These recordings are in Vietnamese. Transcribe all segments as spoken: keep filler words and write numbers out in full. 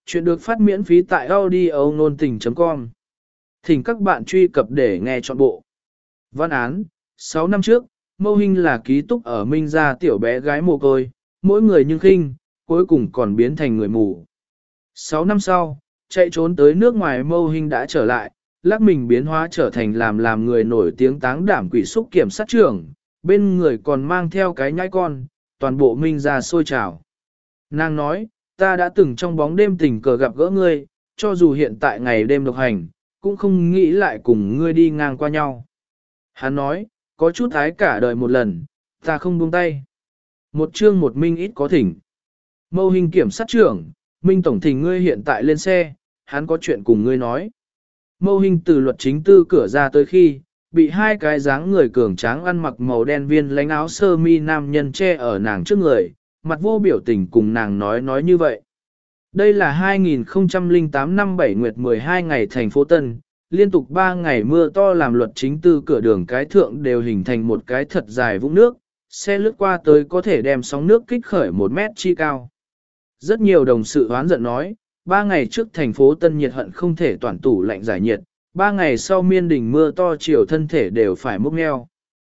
Chuyện được phát miễn phí tại audio nôn tình chấm com. Thỉnh các bạn truy cập để nghe trọn bộ. Văn án, sáu năm trước, Mâu Hinh là ký túc ở Minh Gia tiểu bé gái mồ côi, mỗi người nhưng khinh, cuối cùng còn biến thành người mù. sáu năm sau, chạy trốn tới nước ngoài Mâu Hinh đã trở lại, lắc mình biến hóa trở thành làm làm người nổi tiếng táng đảm quỷ xúc kiểm sát trưởng, bên người còn mang theo cái nhãi con, toàn bộ Minh Gia sôi trào. Nàng nói, ta đã từng trong bóng đêm tình cờ gặp gỡ ngươi, cho dù hiện tại ngày đêm độc hành, cũng không nghĩ lại cùng ngươi đi ngang qua nhau. Hắn nói, có chút ái cả đời một lần, ta không buông tay. Một chương một minh ít có thỉnh. Mâu Hinh kiểm sát trưởng, Minh tổng thỉnh ngươi hiện tại lên xe, hắn có chuyện cùng ngươi nói. Mâu Hinh từ luật chính tư cửa ra tới khi, bị hai cái dáng người cường tráng ăn mặc màu đen viên lánh áo sơ mi nam nhân che ở nàng trước người, mặt vô biểu tình cùng nàng nói nói như vậy. Đây là hai nghìn không trăm lẻ tám năm bảy nguyệt mười hai ngày thành phố Tân, liên tục ba ngày mưa to làm luật chính tư cửa đường cái thượng đều hình thành một cái thật dài vũng nước, xe lướt qua tới có thể đem sóng nước kích khởi một mét chi cao. Rất nhiều đồng sự hoán giận nói, ba ngày trước thành phố Tân nhiệt hận không thể toàn tủ lạnh giải nhiệt, ba ngày sau miên đỉnh mưa to chiều thân thể đều phải múc meo.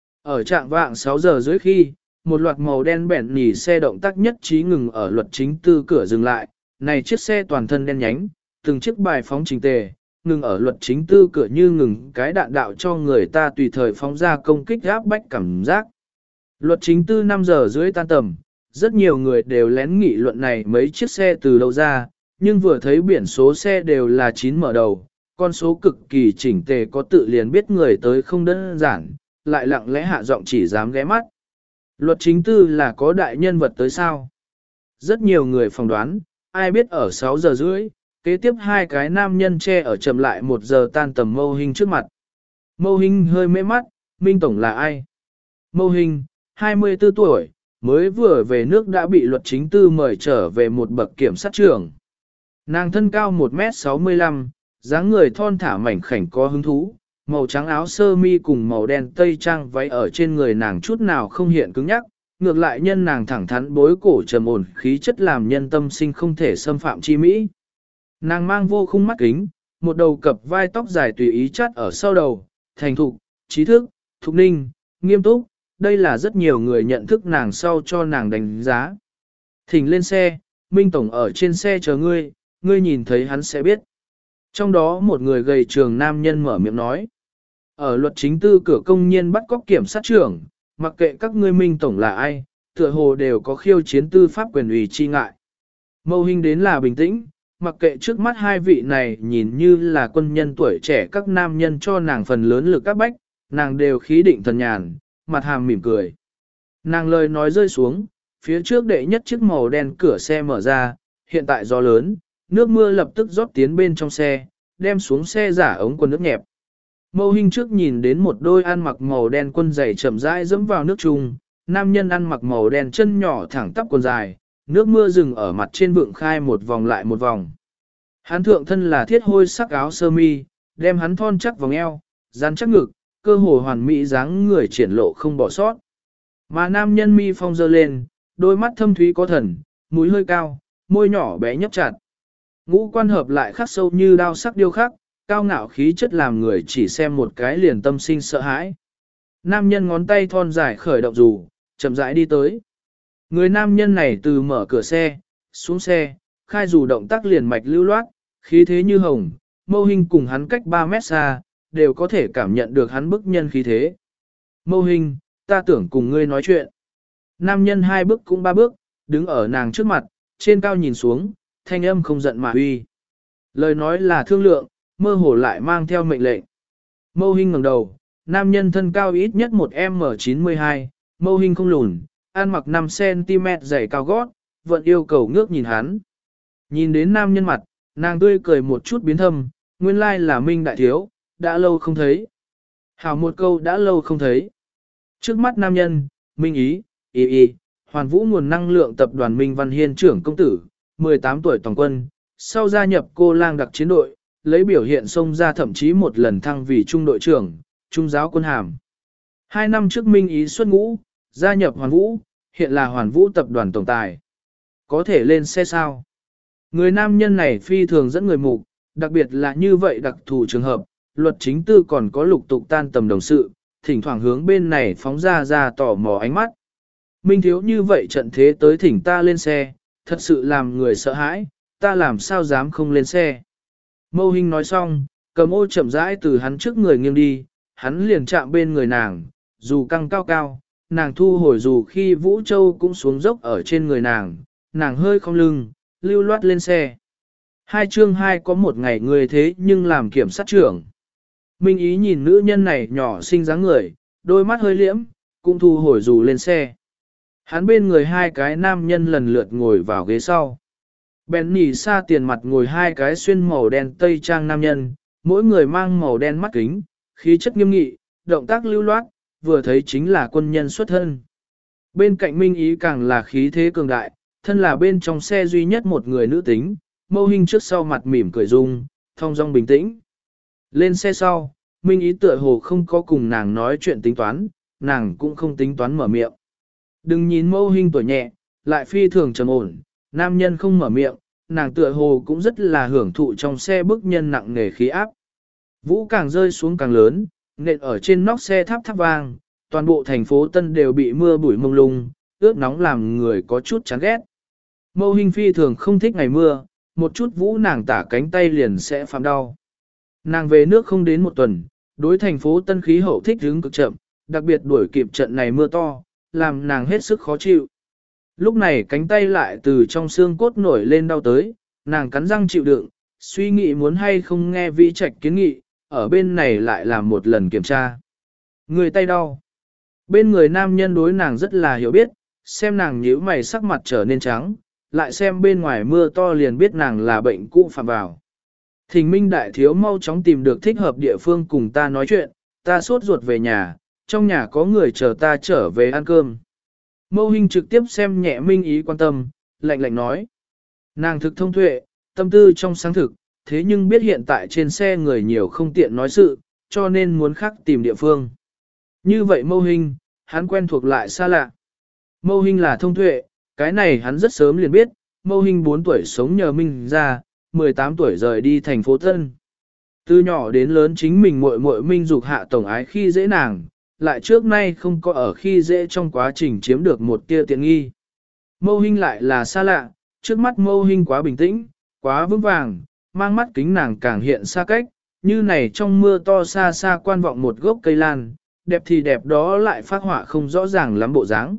Ở trạng vạng sáu giờ dưới khi, một loạt màu đen bẹn nỉ xe động tác nhất trí ngừng ở luật chính tư cửa dừng lại, này chiếc xe toàn thân đen nhánh, từng chiếc bài phóng trình tề, ngừng ở luật chính tư cửa như ngừng cái đạn đạo cho người ta tùy thời phóng ra công kích áp bách cảm giác. Luật chính tư năm giờ dưới tan tầm, rất nhiều người đều lén nghị luận này mấy chiếc xe từ đâu ra, nhưng vừa thấy biển số xe đều là chín mở đầu, con số cực kỳ chỉnh tề có tự liền biết người tới không đơn giản, lại lặng lẽ hạ giọng chỉ dám ghé mắt. Luật chính tư là có đại nhân vật tới sao? Rất nhiều người phỏng đoán, ai biết ở sáu giờ rưỡi, kế tiếp hai cái nam nhân che ở chậm lại một giờ tan tầm Mâu Hinh trước mặt. Mâu Hinh hơi mê mắt, Minh tổng là ai? Mâu Hinh, hai mươi tư tuổi, mới vừa về nước đã bị luật chính tư mời trở về một bậc kiểm sát trưởng. Nàng thân cao một mét sáu mươi lăm, dáng người thon thả mảnh khảnh có hứng thú, màu trắng áo sơ mi cùng màu đen tây trang váy ở trên người nàng chút nào không hiện cứng nhắc, ngược lại nhân nàng thẳng thắn bối cổ trầm ổn khí chất làm nhân tâm sinh không thể xâm phạm chi mỹ. Nàng mang vô khung mắt kính, một đầu cặp vai tóc dài tùy ý chắt ở sau đầu, thành thục, trí thức, thục ninh, nghiêm túc, đây là rất nhiều người nhận thức nàng sau cho nàng đánh giá. Thỉnh lên xe, Minh tổng ở trên xe chờ ngươi, ngươi nhìn thấy hắn sẽ biết. Trong đó một người gầy trường nam nhân mở miệng nói. Ở luật chính tư cửa công nhiên bắt cóc kiểm sát trưởng, mặc kệ các ngươi Minh tổng là ai, tựa hồ đều có khiêu chiến tư pháp quyền ủy chi ngại. Mâu Hinh đến là bình tĩnh, mặc kệ trước mắt hai vị này nhìn như là quân nhân tuổi trẻ các nam nhân cho nàng phần lớn lực các bách, nàng đều khí định thần nhàn, mặt hàm mỉm cười. Nàng lời nói rơi xuống, phía trước đệ nhất chiếc màu đen cửa xe mở ra, hiện tại gió lớn, nước mưa lập tức rót tiến bên trong xe, đem xuống xe giả ống quần nước nhẹp. Mâu Hinh trước nhìn đến một đôi ăn mặc màu đen quân giày chậm rãi dẫm vào nước chung, nam nhân ăn mặc màu đen chân nhỏ thẳng tắp quần dài, nước mưa rừng ở mặt trên vượng khai một vòng lại một vòng. Hắn thượng thân là thiết hôi sắc áo sơ mi, đem hắn thon chắc vòng eo, rắn chắc ngực, cơ hồ hoàn mỹ dáng người triển lộ không bỏ sót. Mà nam nhân mi phong dơ lên, đôi mắt thâm thúy có thần, mũi hơi cao, môi nhỏ bé nhấp chặt. Ngũ quan hợp lại khắc sâu như đao sắc điêu khắc, cao ngạo khí chất làm người chỉ xem một cái liền tâm sinh sợ hãi. Nam nhân ngón tay thon dài khởi động dù, chậm rãi đi tới. Người nam nhân này từ mở cửa xe, xuống xe, khai dù động tác liền mạch lưu loát, khí thế như hồng, Mâu Hinh cùng hắn cách ba mét xa, đều có thể cảm nhận được hắn bức nhân khí thế. Mâu Hinh, ta tưởng cùng ngươi nói chuyện. Nam nhân hai bước cũng ba bước, đứng ở nàng trước mặt, trên cao nhìn xuống, thanh âm không giận mà uy. Lời nói là thương lượng, mơ hồ lại mang theo mệnh lệnh. Mâu Hinh ngẩng đầu, nam nhân thân cao ít nhất một M chín mươi hai, Mâu Hinh không lùn, ăn mặc năm xăng ti mét giày cao gót, vẫn yêu cầu ngước nhìn hắn. Nhìn đến nam nhân mặt, nàng tươi cười một chút biến thâm, nguyên lai là Minh đại thiếu, đã lâu không thấy. Hảo một câu đã lâu không thấy. Trước mắt nam nhân, Minh ý, ý ý, hoàn vũ nguồn năng lượng tập đoàn Minh Văn Hiên trưởng công tử, mười tám tuổi toàn quân, sau gia nhập cô lang đặc chiến đội, lấy biểu hiện xông ra thậm chí một lần thăng vì trung đội trưởng, trung giáo quân hàm. Hai năm trước Minh ý xuất ngũ, gia nhập hoàn vũ, hiện là hoàn vũ tập đoàn tổng tài. Có thể lên xe sao? Người nam nhân này phi thường dẫn người mục, đặc biệt là như vậy đặc thù trường hợp, luật chính tư còn có lục tục tan tầm đồng sự, thỉnh thoảng hướng bên này phóng ra ra tỏ mò ánh mắt. Minh thiếu như vậy trận thế tới thỉnh ta lên xe, thật sự làm người sợ hãi, ta làm sao dám không lên xe. Mâu Hinh nói xong, cầm ô chậm rãi từ hắn trước người nghiêng đi, hắn liền chạm bên người nàng, dù căng cao cao, nàng thu hồi dù khi Vũ Châu cũng xuống dốc ở trên người nàng, nàng hơi không lưng, lưu loát lên xe. Hai chương hai có một ngày người thế nhưng làm kiểm sát trưởng. Minh Ý nhìn nữ nhân này nhỏ xinh dáng người, đôi mắt hơi liễm, cũng thu hồi dù lên xe. Hắn bên người hai cái nam nhân lần lượt ngồi vào ghế sau. Bèn nỉ xa tiền mặt ngồi hai cái xuyên màu đen tây trang nam nhân, mỗi người mang màu đen mắt kính, khí chất nghiêm nghị, động tác lưu loát, vừa thấy chính là quân nhân xuất thân. Bên cạnh Minh Ý càng là khí thế cường đại, thân là bên trong xe duy nhất một người nữ tính, Mâu Hinh trước sau mặt mỉm cười dung, thong dong bình tĩnh. Lên xe sau, Minh Ý tựa hồ không có cùng nàng nói chuyện tính toán, nàng cũng không tính toán mở miệng. Đừng nhìn Mâu Hinh tuổi nhẹ, lại phi thường trầm ổn, nam nhân không mở miệng, nàng tựa hồ cũng rất là hưởng thụ trong xe bức nhân nặng nề khí áp. Vũ càng rơi xuống càng lớn, nện ở trên nóc xe tháp tháp vang, toàn bộ thành phố Tân đều bị mưa bụi mông lung, ướt nóng làm người có chút chán ghét. Mâu Hinh phi thường không thích ngày mưa, một chút vũ nàng tả cánh tay liền sẽ phạm đau. Nàng về nước không đến một tuần, đối thành phố Tân khí hậu thích hứng cực chậm, đặc biệt đuổi kịp trận này mưa to, làm nàng hết sức khó chịu. Lúc này cánh tay lại từ trong xương cốt nổi lên đau tới, nàng cắn răng chịu đựng, suy nghĩ muốn hay không nghe Vi Trạch kiến nghị, ở bên này lại làm một lần kiểm tra. Người tay đau. Bên người nam nhân đối nàng rất là hiểu biết, xem nàng nhíu mày sắc mặt trở nên trắng, lại xem bên ngoài mưa to liền biết nàng là bệnh cũ phạm vào. Thỉnh Minh đại thiếu mau chóng tìm được thích hợp địa phương cùng ta nói chuyện, ta sốt ruột về nhà, trong nhà có người chờ ta trở về ăn cơm. Mâu Hinh trực tiếp xem nhẹ Minh Ý quan tâm, lạnh lạnh nói. Nàng thực thông tuệ, tâm tư trong sáng thực, thế nhưng biết hiện tại trên xe người nhiều không tiện nói sự, cho nên muốn khác tìm địa phương. Như vậy Mâu Hinh, hắn quen thuộc lại xa lạ. Mâu Hinh là thông tuệ, cái này hắn rất sớm liền biết, Mâu Hinh bốn tuổi sống nhờ Minh ra, mười tám tuổi rời đi thành phố Tân. Từ nhỏ đến lớn chính mình muội muội Minh dục hạ tổng ái khi dễ nàng, lại trước nay không có ở khi dễ trong quá trình chiếm được một tia tiện nghi. Mâu Hinh lại là xa lạ, trước mắt Mâu Hinh quá bình tĩnh, quá vững vàng, mang mắt kính nàng càng hiện xa cách, như này trong mưa to xa xa quan vọng một gốc cây lan, đẹp thì đẹp đó lại phát họa không rõ ràng lắm bộ dáng.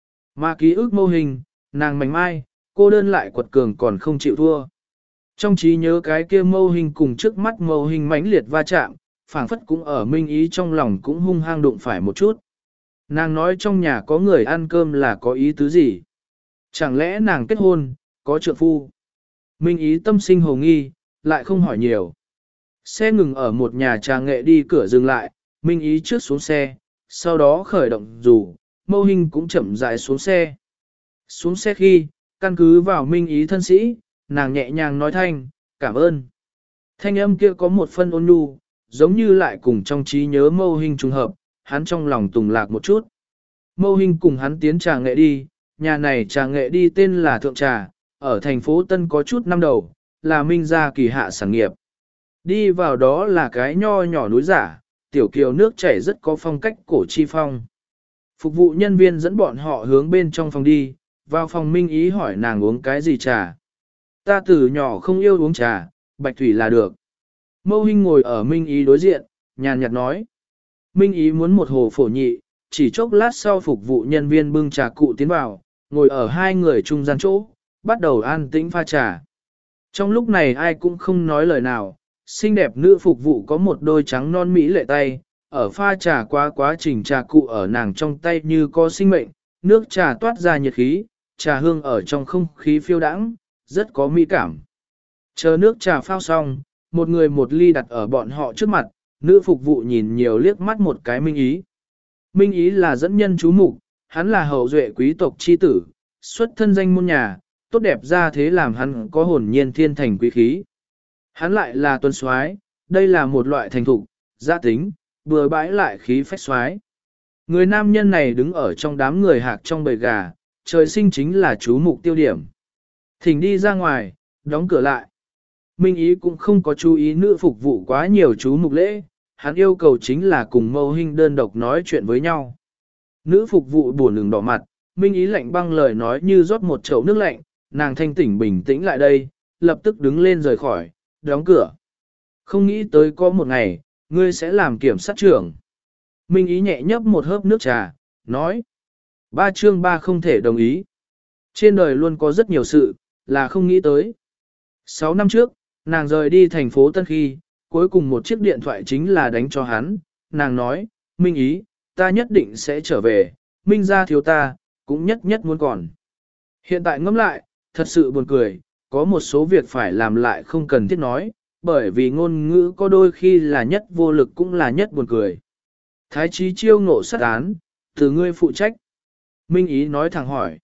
Mà ký ức Mâu Hinh, nàng mảnh mai, cô đơn lại quật cường còn không chịu thua. Trong trí nhớ cái kia Mâu Hinh cùng trước mắt Mâu Hinh mãnh liệt va chạm, phảng phất cũng ở Minh Ý trong lòng cũng hung hăng đụng phải một chút. Nàng nói trong nhà có người ăn cơm là có ý tứ gì? Chẳng lẽ nàng kết hôn, có trượng phu? Minh Ý tâm sinh hồ nghi, lại không hỏi nhiều. Xe ngừng ở một nhà trà nghệ đi cửa dừng lại, Minh Ý trước xuống xe, sau đó khởi động dù, Mâu Hinh cũng chậm rãi xuống xe. Xuống xe khi, căn cứ vào Minh Ý thân sĩ, nàng nhẹ nhàng nói thanh, cảm ơn. Thanh âm kia có một phân ôn nhu, giống như lại cùng trong trí nhớ Mâu Hinh trùng hợp, hắn trong lòng tùng lạc một chút. Mâu Hinh cùng hắn tiến trà nghệ đi, nhà này trà nghệ đi tên là Thượng Trà, ở thành phố Tân có chút năm đầu, là Minh gia kỳ hạ sản nghiệp. Đi vào đó là cái nho nhỏ núi giả, tiểu kiều nước chảy rất có phong cách cổ chi phong. Phục vụ nhân viên dẫn bọn họ hướng bên trong phòng đi, vào phòng Minh Ý hỏi nàng uống cái gì trà. Ta từ nhỏ không yêu uống trà, bạch thủy là được. Mâu Hinh ngồi ở Minh Ý đối diện, nhàn nhạt nói. Minh Ý muốn một hồ phổ nhị, chỉ chốc lát sau phục vụ nhân viên bưng trà cụ tiến vào, ngồi ở hai người trung gian chỗ, bắt đầu an tĩnh pha trà. Trong lúc này ai cũng không nói lời nào, xinh đẹp nữ phục vụ có một đôi trắng non mỹ lệ tay, ở pha trà qua quá trình trà cụ ở nàng trong tay như có sinh mệnh, nước trà toát ra nhiệt khí, trà hương ở trong không khí phiêu đãng, rất có mỹ cảm. Chờ nước trà phao xong, một người một ly đặt ở bọn họ trước mặt, nữ phục vụ nhìn nhiều liếc mắt một cái Minh Ý. Minh Ý là dẫn nhân chú mục, hắn là hậu duệ quý tộc chi tử, xuất thân danh môn nhà, tốt đẹp ra thế làm hắn có hồn nhiên thiên thành quý khí. Hắn lại là tuấn soái, đây là một loại thành thục, gia tính, vừa bãi lại khí phách soái. Người nam nhân này đứng ở trong đám người hạc trong bầy gà, trời sinh chính là chú mục tiêu điểm. Thỉnh đi ra ngoài, đóng cửa lại. Minh Ý cũng không có chú ý nữ phục vụ quá nhiều chú mục lễ, hắn yêu cầu chính là cùng Mâu Hinh đơn độc nói chuyện với nhau. Nữ phục vụ buồn lừng đỏ mặt, Minh Ý lạnh băng lời nói như rót một chậu nước lạnh, nàng thanh tỉnh bình tĩnh lại đây, lập tức đứng lên rời khỏi, đóng cửa. Không nghĩ tới có một ngày, ngươi sẽ làm kiểm sát trưởng. Minh Ý nhẹ nhấp một hớp nước trà, nói. Ba chương ba không thể đồng ý. Trên đời luôn có rất nhiều sự, là không nghĩ tới. Sáu năm trước, nàng rời đi thành phố Tân khi, cuối cùng một chiếc điện thoại chính là đánh cho hắn. Nàng nói, Minh Ý, ta nhất định sẽ trở về, Minh gia thiếu ta, cũng nhất nhất muốn còn. Hiện tại ngẫm lại, thật sự buồn cười, có một số việc phải làm lại không cần thiết nói, bởi vì ngôn ngữ có đôi khi là nhất vô lực cũng là nhất buồn cười. Thái trí chiêu ngộ sát án, từ ngươi phụ trách. Minh Ý nói thẳng hỏi.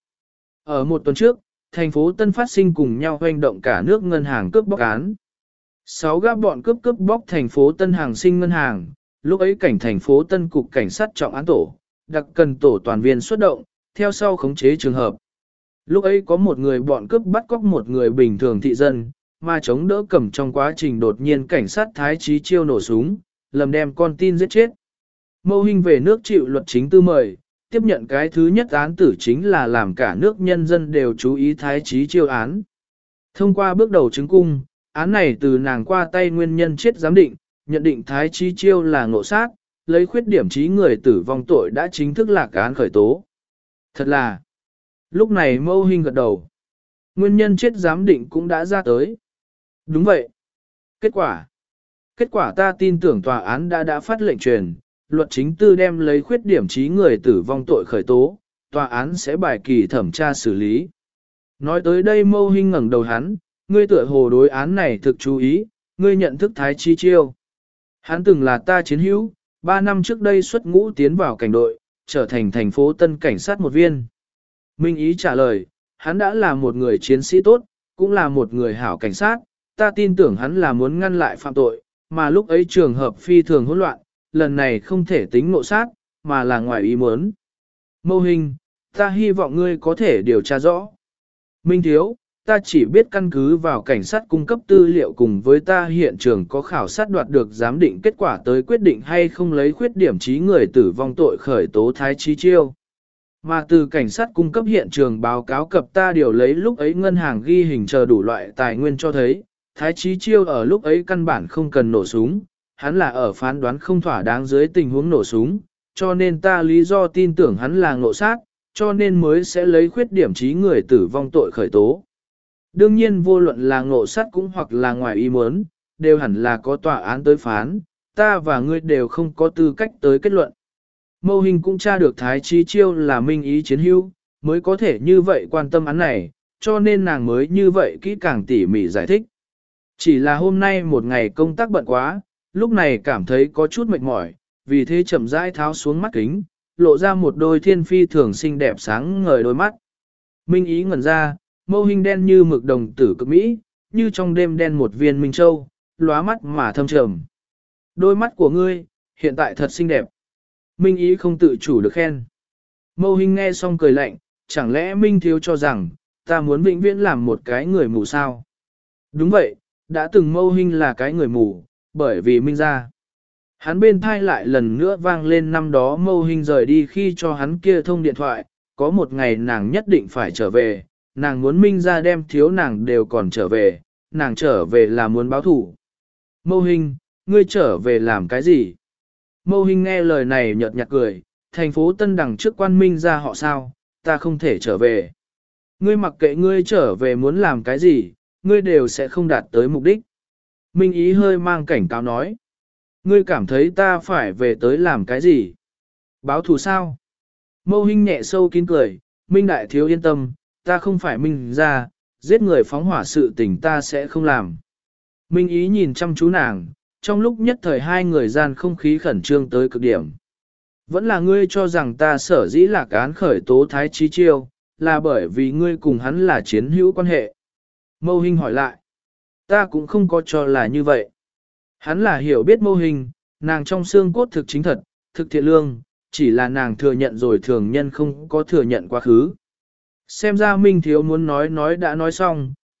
Ở một tuần trước, thành phố Tân phát sinh cùng nhau hoành động cả nước ngân hàng cướp bóc án. Sáu gã bọn cướp cướp bóc thành phố Tân hàng sinh ngân hàng, lúc ấy cảnh thành phố Tân cục cảnh sát trọng án tổ, đặc cần tổ toàn viên xuất động, theo sau khống chế trường hợp. Lúc ấy có một người bọn cướp bắt cóc một người bình thường thị dân, mà chống đỡ cầm trong quá trình đột nhiên cảnh sát Thái trí chiêu nổ súng, lầm đem con tin giết chết. Mâu Hinh về nước chịu luật chính tư mời, tiếp nhận cái thứ nhất án tử chính là làm cả nước nhân dân đều chú ý Thái trí chiêu án. Thông qua bước đầu chứng cung, án này từ nàng qua tay nguyên nhân chết giám định, nhận định Thái trí chiêu là ngộ sát, lấy khuyết điểm trí người tử vong tội đã chính thức lạc án khởi tố. Thật là, lúc này Mâu Hinh gật đầu. Nguyên nhân chết giám định cũng đã ra tới. Đúng vậy. Kết quả. Kết quả ta tin tưởng tòa án đã đã phát lệnh truyền, luật chính tư đem lấy khuyết điểm trí người tử vong tội khởi tố, tòa án sẽ bài kỳ thẩm tra xử lý. Nói tới đây Mâu Hinh ngẩng đầu hắn, ngươi tựa hồ đối án này thực chú ý, ngươi nhận thức Thái trí chiêu. Hắn từng là ta chiến hữu, ba năm trước đây xuất ngũ tiến vào cảnh đội, trở thành thành phố Tân cảnh sát một viên. Minh Ý trả lời, hắn đã là một người chiến sĩ tốt, cũng là một người hảo cảnh sát, ta tin tưởng hắn là muốn ngăn lại phạm tội, mà lúc ấy trường hợp phi thường hỗn loạn, lần này không thể tính ngộ sát, mà là ngoài ý muốn. Mâu Hinh, ta hy vọng ngươi có thể điều tra rõ. Minh Thiếu, ta chỉ biết căn cứ vào cảnh sát cung cấp tư liệu cùng với ta hiện trường có khảo sát đoạt được giám định kết quả tới quyết định hay không lấy khuyết điểm trí người tử vong tội khởi tố Thái trí chiêu. Mà từ cảnh sát cung cấp hiện trường báo cáo cập ta điều lấy lúc ấy ngân hàng ghi hình chờ đủ loại tài nguyên cho thấy, Thái trí chiêu ở lúc ấy căn bản không cần nổ súng, hắn là ở phán đoán không thỏa đáng dưới tình huống nổ súng, cho nên ta lý do tin tưởng hắn là ngộ sát, cho nên mới sẽ lấy khuyết điểm trí người tử vong tội khởi tố. Đương nhiên vô luận là ngộ sát cũng hoặc là ngoài ý muốn, đều hẳn là có tòa án tới phán, ta và ngươi đều không có tư cách tới kết luận. Mâu Hinh cũng tra được Thái trí chiêu là Minh Ý chiến hữu, mới có thể như vậy quan tâm án này, cho nên nàng mới như vậy kỹ càng tỉ mỉ giải thích. Chỉ là hôm nay một ngày công tác bận quá, lúc này cảm thấy có chút mệt mỏi, vì thế chậm rãi tháo xuống mắt kính, lộ ra một đôi thiên phi thường xinh đẹp sáng ngời đôi mắt. Minh Ý ngẩn ra, Mâu Hinh đen như mực đồng tử cực mỹ, như trong đêm đen một viên minh châu, lóa mắt mà thâm trầm. Đôi mắt của ngươi, hiện tại thật xinh đẹp. Minh Ý không tự chủ được khen. Mâu Hinh nghe xong cười lạnh, chẳng lẽ Minh Thiếu cho rằng, ta muốn vĩnh viễn làm một cái người mù sao? Đúng vậy, đã từng Mâu Hinh là cái người mù, bởi vì Minh gia. Hắn bên thai lại lần nữa vang lên năm đó Mâu Hinh rời đi khi cho hắn kia thông điện thoại, có một ngày nàng nhất định phải trở về, nàng muốn Minh gia đem thiếu nàng đều còn trở về, nàng trở về là muốn báo thủ. Mâu Hinh, ngươi trở về làm cái gì? Mâu Hinh nghe lời này nhợt nhạt cười, thành phố Tân đằng trước quan Minh gia họ sao, ta không thể trở về. Ngươi mặc kệ ngươi trở về muốn làm cái gì, ngươi đều sẽ không đạt tới mục đích. Minh Ý hơi mang cảnh cáo nói. Ngươi cảm thấy ta phải về tới làm cái gì? Báo thù sao? Mâu Hinh nhẹ sâu kín cười, Minh đại thiếu yên tâm, ta không phải Minh gia, giết người phóng hỏa sự tình ta sẽ không làm. Minh Ý nhìn chăm chú nàng, trong lúc nhất thời hai người gian không khí khẩn trương tới cực điểm. Vẫn là ngươi cho rằng ta sở dĩ là án khởi tố Thái trí chiêu, là bởi vì ngươi cùng hắn là chiến hữu quan hệ. Mâu Hinh hỏi lại. Ta cũng không có cho là như vậy. Hắn là hiểu biết Mâu Hinh, nàng trong xương cốt thực chính thật, thực thiện lương, chỉ là nàng thừa nhận rồi thường nhân không có thừa nhận quá khứ. Xem ra Minh Thiếu muốn nói nói đã nói xong,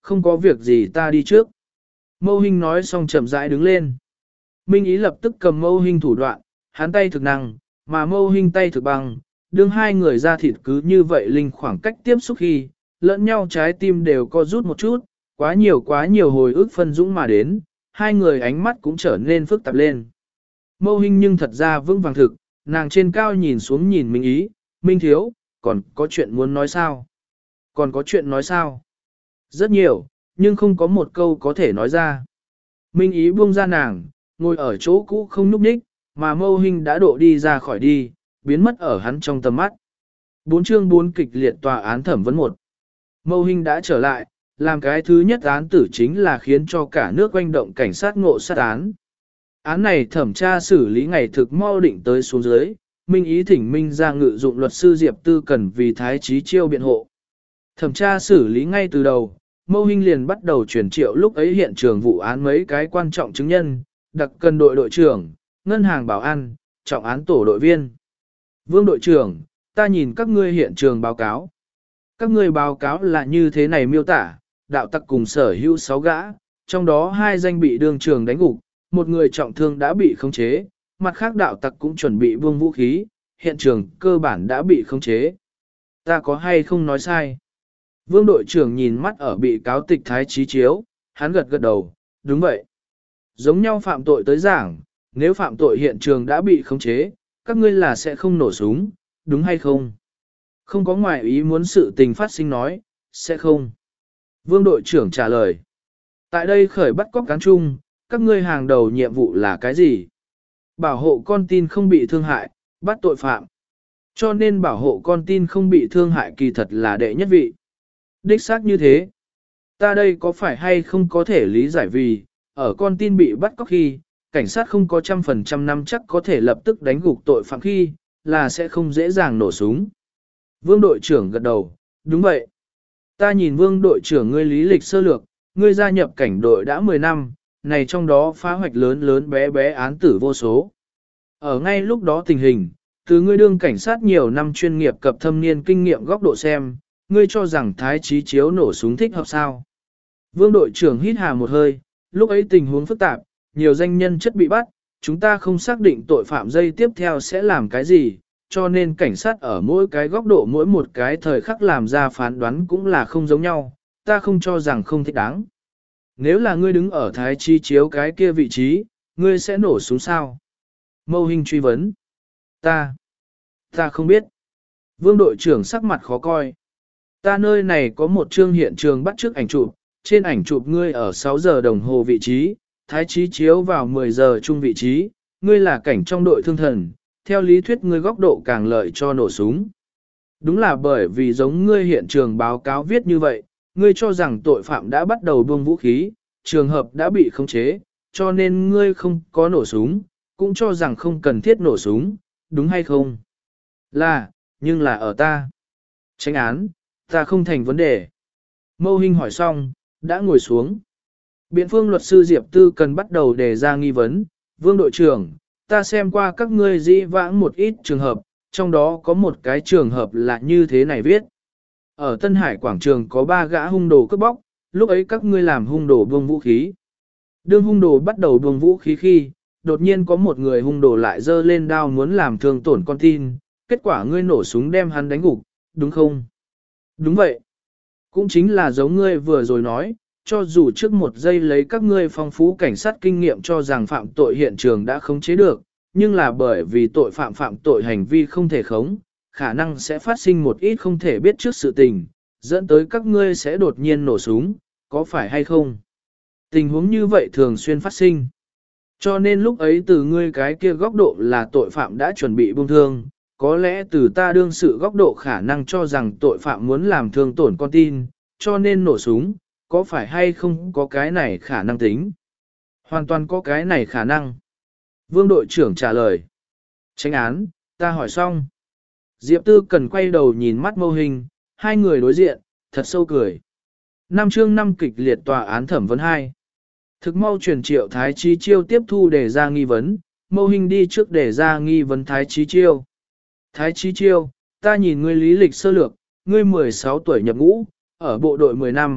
không có việc gì ta đi trước. Mâu Hinh nói xong chậm rãi đứng lên. Minh Ý lập tức cầm Mâu Hinh thủ đoạn, hắn tay thực năng, mà Mâu Hinh tay thực bằng, đương hai người ra thịt cứ như vậy linh khoảng cách tiếp xúc khi, lẫn nhau trái tim đều co rút một chút, quá nhiều quá nhiều hồi ức phân dũng mà đến, hai người ánh mắt cũng trở nên phức tạp lên. Mâu Hinh nhưng thật ra vững vàng thực, nàng trên cao nhìn xuống nhìn Minh Ý, Minh Thiếu, còn có chuyện muốn nói sao? Còn có chuyện nói sao? Rất nhiều, nhưng không có một câu có thể nói ra. Minh Ý buông ra nàng, ngồi ở chỗ cũ không nhúc nhích, mà Mâu Hinh đã độ đi ra khỏi đi, biến mất ở hắn trong tầm mắt. Bốn chương bốn kịch liệt tòa án thẩm vấn một. Mâu Hinh đã trở lại, làm cái thứ nhất án tử chính là khiến cho cả nước quanh động cảnh sát ngộ sát án. Án này thẩm tra xử lý ngày thực mau định tới xuống dưới, Minh Ý thỉnh Minh ra ngự dụng luật sư Diệp Tư Cần vì Thái Chí Chiêu biện hộ. Thẩm tra xử lý ngay từ đầu, Mâu Hinh liền bắt đầu truyền triệu lúc ấy hiện trường vụ án mấy cái quan trọng chứng nhân, đặc cần đội đội trưởng, ngân hàng bảo an, trọng án tổ đội viên. Vương đội trưởng, ta nhìn các ngươi hiện trường báo cáo. Các ngươi báo cáo là như thế này miêu tả, đạo tặc cùng sở hữu sáu gã, trong đó hai danh bị đương trường đánh gục, một người trọng thương đã bị khống chế, mặt khác đạo tặc cũng chuẩn bị buông vũ khí, hiện trường cơ bản đã bị khống chế. Ta có hay không nói sai? Vương đội trưởng nhìn mắt ở bị cáo tịch Thái Chí Chiếu, hắn gật gật đầu, đúng vậy. Giống nhau phạm tội tới giảng, nếu phạm tội hiện trường đã bị khống chế, các ngươi là sẽ không nổ súng, đúng hay không? Không có ngoại ý muốn sự tình phát sinh nói, sẽ không. Vương đội trưởng trả lời. Tại đây khởi bắt cóc cán chung, các ngươi hàng đầu nhiệm vụ là cái gì? Bảo hộ con tin không bị thương hại, bắt tội phạm. Cho nên bảo hộ con tin không bị thương hại kỳ thật là đệ nhất vị. Đích xác như thế. Ta đây có phải hay không có thể lý giải vì, ở con tin bị bắt cóc khi, cảnh sát không có trăm phần trăm năm chắc có thể lập tức đánh gục tội phạm khi, là sẽ không dễ dàng nổ súng. Vương đội trưởng gật đầu, đúng vậy. Ta nhìn vương đội trưởng ngươi lý lịch sơ lược, ngươi gia nhập cảnh đội đã mười năm, này trong đó phá hoạch lớn lớn bé bé án tử vô số. Ở ngay lúc đó tình hình, từ ngươi đương cảnh sát nhiều năm chuyên nghiệp cập thâm niên kinh nghiệm góc độ xem, ngươi cho rằng Thái Chí Chiếu nổ súng thích hợp sao. Vương đội trưởng hít hà một hơi, lúc ấy tình huống phức tạp, nhiều danh nhân chất bị bắt, chúng ta không xác định tội phạm dây tiếp theo sẽ làm cái gì, cho nên cảnh sát ở mỗi cái góc độ mỗi một cái thời khắc làm ra phán đoán cũng là không giống nhau, ta không cho rằng không thích đáng. Nếu là ngươi đứng ở Thái Chí Chiếu cái kia vị trí, ngươi sẽ nổ súng sao? Mâu Hinh truy vấn. Ta, ta không biết. Vương đội trưởng sắc mặt khó coi. Ta nơi này có một chương hiện trường bắt trước ảnh chụp, trên ảnh chụp ngươi ở sáu giờ đồng hồ vị trí, Thái Chí Chiếu vào mười giờ chung vị trí, ngươi là cảnh trong đội thương thần, theo lý thuyết ngươi góc độ càng lợi cho nổ súng. Đúng là bởi vì giống ngươi hiện trường báo cáo viết như vậy, ngươi cho rằng tội phạm đã bắt đầu buông vũ khí, trường hợp đã bị khống chế, cho nên ngươi không có nổ súng, cũng cho rằng không cần thiết nổ súng, đúng hay không? Là, nhưng là ở ta. Tránh án, ta không thành vấn đề. Mâu Hinh hỏi xong, đã ngồi xuống. Biện phương luật sư Diệp Tư cần bắt đầu đề ra nghi vấn. Vương đội trưởng, ta xem qua các ngươi dĩ vãng một ít trường hợp, trong đó có một cái trường hợp là như thế này viết. Ở Tân Hải quảng trường có ba gã hung đồ cướp bóc, lúc ấy các ngươi làm hung đồ buông vũ khí. Đương hung đồ bắt đầu buông vũ khí khi, đột nhiên có một người hung đồ lại dơ lên đao muốn làm thương tổn con tin, kết quả ngươi nổ súng đem hắn đánh gục, đúng không? Đúng vậy. Cũng chính là giống ngươi vừa rồi nói, cho dù trước một giây lấy các ngươi phong phú cảnh sát kinh nghiệm cho rằng phạm tội hiện trường đã khống chế được, nhưng là bởi vì tội phạm phạm tội hành vi không thể khống, khả năng sẽ phát sinh một ít không thể biết trước sự tình, dẫn tới các ngươi sẽ đột nhiên nổ súng, có phải hay không? Tình huống như vậy thường xuyên phát sinh. Cho nên lúc ấy từ ngươi cái kia góc độ là tội phạm đã chuẩn bị buông thương, có lẽ từ ta đương sự góc độ khả năng cho rằng tội phạm muốn làm thương tổn con tin, cho nên nổ súng, có phải hay không có cái này khả năng tính? Hoàn toàn có cái này khả năng. Vương đội trưởng trả lời. Tránh án, ta hỏi xong. Diệp Tư cần quay đầu nhìn mắt Mâu Hinh, hai người đối diện, thật sâu cười. Năm chương năm kịch liệt tòa án thẩm vấn hai. Thực mau truyền triệu Thái Chí Chiêu tiếp thu đề ra nghi vấn, Mâu Hinh đi trước đề ra nghi vấn Thái Chí Chiêu. Thái Chí Chiêu, ta nhìn ngươi lý lịch sơ lược, ngươi mười sáu tuổi nhập ngũ, ở bộ đội mười năm,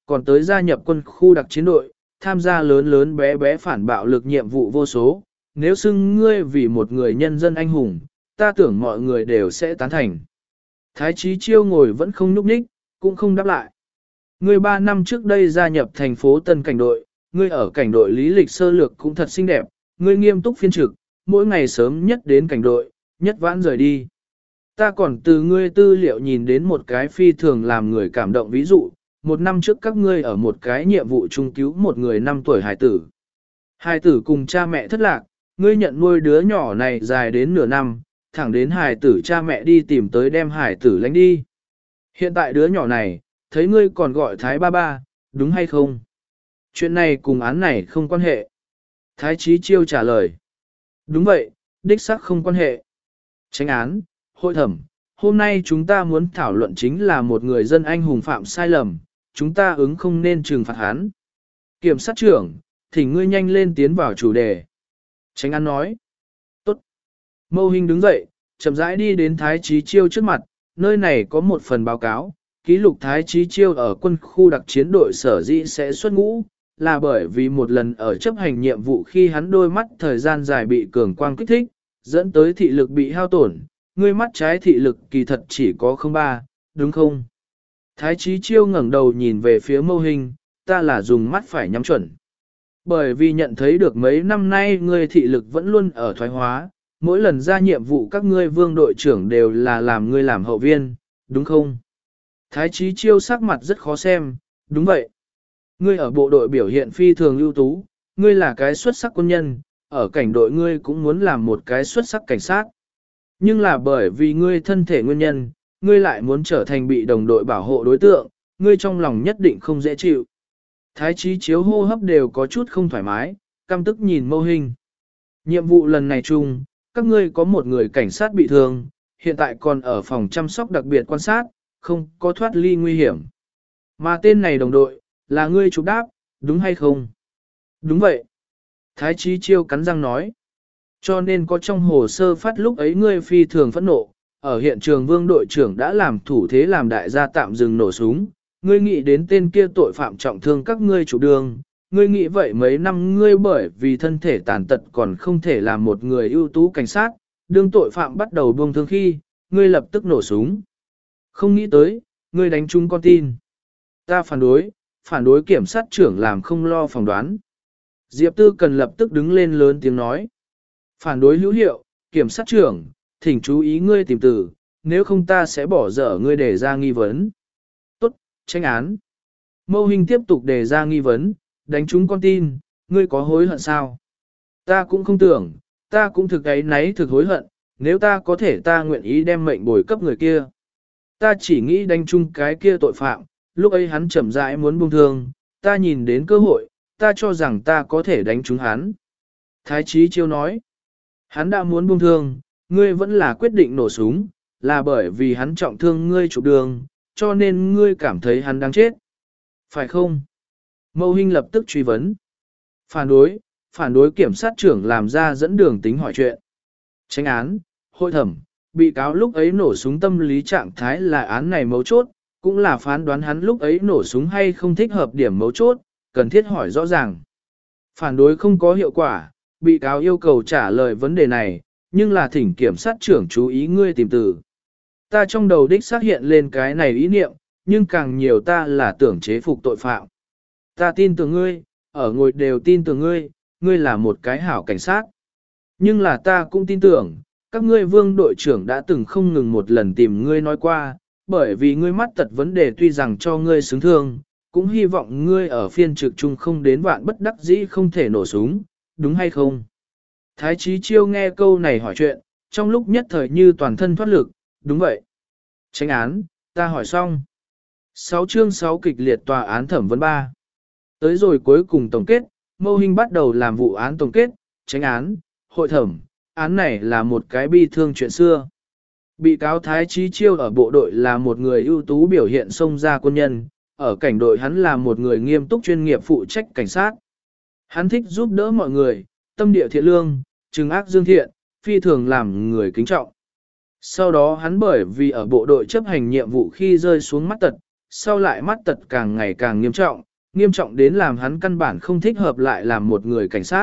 còn tới gia nhập quân khu đặc chiến đội, tham gia lớn lớn bé bé phản bạo lực nhiệm vụ vô số, nếu xưng ngươi vì một người nhân dân anh hùng, ta tưởng mọi người đều sẽ tán thành. Thái Chí Chiêu ngồi vẫn không nhúc nhích, cũng không đáp lại. Ngươi ba năm trước đây gia nhập thành phố Tân Cảnh đội, ngươi ở cảnh đội lý lịch sơ lược cũng thật xinh đẹp, ngươi nghiêm túc phiên trực, mỗi ngày sớm nhất đến cảnh đội, nhất vãn rời đi. Ta còn từ ngươi tư liệu nhìn đến một cái phi thường làm người cảm động ví dụ, một năm trước các ngươi ở một cái nhiệm vụ chung cứu một người năm tuổi hải tử. Hải tử cùng cha mẹ thất lạc, ngươi nhận nuôi đứa nhỏ này dài đến nửa năm, thẳng đến hải tử cha mẹ đi tìm tới đem hải tử lánh đi. Hiện tại đứa nhỏ này, thấy ngươi còn gọi Thái ba ba, đúng hay không? Chuyện này cùng án này không quan hệ. Thái Chí Chiêu trả lời. Đúng vậy, đích xác không quan hệ. Chánh án, hội thẩm, hôm nay chúng ta muốn thảo luận chính là một người dân anh hùng phạm sai lầm, chúng ta ứng không nên trừng phạt hắn. Kiểm sát trưởng, thỉnh ngươi nhanh lên tiến vào chủ đề. Chánh án nói. Tốt. Mâu Hình đứng dậy, chậm rãi đi đến Thái Chí Chiêu trước mặt, nơi này có một phần báo cáo, ký lục Thái Chí Chiêu ở quân khu đặc chiến đội sở dĩ sẽ xuất ngũ, là bởi vì một lần ở chấp hành nhiệm vụ khi hắn đôi mắt thời gian dài bị cường quang kích thích, dẫn tới thị lực bị hao tổn, ngươi mắt trái thị lực kỳ thật chỉ có không ba, đúng không? Thái Chí Chiêu ngẩng đầu nhìn về phía Mâu Hình, ta là dùng mắt phải nhắm chuẩn. Bởi vì nhận thấy được mấy năm nay ngươi thị lực vẫn luôn ở thoái hóa, mỗi lần ra nhiệm vụ các ngươi vương đội trưởng đều là làm ngươi làm hậu viên, đúng không? Thái Chí Chiêu sắc mặt rất khó xem, đúng vậy. Ngươi ở bộ đội biểu hiện phi thường ưu tú, ngươi là cái xuất sắc quân nhân, ở cảnh đội ngươi cũng muốn làm một cái xuất sắc cảnh sát. Nhưng là bởi vì ngươi thân thể nguyên nhân, ngươi lại muốn trở thành bị đồng đội bảo hộ đối tượng, ngươi trong lòng nhất định không dễ chịu. Thái Chí Chiếu hô hấp đều có chút không thoải mái, căm tức nhìn Mâu Hình. Nhiệm vụ lần này chung, các ngươi có một người cảnh sát bị thương, hiện tại còn ở phòng chăm sóc đặc biệt quan sát, không có thoát ly nguy hiểm. Mà tên này đồng đội, là ngươi chụp đáp, đúng hay không? Đúng vậy. Thái Chí Chiêu cắn răng nói. Cho nên có trong hồ sơ phát lúc ấy ngươi phi thường phẫn nộ, ở hiện trường vương đội trưởng đã làm thủ thế làm đại gia tạm dừng nổ súng, ngươi nghĩ đến tên kia tội phạm trọng thương các ngươi chủ đường, ngươi nghĩ vậy mấy năm ngươi bởi vì thân thể tàn tật còn không thể làm một người ưu tú cảnh sát, đương tội phạm bắt đầu buông thương khi, ngươi lập tức nổ súng. Không nghĩ tới, ngươi đánh trúng con tin. Ta phản đối, phản đối kiểm sát trưởng làm không lo phỏng đoán. Diệp Tư cần lập tức đứng lên lớn tiếng nói. Phản đối hữu hiệu, kiểm sát trưởng, thỉnh chú ý ngươi tìm từ, nếu không ta sẽ bỏ dở ngươi để ra nghi vấn. Tốt, tranh án. Mâu Hình tiếp tục đề ra nghi vấn, đánh trúng con tin, ngươi có hối hận sao? Ta cũng không tưởng, ta cũng thực ấy nấy thực hối hận, nếu ta có thể ta nguyện ý đem mệnh bồi cấp người kia. Ta chỉ nghĩ đánh trúng cái kia tội phạm, lúc ấy hắn chậm rãi muốn buông thương, ta nhìn đến cơ hội, ta cho rằng ta có thể đánh trúng hắn. Thái Chí Chiêu nói, hắn đã muốn buông thương, ngươi vẫn là quyết định nổ súng, là bởi vì hắn trọng thương ngươi chụp đường, cho nên ngươi cảm thấy hắn đáng chết. Phải không? Mâu Hình lập tức truy vấn. Phản đối, phản đối kiểm sát trưởng làm ra dẫn đường tính hỏi chuyện. Tranh án, hội thẩm, bị cáo lúc ấy nổ súng tâm lý trạng thái là án này mấu chốt, cũng là phán đoán hắn lúc ấy nổ súng hay không thích hợp điểm mấu chốt, cần thiết hỏi rõ ràng. Phản đối không có hiệu quả, bị cáo yêu cầu trả lời vấn đề này, nhưng là thỉnh kiểm sát trưởng chú ý ngươi tìm từ. Ta trong đầu đích xác hiện lên cái này ý niệm, nhưng càng nhiều ta là tưởng chế phục tội phạm. Ta tin tưởng ngươi, ở ngồi đều tin tưởng ngươi, ngươi là một cái hảo cảnh sát. Nhưng là ta cũng tin tưởng, các ngươi vương đội trưởng đã từng không ngừng một lần tìm ngươi nói qua, bởi vì ngươi mắt tật vấn đề tuy rằng cho ngươi xứng thương, cũng hy vọng ngươi ở phiên trực chung không đến vạn bất đắc dĩ không thể nổ súng, đúng hay không? Thái Chí Chiêu nghe câu này hỏi chuyện, trong lúc nhất thời như toàn thân thoát lực, đúng vậy. Tranh án, ta hỏi xong. sáu chương sáu kịch liệt tòa án thẩm vấn ba. Tới rồi cuối cùng tổng kết, Mâu Hình bắt đầu làm vụ án tổng kết, tranh án, hội thẩm, án này là một cái bi thương chuyện xưa. Bị cáo Thái Chí Chiêu ở bộ đội là một người ưu tú biểu hiện xông ra quân nhân, ở cảnh đội hắn là một người nghiêm túc chuyên nghiệp phụ trách cảnh sát. Hắn thích giúp đỡ mọi người, tâm địa thiện lương, trừng ác dương thiện, phi thường làm người kính trọng. Sau đó hắn bởi vì ở bộ đội chấp hành nhiệm vụ khi rơi xuống mắt tật, sau lại mắt tật càng ngày càng nghiêm trọng, nghiêm trọng đến làm hắn căn bản không thích hợp lại làm một người cảnh sát.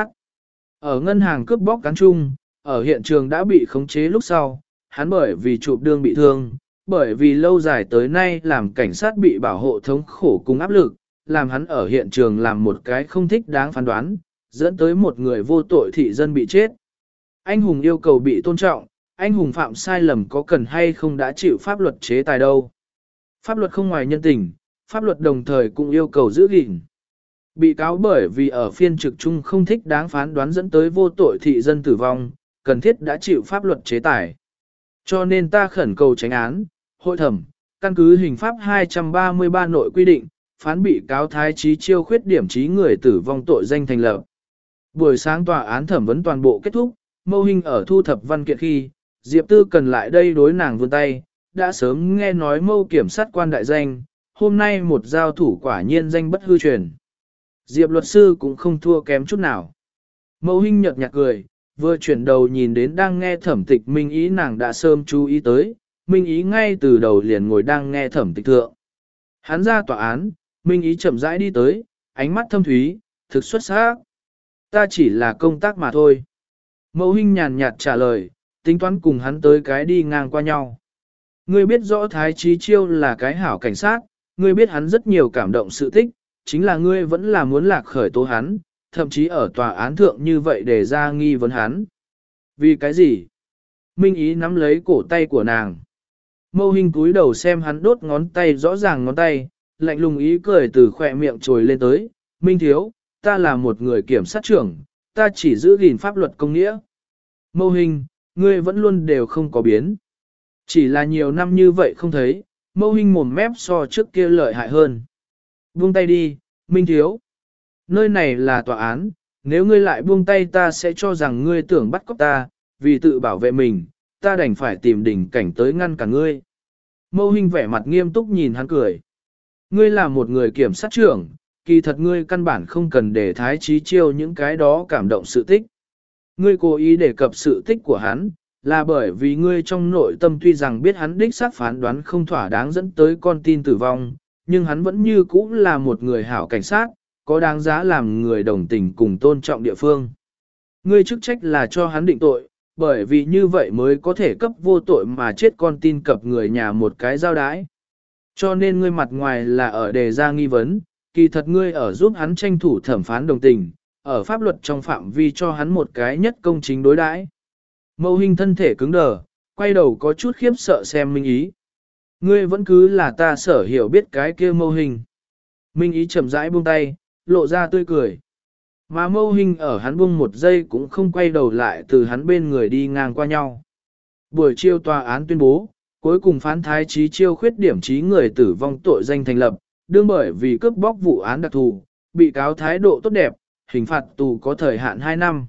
Ở ngân hàng cướp bóc cán chung, ở hiện trường đã bị khống chế lúc sau, hắn bởi vì chụp đương bị thương, bởi vì lâu dài tới nay làm cảnh sát bị bảo hộ thống khổ cùng áp lực, làm hắn ở hiện trường làm một cái không thích đáng phán đoán, dẫn tới một người vô tội thị dân bị chết. Anh hùng yêu cầu bị tôn trọng, anh hùng phạm sai lầm có cần hay không đã chịu pháp luật chế tài đâu. Pháp luật không ngoài nhân tình, pháp luật đồng thời cũng yêu cầu giữ gìn. Bị cáo bởi vì ở phiên trực chung không thích đáng phán đoán dẫn tới vô tội thị dân tử vong, cần thiết đã chịu pháp luật chế tài. Cho nên ta khẩn cầu tránh án, hội thẩm, căn cứ hình pháp hai trăm ba mươi ba nội quy định, phán bị cáo Thái Chí Chiêu khuyết điểm trí người tử vong tội danh thành lập. Buổi sáng tòa án thẩm vấn toàn bộ kết thúc, Mâu Hinh ở thu thập văn kiện khi, Diệp Tư cần lại đây đối nàng vươn tay, đã sớm nghe nói Mâu kiểm sát quan đại danh, hôm nay một giao thủ quả nhiên danh bất hư truyền. Diệp luật sư cũng không thua kém chút nào. Mâu Hinh nhợt nhạt cười, vừa chuyển đầu nhìn đến đang nghe thẩm tịch Minh Ý, nàng đã sớm chú ý tới, Minh Ý ngay từ đầu liền ngồi đang nghe thẩm tịch thượng. Hắn ra tòa án, Minh Ý chậm rãi đi tới, ánh mắt thâm thúy, thực xuất sắc. Ta chỉ là công tác mà thôi. Mâu Hinh nhàn nhạt trả lời, tính toán cùng hắn tới cái đi ngang qua nhau. Ngươi biết rõ Thái Chí Chiêu là cái hảo cảnh sát, ngươi biết hắn rất nhiều cảm động sự tích, chính là ngươi vẫn là muốn lạc khởi tố hắn, thậm chí ở tòa án thượng như vậy để ra nghi vấn hắn. Vì cái gì? Minh Ý nắm lấy cổ tay của nàng. Mâu Hinh cúi đầu xem hắn đốt ngón tay rõ ràng ngón tay, lạnh lùng ý cười từ khỏe miệng trồi lên tới. Minh thiếu, ta là một người kiểm sát trưởng, ta chỉ giữ gìn pháp luật công nghĩa. Mâu Hinh, ngươi vẫn luôn đều không có biến. Chỉ là nhiều năm như vậy không thấy, Mâu Hinh mồm mép so trước kia lợi hại hơn. Buông tay đi, Minh thiếu. Nơi này là tòa án, nếu ngươi lại buông tay ta sẽ cho rằng ngươi tưởng bắt cóc ta, vì tự bảo vệ mình, ta đành phải tìm đỉnh cảnh tới ngăn cả ngươi. Mâu Hinh vẻ mặt nghiêm túc nhìn hắn cười. Ngươi là một người kiểm sát trưởng, kỳ thật ngươi căn bản không cần để Thái Chí Chiêu những cái đó cảm động sự tích. Ngươi cố ý đề cập sự tích của hắn, là bởi vì ngươi trong nội tâm tuy rằng biết hắn đích xác phán đoán không thỏa đáng dẫn tới con tin tử vong, nhưng hắn vẫn như cũ là một người hảo cảnh sát, có đáng giá làm người đồng tình cùng tôn trọng địa phương. Ngươi chức trách là cho hắn định tội, bởi vì như vậy mới có thể cấp vô tội mà chết con tin cập người nhà một cái giao đái. Cho nên ngươi mặt ngoài là ở đề ra nghi vấn, kỳ thật ngươi ở giúp hắn tranh thủ thẩm phán đồng tình, ở pháp luật trong phạm vi cho hắn một cái nhất công chính đối đãi. Mâu Hinh thân thể cứng đờ, quay đầu có chút khiếp sợ xem Minh Ý. Ngươi vẫn cứ là ta sở hiểu biết cái kia Mâu Hinh. Minh Ý chậm rãi buông tay, lộ ra tươi cười. Mà Mâu Hinh ở hắn buông một giây cũng không quay đầu lại từ hắn bên người đi ngang qua nhau. Buổi chiều tòa án tuyên bố, cuối cùng phán Thái Chí Chiêu khuyết điểm trí người tử vong tội danh thành lập, đương bởi vì cướp bóc vụ án đặc thù, bị cáo thái độ tốt đẹp, hình phạt tù có thời hạn hai năm.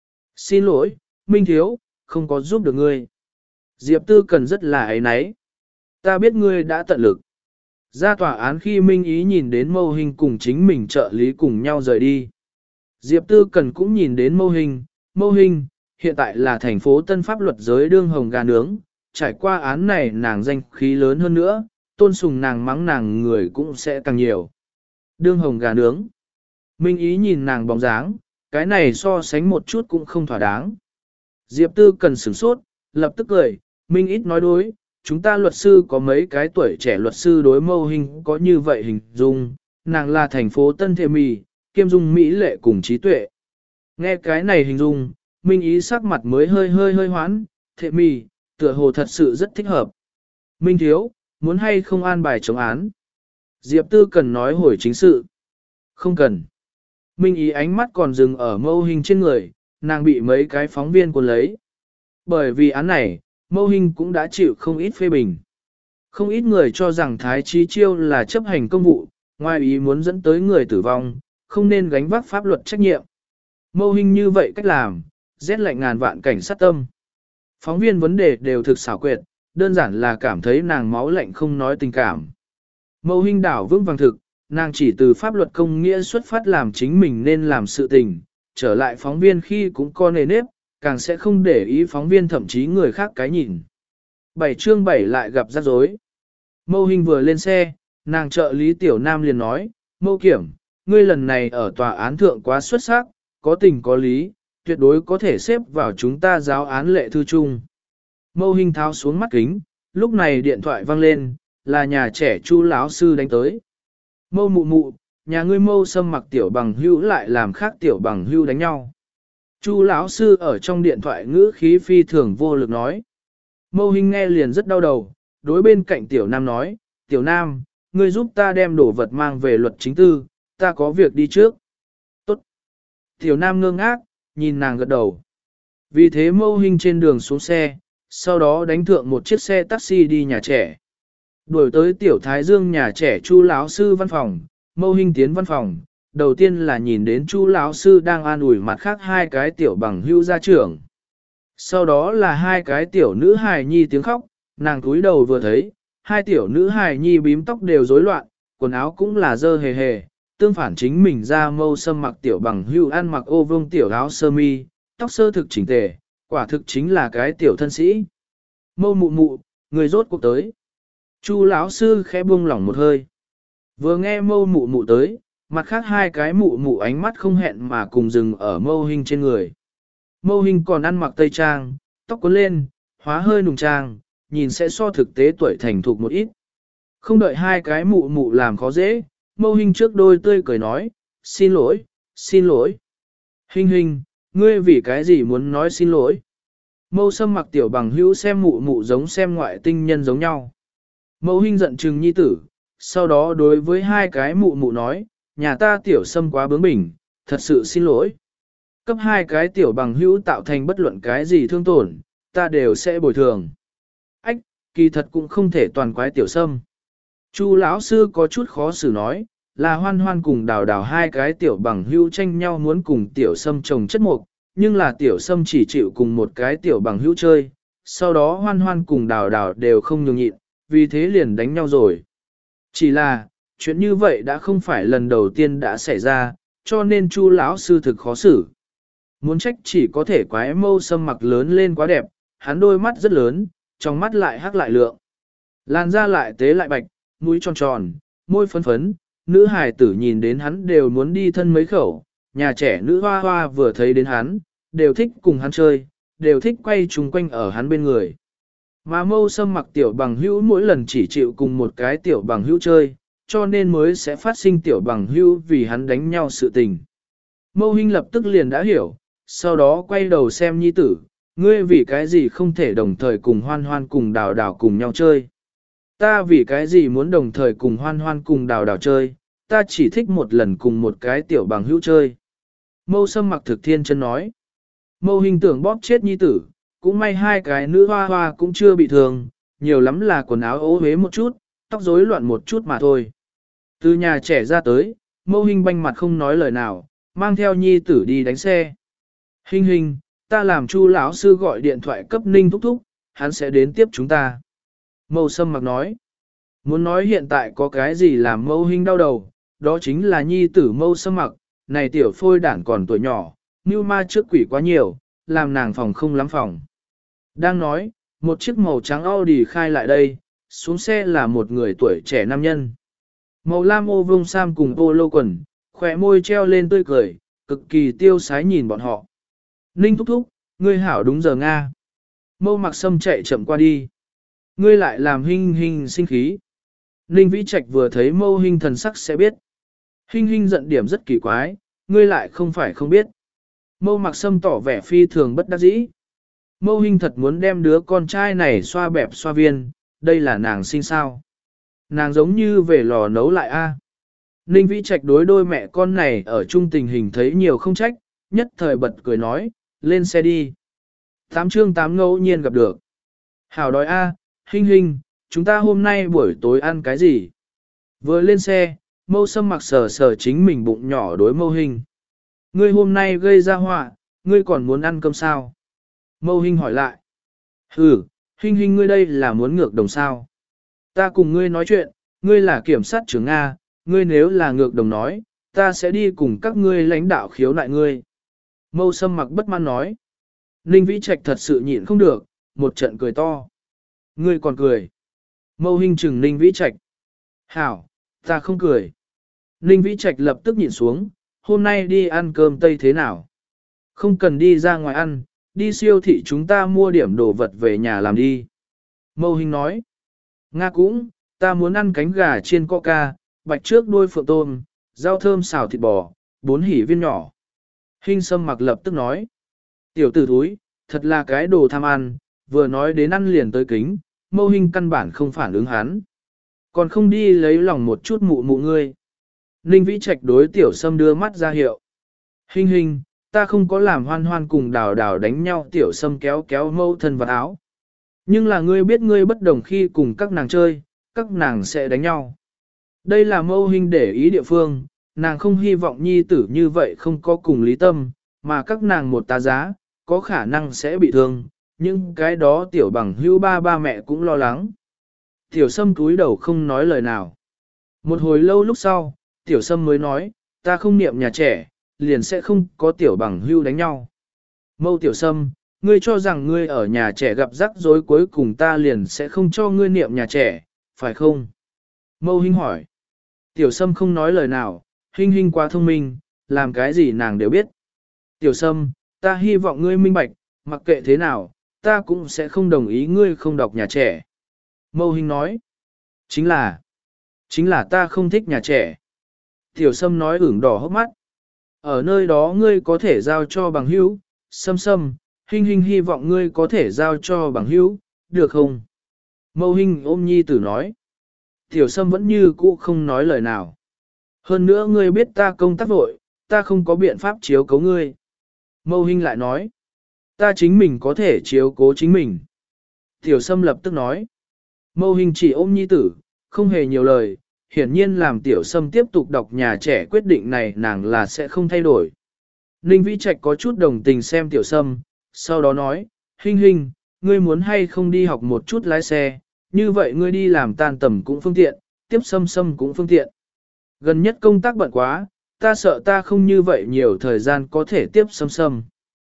Xin lỗi, Minh thiếu, không có giúp được ngươi. Diệp Tư Cần rất là ấy náy. Ta biết ngươi đã tận lực. Ra tòa án khi Minh Ý nhìn đến Mâu Hinh cùng chính mình trợ lý cùng nhau rời đi. Diệp Tư Cần cũng nhìn đến Mâu Hinh, Mâu Hinh, hiện tại là thành phố tân pháp luật giới đương hồng gà nướng, trải qua án này nàng danh khí lớn hơn nữa, tôn sùng nàng mắng nàng người cũng sẽ càng nhiều. Đương hồng gà nướng. Minh Ý nhìn nàng bóng dáng, cái này so sánh một chút cũng không thỏa đáng. Diệp Tư Cần sửng sốt, lập tức cười, Minh ít nói đối, chúng ta luật sư có mấy cái tuổi trẻ luật sư đối Mâu Hinh có như vậy hình dung, nàng là thành phố Tân Thệ Mì, kiêm dung mỹ lệ cùng trí tuệ. Nghe cái này hình dung, Minh Ý sắc mặt mới hơi hơi hơi hoãn, Thệ Mì, tựa hồ thật sự rất thích hợp. Minh thiếu, muốn hay không an bài chống án? Diệp Tư Cần nói hồi chính sự. Không cần. Minh Ý ánh mắt còn dừng ở Mâu Hinh trên người, nàng bị mấy cái phóng viên cuốn lấy. Bởi vì án này, Mâu Hinh cũng đã chịu không ít phê bình. Không ít người cho rằng Thái Chí Chiêu là chấp hành công vụ, ngoài ý muốn dẫn tới người tử vong, không nên gánh vác pháp luật trách nhiệm. Mâu Hinh như vậy cách làm, rét lạnh ngàn vạn cảnh sát tâm. Phóng viên vấn đề đều thực xảo quyệt, đơn giản là cảm thấy nàng máu lạnh không nói tình cảm. Mâu Hinh đảo vững vàng thực, nàng chỉ từ pháp luật công nghĩa xuất phát làm chính mình nên làm sự tình, trở lại phóng viên khi cũng có nề nếp, càng sẽ không để ý phóng viên thậm chí người khác cái nhìn. Bảy chương bảy lại gặp rắc rối. Mâu Hinh vừa lên xe, nàng trợ lý tiểu nam liền nói, Mâu Kiểm, ngươi lần này ở tòa án thượng quá xuất sắc, có tình có lý, tuyệt đối có thể xếp vào chúng ta giáo án lệ thư chung. Mâu Hinh tháo xuống mắt kính, lúc này điện thoại vang lên, là nhà trẻ Chu lão sư đánh tới. Mâu mụ mụ, nhà ngươi Mâu Sâm mặc tiểu bằng hữu lại làm khác tiểu bằng hữu đánh nhau. Chu lão sư ở trong điện thoại ngữ khí phi thường vô lực nói. Mâu Hinh nghe liền rất đau đầu, đối bên cạnh tiểu nam nói, tiểu nam, ngươi giúp ta đem đồ vật mang về luật chính tư, ta có việc đi trước. Tốt. Tiểu nam ngơ ngác, nhìn nàng gật đầu. Vì thế Mâu Hinh trên đường xuống xe, sau đó đánh thượng một chiếc xe taxi đi nhà trẻ. Đuổi tới tiểu thái dương nhà trẻ Chu lão sư văn phòng, Mâu Hinh tiến văn phòng, đầu tiên là nhìn đến Chu lão sư đang an ủi mặt khác hai cái tiểu bằng hưu gia trưởng. Sau đó là hai cái tiểu nữ hài nhi tiếng khóc, nàng cúi đầu vừa thấy, hai tiểu nữ hài nhi bím tóc đều rối loạn, quần áo cũng là dơ hề hề, tương phản chính mình ra Mâu Sâm mặc tiểu bằng hưu ăn mặc ô vương tiểu áo sơ mi, tóc sơ thực chỉnh tề, quả thực chính là cái tiểu thân sĩ. Mâu mụ mụ, người rốt cuộc tới. Chu lão sư khẽ buông lỏng một hơi. Vừa nghe Mâu mụ mụ tới, mặt khác hai cái mụ mụ ánh mắt không hẹn mà cùng dừng ở Mâu Hinh trên người. Mâu Hinh còn ăn mặc tây trang, tóc cuốn lên, hóa hơi nùng trang, nhìn sẽ so thực tế tuổi thành thục một ít. Không đợi hai cái mụ mụ làm khó dễ, Mâu Hinh trước đôi tươi cười nói, xin lỗi, xin lỗi. Hinh Hinh, ngươi vì cái gì muốn nói xin lỗi? Mâu Sâm mặc tiểu bằng hữu xem mụ mụ giống xem ngoại tinh nhân giống nhau. Mâu Hinh giận trừng nhi tử, sau đó đối với hai cái mụ mụ nói, nhà ta tiểu Sâm quá bướng bỉnh, thật sự xin lỗi. Cấp hai cái tiểu bằng hữu tạo thành bất luận cái gì thương tổn, ta đều sẽ bồi thường. Ách, kỳ thật cũng không thể toàn quái tiểu Sâm. Chu lão sư có chút khó xử nói, là Hoan Hoan cùng Đào Đào hai cái tiểu bằng hữu tranh nhau muốn cùng tiểu Sâm trồng chất mục, nhưng là tiểu Sâm chỉ chịu cùng một cái tiểu bằng hữu chơi, sau đó Hoan Hoan cùng Đào Đào đều không nhường nhịn, vì thế liền đánh nhau rồi. Chỉ là, chuyện như vậy đã không phải lần đầu tiên đã xảy ra, cho nên Chu lão sư thực khó xử. Muốn trách chỉ có thể quái Mâu Sâm mặc lớn lên quá đẹp, hắn đôi mắt rất lớn, trong mắt lại hắc lại lượng. Làn da lại tế lại bạch, mũi tròn tròn, môi phấn phấn, nữ hài tử nhìn đến hắn đều muốn đi thân mấy khẩu, nhà trẻ nữ hoa hoa vừa thấy đến hắn, đều thích cùng hắn chơi, đều thích quay chung quanh ở hắn bên người. Mà Mâu Sâm mặc tiểu bằng hữu mỗi lần chỉ chịu cùng một cái tiểu bằng hữu chơi, cho nên mới sẽ phát sinh tiểu bằng hữu vì hắn đánh nhau sự tình. Mâu Hinh lập tức liền đã hiểu, sau đó quay đầu xem nhi tử, ngươi vì cái gì không thể đồng thời cùng Hoan Hoan cùng Đào Đào cùng nhau chơi. Ta vì cái gì muốn đồng thời cùng Hoan Hoan cùng Đào Đào chơi, ta chỉ thích một lần cùng một cái tiểu bằng hữu chơi. Mâu Sâm mặc thực thiên chân nói. Mâu Hinh tưởng bóp chết nhi tử, cũng may hai cái nữ hoa hoa cũng chưa bị thương, nhiều lắm là quần áo ố huế một chút, tóc rối loạn một chút mà thôi. Từ nhà trẻ ra tới, Mâu Hinh banh mặt không nói lời nào, mang theo nhi tử đi đánh xe. Hinh Hinh, ta làm Chu lão sư gọi điện thoại cấp Ninh thúc thúc, hắn sẽ đến tiếp chúng ta. Mâu Sâm mặc nói, muốn nói hiện tại có cái gì làm Mâu Hinh đau đầu, đó chính là nhi tử Mâu Sâm mặc, này tiểu phôi đản còn tuổi nhỏ, như ma trước quỷ quá nhiều, làm nàng phòng không lắm phòng. Đang nói, một chiếc màu trắng Audi khai lại đây, xuống xe là một người tuổi trẻ nam nhân. Màu lam ô vương sam cùng ô lô quần, khỏe môi treo lên tươi cười, cực kỳ tiêu sái nhìn bọn họ. Ninh thúc thúc, ngươi hảo đúng giờ Nga. Mâu Mặc Sâm chạy chậm qua đi. Ngươi lại làm Hinh Hinh sinh khí. Ninh Vĩ Trạch vừa thấy Mâu Hinh thần sắc sẽ biết. Hinh Hinh giận điểm rất kỳ quái, ngươi lại không phải không biết. Mâu Mặc Sâm tỏ vẻ phi thường bất đắc dĩ. Mâu Hinh thật muốn đem đứa con trai này xoa bẹp xoa viên, đây là nàng sinh sao. Nàng giống như về lò nấu lại a. Ninh Vĩ Trạch đối đôi mẹ con này ở chung tình hình thấy nhiều không trách, nhất thời bật cười nói, lên xe đi. Tám chương tám ngẫu nhiên gặp được. Hảo đói a, Hinh Hinh, chúng ta hôm nay buổi tối ăn cái gì? Vừa lên xe, Mâu Sâm mặc sờ sờ chính mình bụng nhỏ đối Mâu Hinh. Ngươi hôm nay gây ra họa, ngươi còn muốn ăn cơm sao? Mâu Hinh hỏi lại. Ừ, Hinh Hinh ngươi đây là muốn ngược đồng sao? Ta cùng ngươi nói chuyện, ngươi là kiểm sát trưởng A, ngươi nếu là ngược đồng nói, ta sẽ đi cùng các ngươi lãnh đạo khiếu nại ngươi. Mâu Sâm mặc bất mãn nói. Ninh Vĩ Trạch thật sự nhịn không được, một trận cười to. Ngươi còn cười. Mâu Hinh chừng Ninh Vĩ Trạch. Hảo, Ta không cười. Ninh Vĩ Trạch lập tức nhìn xuống, hôm nay đi ăn cơm Tây thế nào? Không cần đi ra ngoài ăn, đi siêu thị chúng ta mua điểm đồ vật về nhà làm đi. Mâu Hình nói, Nga cũng, ta muốn ăn cánh gà chiên coca, bạch trước đuôi phượng tôm, rau thơm xào thịt bò, bốn hỉ viên nhỏ. Hình Sâm mặc lập tức nói, tiểu tử thúi, thật là cái đồ tham ăn, vừa nói đến ăn liền tới kính, Mâu Hình căn bản không phản ứng hắn. Còn không đi lấy lòng một chút mụ mụ ngươi. Ninh Vĩ Trạch đối tiểu Sâm đưa mắt ra hiệu. Hình hình, ta không có làm hoan hoan cùng đào đào đánh nhau, tiểu Sâm kéo kéo mâu thân vào áo. Nhưng là ngươi biết ngươi bất đồng khi cùng các nàng chơi, các nàng sẽ đánh nhau. Đây là mâu hình để ý địa phương, nàng không hy vọng nhi tử như vậy không có cùng lý tâm, mà các nàng một tá giá, có khả năng sẽ bị thương, nhưng cái đó tiểu bằng hữu ba ba mẹ cũng lo lắng. Tiểu Sâm cúi đầu không nói lời nào. Một hồi lâu lúc sau, tiểu Sâm mới nói, ta không niệm nhà trẻ, liền sẽ không có tiểu bằng hữu đánh nhau. Mâu tiểu Sâm, ngươi cho rằng ngươi ở nhà trẻ gặp rắc rối cuối cùng ta liền sẽ không cho ngươi niệm nhà trẻ, phải không? Mâu Hinh hỏi. Tiểu Sâm không nói lời nào, Hinh Hinh quá thông minh, làm cái gì nàng đều biết. Tiểu Sâm, ta hy vọng ngươi minh bạch, mặc kệ thế nào, ta cũng sẽ không đồng ý ngươi không đọc nhà trẻ. Mâu Hinh nói. Chính là, chính là ta không thích nhà trẻ. Tiểu Sâm nói ửng đỏ hốc mắt. Ở nơi đó ngươi có thể giao cho bằng hữu, Sâm Sâm, Hinh Hinh hy vọng ngươi có thể giao cho bằng hữu, được không? Mâu Hinh ôm nhi tử nói. Tiểu Sâm vẫn như cũ không nói lời nào. Hơn nữa ngươi biết ta công tác vội, ta không có biện pháp chiếu cố ngươi. Mâu Hinh lại nói. Ta chính mình có thể chiếu cố chính mình. Tiểu Sâm lập tức nói. Mâu Hinh chỉ ôm nhi tử, không hề nhiều lời, hiển nhiên làm Tiểu Sâm tiếp tục đọc nhà trẻ quyết định này nàng là sẽ không thay đổi. Ninh Vĩ Trạch có chút đồng tình xem Tiểu Sâm, sau đó nói, Hinh Hinh, ngươi muốn hay không đi học một chút lái xe, như vậy ngươi đi làm tan tầm cũng phương tiện, tiếp Sâm Sâm cũng phương tiện. Gần nhất công tác bận quá, ta sợ ta không như vậy nhiều thời gian có thể tiếp Sâm Sâm.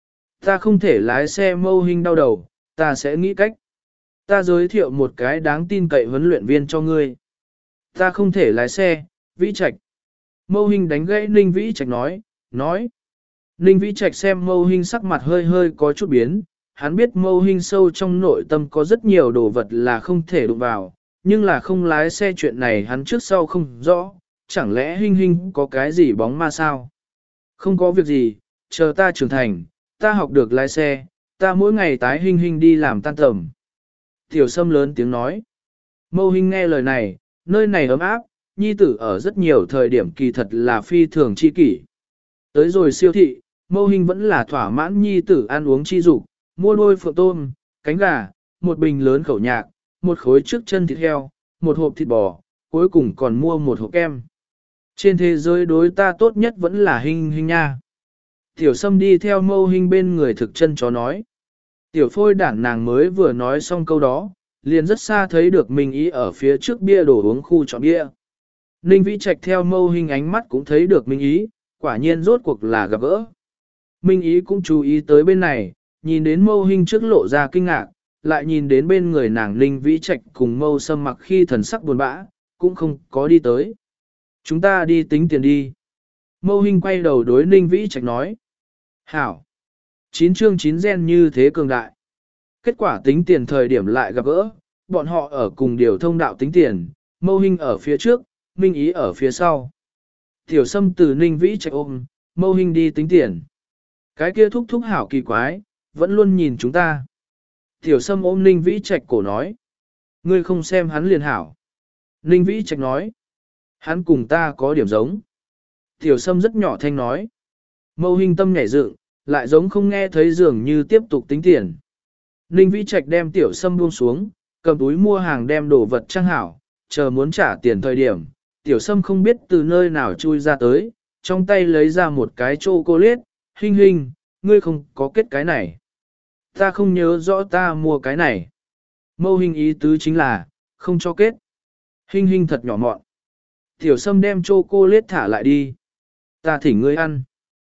Ta không thể lái xe. Mâu Hinh đau đầu, ta sẽ nghĩ cách. Ta giới thiệu một cái đáng tin cậy huấn luyện viên cho ngươi. Ta không thể lái xe, Vĩ Trạch. Mâu Hinh đánh gãy Ninh Vĩ Trạch nói, nói. Ninh Vĩ Trạch xem Mâu Hinh sắc mặt hơi hơi có chút biến, hắn biết Mâu Hinh sâu trong nội tâm có rất nhiều đồ vật là không thể đụng vào, nhưng là không lái xe chuyện này hắn trước sau không rõ, chẳng lẽ Hinh Hinh có cái gì bóng ma sao? Không có việc gì, chờ ta trưởng thành, ta học được lái xe, ta mỗi ngày tái Hinh Hinh đi làm tan tầm. Tiểu Sâm lớn tiếng nói. Mâu Hinh nghe lời này, nơi này ấm áp, nhi tử ở rất nhiều thời điểm kỳ thật là phi thường chi kỷ. Tới rồi siêu thị, Mâu Hinh vẫn là thỏa mãn nhi tử ăn uống chi dục, mua đôi phượng tôm, cánh gà, một bình lớn khẩu nhạc, một khối trước chân thịt heo, một hộp thịt bò, cuối cùng còn mua một hộp kem. Trên thế giới đối ta tốt nhất vẫn là Hinh Hinh nha. Tiểu Sâm đi theo Mâu Hinh bên người thực chân chó nói. Tiểu Phôi đản nàng mới vừa nói xong câu đó, liền rất xa thấy được Minh Ý ở phía trước bia đổ uống khu chọn bia. Ninh Vĩ Trạch theo Mâu Hinh ánh mắt cũng thấy được Minh Ý, quả nhiên rốt cuộc là gặp gỡ. Minh Ý cũng chú ý tới bên này, nhìn đến Mâu Hinh trước lộ ra kinh ngạc, lại nhìn đến bên người nàng Ninh Vĩ Trạch cùng Mâu Sâm mặc khi thần sắc buồn bã, cũng không có đi tới. Chúng ta đi tính tiền đi. Mâu Hinh quay đầu đối Ninh Vĩ Trạch nói. Hảo. Chín chương chín gen như thế cường đại. Kết quả tính tiền thời điểm lại gặp gỡ, bọn họ ở cùng điều thông đạo tính tiền, Mâu Hinh ở phía trước, Minh Ý ở phía sau. Tiểu Sâm từ Ninh Vĩ Trạch ôm, Mâu Hinh đi tính tiền. Cái kia thúc thúc hảo kỳ quái, vẫn luôn nhìn chúng ta. Tiểu Sâm ôm Ninh Vĩ Trạch cổ nói. Ngươi không xem hắn liền hảo. Ninh Vĩ Trạch nói. Hắn cùng ta có điểm giống. Tiểu Sâm rất nhỏ thanh nói. Mâu Hinh tâm nhảy dựng, lại giống không nghe thấy dường như tiếp tục tính tiền. Ninh Vĩ Trạch đem Tiểu Sâm buông xuống, cầm túi mua hàng đem đồ vật trang hảo, chờ muốn trả tiền thời điểm. Tiểu Sâm không biết từ nơi nào chui ra tới, trong tay lấy ra một cái chocolate. Hinh Hinh, ngươi không có kết cái này. Ta không nhớ rõ ta mua cái này. Mâu Hinh ý tứ chính là, không cho kết. Hinh Hinh thật nhỏ mọn. Tiểu Sâm đem chocolate thả lại đi. Ta thỉnh ngươi ăn.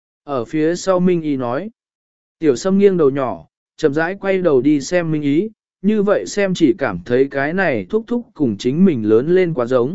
Ở phía sau Minh Ý nói. Tiểu Sâm nghiêng đầu nhỏ, chậm rãi quay đầu đi xem Minh Ý. Như vậy xem chỉ cảm thấy cái này thúc thúc cùng chính mình lớn lên quá giống.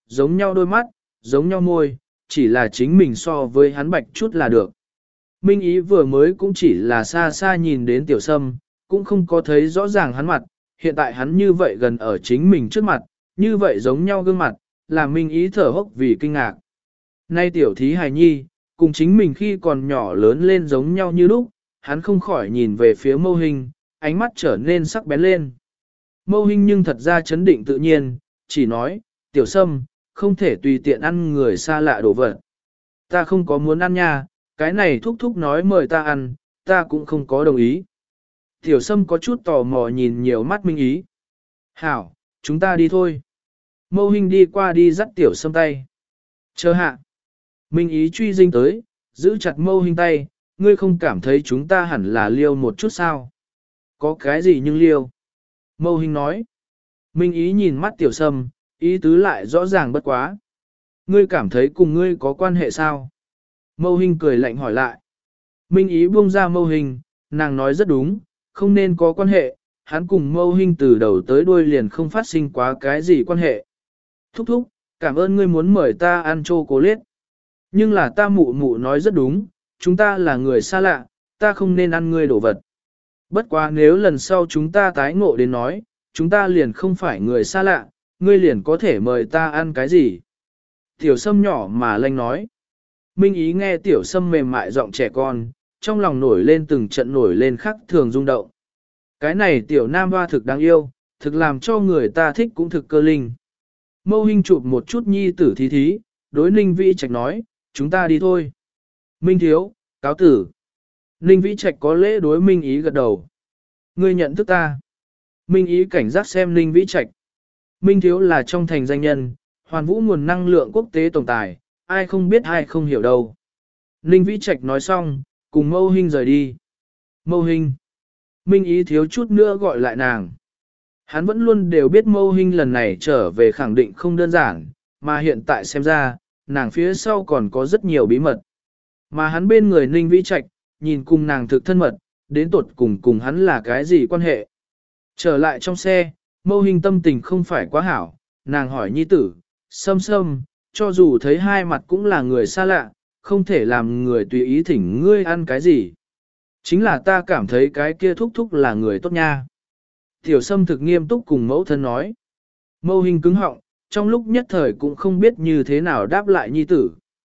giống nhau đôi mắt, giống nhau môi, chỉ là chính mình so với hắn bạch chút là được. Minh Ý vừa mới cũng chỉ là xa xa nhìn đến tiểu sâm, cũng không có thấy rõ ràng hắn mặt, hiện tại hắn như vậy gần ở chính mình trước mặt, như vậy giống nhau gương mặt, làm Minh Ý thở hốc vì kinh ngạc. Nay tiểu thí hài nhi, cùng chính mình khi còn nhỏ lớn lên giống nhau như lúc, hắn không khỏi nhìn về phía Mâu Hình, ánh mắt trở nên sắc bén lên. Mâu Hình nhưng thật ra chấn định tự nhiên, chỉ nói, tiểu sâm, không thể tùy tiện ăn người xa lạ đồ vật. Ta không có muốn ăn nha, cái này thúc thúc nói mời ta ăn, ta cũng không có đồng ý. Tiểu sâm có chút tò mò nhìn nhiều mắt Minh Ý. Hảo, chúng ta đi thôi. Mâu Hình đi qua đi dắt tiểu sâm tay. Chờ hạ. Minh Ý truy dinh tới, giữ chặt Mâu Hình tay, ngươi không cảm thấy chúng ta hẳn là liêu một chút sao? Có cái gì nhưng liêu? Mâu Hình nói. Minh Ý nhìn mắt tiểu sâm, ý tứ lại rõ ràng bất quá. Ngươi cảm thấy cùng ngươi có quan hệ sao? Mâu Hình cười lạnh hỏi lại. Minh Ý buông ra Mâu Hình, nàng nói rất đúng, không nên có quan hệ, hắn cùng Mâu Hình từ đầu tới đuôi liền không phát sinh quá cái gì quan hệ. Thúc thúc, cảm ơn ngươi muốn mời ta ăn chocolate. Nhưng là ta mụ mụ nói rất đúng, chúng ta là người xa lạ, ta không nên ăn ngươi đồ vật. Bất quá nếu lần sau chúng ta tái ngộ đến nói, chúng ta liền không phải người xa lạ, ngươi liền có thể mời ta ăn cái gì. Tiểu Sâm nhỏ mà lanh nói. Minh Ý nghe Tiểu Sâm mềm mại giọng trẻ con, trong lòng nổi lên từng trận nổi lên khắc thường rung động. Cái này Tiểu Nam Hoa thực đáng yêu, thực làm cho người ta thích cũng thực cơ linh. Mâu Hình chụp một chút nhi tử thí thí, đối Ninh Vĩ Trạch nói, chúng ta đi thôi. Minh Thiếu, cáo tử. Ninh Vĩ Trạch có lễ đối Minh Ý gật đầu. Ngươi nhận thức ta. Minh Ý cảnh giác xem Ninh Vĩ Trạch. Minh Thiếu là trong thành danh nhân, hoàn vũ nguồn năng lượng quốc tế tổng tài, ai không biết ai không hiểu đâu. Ninh Vĩ Trạch nói xong, cùng Mâu Hình rời đi. Mâu Hình. Minh Ý thiếu chút nữa gọi lại nàng. Hắn vẫn luôn đều biết Mâu Hình lần này trở về khẳng định không đơn giản, mà hiện tại xem ra, nàng phía sau còn có rất nhiều bí mật. Mà hắn bên người Ninh Vĩ Trạch, nhìn cùng nàng thực thân mật, đến tột cùng cùng hắn là cái gì quan hệ. Trở lại trong xe, Mâu Hình tâm tình không phải quá hảo, nàng hỏi nhi tử, Sâm Sâm, cho dù thấy hai mặt cũng là người xa lạ, không thể làm người tùy ý thỉnh ngươi ăn cái gì. Chính là ta cảm thấy cái kia thúc thúc là người tốt nha. Tiểu Sâm thực nghiêm túc cùng mẫu thân nói. Mâu Hình cứng họng, trong lúc nhất thời cũng không biết như thế nào đáp lại nhi tử.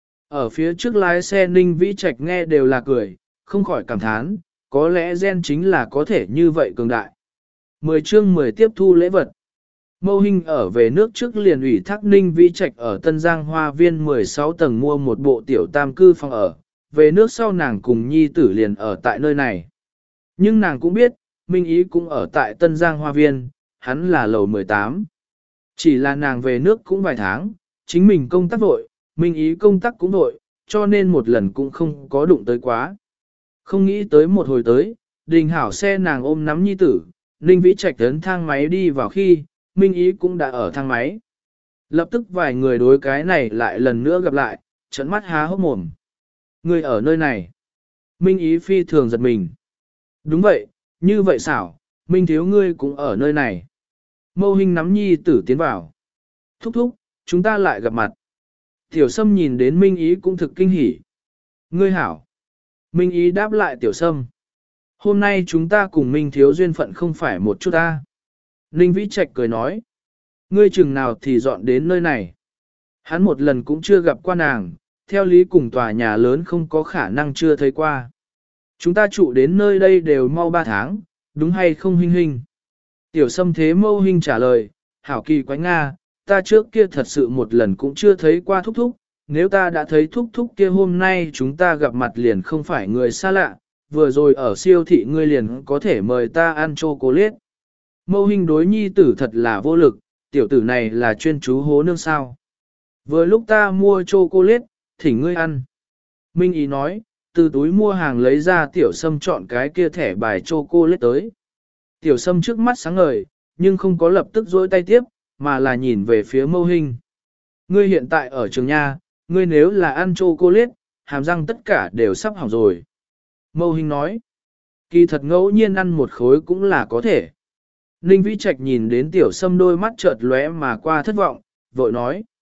Ở phía trước lái xe Ninh Vĩ Trạch nghe đều là cười, không khỏi cảm thán, có lẽ gen chính là có thể như vậy cường đại. Mười chương mười tiếp thu lễ vật. Mâu Hình ở về nước trước liền ủy thác Ninh Vĩ Trạch ở Tân Giang Hoa Viên mười sáu tầng mua một bộ tiểu tam cư phòng ở, về nước sau nàng cùng nhi tử liền ở tại nơi này. Nhưng nàng cũng biết, Minh Ý cũng ở tại Tân Giang Hoa Viên, hắn là lầu mười tám. Chỉ là nàng về nước cũng vài tháng, chính mình công tác vội, Minh Ý công tác cũng vội, cho nên một lần cũng không có đụng tới quá. Không nghĩ tới một hồi tới, đình hảo xe nàng ôm nắm nhi tử, Ninh Vĩ Trạch đến thang máy đi vào khi, Minh Ý cũng đã ở thang máy. Lập tức vài người đối cái này lại lần nữa gặp lại, trợn mắt há hốc mồm. Người ở nơi này. Minh Ý phi thường giật mình. Đúng vậy, như vậy xảo, Minh Thiếu ngươi cũng ở nơi này. Mâu Hình nắm nhi tử tiến vào. Thúc thúc, chúng ta lại gặp mặt. Tiểu Sâm nhìn đến Minh Ý cũng thực kinh hỉ. Ngươi hảo. Minh Ý đáp lại Tiểu Sâm. Hôm nay chúng ta cùng Minh Thiếu duyên phận không phải một chút ta. Ninh Vĩ Trạch cười nói. Ngươi chừng nào thì dọn đến nơi này. Hắn một lần cũng chưa gặp qua nàng, theo lý cùng tòa nhà lớn không có khả năng chưa thấy qua. Chúng ta trụ đến nơi đây đều mau ba tháng, đúng hay không Hình Hình? Tiểu Sâm thế Mâu Hình trả lời, hảo kỳ quái Nga, ta trước kia thật sự một lần cũng chưa thấy qua thúc thúc, nếu ta đã thấy thúc thúc kia hôm nay chúng ta gặp mặt liền không phải người xa lạ, vừa rồi ở siêu thị ngươi liền có thể mời ta ăn chocolate. Mâu Hình đối nhi tử thật là vô lực, tiểu tử này là chuyên chú hố nương sao. Vừa lúc ta mua chocolate, thỉnh ngươi ăn. Minh Ý nói, từ túi mua hàng lấy ra Tiểu Sâm chọn cái kia thẻ bài chocolate tới. Tiểu Sâm trước mắt sáng ngời, nhưng không có lập tức dối tay tiếp, mà là nhìn về phía Mâu Hình. Ngươi hiện tại ở trường nha, ngươi nếu là ăn chocolate, hàm răng tất cả đều sắp hỏng rồi. Mâu Hình nói, kỳ thật ngẫu nhiên ăn một khối cũng là có thể. Ninh Vĩ Trạch nhìn đến Tiểu Sâm đôi mắt chợt lóe mà qua thất vọng, vội nói.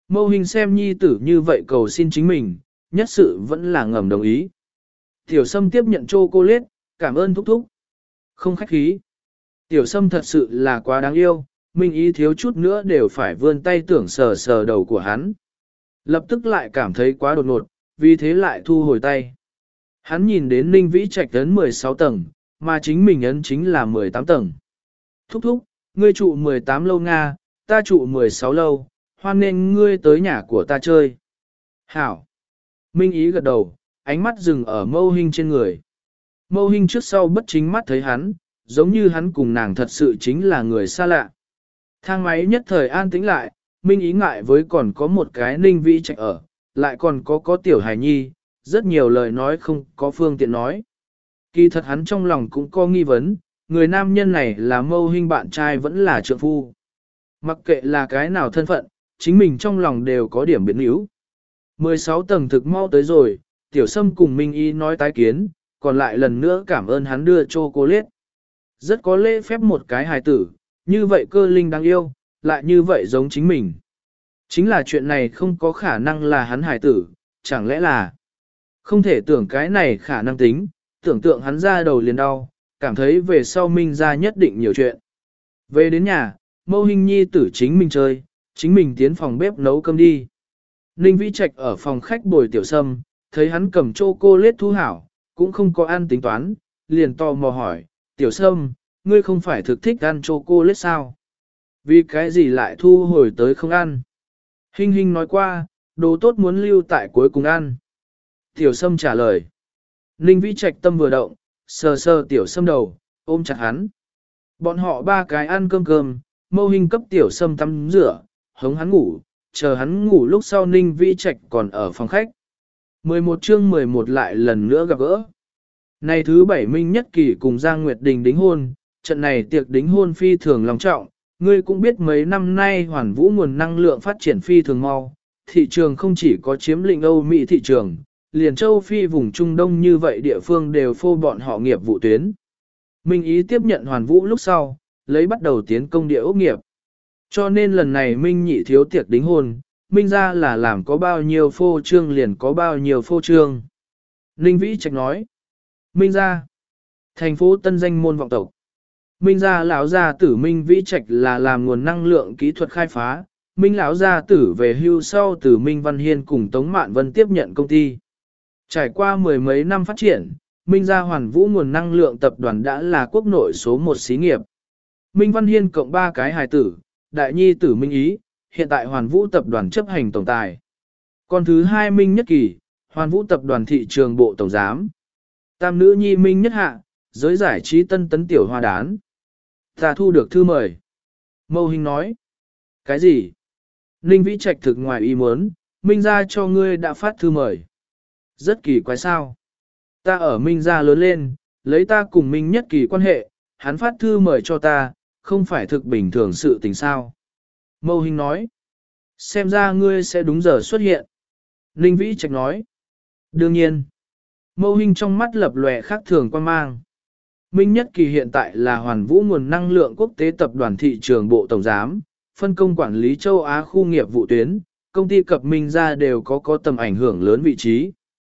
Mâu Hình xem nhi tử như vậy cầu xin chính mình, nhất sự vẫn là ngầm đồng ý. Tiểu Sâm tiếp nhận chocolate, cảm ơn thúc thúc. Không khách khí. Tiểu Sâm thật sự là quá đáng yêu, Minh Ý thiếu chút nữa đều phải vươn tay tưởng sờ sờ đầu của hắn. Lập tức lại cảm thấy quá đột ngột, vì thế lại thu hồi tay. Hắn nhìn đến Ninh Vĩ Trạch ấn mười sáu tầng, mà chính mình ấn chính là mười tám tầng. Thúc thúc, ngươi trụ mười tám lâu Nga, ta trụ mười sáu lâu, hoan nên ngươi tới nhà của ta chơi. Hảo. Minh Ý gật đầu, ánh mắt dừng ở Mâu Hinh trên người. Mâu Hinh trước sau bất chính mắt thấy hắn, giống như hắn cùng nàng thật sự chính là người xa lạ. Thang máy nhất thời an tĩnh lại, Minh Ý ngại với còn có một cái Ninh Vĩ Trạch ở, lại còn có có tiểu hài nhi, rất nhiều lời nói không có phương tiện nói. Kỳ thật hắn trong lòng cũng có nghi vấn, người nam nhân này là Mâu Hinh bạn trai vẫn là trượng phu. Mặc kệ là cái nào thân phận, chính mình trong lòng đều có điểm biến yếu. mười sáu tầng thực mau tới rồi, Tiểu Sâm cùng Minh Y nói tái kiến, còn lại lần nữa cảm ơn hắn đưa chocolate. Rất có lễ phép một cái hài tử, như vậy cơ linh đáng yêu, lại như vậy giống chính mình. Chính là chuyện này không có khả năng là hắn hài tử, chẳng lẽ là không thể tưởng cái này khả năng tính, tưởng tượng hắn ra đầu liền đau, cảm thấy về sau Minh ra nhất định nhiều chuyện. Về đến nhà, Mâu Hinh nhi tử chính mình chơi, chính mình tiến phòng bếp nấu cơm đi. Ninh Vĩ Trạch ở phòng khách bồi Tiểu Sâm, thấy hắn cầm chocolate thu hảo, cũng không có ăn tính toán, liền tò mò hỏi, Tiểu Sâm, ngươi không phải thực thích ăn chocolate sao? Vì cái gì lại thu hồi tới không ăn? Hinh Hinh nói qua, đồ tốt muốn lưu tại cuối cùng ăn. Tiểu Sâm trả lời. Ninh Vĩ Trạch tâm vừa động, sờ sờ Tiểu Sâm đầu, ôm chặt hắn. Bọn họ ba cái ăn cơm cơm, Mâu Hinh cấp Tiểu Sâm tắm rửa, hống hắn ngủ, chờ hắn ngủ lúc sau Ninh Vĩ Trạch còn ở phòng khách. mười một chương mười một lại lần nữa gặp gỡ. Này thứ bảy Minh Nhất Kỳ cùng Giang Nguyệt Đình đính hôn, trận này tiệc đính hôn phi thường long trọng, ngươi cũng biết mấy năm nay Hoàn Vũ nguồn năng lượng phát triển phi thường mau, thị trường không chỉ có chiếm lĩnh Âu Mỹ thị trường, liền châu Phi vùng Trung Đông như vậy địa phương đều phô bọn họ nghiệp vụ tuyến. Minh Ý tiếp nhận Hoàn Vũ lúc sau, lấy bắt đầu tiến công địa ốc nghiệp. Cho nên lần này Minh nhị thiếu tiệc đính hôn, Minh ra là làm có bao nhiêu phô trương liền có bao nhiêu phô trương. Ninh Vĩ Trạch nói, Minh ra, thành phố Tân Danh môn vọng tộc. Minh gia lão gia tử Minh Vĩ Trạch là làm nguồn năng lượng kỹ thuật khai phá, Minh lão gia tử về hưu sau từ Minh Văn Hiên cùng Tống Mạn Vân tiếp nhận công ty. Trải qua mười mấy năm phát triển, Minh gia Hoàn Vũ nguồn năng lượng tập đoàn đã là quốc nội số một xí nghiệp. Minh Văn Hiên cộng ba cái hài tử, đại nhi tử Minh Ý, hiện tại Hoàn Vũ tập đoàn chấp hành tổng tài. Con thứ hai Minh Nhất Kỳ, Hoàn Vũ tập đoàn thị trường bộ tổng giám. Tam nữ nhi Minh Nhất Hạ, giới giải trí tân tấn tiểu hoa đán. Ta thu được thư mời. Mâu Hinh nói. Cái gì? Ninh Vĩ Trạch thực ngoài ý muốn, Minh gia cho ngươi đã phát thư mời. Rất kỳ quái sao. Ta ở Minh gia lớn lên, lấy ta cùng Minh Nhất Kỳ quan hệ, hắn phát thư mời cho ta, không phải thực bình thường sự tình sao. Mâu Hinh nói. Xem ra ngươi sẽ đúng giờ xuất hiện. Ninh Vĩ Trạch nói. Đương nhiên. Mâu Hinh trong mắt lập lòe khác thường quan mang. Minh Nhất Kỳ hiện tại là Hoàn Vũ nguồn năng lượng quốc tế tập đoàn thị trường bộ tổng giám, phân công quản lý châu Á khu nghiệp vụ tuyến, công ty cập Minh gia đều có có tầm ảnh hưởng lớn vị trí.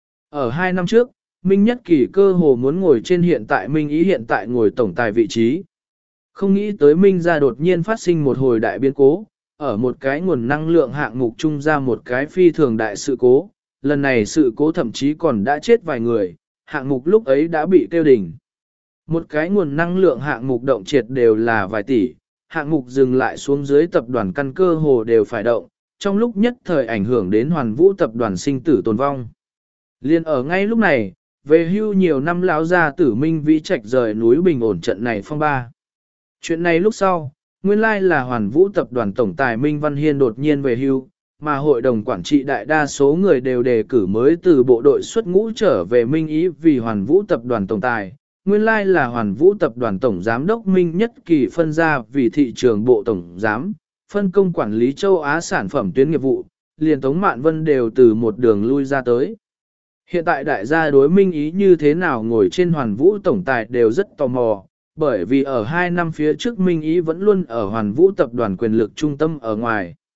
Ở hai năm trước, Minh Nhất Kỳ cơ hồ muốn ngồi trên hiện tại Minh Ý hiện tại ngồi tổng tài vị trí. Không nghĩ tới Minh gia đột nhiên phát sinh một hồi đại biến cố, ở một cái nguồn năng lượng hạng mục trung ra một cái phi thường đại sự cố, lần này sự cố thậm chí còn đã chết vài người, hạng mục lúc ấy đã bị tiêu đỉnh. Một cái nguồn năng lượng hạng mục động triệt đều là vài tỷ, hạng mục dừng lại xuống dưới tập đoàn căn cơ hồ đều phải động, trong lúc nhất thời ảnh hưởng đến Hoàn Vũ tập đoàn sinh tử tồn vong. Liên ở ngay lúc này, về hưu nhiều năm lão gia tử Minh Vĩ Trạch rời núi bình ổn trận này phong ba. Chuyện này lúc sau, nguyên lai là Hoàn Vũ tập đoàn tổng tài Minh Văn Hiên đột nhiên về hưu, mà hội đồng quản trị đại đa số người đều đề cử mới từ bộ đội xuất ngũ trở về Minh Ý vì Hoàn Vũ tập đoàn tổng tài. Nguyên lai là Hoàn Vũ tập đoàn tổng giám đốc Minh Nhất Kỳ phân ra vì thị trường bộ tổng giám, phân công quản lý châu Á sản phẩm tuyến nghiệp vụ, liền Tống Mạn Vân đều từ một đường lui ra tới. Hiện tại đại gia đối Minh Ý như thế nào ngồi trên Hoàn Vũ tổng tài đều rất tò mò, bởi vì ở hai năm phía trước Minh Ý vẫn luôn ở Hoàn Vũ tập đoàn quyền lực trung tâm ở ngoài.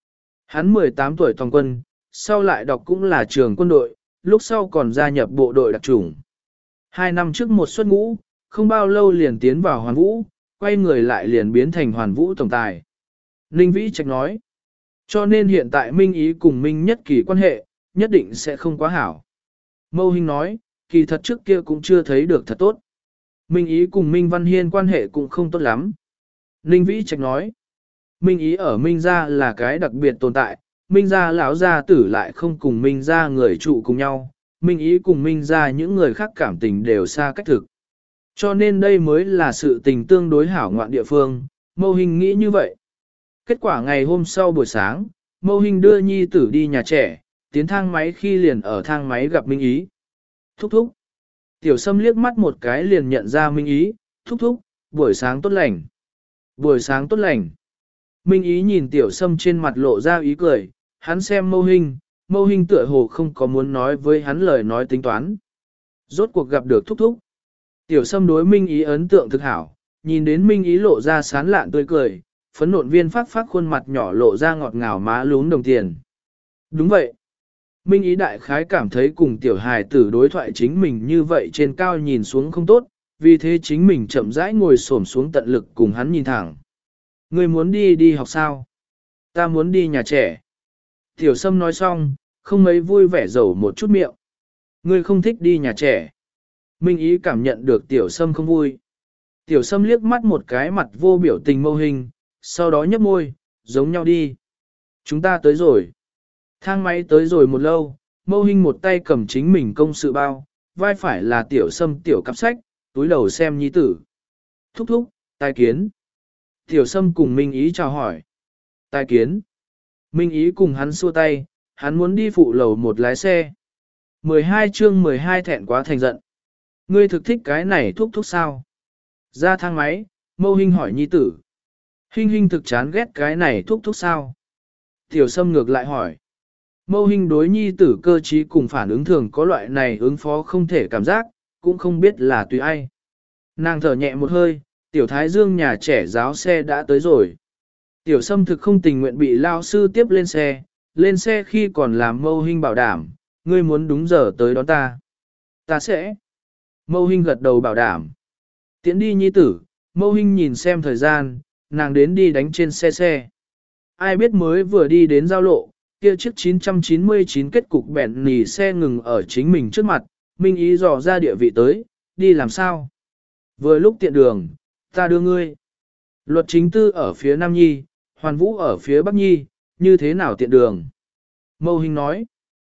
Hắn mười tám tuổi toàn quân, sau lại đọc cũng là trường quân đội, lúc sau còn gia nhập bộ đội đặc chủng. Hai năm trước một xuất ngũ, không bao lâu liền tiến vào hoàn vũ, quay người lại liền biến thành hoàn vũ tổng tài. Ninh Vĩ Trạch nói, cho nên hiện tại Minh Ý cùng Minh Nhất Kỳ quan hệ, nhất định sẽ không quá hảo. Mâu Hinh nói, kỳ thật trước kia cũng chưa thấy được thật tốt. Minh Ý cùng Minh Văn Hiên quan hệ cũng không tốt lắm. Ninh Vĩ Trạch nói, Minh Ý ở Minh gia là cái đặc biệt tồn tại, Minh gia lão gia tử lại không cùng Minh gia người trụ cùng nhau, Minh Ý cùng Minh gia những người khác cảm tình đều xa cách thực. Cho nên đây mới là sự tình tương đối hảo ngoạn địa phương, Mâu Hinh nghĩ như vậy. Kết quả ngày hôm sau buổi sáng, Mâu Hinh đưa nhi tử đi nhà trẻ, tiến thang máy khi liền ở thang máy gặp Minh Ý. Thúc thúc. Tiểu Sâm liếc mắt một cái liền nhận ra Minh Ý, thúc thúc, buổi sáng tốt lành. Buổi sáng tốt lành. Minh Ý nhìn Tiểu Sâm trên mặt lộ ra ý cười, hắn xem Mâu Hinh, Mâu Hinh tựa hồ không có muốn nói với hắn lời nói tính toán. Rốt cuộc gặp được thúc thúc. Tiểu Sâm đối Minh Ý ấn tượng thực hảo, nhìn đến Minh Ý lộ ra sán lạn tươi cười, phấn nộn viên phát phát khuôn mặt nhỏ lộ ra ngọt ngào má lún đồng tiền. Đúng vậy. Minh Ý đại khái cảm thấy cùng tiểu hài tử đối thoại chính mình như vậy trên cao nhìn xuống không tốt, vì thế chính mình chậm rãi ngồi xổm xuống tận lực cùng hắn nhìn thẳng. Ngươi muốn đi đi học sao? Ta muốn đi nhà trẻ. Tiểu Sâm nói xong, không mấy vui vẻ dầu một chút miệng. Ngươi không thích đi nhà trẻ. Minh Ý cảm nhận được Tiểu Sâm không vui. Tiểu Sâm liếc mắt một cái mặt vô biểu tình Mâu Hinh, sau đó nhấp môi, giống nhau đi. Chúng ta tới rồi. Thang máy tới rồi một lâu, Mâu Hinh một tay cầm chính mình công sự bao, vai phải là Tiểu Sâm tiểu cặp sách, túi đầu xem nhi tử. Thúc thúc, tai kiến. Tiểu Sâm cùng Minh Ý chào hỏi. Tai kiến. Minh Ý cùng hắn xua tay, hắn muốn đi phụ lầu một lái xe. mười hai chương mười hai thẹn quá thành giận. Ngươi thực thích cái này thúc thúc sao? Ra thang máy, Mâu Hinh hỏi nhi tử. Hinh Hinh thực chán ghét cái này thúc thúc sao? Tiểu Sâm ngược lại hỏi. Mâu Hinh đối nhi tử cơ trí cùng phản ứng thường có loại này ứng phó không thể cảm giác, cũng không biết là tùy ai. Nàng thở nhẹ một hơi, Tiểu Thái Dương nhà trẻ giáo xe đã tới rồi. Tiểu Sâm thực không tình nguyện bị lao sư tiếp lên xe, lên xe khi còn làm Mâu Hinh bảo đảm, ngươi muốn đúng giờ tới đón ta. Ta sẽ. Mâu Hinh gật đầu bảo đảm. Tiễn đi nhi tử, Mâu Hinh nhìn xem thời gian, nàng đến đi đánh trên xe xe. Ai biết mới vừa đi đến giao lộ, kia chiếc chín trăm chín mươi chín kết cục bẹn nỉ xe ngừng ở chính mình trước mặt, Minh Ý dò ra địa vị tới, đi làm sao? Vừa lúc tiện đường, ta đưa ngươi. Luật chính tư ở phía Nam Nhi, Hoàn Vũ ở phía Bắc Nhi, như thế nào tiện đường? Mâu Hinh nói,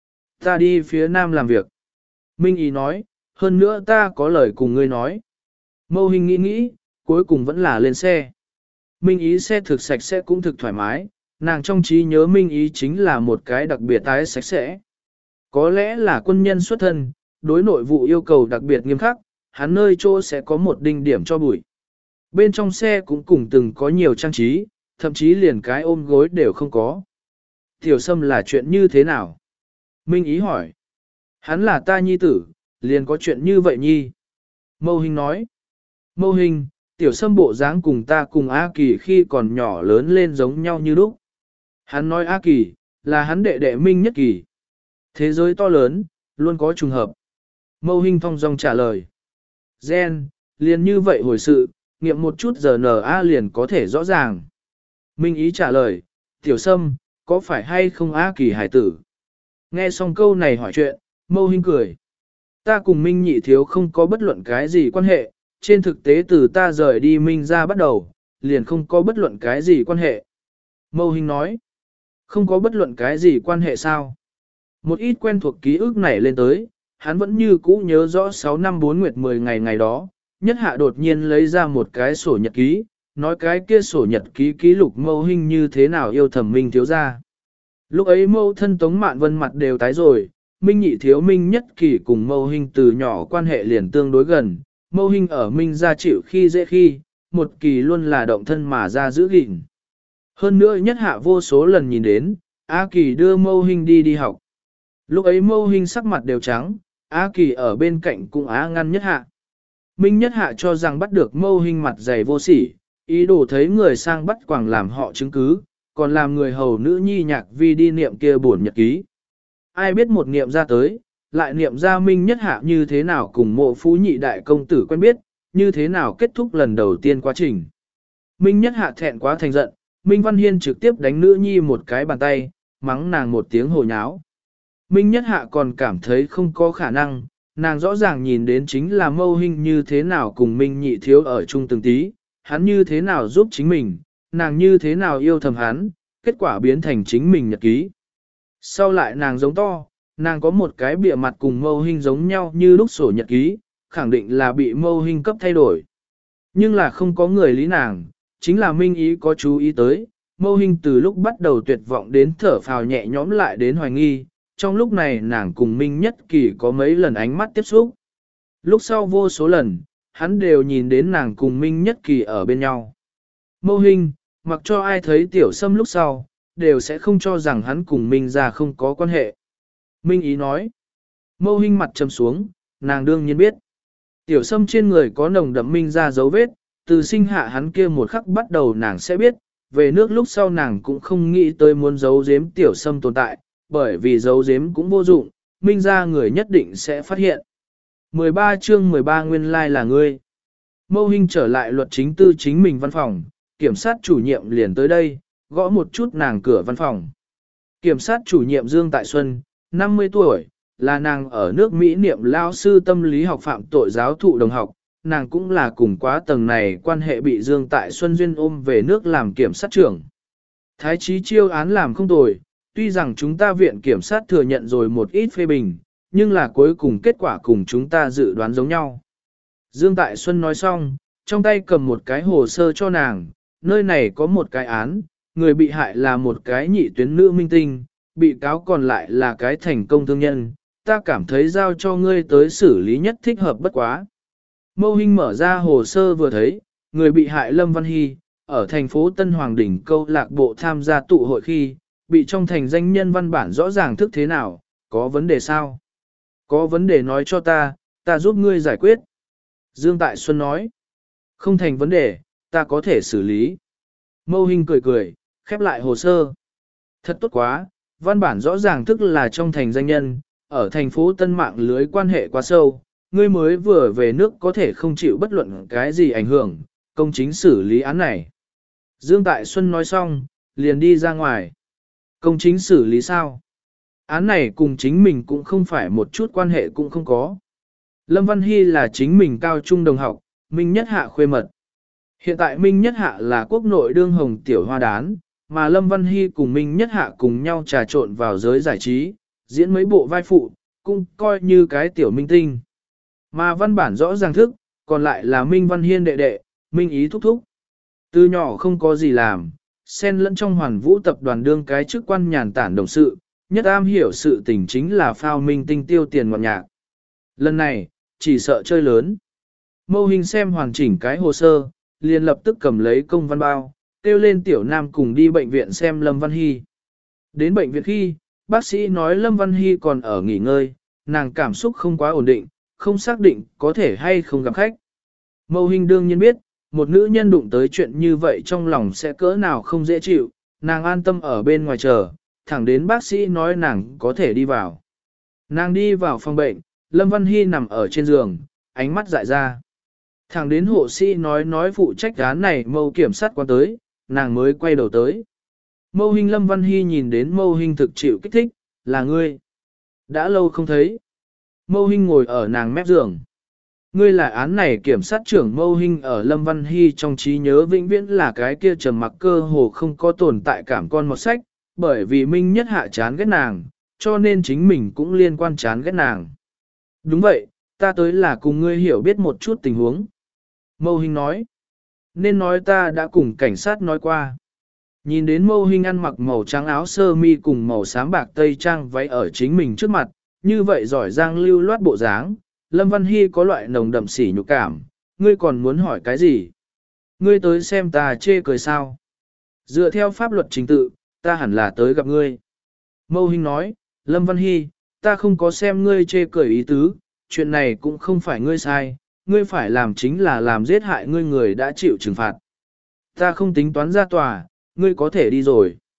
ta đi phía Nam làm việc. Minh Ý nói, hơn nữa ta có lời cùng ngươi nói. Mâu Hinh nghĩ nghĩ, cuối cùng vẫn là lên xe. Minh Ý xe thực sạch sẽ cũng thực thoải mái, nàng trong trí nhớ Minh Ý chính là một cái đặc biệt tái sạch sẽ. Có lẽ là quân nhân xuất thân, đối nội vụ yêu cầu đặc biệt nghiêm khắc, hắn nơi chỗ sẽ có một đinh điểm cho bụi. Bên trong xe cũng cùng từng có nhiều trang trí, thậm chí liền cái ôm gối đều không có. Tiểu Sâm là chuyện như thế nào? Minh Ý hỏi. Hắn là ta nhi tử, liền có chuyện như vậy nhi. Mâu Hinh nói. Mâu Hinh, Tiểu Sâm bộ dáng cùng ta cùng A Kỳ khi còn nhỏ lớn lên giống nhau như lúc. Hắn nói A Kỳ, là hắn đệ đệ Minh Nhất Kỳ. Thế giới to lớn, luôn có trùng hợp. Mâu Hinh thong dong trả lời. Gen, liền như vậy hồi sự, nghiệm một chút giờ en a liền có thể rõ ràng. Minh Ý trả lời, Tiểu Sâm, có phải hay không A Kỳ hải tử? Nghe xong câu này hỏi chuyện, Mâu Hinh cười. Ta cùng Minh nhị thiếu không có bất luận cái gì quan hệ, trên thực tế từ ta rời đi Minh ra bắt đầu, liền không có bất luận cái gì quan hệ. Mâu Hinh nói, không có bất luận cái gì quan hệ sao? Một ít quen thuộc ký ức nảy lên tới, hắn vẫn như cũ nhớ rõ sáu năm bốn nguyệt mười ngày ngày đó, nhất hạ đột nhiên lấy ra một cái sổ nhật ký, nói cái kia sổ nhật ký ký lục Mâu Hinh như thế nào yêu thầm Minh thiếu ra. Lúc ấy Mâu thân Tống Mạn Vân mặt đều tái rồi, Minh nhị thiếu Minh Nhất Kỳ cùng Mâu Hinh từ nhỏ quan hệ liền tương đối gần, Mâu Hinh ở Minh ra chịu khi dễ khi, một kỳ luôn là động thân mà ra giữ gìn. Hơn nữa nhất hạ vô số lần nhìn đến, A Kỳ đưa Mâu Hinh đi đi học. Lúc ấy Mâu Hinh sắc mặt đều trắng, A Kỳ ở bên cạnh cũng á ngăn nhất hạ. Minh nhất hạ cho rằng bắt được Mâu Hinh mặt dày vô sỉ, ý đồ thấy người sang bắt quàng làm họ chứng cứ, còn làm người hầu nữ nhi nhạc vi đi niệm kia buồn nhật ký. Ai biết một niệm ra tới, lại niệm ra Minh Nhất Hạ như thế nào cùng mộ phú nhị đại công tử quen biết, như thế nào kết thúc lần đầu tiên quá trình. Minh Nhất Hạ thẹn quá thành giận, Minh Văn Hiên trực tiếp đánh nữ nhi một cái bàn tay, mắng nàng một tiếng hồ nháo. Minh Nhất Hạ còn cảm thấy không có khả năng, nàng rõ ràng nhìn đến chính là Mâu Hinh như thế nào cùng Minh nhị thiếu ở chung từng tí, hắn như thế nào giúp chính mình, nàng như thế nào yêu thầm hắn, kết quả biến thành chính mình nhật ký. Sau lại nàng giống to, nàng có một cái bìa mặt cùng Mâu Hinh giống nhau như lúc sổ nhật ký, khẳng định là bị Mâu Hinh cấp thay đổi. Nhưng là không có người lý nàng, chính là Minh ý có chú ý tới, Mâu Hinh từ lúc bắt đầu tuyệt vọng đến thở phào nhẹ nhõm lại đến hoài nghi, trong lúc này nàng cùng Minh Nhất Kỳ có mấy lần ánh mắt tiếp xúc. Lúc sau vô số lần, hắn đều nhìn đến nàng cùng Minh Nhất Kỳ ở bên nhau. Mâu Hinh, mặc cho ai thấy tiểu sâm lúc sau, đều sẽ không cho rằng hắn cùng Minh ra không có quan hệ. Minh ý nói. Mâu Hinh mặt trầm xuống, nàng đương nhiên biết. Tiểu sâm trên người có nồng đậm Minh ra dấu vết, từ sinh hạ hắn kia một khắc bắt đầu nàng sẽ biết, về nước lúc sau nàng cũng không nghĩ tới muốn giấu giếm tiểu sâm tồn tại, bởi vì giấu giếm cũng vô dụng, Minh ra người nhất định sẽ phát hiện. mười ba chương mười ba nguyên lai là ngươi. Mâu Hinh trở lại luật chính tư chính mình văn phòng, kiểm sát chủ nhiệm liền tới đây, gõ một chút nàng cửa văn phòng. Kiểm sát chủ nhiệm Dương Tại Xuân, năm mươi tuổi, là nàng ở nước Mỹ niệm lao sư tâm lý học phạm tội giáo thụ đồng học, nàng cũng là cùng quá tầng này quan hệ bị Dương Tại Xuân duyên ôm về nước làm kiểm sát trưởng. Thái trí chiêu án làm không tồi, tuy rằng chúng ta viện kiểm sát thừa nhận rồi một ít phê bình, nhưng là cuối cùng kết quả cùng chúng ta dự đoán giống nhau. Dương Tại Xuân nói xong, trong tay cầm một cái hồ sơ cho nàng, nơi này có một cái án, người bị hại là một cái nhị tuyến nữ minh tinh, bị cáo còn lại là cái thành công thương nhân, ta cảm thấy giao cho ngươi tới xử lý nhất thích hợp bất quá. Mâu Hinh mở ra hồ sơ vừa thấy, người bị hại Lâm Văn Hy, ở thành phố Tân Hoàng Đỉnh câu lạc bộ tham gia tụ hội khi, bị trong thành danh nhân văn bản rõ ràng thức thế nào, có vấn đề sao? Có vấn đề nói cho ta, ta giúp ngươi giải quyết. Dương Tại Xuân nói, không thành vấn đề, ta có thể xử lý. Mâu Hinh cười cười, khép lại hồ sơ. Thật tốt quá, văn bản rõ ràng thức là trong thành danh nhân, ở thành phố Tân mạng lưới quan hệ quá sâu, ngươi mới vừa về nước có thể không chịu bất luận cái gì ảnh hưởng, công chính xử lý án này. Dương Tại Xuân nói xong, liền đi ra ngoài. Công chính xử lý sao? Án này cùng chính mình cũng không phải một chút quan hệ cũng không có. Lâm Văn Hy là chính mình cao trung đồng học, Minh Nhất Hạ khuê mật. Hiện tại Minh Nhất Hạ là quốc nội đương hồng tiểu hoa đán, mà Lâm Văn Hy cùng Minh Nhất Hạ cùng nhau trà trộn vào giới giải trí, diễn mấy bộ vai phụ, cũng coi như cái tiểu minh tinh. Mà văn bản rõ ràng thức, còn lại là Minh Văn Hiên đệ đệ, Minh Ý thúc thúc. Từ nhỏ không có gì làm, xen lẫn trong hoàn vũ tập đoàn đương cái chức quan nhàn tản đồng sự, nhất am hiểu sự tình chính là phao minh tinh tiêu tiền ngọt nhạc. Lần này, chỉ sợ chơi lớn. Mâu Hinh xem hoàn chỉnh cái hồ sơ, liền lập tức cầm lấy công văn bao, kêu lên tiểu nam cùng đi bệnh viện xem Lâm Văn Hy. Đến bệnh viện khi, bác sĩ nói Lâm Văn Hy còn ở nghỉ ngơi, nàng cảm xúc không quá ổn định, không xác định có thể hay không gặp khách. Mâu Hinh đương nhiên biết, một nữ nhân đụng tới chuyện như vậy trong lòng sẽ cỡ nào không dễ chịu, nàng an tâm ở bên ngoài chờ, thẳng đến bác sĩ nói nàng có thể đi vào. Nàng đi vào phòng bệnh, Lâm Văn Hy nằm ở trên giường, ánh mắt dại ra. Thẳng đến hộ sĩ nói nói phụ trách án này Mâu kiểm sát quan tới, nàng mới quay đầu tới. Mâu Hinh Lâm Văn Hy nhìn đến Mâu Hinh thực chịu kích thích, là ngươi. Đã lâu không thấy. Mâu Hinh ngồi ở nàng mép giường. Ngươi là án này kiểm sát trưởng Mâu Hinh ở Lâm Văn Hy trong trí nhớ vĩnh viễn là cái kia trầm mặc cơ hồ không có tồn tại cảm con một sách, bởi vì Minh Nhất Hạ chán ghét nàng, cho nên chính mình cũng liên quan chán ghét nàng. Đúng vậy, ta tới là cùng ngươi hiểu biết một chút tình huống. Mâu Hinh nói, nên nói ta đã cùng cảnh sát nói qua. Nhìn đến Mâu Hinh ăn mặc màu trắng áo sơ mi cùng màu xám bạc tây trang váy ở chính mình trước mặt, như vậy giỏi giang lưu loát bộ dáng, Lâm Văn Hy có loại nồng đậm sỉ nhục cảm, ngươi còn muốn hỏi cái gì? Ngươi tới xem ta chê cười sao? Dựa theo pháp luật trình tự, ta hẳn là tới gặp ngươi. Mâu Hinh nói, Lâm Văn Hy, ta không có xem ngươi chê cười ý tứ, chuyện này cũng không phải ngươi sai, ngươi phải làm chính là làm giết hại ngươi người đã chịu trừng phạt. Ta không tính toán ra tòa, ngươi có thể đi rồi.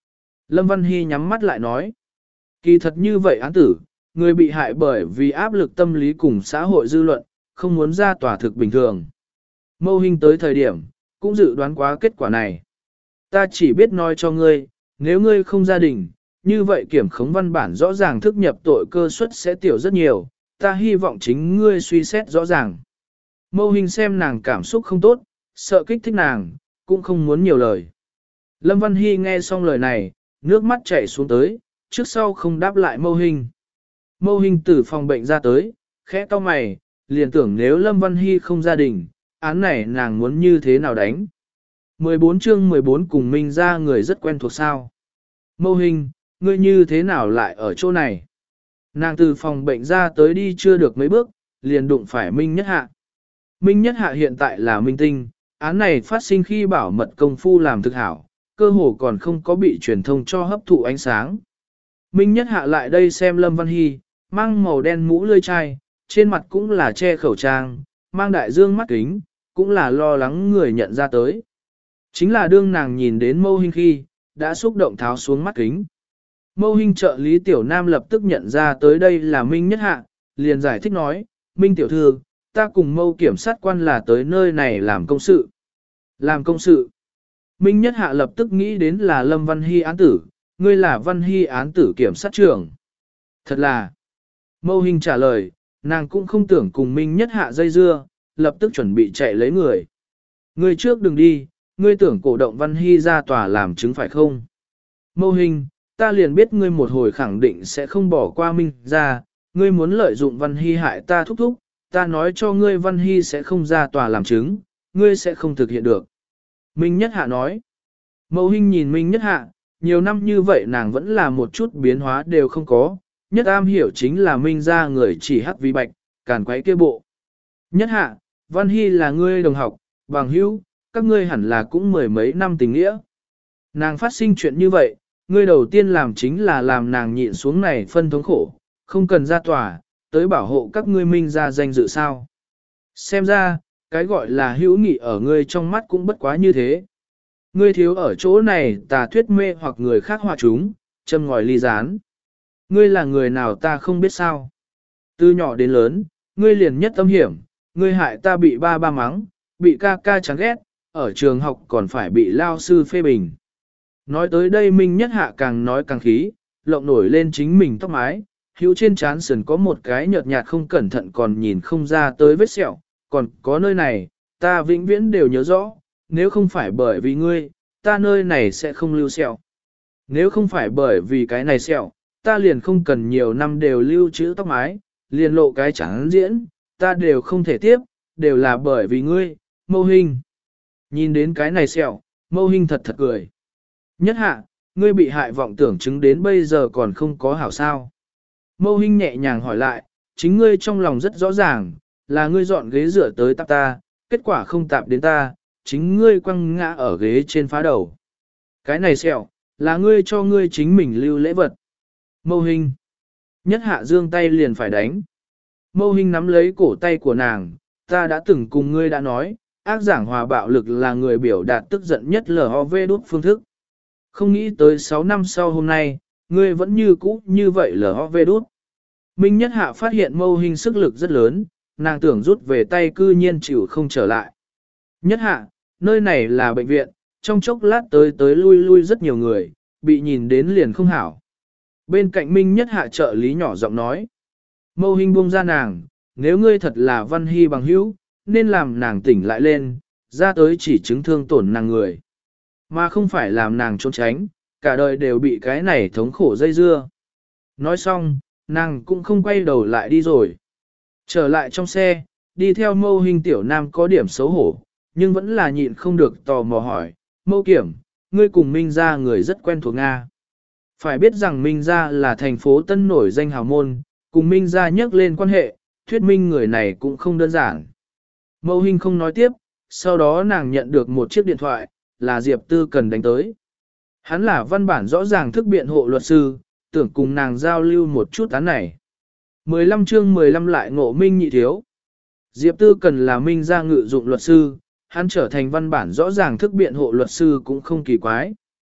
Lâm Văn Hy nhắm mắt lại nói. Kỳ thật như vậy án tử, người bị hại bởi vì áp lực tâm lý cùng xã hội dư luận, không muốn ra tòa thực bình thường. Mâu Hinh tới thời điểm, cũng dự đoán quá kết quả này. Ta chỉ biết nói cho ngươi, nếu ngươi không gia đình, như vậy kiểm khống văn bản rõ ràng thức nhập tội cơ suất sẽ tiểu rất nhiều, ta hy vọng chính ngươi suy xét rõ ràng. Mâu Hinh xem nàng cảm xúc không tốt, sợ kích thích nàng, cũng không muốn nhiều lời. Lâm Văn Hy nghe xong lời này, nước mắt chảy xuống tới, trước sau không đáp lại Mâu Hinh. Mâu Hinh từ phòng bệnh ra tới, khẽ cau mày, liền tưởng nếu Lâm Văn Hy không gia đình, án này nàng muốn như thế nào đánh. mười bốn chương mười bốn cùng Minh ra người rất quen thuộc sao. Mâu Hinh, ngươi như thế nào lại ở chỗ này? Nàng từ phòng bệnh ra tới đi chưa được mấy bước, liền đụng phải Minh Nhất Hạ. Minh Nhất Hạ hiện tại là Minh Tinh, án này phát sinh khi bảo mật công phu làm thực hảo, cơ hồ còn không có bị truyền thông cho hấp thụ ánh sáng. Minh Nhất Hạ lại đây xem Lâm Văn Hy, mang màu đen mũ lươi chai, trên mặt cũng là che khẩu trang, mang đại dương mắt kính, cũng là lo lắng người nhận ra tới. Chính là đương nàng nhìn đến Mâu Hinh khi, đã xúc động tháo xuống mắt kính. Mâu Hinh trợ lý tiểu nam lập tức nhận ra tới đây là Minh Nhất Hạ, liền giải thích nói, Minh tiểu thư, ta cùng Mâu kiểm sát quan là tới nơi này làm công sự. Làm công sự. Minh Nhất Hạ lập tức nghĩ đến là Lâm Văn Hy án tử, ngươi là Văn Hy án tử kiểm sát trưởng. Thật là. Mâu Hinh trả lời, nàng cũng không tưởng cùng Minh Nhất Hạ dây dưa, lập tức chuẩn bị chạy lấy người. Ngươi trước đừng đi, ngươi tưởng cổ động Văn Hy ra tòa làm chứng phải không? Mâu Hinh, ta liền biết ngươi một hồi khẳng định sẽ không bỏ qua Minh ra, ngươi muốn lợi dụng Văn Hy hại ta thúc thúc, ta nói cho ngươi Văn Hy sẽ không ra tòa làm chứng, ngươi sẽ không thực hiện được. Minh Nhất Hạ nói. Mâu Hinh nhìn Minh Nhất Hạ, nhiều năm như vậy nàng vẫn là một chút biến hóa đều không có, nhất am hiểu chính là Minh ra người chỉ hắc vì bạch, càn quấy kia bộ. Nhất Hạ, Văn Hy là ngươi đồng học, bằng hữu, các ngươi hẳn là cũng mười mấy năm tình nghĩa. Nàng phát sinh chuyện như vậy, ngươi đầu tiên làm chính là làm nàng nhịn xuống này phân thống khổ, không cần ra tòa, tới bảo hộ các ngươi Minh ra danh dự sao. Xem ra, cái gọi là hữu nghị ở ngươi trong mắt cũng bất quá như thế. Ngươi thiếu ở chỗ này tà thuyết mê hoặc người khác hòa chúng, châm ngòi ly gián. Ngươi là người nào ta không biết sao. Từ nhỏ đến lớn, ngươi liền nhất tâm hiểm, ngươi hại ta bị ba ba mắng, bị ca ca chán ghét, ở trường học còn phải bị lao sư phê bình. Nói tới đây Minh Nhất Hạ càng nói càng khí, lộng nổi lên chính mình tóc mái, hữu trên trán sườn có một cái nhợt nhạt không cẩn thận còn nhìn không ra tới vết sẹo, còn có nơi này, ta vĩnh viễn đều nhớ rõ, nếu không phải bởi vì ngươi, ta nơi này sẽ không lưu sẹo. Nếu không phải bởi vì cái này sẹo, ta liền không cần nhiều năm đều lưu trữ tóc mái, liền lộ cái trắng diễn, ta đều không thể tiếp, đều là bởi vì ngươi, Mâu Hinh. Nhìn đến cái này sẹo, Mâu Hinh thật thật cười. Nhất Hạ, ngươi bị hại vọng tưởng chứng đến bây giờ còn không có hảo sao. Mâu Hinh nhẹ nhàng hỏi lại, chính ngươi trong lòng rất rõ ràng, là ngươi dọn ghế rửa tới tạp ta, kết quả không tạp đến ta, chính ngươi quăng ngã ở ghế trên phá đầu. Cái này sẹo, là ngươi cho ngươi chính mình lưu lễ vật. Mâu Hinh. Nhất Hạ giương tay liền phải đánh. Mâu Hinh nắm lấy cổ tay của nàng, ta đã từng cùng ngươi đã nói, ác giảng hòa bạo lực là người biểu đạt tức giận nhất lờ ho vê đút phương thức. Không nghĩ tới sáu năm sau hôm nay, ngươi vẫn như cũ như vậy lờ ho vê đút. Minh Nhất Hạ phát hiện Mâu Hinh sức lực rất lớn, nàng tưởng rút về tay cư nhiên chịu không trở lại. Nhất Hạ, nơi này là bệnh viện, trong chốc lát tới tới lui lui rất nhiều người, bị nhìn đến liền không hảo. Bên cạnh Minh Nhất Hạ trợ lý nhỏ giọng nói. Mâu Hinh buông ra nàng, nếu ngươi thật là Văn Hy bằng hữu, nên làm nàng tỉnh lại lên, ra tới chỉ chứng thương tổn nàng người. Mà không phải làm nàng trốn tránh, cả đời đều bị cái này thống khổ dây dưa. Nói xong, nàng cũng không quay đầu lại đi rồi. Trở lại trong xe, đi theo Mâu Hinh tiểu nam có điểm xấu hổ, nhưng vẫn là nhịn không được tò mò hỏi, Mâu Kiểm, ngươi cùng Minh gia người rất quen thuộc Nga. Phải biết rằng Minh gia là thành phố tân nổi danh hào môn, cùng Minh gia nhắc lên quan hệ, thuyết minh người này cũng không đơn giản. Mâu Hinh không nói tiếp, sau đó nàng nhận được một chiếc điện thoại, là Diệp Tư Cần đánh tới. Hắn là văn bản rõ ràng thức biện hộ luật sư, tưởng cùng nàng giao lưu một chút án này. mười lăm chương mười lăm lại ngộ Minh nhị thiếu. Diệp Tư Cần là Minh gia ngự dụng luật sư, hắn trở thành văn bản rõ ràng thức biện hộ luật sư cũng không kỳ quái.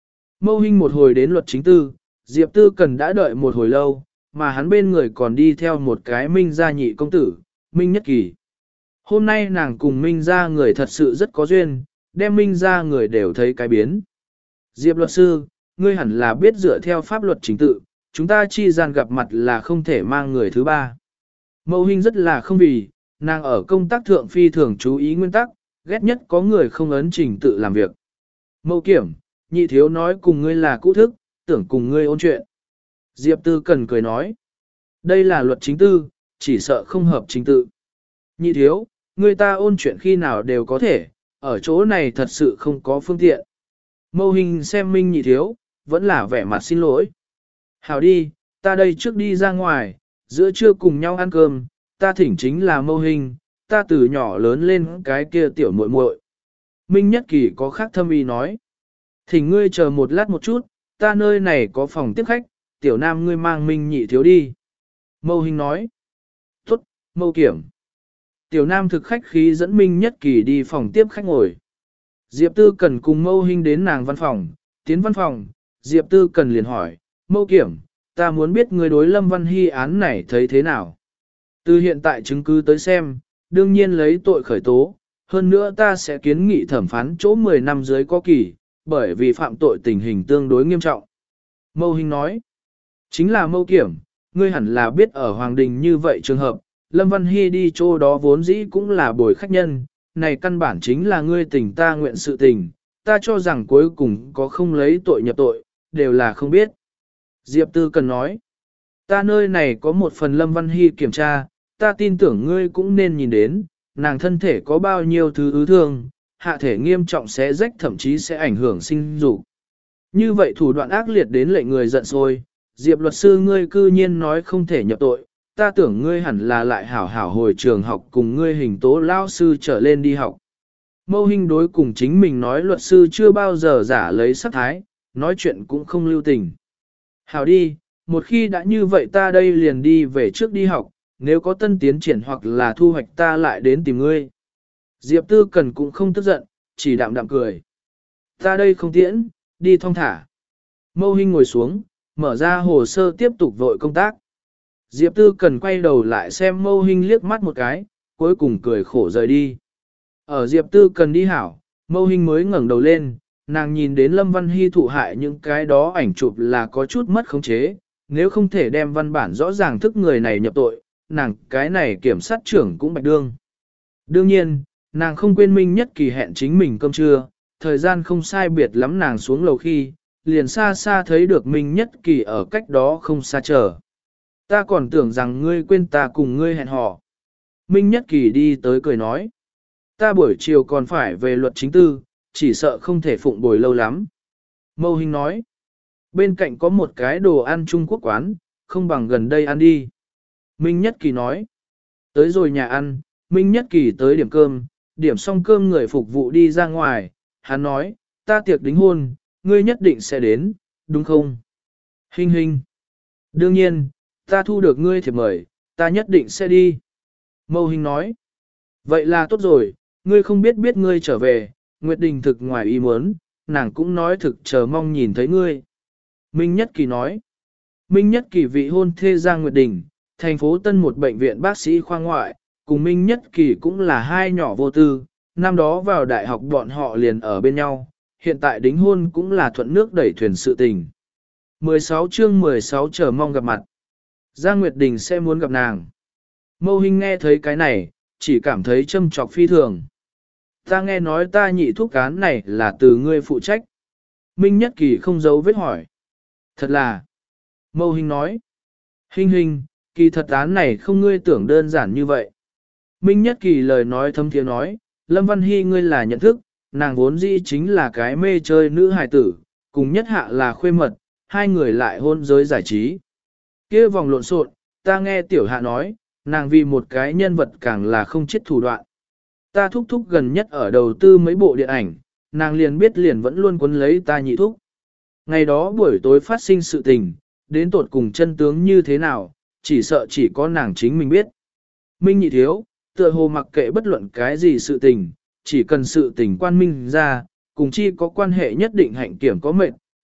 Mâu Hinh một hồi đến luật chính tư, Diệp Tư Cần đã đợi một hồi lâu, mà hắn bên người còn đi theo một cái Minh gia nhị công tử, Minh Nhất Kỳ. Hôm nay nàng cùng Minh gia người thật sự rất có duyên, đem Minh gia người đều thấy cái biến. Diệp luật sư, ngươi hẳn là biết dựa theo pháp luật chính tự, chúng ta chi gian gặp mặt là không thể mang người thứ ba. Mâu Hinh rất là không vì, nàng ở công tác thượng phi thường chú ý nguyên tắc, ghét nhất có người không ấn trình tự làm việc. Mâu Kiểm, nhị thiếu nói cùng ngươi là cũ thức, tưởng cùng ngươi ôn chuyện. Diệp Tư Cần cười nói, đây là luật chính tư, chỉ sợ không hợp chính tự. Nhị thiếu, người ta ôn chuyện khi nào đều có thể, ở chỗ này thật sự không có phương tiện. Mâu Hinh xem Minh nhị thiếu, vẫn là vẻ mặt xin lỗi. Hảo đi, ta đây trước đi ra ngoài, giữa trưa cùng nhau ăn cơm, ta thỉnh chính là Mâu Hinh, ta từ nhỏ lớn lên cái kia tiểu muội muội. Minh Nhất Kỳ có khác thâm ý nói. Thỉnh ngươi chờ một lát một chút, ta nơi này có phòng tiếp khách, tiểu nam ngươi mang Minh nhị thiếu đi. Mâu Hinh nói. Tốt, Mâu Kiểm. Tiểu nam thực khách khí dẫn Minh Nhất Kỳ đi phòng tiếp khách ngồi. Diệp Tư Cần cùng Mâu Hinh đến nàng văn phòng, tiến văn phòng, Diệp Tư Cần liền hỏi, Mâu Kiểm, ta muốn biết người đối Lâm Văn Hy án này thấy thế nào. Từ hiện tại chứng cứ tới xem, đương nhiên lấy tội khởi tố, hơn nữa ta sẽ kiến nghị thẩm phán chỗ mười năm dưới có kỳ, bởi vì phạm tội tình hình tương đối nghiêm trọng. Mâu Hinh nói, chính là Mâu Kiểm, ngươi hẳn là biết ở Hoàng Đình như vậy trường hợp, Lâm Văn Hy đi chỗ đó vốn dĩ cũng là bồi khách nhân, này căn bản chính là ngươi tình ta nguyện sự tình, ta cho rằng cuối cùng có không lấy tội nhập tội, đều là không biết. Diệp Tư Cần nói, ta nơi này có một phần Lâm Văn Hy kiểm tra, ta tin tưởng ngươi cũng nên nhìn đến, nàng thân thể có bao nhiêu thứ ứ thương, hạ thể nghiêm trọng sẽ rách thậm chí sẽ ảnh hưởng sinh dục. Như vậy thủ đoạn ác liệt đến lệnh người giận sôi, Diệp luật sư ngươi cư nhiên nói không thể nhập tội, ta tưởng ngươi hẳn là lại hảo hảo hồi trường học cùng ngươi hình tố lao sư trở lên đi học. Mâu Hinh đối cùng chính mình nói luật sư chưa bao giờ giả lấy sắc thái, nói chuyện cũng không lưu tình. Hảo đi, một khi đã như vậy ta đây liền đi về trước đi học, nếu có tân tiến triển hoặc là thu hoạch ta lại đến tìm ngươi. Diệp Tư Cần cũng không tức giận, chỉ đạm đạm cười. Ta đây không tiễn, đi thong thả. Mâu Hinh ngồi xuống, mở ra hồ sơ tiếp tục vội công tác. Diệp Tư Cần quay đầu lại xem Mâu Hinh liếc mắt một cái, cuối cùng cười khổ rời đi. Ở Diệp Tư Cần đi hảo, Mâu Hinh mới ngẩng đầu lên, nàng nhìn đến Lâm Văn Hy thụ hại những cái đó ảnh chụp là có chút mất khống chế, nếu không thể đem văn bản rõ ràng thức người này nhập tội, nàng cái này kiểm sát trưởng cũng bạch đương. Đương nhiên, nàng không quên Minh Nhất Kỳ hẹn chính mình cơm trưa, thời gian không sai biệt lắm nàng xuống lầu khi, liền xa xa thấy được Minh Nhất Kỳ ở cách đó không xa chờ. Ta còn tưởng rằng ngươi quên ta cùng ngươi hẹn hò. Minh Nhất Kỳ đi tới cười nói. Ta buổi chiều còn phải về luật chính tư, chỉ sợ không thể phụng bồi lâu lắm. Mâu Hinh nói. Bên cạnh có một cái đồ ăn Trung Quốc quán, không bằng gần đây ăn đi. Minh Nhất Kỳ nói. Tới rồi nhà ăn, Minh Nhất Kỳ tới điểm cơm, điểm xong cơm người phục vụ đi ra ngoài, hắn nói, ta tiệc đính hôn, ngươi nhất định sẽ đến, đúng không? Hinh Hinh. Đương nhiên, ta thu được ngươi thiệp mời, ta nhất định sẽ đi. Mâu Hinh nói. Vậy là tốt rồi, ngươi không biết biết ngươi trở về, Nguyệt Đình thực ngoài ý muốn, nàng cũng nói thực chờ mong nhìn thấy ngươi. Minh Nhất Kỳ nói. Minh Nhất Kỳ vị hôn thê Giang Nguyệt Đình, thành phố Tân một bệnh viện bác sĩ khoa ngoại, cùng Minh Nhất Kỳ cũng là hai nhỏ vô tư, năm đó vào đại học bọn họ liền ở bên nhau, hiện tại đính hôn cũng là thuận nước đẩy thuyền sự tình. mười sáu chương mười sáu chờ mong gặp mặt. Giang Nguyệt Đình sẽ muốn gặp nàng. Mâu Hinh nghe thấy cái này, chỉ cảm thấy châm trọc phi thường. Ta nghe nói ta nhị thuốc án này là từ ngươi phụ trách. Minh Nhất Kỳ không giấu vết hỏi. Thật là. Mâu Hinh nói. Hinh Hinh, kỳ thật án này không ngươi tưởng đơn giản như vậy. Minh Nhất Kỳ lời nói thâm thiế nói, Lâm Văn Hy ngươi là nhận thức, nàng vốn dĩ chính là cái mê chơi nữ hài tử, cùng nhất hạ là khuê mật, hai người lại hôn giới giải trí. Kia vòng lộn xộn, ta nghe tiểu hạ nói, nàng vì một cái nhân vật càng là không chết thủ đoạn. Ta thúc thúc gần nhất ở đầu tư mấy bộ điện ảnh, nàng liền biết liền vẫn luôn quấn lấy ta nhị thúc. Ngày đó buổi tối phát sinh sự tình, đến tột cùng chân tướng như thế nào, chỉ sợ chỉ có nàng chính mình biết. Minh nhị thiếu, tựa hồ mặc kệ bất luận cái gì sự tình, chỉ cần sự tình quan minh ra, cùng chi có quan hệ nhất định hạnh kiểm có mệnh,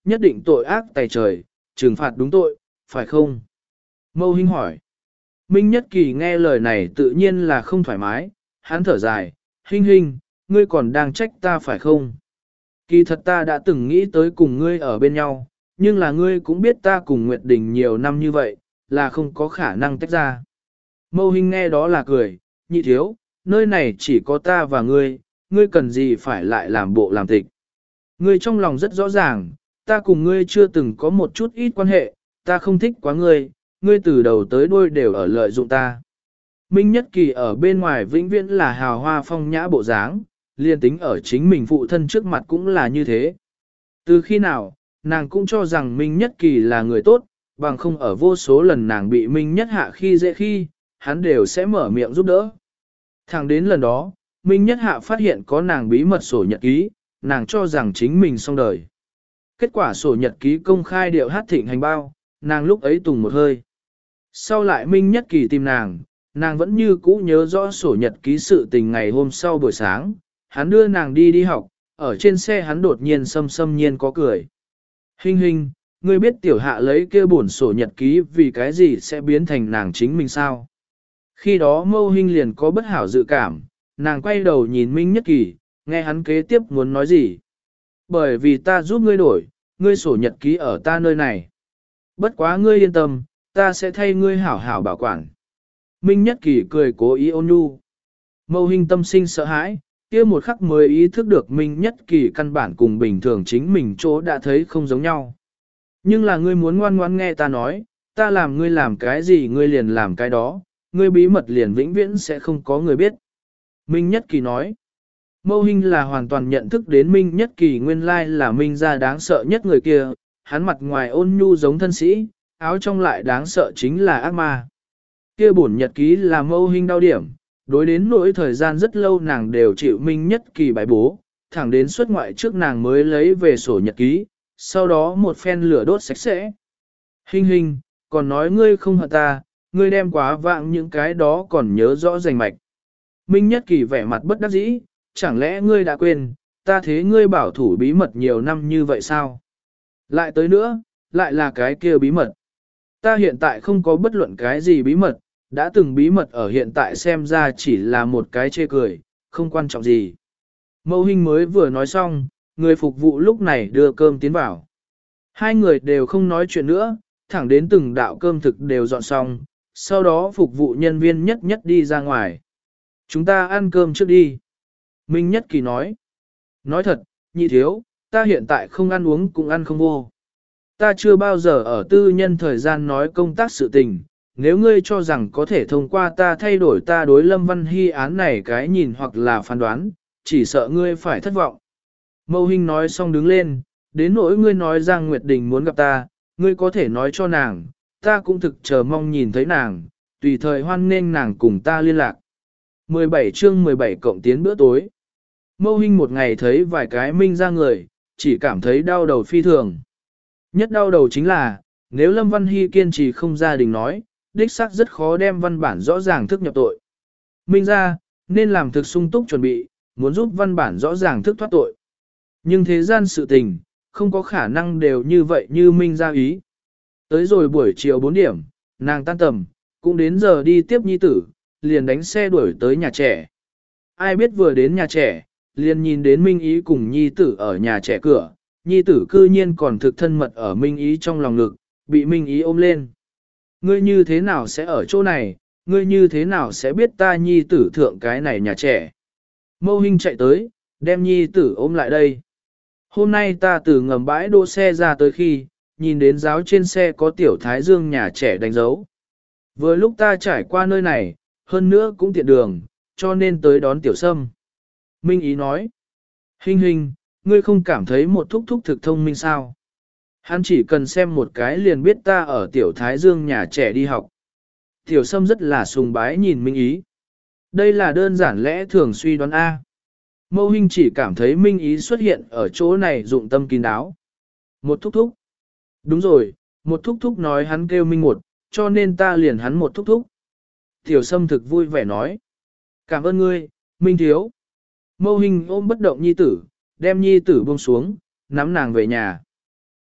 nhất định tội ác tày trời, trừng phạt đúng tội, phải không? Mâu Hinh hỏi. Minh Nhất Kỳ nghe lời này tự nhiên là không thoải mái, hắn thở dài, Hinh Hinh, ngươi còn đang trách ta phải không? Kỳ thật ta đã từng nghĩ tới cùng ngươi ở bên nhau, nhưng là ngươi cũng biết ta cùng Nguyệt Đình nhiều năm như vậy, là không có khả năng tách ra. Mâu Hinh nghe đó là cười, nhị thiếu, nơi này chỉ có ta và ngươi, ngươi cần gì phải lại làm bộ làm tịch. Ngươi trong lòng rất rõ ràng, ta cùng ngươi chưa từng có một chút ít quan hệ, ta không thích quá ngươi, ngươi từ đầu tới đuôi đều ở lợi dụng ta. Minh Nhất Kỳ ở bên ngoài vĩnh viễn là hào hoa phong nhã bộ dáng, liên tính ở chính mình phụ thân trước mặt cũng là như thế. Từ khi nào, nàng cũng cho rằng Minh Nhất Kỳ là người tốt, bằng không ở vô số lần nàng bị Minh Nhất Hạ khi dễ khi, hắn đều sẽ mở miệng giúp đỡ. Thẳng đến lần đó, Minh Nhất Hạ phát hiện có nàng bí mật sổ nhật ký, nàng cho rằng chính mình xong đời. Kết quả sổ nhật ký công khai điệu hát thịnh hành bao, nàng lúc ấy tùng một hơi. Sau lại Minh Nhất Kỳ tìm nàng, nàng vẫn như cũ nhớ rõ sổ nhật ký sự tình ngày hôm sau buổi sáng, hắn đưa nàng đi đi học, ở trên xe hắn đột nhiên xâm xâm nhiên có cười. Hinh Hinh, ngươi biết tiểu hạ lấy kia bổn sổ nhật ký vì cái gì sẽ biến thành nàng chính mình sao? Khi đó Mâu Hinh liền có bất hảo dự cảm, nàng quay đầu nhìn Minh Nhất Kỳ, nghe hắn kế tiếp muốn nói gì. Bởi vì ta giúp ngươi đổi, ngươi sổ nhật ký ở ta nơi này. Bất quá ngươi yên tâm, ta sẽ thay ngươi hảo hảo bảo quản. Minh Nhất Kỳ cười cố ý ôn nhu. Mâu Hinh tâm sinh sợ hãi, kia một khắc mới ý thức được Minh Nhất Kỳ căn bản cùng bình thường chính mình chỗ đã thấy không giống nhau. Nhưng là ngươi muốn ngoan ngoan nghe ta nói, ta làm ngươi làm cái gì ngươi liền làm cái đó, ngươi bí mật liền vĩnh viễn sẽ không có người biết. Minh Nhất Kỳ nói. Mâu Hinh là hoàn toàn nhận thức đến Minh Nhất Kỳ nguyên lai là Minh gia đáng sợ nhất người kia, hắn mặt ngoài ôn nhu giống thân sĩ, áo trong lại đáng sợ chính là ác ma. Kia bổn nhật ký là Mâu Hinh đau điểm, đối đến nỗi thời gian rất lâu nàng đều chịu Minh Nhất Kỳ bài bố, thẳng đến xuất ngoại trước nàng mới lấy về sổ nhật ký, sau đó một phen lửa đốt sạch sẽ. Hinh Hinh, còn nói ngươi không hận ta, ngươi đem quá vạng những cái đó còn nhớ rõ rành mạch. Minh Nhất Kỳ vẻ mặt bất đắc dĩ, chẳng lẽ ngươi đã quên, ta thế ngươi bảo thủ bí mật nhiều năm như vậy sao? Lại tới nữa, lại là cái kia bí mật. Ta hiện tại không có bất luận cái gì bí mật, đã từng bí mật ở hiện tại xem ra chỉ là một cái chê cười, không quan trọng gì. Mâu Hinh mới vừa nói xong, người phục vụ lúc này đưa cơm tiến vào. Hai người đều không nói chuyện nữa, thẳng đến từng đạo cơm thực đều dọn xong, sau đó phục vụ nhân viên nhất nhất đi ra ngoài. Chúng ta ăn cơm trước đi. Minh Nhất Kỳ nói. Nói thật, nhị thiếu, ta hiện tại không ăn uống cũng ăn không vô. Ta chưa bao giờ ở tư nhân thời gian nói công tác sự tình, nếu ngươi cho rằng có thể thông qua ta thay đổi ta đối Lâm Văn Hy án này cái nhìn hoặc là phán đoán, chỉ sợ ngươi phải thất vọng. Mâu Hinh nói xong đứng lên, đến nỗi ngươi nói Giang Nguyệt Đình muốn gặp ta, ngươi có thể nói cho nàng, ta cũng thực chờ mong nhìn thấy nàng, tùy thời hoan nghênh nàng cùng ta liên lạc. mười bảy chương mười bảy cộng tiến bữa tối. Mâu Hinh một ngày thấy vài cái Minh ra người, chỉ cảm thấy đau đầu phi thường. Nhất đau đầu chính là, nếu Lâm Văn Hy kiên trì không gia đình nói, đích xác rất khó đem văn bản rõ ràng thức nhập tội. Minh ra, nên làm thực sung túc chuẩn bị, muốn giúp văn bản rõ ràng thức thoát tội. Nhưng thế gian sự tình, không có khả năng đều như vậy như Minh ra ý. Tới rồi buổi chiều bốn điểm, nàng tan tầm, cũng đến giờ đi tiếp nhi tử, liền đánh xe đuổi tới nhà trẻ. Ai biết vừa đến nhà trẻ, liền nhìn đến Minh Ý cùng nhi tử ở nhà trẻ cửa, nhi tử cư nhiên còn thực thân mật ở Minh Ý trong lòng ngực, bị Minh Ý ôm lên. Ngươi như thế nào sẽ ở chỗ này, ngươi như thế nào sẽ biết ta nhi tử thượng cái này nhà trẻ. Mâu Hinh chạy tới, đem nhi tử ôm lại đây. Hôm nay ta từ ngầm bãi đỗ xe ra tới khi, nhìn đến giáo trên xe có tiểu thái dương nhà trẻ đánh dấu. Vừa lúc ta trải qua nơi này, hơn nữa cũng tiện đường, cho nên tới đón tiểu sâm. Minh Ý nói, Hinh Hinh, ngươi không cảm thấy một thúc thúc thực thông minh sao? Hắn chỉ cần xem một cái liền biết ta ở tiểu thái dương nhà trẻ đi học. Tiểu sâm rất là sùng bái nhìn Minh Ý. Đây là đơn giản lẽ thường suy đoán A. Mâu Hinh chỉ cảm thấy Minh Ý xuất hiện ở chỗ này dụng tâm kín đáo. Một thúc thúc. Đúng rồi, một thúc thúc nói hắn kêu Minh một, cho nên ta liền hắn một thúc thúc. Tiểu Sâm thực vui vẻ nói. Cảm ơn ngươi, Minh Thiếu. Mâu Hinh ôm bất động nhi tử, đem nhi tử buông xuống, nắm nàng về nhà.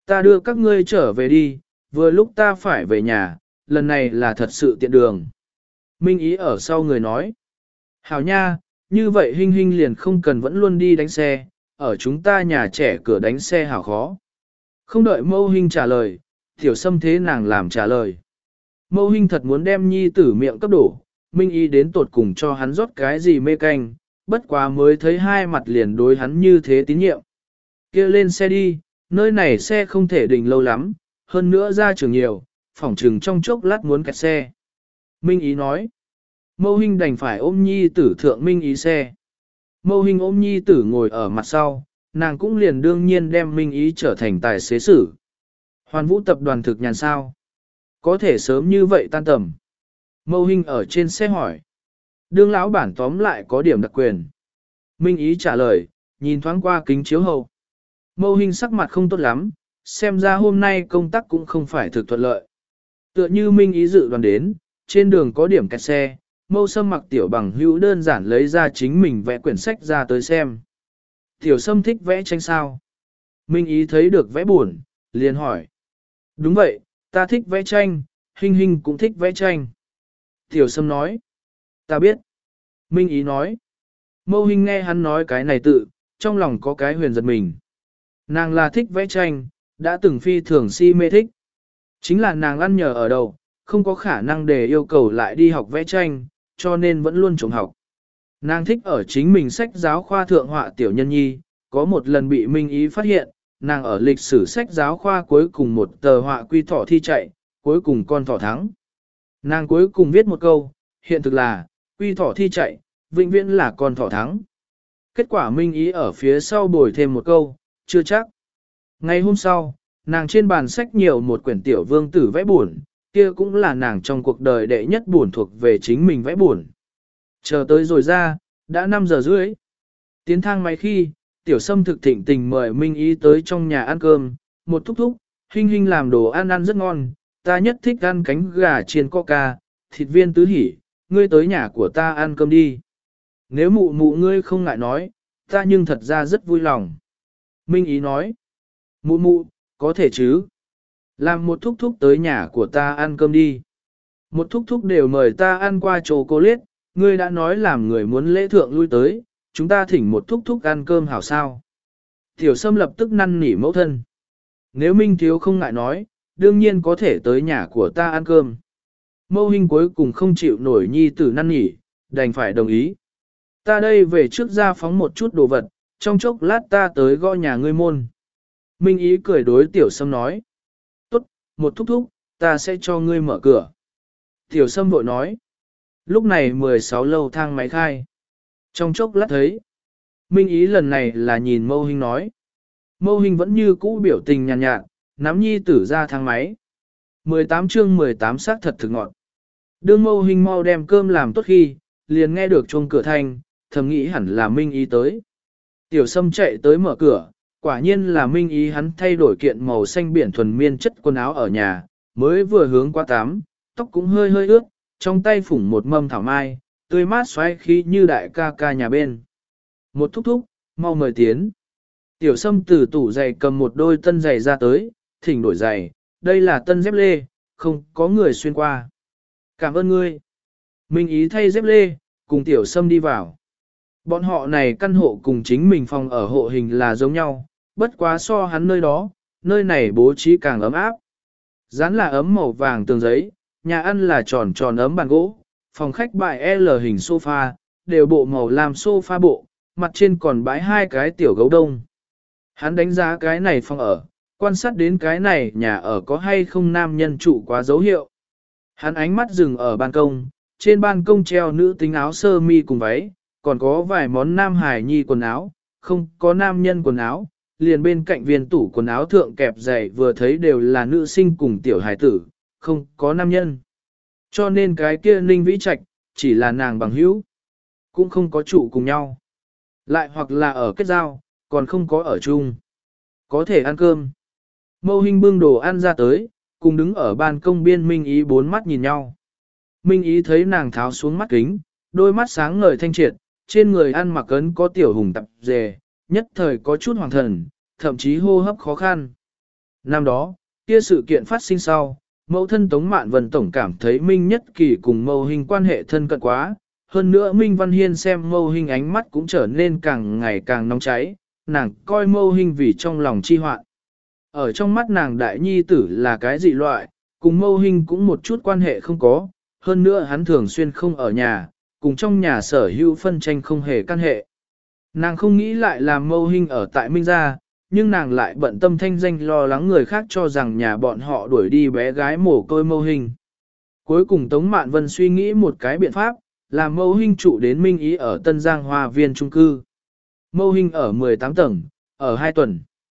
Ta đưa các ngươi trở về đi, vừa lúc ta phải về nhà, lần này là thật sự tiện đường. Minh Ý ở sau người nói. Hảo nha, như vậy Hinh Hinh liền không cần vẫn luôn đi đánh xe, ở chúng ta nhà trẻ cửa đánh xe hảo khó. Không đợi Mâu Hinh trả lời, Tiểu Sâm thế nàng làm trả lời. Mâu Hinh thật muốn đem nhi tử miệng cấp đổ, Minh Ý đến tột cùng cho hắn rót cái gì mê canh, bất quá mới thấy hai mặt liền đối hắn như thế tín nhiệm. Kia lên xe đi, nơi này xe không thể đình lâu lắm, hơn nữa ra trường nhiều, phỏng trừng trong chốc lát muốn kẹt xe. Minh Ý nói. Mâu Hinh đành phải ôm nhi tử thượng Minh Ý xe. Mâu Hinh ôm nhi tử ngồi ở mặt sau, nàng cũng liền đương nhiên đem Minh Ý trở thành tài xế sử. Hoàn Vũ tập đoàn thực nhàn sao? Có thể sớm như vậy tan tầm. Mâu Hinh ở trên xe hỏi. Đương lão bản tóm lại có điểm đặc quyền. Minh Ý trả lời, nhìn thoáng qua kính chiếu hậu. Mâu Hinh sắc mặt không tốt lắm, xem ra hôm nay công tác cũng không phải thực thuận lợi. Tựa như Minh Ý dự đoán đến, trên đường có điểm kẹt xe, Mâu Sâm mặc tiểu bằng hữu đơn giản lấy ra chính mình vẽ quyển sách ra tới xem. Tiểu Sâm thích vẽ tranh sao? Minh Ý thấy được vẽ buồn, liền hỏi. Đúng vậy, ta thích vẽ tranh, Hinh Hinh cũng thích vẽ tranh. Tiểu Sâm nói. Ta biết. Minh Ý nói. Mâu Hinh nghe hắn nói cái này tự, trong lòng có cái huyền giật mình. Nàng là thích vẽ tranh, đã từng phi thường si mê thích. Chính là nàng ăn nhờ ở đầu, không có khả năng để yêu cầu lại đi học vẽ tranh, cho nên vẫn luôn trộm học. Nàng thích ở chính mình sách giáo khoa thượng họa tiểu nhân nhi, có một lần bị Minh Ý phát hiện, nàng ở lịch sử sách giáo khoa cuối cùng một tờ họa quy thỏ thi chạy, cuối cùng con thỏ thắng. Nàng cuối cùng viết một câu, hiện thực là, quy thỏ thi chạy, vĩnh viễn là con thỏ thắng. Kết quả Minh Ý ở phía sau bồi thêm một câu, chưa chắc. Ngày hôm sau, nàng trên bàn sách nhiều một quyển tiểu vương tử vẽ buồn, kia cũng là nàng trong cuộc đời đệ nhất buồn thuộc về chính mình vẽ buồn. Chờ tới rồi ra, đã năm giờ rưỡi. Tiến thang máy khi, Tiểu Sâm thực thịnh tình mời Minh Ý tới trong nhà ăn cơm, một thúc thúc, Hinh Hinh làm đồ ăn ăn rất ngon, ta nhất thích ăn cánh gà chiên coca, thịt viên tứ hỉ, ngươi tới nhà của ta ăn cơm đi. Nếu mụ mụ ngươi không ngại nói, ta nhưng thật ra rất vui lòng. Minh Ý nói, mụ mụ, có thể chứ. Làm một thúc thúc tới nhà của ta ăn cơm đi. Một thúc thúc đều mời ta ăn qua chocolate, ngươi đã nói làm người muốn lễ thượng lui tới, chúng ta thỉnh một thúc thúc ăn cơm hảo sao. Tiểu Sâm lập tức năn nỉ mẫu thân. Nếu Minh Thiếu không ngại nói, đương nhiên có thể tới nhà của ta ăn cơm. Mâu Hinh cuối cùng không chịu nổi nhi tử năn nỉ, đành phải đồng ý. Ta đây về trước ra phóng một chút đồ vật, trong chốc lát ta tới gõ nhà ngươi môn. Minh Ý cười đối Tiểu Sâm nói. Tốt, một thúc thúc, ta sẽ cho ngươi mở cửa. Tiểu Sâm vội nói. Lúc này mười sáu lầu thang máy khai. Trong chốc lát thấy. Minh Ý lần này là nhìn Mâu Hinh nói. Mâu Hinh vẫn như cũ biểu tình nhàn nhạt, nhạt, nắm nhi tử ra thang máy. mười tám chương mười tám xác thật thực ngọt. Đương Mâu Hinh mau đem cơm làm tốt khi, liền nghe được chuông cửa thanh, thầm nghĩ hẳn là Minh Ý tới. Tiểu Sâm chạy tới mở cửa, quả nhiên là Minh Ý hắn thay đổi kiện màu xanh biển thuần miên chất quần áo ở nhà, mới vừa hướng qua tắm, tóc cũng hơi hơi ướt, trong tay phủng một mâm thảo mai, tươi mát xoáy khí như đại ca ca nhà bên. Một thúc thúc, mau mời tiến. Tiểu Sâm từ tủ giày cầm một đôi tân giày ra tới, thỉnh đổi giày, đây là tân dép lê, không có người xuyên qua. Cảm ơn ngươi. Minh Ý thay dép lê, cùng Tiểu Sâm đi vào. Bọn họ này căn hộ cùng chính mình phòng ở hộ hình là giống nhau, bất quá so hắn nơi đó, nơi này bố trí càng ấm áp. Dán là ấm màu vàng tường giấy, nhà ăn là tròn tròn ấm bàn gỗ, phòng khách bãi L hình sofa, đều bộ màu làm sofa bộ, mặt trên còn bãi hai cái tiểu gấu đông. Hắn đánh giá cái này phòng ở, quan sát đến cái này nhà ở có hay không nam nhân trụ quá dấu hiệu. Hắn ánh mắt dừng ở ban công, trên ban công treo nữ tính áo sơ mi cùng váy, còn có vài món nam hải nhi quần áo, không có nam nhân quần áo, liền bên cạnh viên tủ quần áo thượng kẹp giày vừa thấy đều là nữ sinh cùng tiểu hải tử, không có nam nhân. Cho nên cái kia Ninh Vĩ Trạch, chỉ là nàng bằng hữu, cũng không có trụ cùng nhau. Lại hoặc là ở kết giao, còn không có ở chung. Có thể ăn cơm. Mâu Hinh bưng đồ ăn ra tới, cùng đứng ở ban công biên Minh Ý bốn mắt nhìn nhau. Minh Ý thấy nàng tháo xuống mắt kính, đôi mắt sáng ngời thanh triệt, trên người ăn mặc ấn có tiểu hùng tập dề, nhất thời có chút hoàng thần, thậm chí hô hấp khó khăn. Năm đó, kia sự kiện phát sinh sau, mẫu thân Tống Mạn Vân tổng cảm thấy Minh Nhất Kỳ cùng Mâu Hình quan hệ thân cận quá, hơn nữa Minh Văn Hiên xem Mâu Hình ánh mắt cũng trở nên càng ngày càng nóng cháy, nàng coi Mâu Hình vì trong lòng chi hoạn. Ở trong mắt nàng đại nhi tử là cái dị loại, cùng Mâu Hình cũng một chút quan hệ không có, hơn nữa hắn thường xuyên không ở nhà, cùng trong nhà sở hữu phân tranh không hề căn hệ. Nàng không nghĩ lại làm Mâu Hình ở tại Minh gia, nhưng nàng lại bận tâm thanh danh lo lắng người khác cho rằng nhà bọn họ đuổi đi bé gái mồ côi Mâu Hình. Cuối cùng Tống Mạn Vân suy nghĩ một cái biện pháp, làm Mâu Hình trụ đến Minh Ý ở Tân Giang Hoa Viên trung cư. Mâu Hình ở mười tám tầng, ở hai tuần.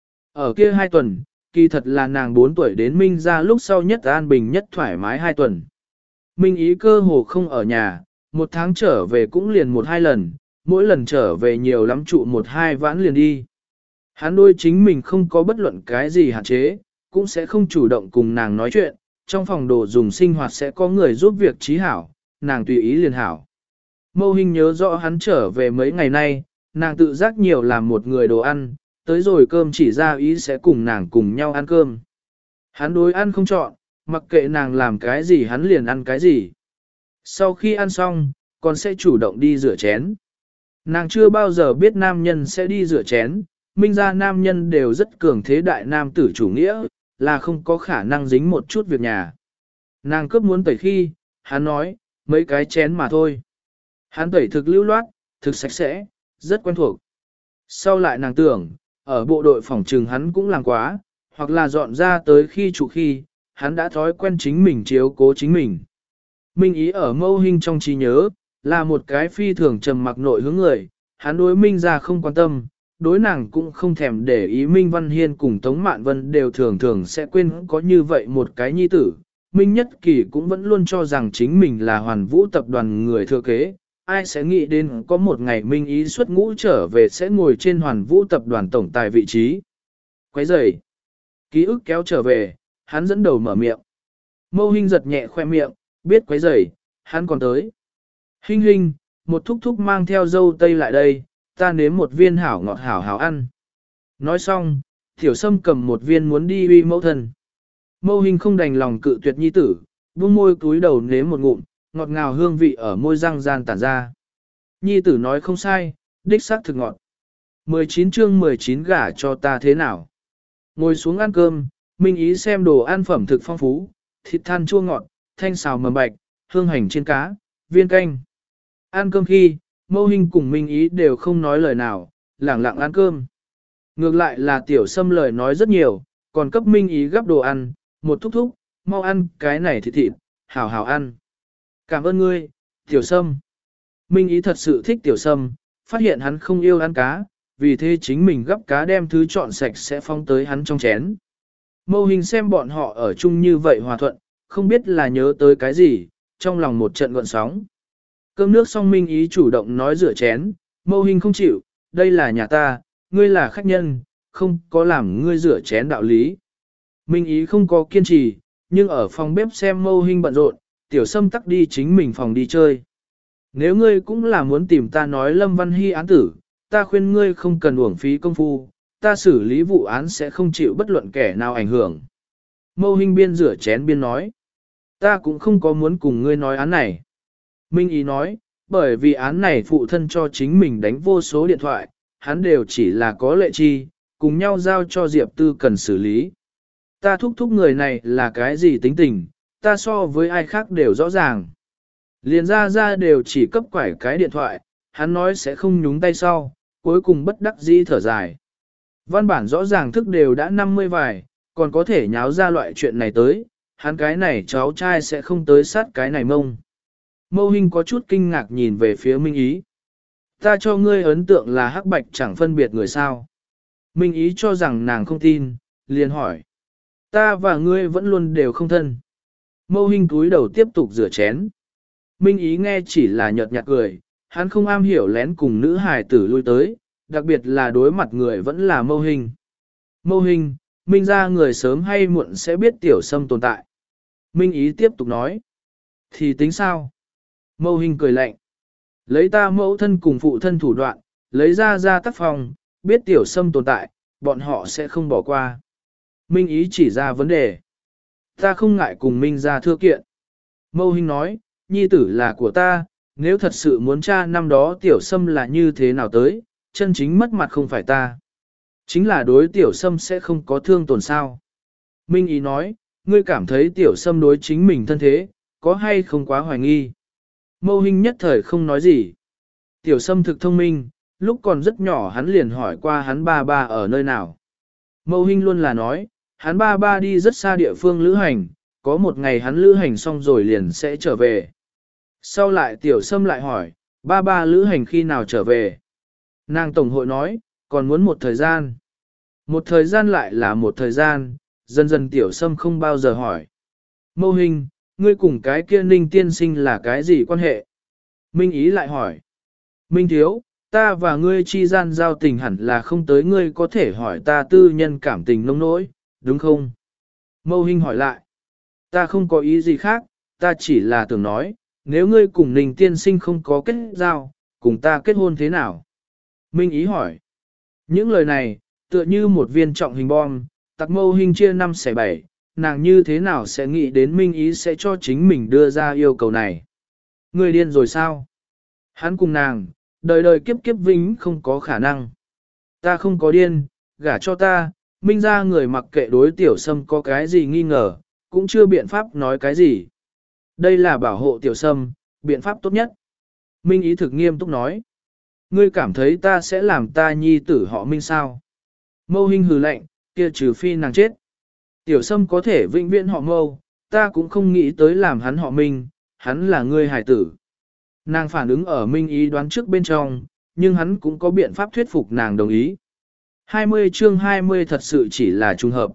Ở kia hai tuần, kỳ thật là nàng bốn tuổi đến Minh ra lúc sau nhất an bình nhất thoải mái hai tuần. Minh Ý cơ hồ không ở nhà, một tháng trở về cũng liền một hai lần, mỗi lần trở về nhiều lắm trụ một hai vãn liền đi. Hắn đôi chính mình không có bất luận cái gì hạn chế, cũng sẽ không chủ động cùng nàng nói chuyện, trong phòng đồ dùng sinh hoạt sẽ có người giúp việc trí hảo, nàng tùy ý liền hảo. Mâu Hình nhớ rõ hắn trở về mấy ngày nay, nàng tự giác nhiều làm một người đồ ăn, tới rồi cơm chỉ ra ý sẽ cùng nàng cùng nhau ăn cơm. Hắn đối ăn không chọn, mặc kệ nàng làm cái gì hắn liền ăn cái gì. Sau khi ăn xong, còn sẽ chủ động đi rửa chén. Nàng chưa bao giờ biết nam nhân sẽ đi rửa chén, Minh ra nam nhân đều rất cường thế đại nam tử chủ nghĩa, là không có khả năng dính một chút việc nhà. Nàng cướp muốn tẩy khi, hắn nói, mấy cái chén mà thôi. Hắn tẩy thực lưu loát, thực sạch sẽ, rất quen thuộc. Sau lại nàng tưởng, ở bộ đội phòng trừng hắn cũng làm quá, hoặc là dọn ra tới khi trụ khi, hắn đã thói quen chính mình chiếu cố chính mình. Minh Ý ở Mâu Hình trong trí nhớ, là một cái phi thường trầm mặc nội hướng người, hắn đối Minh ra không quan tâm, đối nàng cũng không thèm để ý. Minh Văn Hiên cùng Tống Mạn Vân đều thường thường sẽ quên có như vậy một cái nhi tử. Minh Nhất Kỳ cũng vẫn luôn cho rằng chính mình là Hoàn Vũ tập đoàn người thừa kế, ai sẽ nghĩ đến có một ngày Minh Ý xuất ngũ trở về sẽ ngồi trên Hoàn Vũ tập đoàn tổng tài vị trí. Quấy rầy. Ký ức kéo trở về, hắn dẫn đầu mở miệng. Mâu Hình giật nhẹ khoe miệng, biết quấy rầy, hắn còn tới. Hình Hình, một thúc thúc mang theo dâu tây lại đây, ta nếm một viên hảo ngọt hảo hảo ăn. Nói xong, Tiểu Sâm cầm một viên muốn đi uy mẫu thân. Mâu Hình không đành lòng cự tuyệt nhi tử, buông môi cúi đầu nếm một ngụm, ngọt ngào hương vị ở môi răng gian tản ra. Nhi tử nói không sai, đích xác thực ngọt. mười chín chương mười chín gả cho ta thế nào? Ngồi xuống ăn cơm, Minh Ý xem đồ ăn phẩm thực phong phú, thịt than chua ngọt, thanh xào mầm bạch, hương hành trên cá, viên canh. Ăn cơm khi, Mâu Hình cùng Minh Ý đều không nói lời nào, lẳng lặng ăn cơm. Ngược lại là Tiểu Sâm lời nói rất nhiều, còn cấp Minh Ý gắp đồ ăn, một thúc thúc, mau ăn cái này thịt thịt, hảo hảo ăn. Cảm ơn ngươi, Tiểu Sâm. Minh Ý thật sự thích Tiểu Sâm, phát hiện hắn không yêu ăn cá, vì thế chính mình gắp cá đem thứ chọn sạch sẽ phong tới hắn trong chén. Mâu Hình xem bọn họ ở chung như vậy hòa thuận, không biết là nhớ tới cái gì, trong lòng một trận gợn sóng. Cơm nước xong Minh Ý chủ động nói rửa chén, Mâu Hình không chịu, đây là nhà ta, ngươi là khách nhân, không có làm ngươi rửa chén đạo lý. Minh Ý không có kiên trì, nhưng ở phòng bếp xem Mâu Hình bận rộn, Tiểu Sâm tắc đi chính mình phòng đi chơi. Nếu ngươi cũng là muốn tìm ta nói Lâm Văn Hy án tử, ta khuyên ngươi không cần uổng phí công phu, ta xử lý vụ án sẽ không chịu bất luận kẻ nào ảnh hưởng. Mâu Hình biên rửa chén biên nói, ta cũng không có muốn cùng ngươi nói án này. Minh Ý nói, bởi vì án này phụ thân cho chính mình đánh vô số điện thoại, hắn đều chỉ là có lệ chi, cùng nhau giao cho Diệp Tư cần xử lý. Ta thúc thúc người này là cái gì tính tình, ta so với ai khác đều rõ ràng. Liền ra ra đều chỉ cấp quải cái điện thoại, hắn nói sẽ không nhúng tay sau, cuối cùng bất đắc dĩ thở dài. Văn bản rõ ràng thức đều đã năm mươi vài, còn có thể nháo ra loại chuyện này tới, hắn cái này cháu trai sẽ không tới sát cái này mông. Mâu Hình có chút kinh ngạc nhìn về phía Minh Ý. Ta cho ngươi ấn tượng là hắc bạch chẳng phân biệt người sao. Minh Ý cho rằng nàng không tin, liền hỏi. Ta và ngươi vẫn luôn đều không thân. Mâu Hình cúi đầu tiếp tục rửa chén. Minh Ý nghe chỉ là nhợt nhạt cười, hắn không am hiểu lén cùng nữ hài tử lui tới, đặc biệt là đối mặt người vẫn là Mâu Hình. Mâu Hình, Minh ra người sớm hay muộn sẽ biết Tiểu Sâm tồn tại. Minh Ý tiếp tục nói. Thì tính sao? Mâu Hình cười lạnh. Lấy ta mẫu thân cùng phụ thân thủ đoạn, lấy ra ra tác phòng, biết Tiểu Sâm tồn tại, bọn họ sẽ không bỏ qua. Minh ý chỉ ra vấn đề. Ta không ngại cùng Minh ra thưa kiện. Mâu Hinh nói, nhi tử là của ta, nếu thật sự muốn tra năm đó tiểu sâm là như thế nào tới, chân chính mất mặt không phải ta. Chính là đối tiểu sâm sẽ không có thương tổn sao. Minh ý nói, ngươi cảm thấy tiểu sâm đối chính mình thân thế, có hay không quá hoài nghi. Mâu Hinh nhất thời không nói gì. Tiểu sâm thực thông minh, lúc còn rất nhỏ hắn liền hỏi qua hắn ba ba ở nơi nào. Mâu Hinh luôn là nói, hắn ba ba đi rất xa địa phương lữ hành, có một ngày hắn lữ hành xong rồi liền sẽ trở về. Sau lại tiểu sâm lại hỏi, ba ba lữ hành khi nào trở về? Nàng tổng hội nói, còn muốn một thời gian. Một thời gian lại là một thời gian, dần dần tiểu sâm không bao giờ hỏi. Mâu Hinh, ngươi cùng cái kia ninh tiên sinh là cái gì quan hệ? Minh ý lại hỏi. Minh thiếu, ta và ngươi chi gian giao tình hẳn là không tới ngươi có thể hỏi ta tư nhân cảm tình nông nỗi, đúng không? Mâu Hinh hỏi lại. Ta không có ý gì khác, ta chỉ là tưởng nói, nếu ngươi cùng Ninh tiên sinh không có kết giao, cùng ta kết hôn thế nào? Minh ý hỏi. Những lời này, tựa như một viên trọng hình bom, tặc Mâu Hinh chia năm xẻ bảy, nàng như thế nào sẽ nghĩ đến Minh ý sẽ cho chính mình đưa ra yêu cầu này? Ngươi điên rồi sao? Hắn cùng nàng, đời đời kiếp kiếp vĩnh không có khả năng. Ta không có điên, gả cho ta, Minh ra người mặc kệ đối tiểu sâm có cái gì nghi ngờ, cũng chưa biện pháp nói cái gì. Đây là bảo hộ tiểu sâm, biện pháp tốt nhất. Minh ý thực nghiêm túc nói. Ngươi cảm thấy ta sẽ làm ta nhi tử họ Minh sao? Mâu Hinh hừ lạnh, kia trừ phi nàng chết. Tiểu sâm có thể vĩnh viễn họ Mâu, ta cũng không nghĩ tới làm hắn họ Minh, hắn là ngươi hài tử. Nàng phản ứng ở Minh ý đoán trước bên trong, nhưng hắn cũng có biện pháp thuyết phục nàng đồng ý. hai mươi chương hai mươi thật sự chỉ là trùng hợp.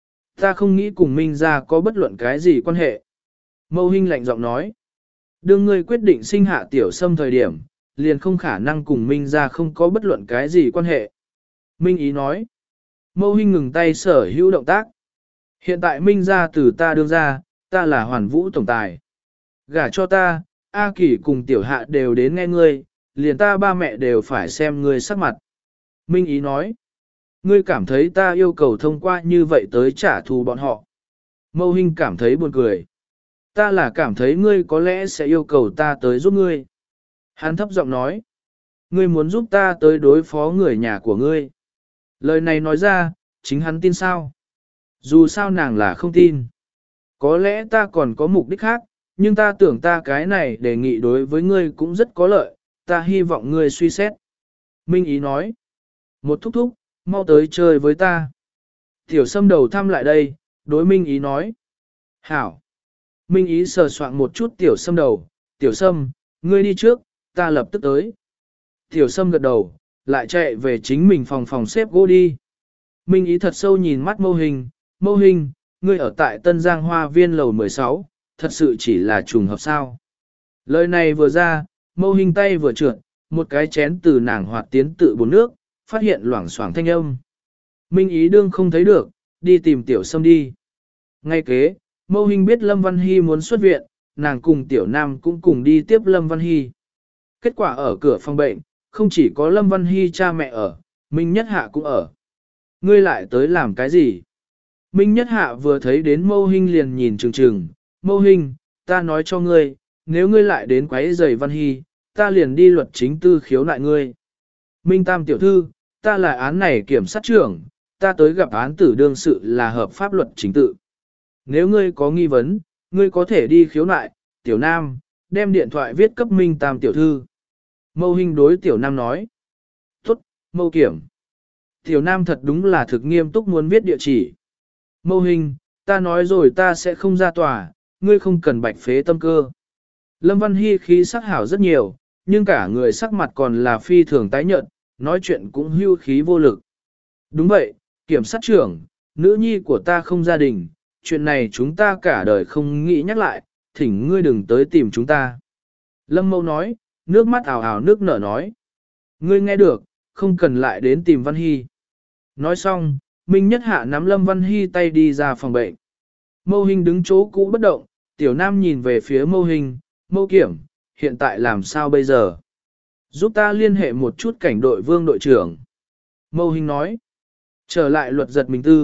Ta không nghĩ cùng Minh ra có bất luận cái gì quan hệ. Mâu Hinh lạnh giọng nói. Đương ngươi quyết định sinh hạ tiểu sâm thời điểm, liền không khả năng cùng Minh ra không có bất luận cái gì quan hệ. Minh ý nói. Mâu Hinh ngừng tay sở hữu động tác. Hiện tại Minh ra từ ta đương ra, ta là hoàn vũ tổng tài. Gả cho ta, A Kỳ cùng tiểu hạ đều đến nghe ngươi, liền ta ba mẹ đều phải xem ngươi sắc mặt. Minh ý nói. Ngươi cảm thấy ta yêu cầu thông qua như vậy tới trả thù bọn họ. Mâu Hinh cảm thấy buồn cười. Ta là cảm thấy ngươi có lẽ sẽ yêu cầu ta tới giúp ngươi. Hắn thấp giọng nói. Ngươi muốn giúp ta tới đối phó người nhà của ngươi. Lời này nói ra, chính hắn tin sao? Dù sao nàng là không tin. Có lẽ ta còn có mục đích khác, nhưng ta tưởng ta cái này đề nghị đối với ngươi cũng rất có lợi, ta hy vọng ngươi suy xét. Minh ý nói. Một thúc thúc, mau tới chơi với ta. Tiểu Sâm đầu thăm lại đây, đối Minh ý nói. Hảo. Minh ý sờ soạn một chút Tiểu Sâm đầu, Tiểu Sâm, ngươi đi trước, ta lập tức tới. Tiểu Sâm gật đầu, lại chạy về chính mình phòng phòng xếp gỗ đi. Minh ý thật sâu nhìn mắt Mâu Hinh, Mâu Hinh, ngươi ở tại Tân Giang Hoa Viên lầu mười sáu, thật sự chỉ là trùng hợp sao. Lời này vừa ra, Mâu Hinh tay vừa trượt, một cái chén từ nàng hoạt tiến tự bồn nước, phát hiện loảng xoảng thanh âm. Minh ý đương không thấy được, đi tìm Tiểu Sâm đi. Ngay kế, Mâu Hinh biết Lâm Văn Hy muốn xuất viện, nàng cùng Tiểu Nam cũng cùng đi tiếp Lâm Văn Hy. Kết quả ở cửa phòng bệnh, không chỉ có Lâm Văn Hy cha mẹ ở, Minh Nhất Hạ cũng ở. Ngươi lại tới làm cái gì? Minh Nhất Hạ vừa thấy đến Mâu Hinh liền nhìn trừng trừng, Mâu Hinh, ta nói cho ngươi, nếu ngươi lại đến quấy rầy Văn Hy, ta liền đi luật chính tư khiếu nại ngươi. Minh Tam tiểu thư, ta là án này kiểm sát trưởng, ta tới gặp án tử đương sự là hợp pháp luật chính tự. Nếu ngươi có nghi vấn, ngươi có thể đi khiếu nại, Tiểu Nam, đem điện thoại viết cấp Minh Tam tiểu thư. Mâu Hinh đối Tiểu Nam nói. Tốt, Mâu Kiểm. Tiểu Nam thật đúng là thực nghiêm túc muốn viết địa chỉ. Mâu Hinh, ta nói rồi ta sẽ không ra tòa, ngươi không cần bạch phế tâm cơ. Lâm Văn Hy khí sắc hảo rất nhiều, nhưng cả người sắc mặt còn là phi thường tái nhợt, nói chuyện cũng hưu khí vô lực. Đúng vậy, kiểm sát trưởng, nữ nhi của ta không gia đình, chuyện này chúng ta cả đời không nghĩ nhắc lại, thỉnh ngươi đừng tới tìm chúng ta. Lâm Mâu nói, nước mắt ảo ảo nước nở nói. Ngươi nghe được, không cần lại đến tìm Văn Hy. Nói xong, Minh Nhất Hạ nắm Lâm Văn Hy tay đi ra phòng bệnh. Mâu Hinh đứng chỗ cũ bất động, Tiểu Nam nhìn về phía Mâu Hinh, Mâu Kiểm, hiện tại làm sao bây giờ? Giúp ta liên hệ một chút cảnh đội Vương đội trưởng. Mâu Hinh nói, trở lại luật giật mình tư,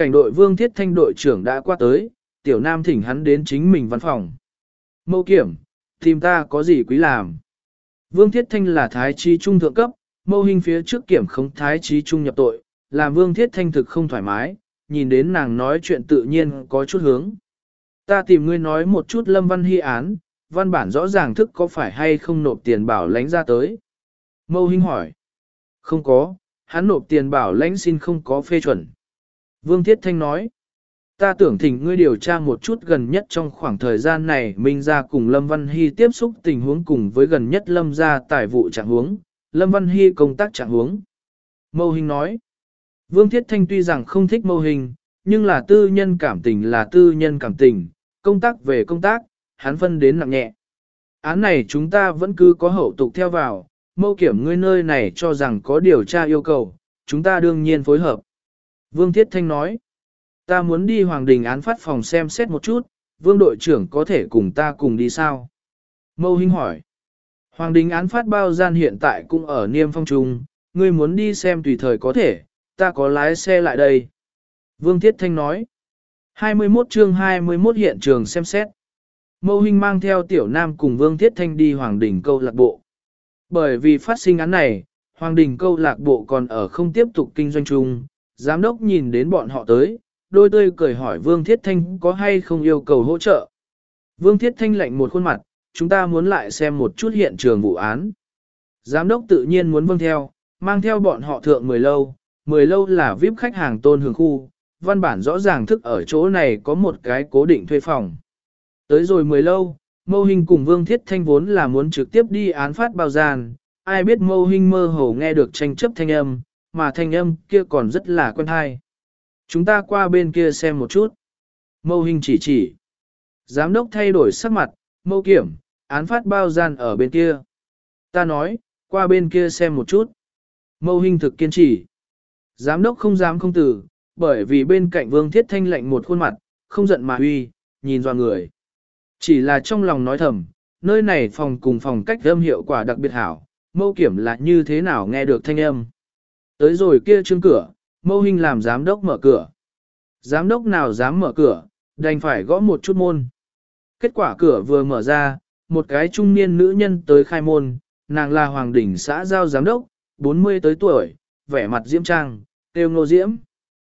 Cảnh đội Vương Thiết Thanh đội trưởng đã qua tới, tiểu nam thỉnh hắn đến chính mình văn phòng. Mâu kiểm, tìm ta có gì quý làm? Vương Thiết Thanh là thái trí trung thượng cấp, mâu hình phía trước kiểm khống thái trí trung nhập tội, làm Vương Thiết Thanh thực không thoải mái, nhìn đến nàng nói chuyện tự nhiên có chút hướng. Ta tìm ngươi nói một chút Lâm Văn Hy án, văn bản rõ ràng thức có phải hay không nộp tiền bảo lãnh ra tới. Mâu hình hỏi. Không có, hắn nộp tiền bảo lãnh xin không có phê chuẩn. Vương Thiết Thanh nói. Ta tưởng thỉnh ngươi điều tra một chút gần nhất trong khoảng thời gian này Minh gia cùng Lâm Văn Hy tiếp xúc tình huống cùng với gần nhất Lâm gia tài vụ trạng huống, Lâm Văn Hy công tác trạng huống. Mâu hình nói. Vương Thiết Thanh tuy rằng không thích mâu hình, nhưng là tư nhân cảm tình là tư nhân cảm tình, công tác về công tác, hắn phân đến nặng nhẹ. Án này chúng ta vẫn cứ có hậu tục theo vào, mâu kiểm ngươi nơi này cho rằng có điều tra yêu cầu, chúng ta đương nhiên phối hợp. Vương Thiết Thanh nói. Ta muốn đi Hoàng Đình án phát phòng xem xét một chút, Vương đội trưởng có thể cùng ta cùng đi sao? Mâu Hinh hỏi. Hoàng Đình án phát bao gian hiện tại cũng ở Niêm Phong Trung, ngươi muốn đi xem tùy thời có thể, ta có lái xe lại đây. Vương Thiết Thanh nói. hai mươi mốt chương hai mươi mốt hiện trường xem xét. Mâu Hinh mang theo Tiểu Nam cùng Vương Thiết Thanh đi Hoàng Đình câu lạc bộ. Bởi vì phát sinh án này, Hoàng Đình câu lạc bộ còn ở không tiếp tục kinh doanh chung, giám đốc nhìn đến bọn họ tới, đôi tươi cười hỏi Vương Thiết Thanh có hay không yêu cầu hỗ trợ. Vương Thiết Thanh lạnh một khuôn mặt, chúng ta muốn lại xem một chút hiện trường vụ án. Giám đốc tự nhiên muốn vâng theo, mang theo bọn họ thượng mười lâu, mười lâu là vi ai pi khách hàng tôn hưởng khu, văn bản rõ ràng thức ở chỗ này có một cái cố định thuê phòng. Tới rồi mười lâu, Mâu Hinh cùng Vương Thiết Thanh vốn là muốn trực tiếp đi án phát bao gian, ai biết Mâu Hinh mơ hồ nghe được tranh chấp thanh âm, mà thanh âm kia còn rất là quen hay. Chúng ta qua bên kia xem một chút. Mâu Hinh chỉ chỉ. Giám đốc thay đổi sắc mặt, Mâu kiểm, án phát bao gian ở bên kia. Ta nói, qua bên kia xem một chút. Mâu Hinh thực kiên trì. Giám đốc không dám không từ, bởi vì bên cạnh Vương Thiết Thanh lạnh một khuôn mặt, không giận mà uy, nhìn doa người. Chỉ là trong lòng nói thầm, nơi này phòng cùng phòng cách âm hiệu quả đặc biệt hảo, Mâu kiểm là như thế nào nghe được thanh âm. Tới rồi kia trương cửa, Mâu Hinh làm giám đốc mở cửa. Giám đốc nào dám mở cửa, đành phải gõ một chút môn. Kết quả cửa vừa mở ra, một cái trung niên nữ nhân tới khai môn, nàng là Hoàng Đình xã giao giám đốc, bốn mươi tới tuổi, vẻ mặt diễm trang, tiêu Ngô Diễm.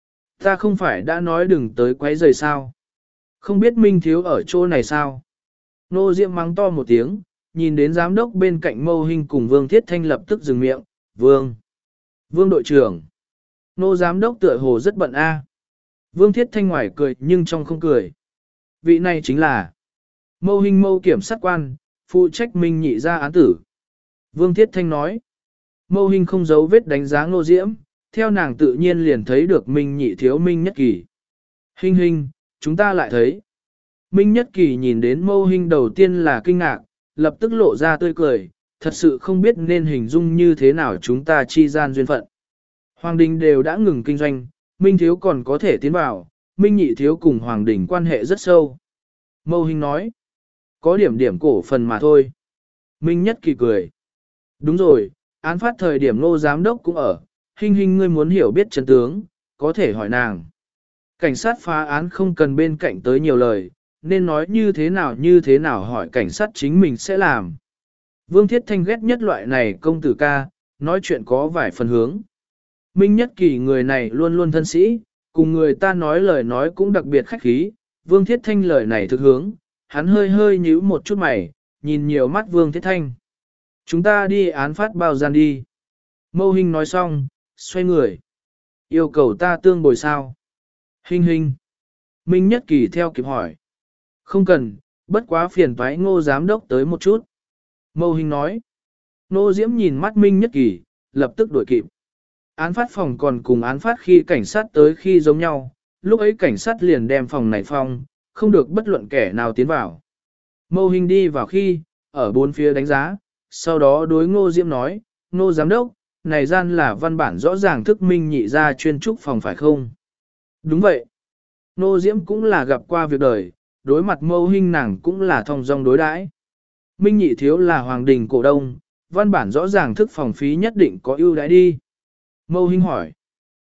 Ta không phải đã nói đừng tới quấy rầy sao? Không biết Minh Thiếu ở chỗ này sao? Ngô Diễm mắng to một tiếng, nhìn đến giám đốc bên cạnh Mâu Hinh cùng Vương Thiết Thanh lập tức dừng miệng, Vương. Vương đội trưởng. Nô giám đốc tựa hồ rất bận a. Vương Thiết Thanh ngoài cười nhưng trong không cười. Vị này chính là Mâu Hinh Mâu kiểm sát quan, phụ trách Minh Nhị ra án tử. Vương Thiết Thanh nói. Mâu Hinh không giấu vết đánh giá Ngô Diễm, theo nàng tự nhiên liền thấy được Minh Nhị thiếu Minh Nhất Kỳ. Hinh Hinh, chúng ta lại thấy. Minh Nhất Kỳ nhìn đến Mâu Hinh đầu tiên là kinh ngạc, lập tức lộ ra tươi cười, thật sự không biết nên hình dung như thế nào chúng ta chi gian duyên phận. Hoàng Đình đều đã ngừng kinh doanh, Minh Thiếu còn có thể tiến vào, Minh Nhị Thiếu cùng Hoàng Đình quan hệ rất sâu. Mâu Hinh nói, có điểm điểm cổ phần mà thôi. Minh Nhất Kỳ cười. Đúng rồi, án phát thời điểm Ngô giám đốc cũng ở, Hinh Hinh ngươi muốn hiểu biết chân tướng, có thể hỏi nàng. Cảnh sát phá án không cần bên cạnh tới nhiều lời, nên nói như thế nào như thế nào hỏi cảnh sát chính mình sẽ làm. Vương Thiết Thanh ghét nhất loại này công tử ca, nói chuyện có vài phần hướng. Minh Nhất Kỳ người này luôn luôn thân sĩ, cùng người ta nói lời nói cũng đặc biệt khách khí, Vương Thiết Thanh lời này thực hướng, hắn hơi hơi nhíu một chút mày, nhìn nhiều mắt Vương Thiết Thanh. Chúng ta đi án phát bao gian đi. Mâu Hinh nói xong, xoay người. Yêu cầu ta tương bồi sao? Hinh Hinh. Minh Nhất Kỳ theo kịp hỏi. Không cần, bất quá phiền toái Ngô giám đốc tới một chút. Mâu Hinh nói. Ngô Diễm nhìn mắt Minh Nhất Kỳ, lập tức đuổi kịp. Án phát phòng còn cùng án phát khi cảnh sát tới khi giống nhau, lúc ấy cảnh sát liền đem phòng này phong, không được bất luận kẻ nào tiến vào. Mâu Hinh đi vào khi, ở bốn phía đánh giá, sau đó đối Ngô Diễm nói, Ngô giám đốc, này gian là văn bản rõ ràng thức Minh Nhị ra chuyên trúc phòng phải không? Đúng vậy. Ngô Diễm cũng là gặp qua việc đời, đối mặt Mâu Hinh nàng cũng là thong dong đối đãi. Minh Nhị thiếu là Hoàng Đình cổ đông, văn bản rõ ràng thức phòng phí nhất định có ưu đãi đi. Mâu Hinh hỏi.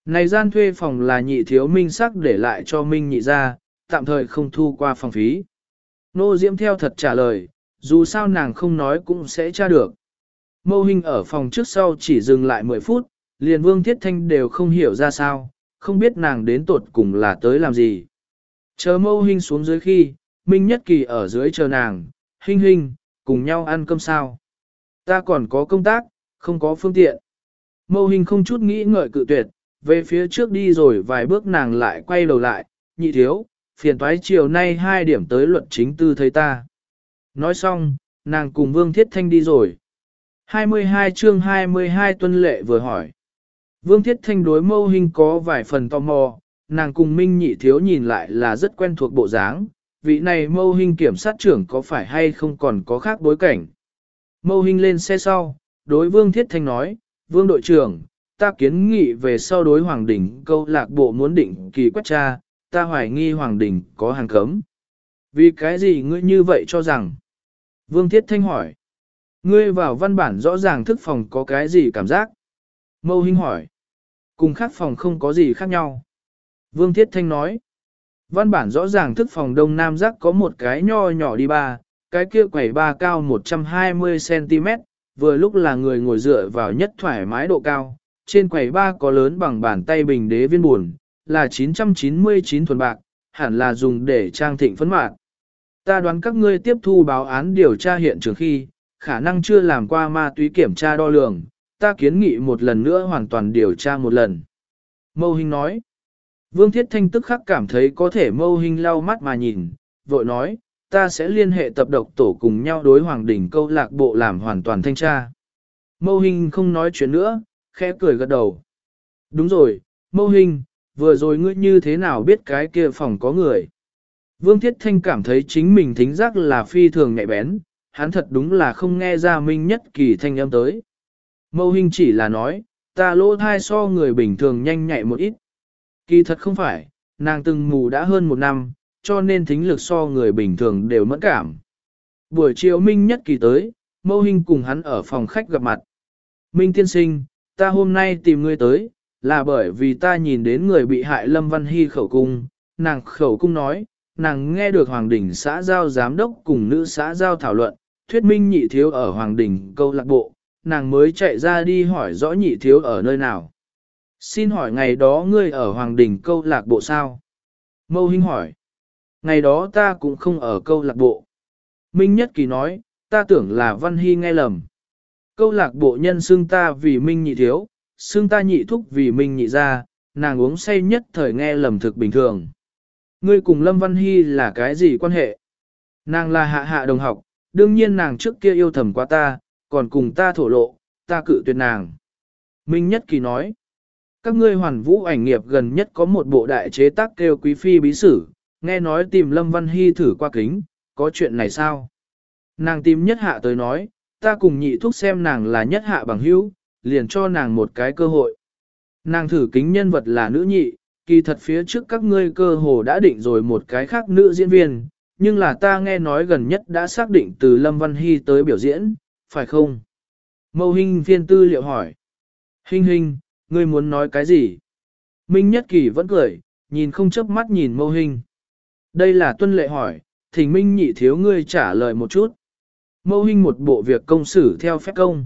Này gian thuê phòng là nhị thiếu minh sắc để lại cho minh nhị ra, tạm thời không thu qua phòng phí. Nô Diễm theo thật trả lời, dù sao nàng không nói cũng sẽ tra được. Mâu Hinh ở phòng trước sau chỉ dừng lại mười phút, liền Vương Thiết Thanh đều không hiểu ra sao, không biết nàng đến tột cùng là tới làm gì. Chờ Mâu Hinh xuống dưới khi, Minh Nhất Kỳ ở dưới chờ nàng, Hinh Hinh, cùng nhau ăn cơm sao. Ta còn có công tác, không có phương tiện. Mâu Hinh không chút nghĩ ngợi cự tuyệt, về phía trước đi rồi vài bước nàng lại quay đầu lại, nhị thiếu, phiền toái chiều nay hai điểm tới luận chính tư thấy ta. Nói xong, nàng cùng Vương Thiết Thanh đi rồi. hai mươi hai chương hai mươi hai Tuân Lệ vừa hỏi. Vương Thiết Thanh đối Mâu Hinh có vài phần tò mò, nàng cùng Minh nhị thiếu nhìn lại là rất quen thuộc bộ dáng, vị này Mâu Hinh kiểm sát trưởng có phải hay không còn có khác bối cảnh. Mâu Hinh lên xe sau, đối Vương Thiết Thanh nói, Vương đội trưởng, ta kiến nghị về sau đối Hoàng Đình câu lạc bộ muốn định kỳ quét tra, ta hoài nghi Hoàng Đình có hàng cấm. Vì cái gì ngươi như vậy cho rằng? Vương Thiết Thanh hỏi. Ngươi vào văn bản rõ ràng thức phòng có cái gì cảm giác? Mâu Hinh hỏi. Cùng khác phòng không có gì khác nhau. Vương Thiết Thanh nói. Văn bản rõ ràng thức phòng đông nam giác có một cái nho nhỏ đi ba, cái kia quẩy ba cao một trăm hai mươi xăng ti mét, vừa lúc là người ngồi dựa vào nhất thoải mái độ cao. Trên quầy ba có lớn bằng bàn tay bình đế viên buồn, là chín trăm chín mươi chín thuần bạc, hẳn là dùng để trang thịnh phấn mạc. Ta đoán các ngươi tiếp thu báo án điều tra hiện trường khi, khả năng chưa làm qua ma túy kiểm tra đo lường, ta kiến nghị một lần nữa hoàn toàn điều tra một lần. Mâu Hinh nói. Vương Thiết Thanh tức khắc cảm thấy có thể Mâu Hinh lau mắt mà nhìn, vội nói, ta sẽ liên hệ tập độc tổ cùng nhau đối Hoàng Đình câu lạc bộ làm hoàn toàn thanh tra. Mâu Hinh không nói chuyện nữa, khẽ cười gật đầu. Đúng rồi, Mâu Hinh, vừa rồi ngươi như thế nào biết cái kia phòng có người? Vương Thiết Thanh cảm thấy chính mình thính giác là phi thường nhạy bén, hắn thật đúng là không nghe ra Minh Nhất Kỳ thanh âm tới. Mâu Hinh chỉ là nói, ta lỗ thai so người bình thường nhanh nhạy một ít. Kỳ thật không phải, nàng từng mù đã hơn một năm, cho nên thính lực so người bình thường đều mẫn cảm. Buổi chiều Minh Nhất Kỳ tới, Mâu Hinh cùng hắn ở phòng khách gặp mặt. Minh tiên sinh, ta hôm nay tìm ngươi tới, là bởi vì ta nhìn đến người bị hại Lâm Văn Hy khẩu cung, nàng khẩu cung nói, nàng nghe được Hoàng Đình xã giao giám đốc cùng nữ xã giao thảo luận, thuyết minh nhị thiếu ở Hoàng Đình câu lạc bộ, nàng mới chạy ra đi hỏi rõ nhị thiếu ở nơi nào. Xin hỏi ngày đó ngươi ở Hoàng Đình câu lạc bộ sao? Mâu Hinh hỏi. Ngày đó ta cũng không ở câu lạc bộ. Minh Nhất Kỳ nói, ta tưởng là Văn Hy nghe lầm. Câu lạc bộ nhân xưng ta vì Minh nhị thiếu, xưng ta nhị thúc vì Minh nhị gia, nàng uống say nhất thời nghe lầm thực bình thường. Ngươi cùng Lâm Văn Hy là cái gì quan hệ? Nàng là hạ hạ đồng học, đương nhiên nàng trước kia yêu thầm quá ta, còn cùng ta thổ lộ, ta cự tuyệt nàng. Minh Nhất Kỳ nói, các ngươi hoàn vũ ảnh nghiệp gần nhất có một bộ đại chế tác kêu Quý Phi bí sử, nghe nói tìm Lâm Văn Hy thử qua kính, có chuyện này sao? Nàng tìm nhất hạ tới nói, ta cùng nhị thúc xem nàng là nhất hạ bằng hữu, liền cho nàng một cái cơ hội. Nàng thử kính nhân vật là nữ nhị, kỳ thật phía trước các ngươi cơ hồ đã định rồi một cái khác nữ diễn viên, nhưng là ta nghe nói gần nhất đã xác định từ Lâm Văn Hy tới biểu diễn, phải không? Mâu Hinh phiên tư liệu hỏi. Hinh Hinh, ngươi muốn nói cái gì? Minh Nhất Kỳ vẫn cười, nhìn không chớp mắt nhìn Mâu Hinh. Đây là Tuân Lệ hỏi, thỉnh Minh nhị thiếu ngươi trả lời một chút. Mâu Hinh một bộ việc công xử theo phép công.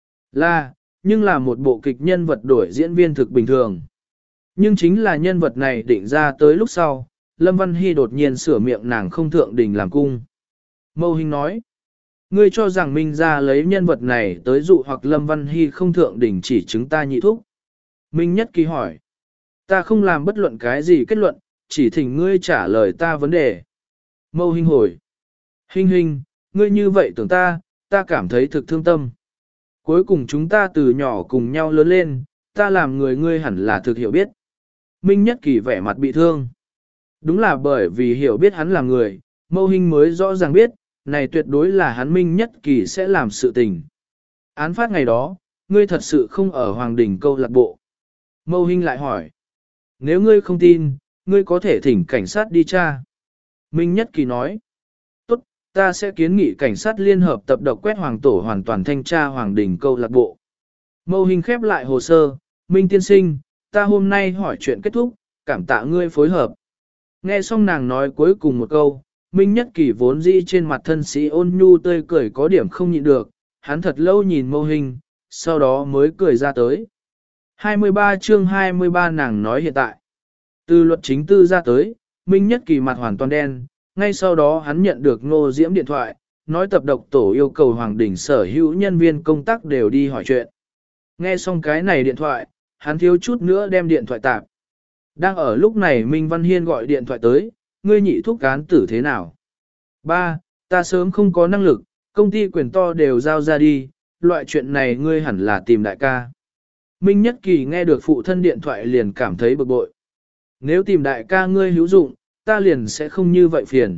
Là, nhưng là một bộ kịch nhân vật đổi diễn viên thực bình thường. Nhưng chính là nhân vật này định ra tới lúc sau, Lâm Văn Hy đột nhiên sửa miệng nàng không thượng đình làm cung. Mâu Hinh nói, ngươi cho rằng Minh ra lấy nhân vật này tới dụ hoặc Lâm Văn Hy không thượng đình chỉ chứng ta nhị thúc. Minh Nhất Kỳ hỏi, ta không làm bất luận cái gì kết luận, chỉ thỉnh ngươi trả lời ta vấn đề. Mâu Hinh hồi, Hinh Hinh, ngươi như vậy tưởng ta, ta cảm thấy thực thương tâm. Cuối cùng chúng ta từ nhỏ cùng nhau lớn lên, ta làm người ngươi hẳn là thực hiểu biết. Minh Nhất Kỳ vẻ mặt bị thương. Đúng là bởi vì hiểu biết hắn là người, Mâu Hinh mới rõ ràng biết, này tuyệt đối là hắn Minh Nhất Kỳ sẽ làm sự tình. Án phát ngày đó, ngươi thật sự không ở Hoàng Đình câu lạc bộ. Mâu Hinh lại hỏi, nếu ngươi không tin, ngươi có thể thỉnh cảnh sát đi tra. Minh Nhất Kỳ nói, tốt, ta sẽ kiến nghị cảnh sát liên hợp tập độc quét Hoàng Tổ hoàn toàn thanh tra Hoàng Đình câu lạc bộ. Mâu Hinh khép lại hồ sơ, Minh tiên sinh, ta hôm nay hỏi chuyện kết thúc, cảm tạ ngươi phối hợp. Nghe xong nàng nói cuối cùng một câu, Minh Nhất Kỳ vốn dĩ trên mặt thân sĩ ôn nhu tươi cười có điểm không nhịn được, hắn thật lâu nhìn mâu hình, sau đó mới cười ra tới. hai mươi ba chương hai mươi ba nàng nói hiện tại. Từ luật chính tư ra tới, Minh Nhất Kỳ mặt hoàn toàn đen, ngay sau đó hắn nhận được Ngô Diễm điện thoại, nói tập độc tổ yêu cầu Hoàng Đình sở hữu nhân viên công tác đều đi hỏi chuyện. Nghe xong cái này điện thoại, hắn thiếu chút nữa đem điện thoại tạp. Đang ở lúc này Minh Văn Hiên gọi điện thoại tới, ngươi nhị thúc án tử thế nào? Ba, ta sớm không có năng lực, công ty quyền to đều giao ra đi, loại chuyện này ngươi hẳn là tìm đại ca. Minh Nhất Kỳ nghe được phụ thân điện thoại liền cảm thấy bực bội. Nếu tìm đại ca ngươi hữu dụng, ta liền sẽ không như vậy phiền.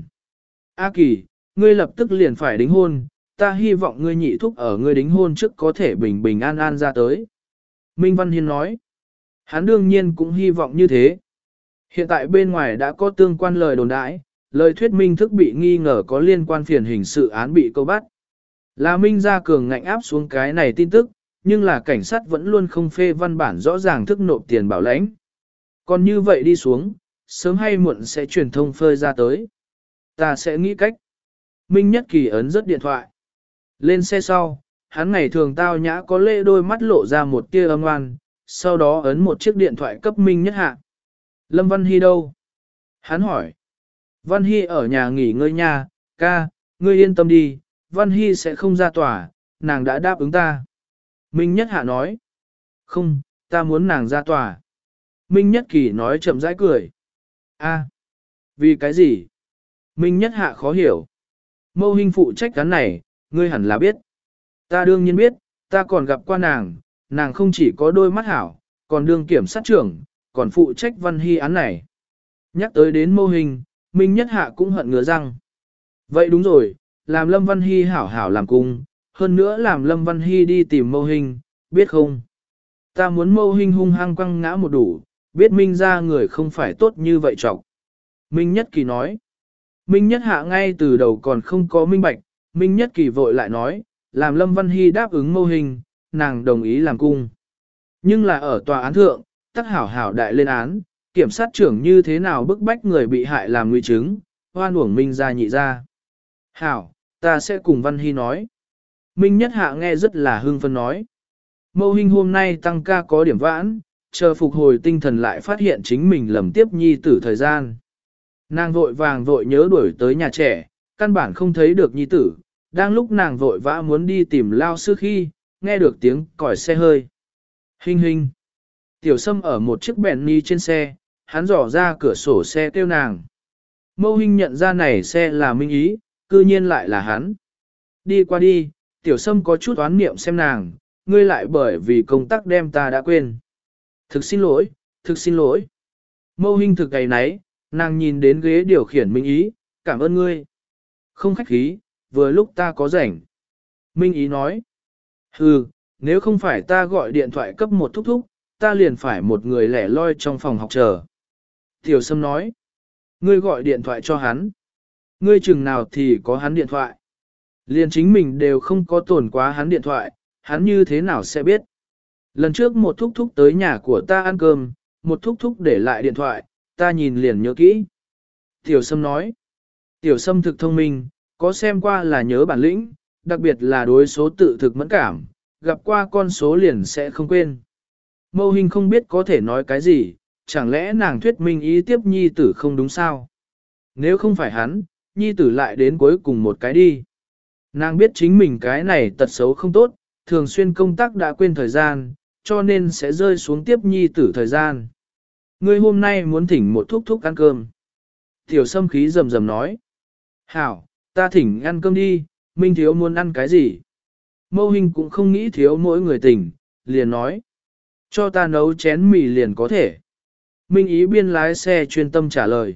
A Kỳ, ngươi lập tức liền phải đính hôn, ta hy vọng ngươi nhị thúc ở ngươi đính hôn trước có thể bình bình an an ra tới. Minh Văn Hiên nói, hắn đương nhiên cũng hy vọng như thế. Hiện tại bên ngoài đã có tương quan lời đồn đãi, lời thuyết minh thức bị nghi ngờ có liên quan phiền hình sự án bị câu bắt. Là Minh gia cường ngạnh áp xuống cái này tin tức, nhưng là cảnh sát vẫn luôn không phê văn bản rõ ràng thức nộp tiền bảo lãnh. Còn như vậy đi xuống, sớm hay muộn sẽ truyền thông phơi ra tới. Ta sẽ nghĩ cách. Minh Nhất Kỳ ấn rất điện thoại. Lên xe sau, hắn ngày thường tao nhã có lễ đôi mắt lộ ra một tia âm oan, sau đó ấn một chiếc điện thoại cấp Minh Nhất Hạ. Lâm Văn Hy đâu? Hắn hỏi. Văn Hy ở nhà nghỉ ngơi nha, ca, ngươi yên tâm đi, Văn Hy sẽ không ra tòa, nàng đã đáp ứng ta. Minh Nhất Hạ nói. Không, ta muốn nàng ra tòa. Minh Nhất Kỳ nói chậm rãi cười. A, vì cái gì? Minh Nhất Hạ khó hiểu. Mâu Hinh phụ trách cái này, ngươi hẳn là biết. Ta đương nhiên biết, ta còn gặp qua nàng, nàng không chỉ có đôi mắt hảo, còn đương kiểm sát trưởng, còn phụ trách Văn Hy án này. Nhắc tới đến Mâu Hinh, Minh Nhất Hạ cũng hận ngứa răng. Vậy đúng rồi, làm Lâm Văn Hy hảo hảo làm cung, hơn nữa làm Lâm Văn Hy đi tìm Mâu Hinh, biết không? Ta muốn Mâu Hinh hung hăng quăng ngã một đủ, biết Minh ra người không phải tốt như vậy trọng. Minh Nhất Kỳ nói. Minh Nhất Hạ ngay từ đầu còn không có minh bạch, Minh Nhất Kỳ vội lại nói, làm Lâm Văn Hy đáp ứng Mâu Hinh, nàng đồng ý làm cung. Nhưng là ở tòa án thượng, tắc hảo hảo đại lên án, kiểm sát trưởng như thế nào bức bách người bị hại làm nguy chứng, hoan uổng Minh ra nhị ra. Hảo, ta sẽ cùng Văn Hy nói. Minh Nhất Hạ nghe rất là hưng phấn nói. Mâu Hinh hôm nay tăng ca có điểm vãn, chờ phục hồi tinh thần lại phát hiện chính mình lầm tiếp nhi tử thời gian. Nàng vội vàng vội nhớ đuổi tới nhà trẻ, căn bản không thấy được nhi tử, đang lúc nàng vội vã muốn đi tìm lao sư khi, nghe được tiếng còi xe hơi. Hinh hinh. Tiểu Sâm ở một chiếc Bentley trên xe, hắn dò ra cửa sổ xe kêu nàng. Mâu Hinh nhận ra này xe là Minh Ý, cư nhiên lại là hắn. Đi qua đi, Tiểu Sâm có chút oán niệm xem nàng, ngươi lại bởi vì công tác đem ta đã quên. Thực xin lỗi, thực xin lỗi. Mâu Hinh thực ngày nấy, nàng nhìn đến ghế điều khiển Minh Ý, cảm ơn ngươi. Không khách khí, vừa lúc ta có rảnh. Minh Ý nói. Hừ, nếu không phải ta gọi điện thoại cấp một thúc thúc, ta liền phải một người lẻ loi trong phòng học chờ. Tiểu Sâm nói. Ngươi gọi điện thoại cho hắn. Ngươi chừng nào thì có hắn điện thoại. Liền chính mình đều không có tổn quá hắn điện thoại, hắn như thế nào sẽ biết. Lần trước một thúc thúc tới nhà của ta ăn cơm, một thúc thúc để lại điện thoại, ta nhìn liền nhớ kỹ. Tiểu Sâm nói. Tiểu Sâm thực thông minh, có xem qua là nhớ bản lĩnh, đặc biệt là đối số tự thực mẫn cảm, gặp qua con số liền sẽ không quên. Mâu Hinh không biết có thể nói cái gì, chẳng lẽ nàng thuyết minh ý tiếp nhi tử không đúng sao? Nếu không phải hắn, nhi tử lại đến cuối cùng một cái đi. Nàng biết chính mình cái này tật xấu không tốt, thường xuyên công tác đã quên thời gian, cho nên sẽ rơi xuống tiếp nhi tử thời gian. Ngươi hôm nay muốn thỉnh một thúc thúc ăn cơm. Tiểu Sâm khí rầm rầm nói. Hảo, ta thỉnh ăn cơm đi, Minh thiếu muốn ăn cái gì? Mâu Hinh cũng không nghĩ thiếu mỗi người tỉnh, liền nói. Cho ta nấu chén mì liền có thể. Minh Ý biên lái xe chuyên tâm trả lời.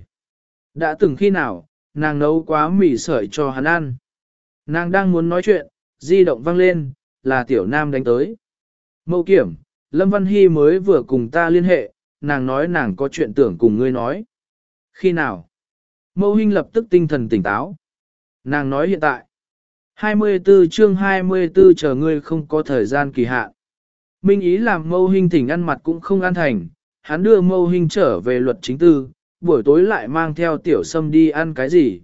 Đã từng khi nào, nàng nấu quá mì sợi cho hắn ăn. Nàng đang muốn nói chuyện, di động vang lên, là Tiểu Nam đánh tới. Mâu Kiểm, Lâm Văn Hy mới vừa cùng ta liên hệ, nàng nói nàng có chuyện tưởng cùng ngươi nói. Khi nào? Mâu Hinh lập tức tinh thần tỉnh táo. Nàng nói hiện tại. hai mươi tư chương hai mươi tư chờ ngươi không có thời gian kỳ hạn. Minh Ý làm Mâu Hinh thỉnh ăn mặt cũng không ăn thành, hắn đưa Mâu Hinh trở về luật chính tư, buổi tối lại mang theo Tiểu Sâm đi ăn cái gì.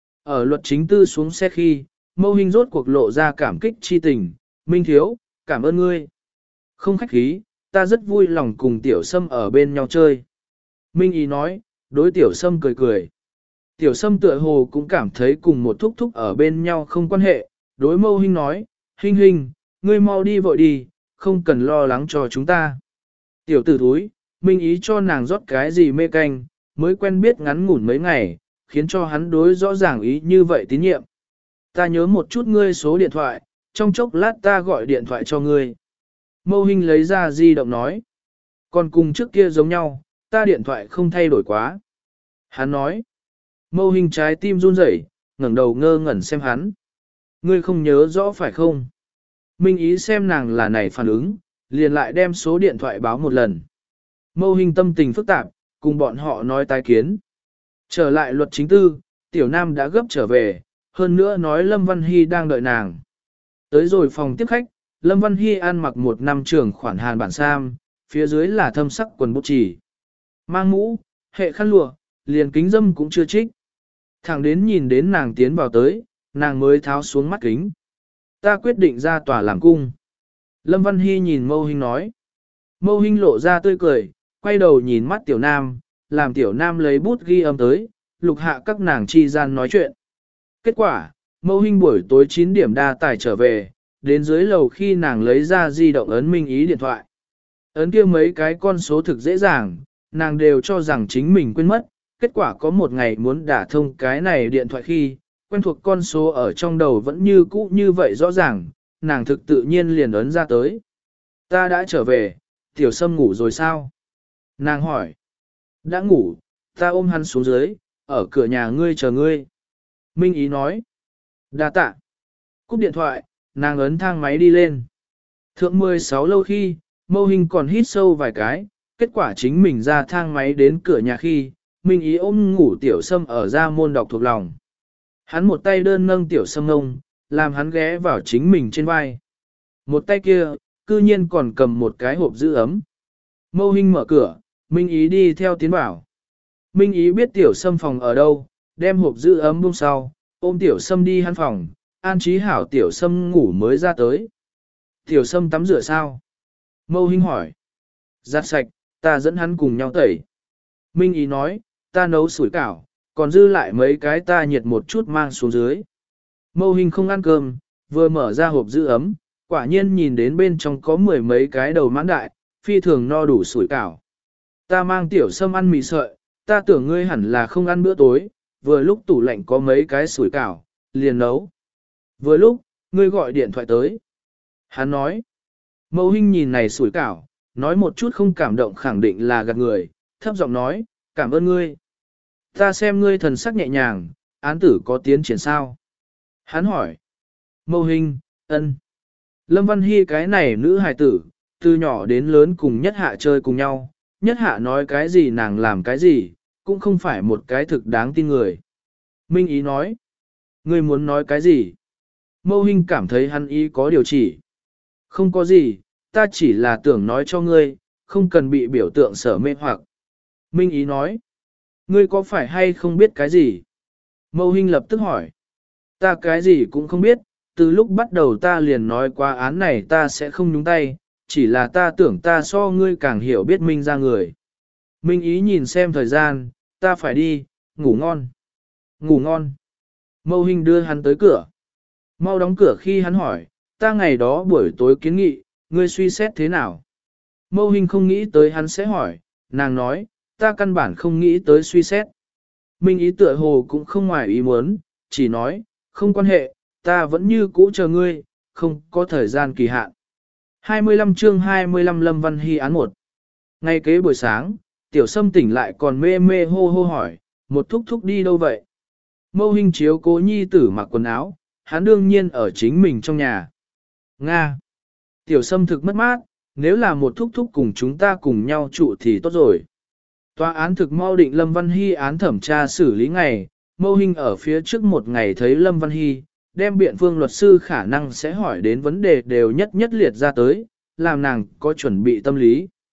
Ở luật chính tư xuống xe khi, Mâu Hinh rốt cuộc lộ ra cảm kích chi tình, Minh thiếu, cảm ơn ngươi. Không khách khí, ta rất vui lòng cùng Tiểu Sâm ở bên nhau chơi. Minh ý nói, đối Tiểu Sâm cười cười. Tiểu Sâm tựa hồ cũng cảm thấy cùng một thúc thúc ở bên nhau không quan hệ, đối Mâu Hinh nói, Hinh Hinh, ngươi mau đi vội đi, không cần lo lắng cho chúng ta. Tiểu tử thúi, Minh ý cho nàng rót cái gì mê canh, mới quen biết ngắn ngủn mấy ngày, khiến cho hắn đối rõ ràng ý như vậy tín nhiệm. Ta nhớ một chút ngươi số điện thoại, trong chốc lát ta gọi điện thoại cho ngươi. Mâu Hinh lấy ra di động nói. Còn cùng trước kia giống nhau, ta điện thoại không thay đổi quá. Hắn nói. Mâu Hinh trái tim run rẩy, ngẩng đầu ngơ ngẩn xem hắn. Ngươi không nhớ rõ phải không? Minh ý xem nàng là này phản ứng, liền lại đem số điện thoại báo một lần. Mâu Hinh tâm tình phức tạp, cùng bọn họ nói tái kiến. Trở lại luật chính tư, Tiểu Nam đã gấp trở về, hơn nữa nói Lâm Văn Hy đang đợi nàng. Tới rồi phòng tiếp khách, Lâm Văn Hy ăn mặc một năm trường khoản hàn bản sam, phía dưới là thâm sắc quần bút chỉ. Mang mũ, hệ khăn lụa, liền kính dâm cũng chưa trích. Thẳng đến nhìn đến nàng tiến vào tới, nàng mới tháo xuống mắt kính. Ta quyết định ra tòa làm cung. Lâm Văn Hy nhìn Mâu Hinh nói. Mâu Hinh lộ ra tươi cười, quay đầu nhìn mắt Tiểu Nam, làm Tiểu Nam lấy bút ghi âm tới, lục hạ các nàng chi gian nói chuyện. Kết quả, Mâu Hinh buổi tối chín điểm đa tài trở về, đến dưới lầu khi nàng lấy ra di động ấn Minh ý điện thoại. Ấn kia mấy cái con số thực dễ dàng, nàng đều cho rằng chính mình quên mất, kết quả có một ngày muốn đả thông cái này điện thoại khi, quen thuộc con số ở trong đầu vẫn như cũ như vậy rõ ràng, nàng thực tự nhiên liền ấn ra tới. Ta đã trở về, Tiểu Sâm ngủ rồi sao? Nàng hỏi. Đã ngủ, ta ôm hắn xuống dưới, ở cửa nhà ngươi chờ ngươi. Minh ý nói. Đa tạ. Cúp điện thoại, nàng ấn thang máy đi lên. Thượng mười sáu lâu khi, Mâu Hinh còn hít sâu vài cái, kết quả chính mình ra thang máy đến cửa nhà khi, Minh ý ôm ngủ Tiểu Sâm ở ra môn đọc thuộc lòng. Hắn một tay đơn nâng Tiểu Sâm ngông, làm hắn ghé vào chính mình trên vai. Một tay kia, cư nhiên còn cầm một cái hộp giữ ấm. Mâu Hinh mở cửa, Minh ý đi theo tiến bảo. Minh ý biết Tiểu Sâm phòng ở đâu, đem hộp giữ ấm buông sau, ôm Tiểu Sâm đi hắn phòng, an trí hảo Tiểu Sâm ngủ mới ra tới. Tiểu Sâm tắm rửa sao? Mâu Hinh hỏi. Giặt sạch, ta dẫn hắn cùng nhau tẩy. Minh ý nói, ta nấu sủi cảo, còn dư lại mấy cái ta nhiệt một chút mang xuống dưới. Mâu Hinh không ăn cơm, vừa mở ra hộp giữ ấm, quả nhiên nhìn đến bên trong có mười mấy cái đầu mãn đại, phi thường no đủ sủi cảo. Ta mang Tiểu Sâm ăn mì sợi, ta tưởng ngươi hẳn là không ăn bữa tối, vừa lúc tủ lạnh có mấy cái sủi cảo, liền nấu. Vừa lúc, ngươi gọi điện thoại tới. Hắn nói, Mâu Hinh nhìn này sủi cảo, nói một chút không cảm động khẳng định là gạt người, thấp giọng nói, cảm ơn ngươi. Ta xem ngươi thần sắc nhẹ nhàng, án tử có tiến triển sao? Hắn hỏi, Mâu Hinh, ân. Lâm Văn Hy cái này nữ hài tử, từ nhỏ đến lớn cùng nhất hạ chơi cùng nhau, nhất hạ nói cái gì nàng làm cái gì, cũng không phải một cái thực đáng tin người. Minh ý nói, ngươi muốn nói cái gì? Mâu Hinh cảm thấy hắn ý có điều chỉ. Không có gì, ta chỉ là tưởng nói cho ngươi, không cần bị biểu tượng sở mê hoặc. Minh ý nói, ngươi có phải hay không biết cái gì? Mâu Hinh lập tức hỏi, ta cái gì cũng không biết, từ lúc bắt đầu ta liền nói qua án này ta sẽ không nhúng tay, chỉ là ta tưởng ta so ngươi càng hiểu biết Minh ra người. Minh ý nhìn xem thời gian, ta phải đi, ngủ ngon. Ngủ ngon. Mâu Hinh đưa hắn tới cửa. Mau đóng cửa khi hắn hỏi, ta ngày đó buổi tối kiến nghị, ngươi suy xét thế nào? Mâu Hinh không nghĩ tới hắn sẽ hỏi, nàng nói, ta căn bản không nghĩ tới suy xét. Minh ý tựa hồ cũng không ngoài ý muốn, chỉ nói, không quan hệ, ta vẫn như cũ chờ ngươi, không có thời gian kỳ hạn. hai mươi lăm chương hai mươi lăm Lâm Văn Hy án một. Ngay kế buổi sáng, Tiểu Sâm tỉnh lại còn mê mê hô hô hỏi, một thúc thúc đi đâu vậy? Mâu Hinh chiếu cố nhi tử mặc quần áo, hắn đương nhiên ở chính mình trong nhà. Nga. Tiểu Sâm thực mất mát, nếu là một thúc thúc cùng chúng ta cùng nhau trụ thì tốt rồi. Tòa án thực mau định Lâm Văn Hy án thẩm tra xử lý ngày, Mâu Hinh ở phía trước một ngày thấy Lâm Văn Hy, đem biện phương luật sư khả năng sẽ hỏi đến vấn đề đều nhất nhất liệt ra tới, làm nàng có chuẩn bị tâm lý.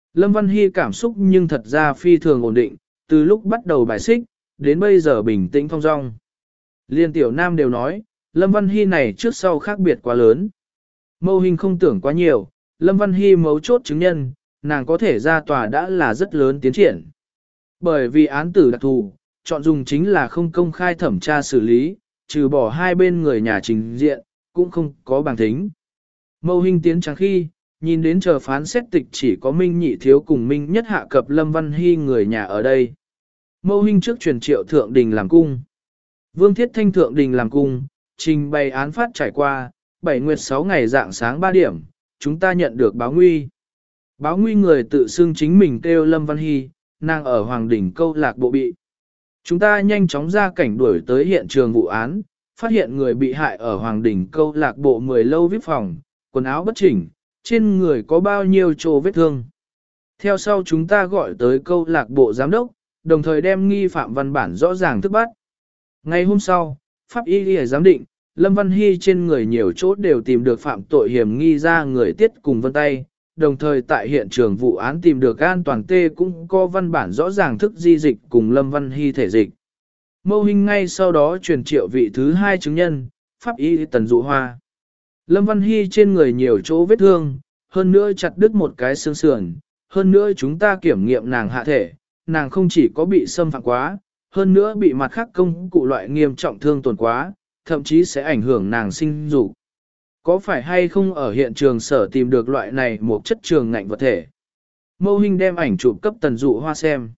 Lâm Văn Hy cảm xúc nhưng thật ra phi thường ổn định, từ lúc bắt đầu bài xích, đến bây giờ bình tĩnh thong dong. Liên tiểu nam đều nói, Lâm Văn Hy này trước sau khác biệt quá lớn. Mâu Hình không tưởng quá nhiều, Lâm Văn Hy mấu chốt chứng nhân, nàng có thể ra tòa đã là rất lớn tiến triển. Bởi vì án tử đặc thù, chọn dùng chính là không công khai thẩm tra xử lý, trừ bỏ hai bên người nhà trình diện, cũng không có bằng thính. Mâu Hình tiến trắng khi, nhìn đến chờ phán xét tịch chỉ có Minh Nhị Thiếu cùng Minh Nhất Hạ cập Lâm Văn Hy người nhà ở đây. Mâu Hình trước truyền triệu thượng đình làm cung. Vương Thiết Thanh thượng đình làm cung, trình bày án phát trải qua, bảy nguyệt sáu ngày dạng sáng ba điểm, chúng ta nhận được báo nguy. Báo nguy người tự xưng chính mình kêu Lâm Văn Hy, nàng ở Hoàng Đỉnh câu lạc bộ bị. Chúng ta nhanh chóng ra cảnh đuổi tới hiện trường vụ án, phát hiện người bị hại ở Hoàng Đỉnh câu lạc bộ mười lâu vip phòng, quần áo bất chỉnh, trên người có bao nhiêu chỗ vết thương. Theo sau chúng ta gọi tới câu lạc bộ giám đốc, đồng thời đem nghi phạm văn bản rõ ràng thức bắt. Ngày hôm sau, Pháp Y Ghi giám định, Lâm Văn Hy trên người nhiều chỗ đều tìm được phạm tội hiểm nghi ra người tiết cùng vân tay, đồng thời tại hiện trường vụ án tìm được an toàn tê cũng có văn bản rõ ràng thức di dịch cùng Lâm Văn Hy thể dịch. Mâu Hình ngay sau đó truyền triệu vị thứ hai chứng nhân, Pháp Y Tần Dụ Hoa. Lâm Văn Hy trên người nhiều chỗ vết thương, hơn nữa chặt đứt một cái xương sườn, hơn nữa chúng ta kiểm nghiệm nàng hạ thể, nàng không chỉ có bị xâm phạm quá, hơn nữa bị mặt khác công cụ loại nghiêm trọng thương tổn quá, thậm chí sẽ ảnh hưởng nàng sinh dục. Có phải hay không ở hiện trường sở tìm được loại này một chất trường ngạnh vật thể? Mâu Hình đem ảnh chụp cấp Tần Dụ Hoa xem.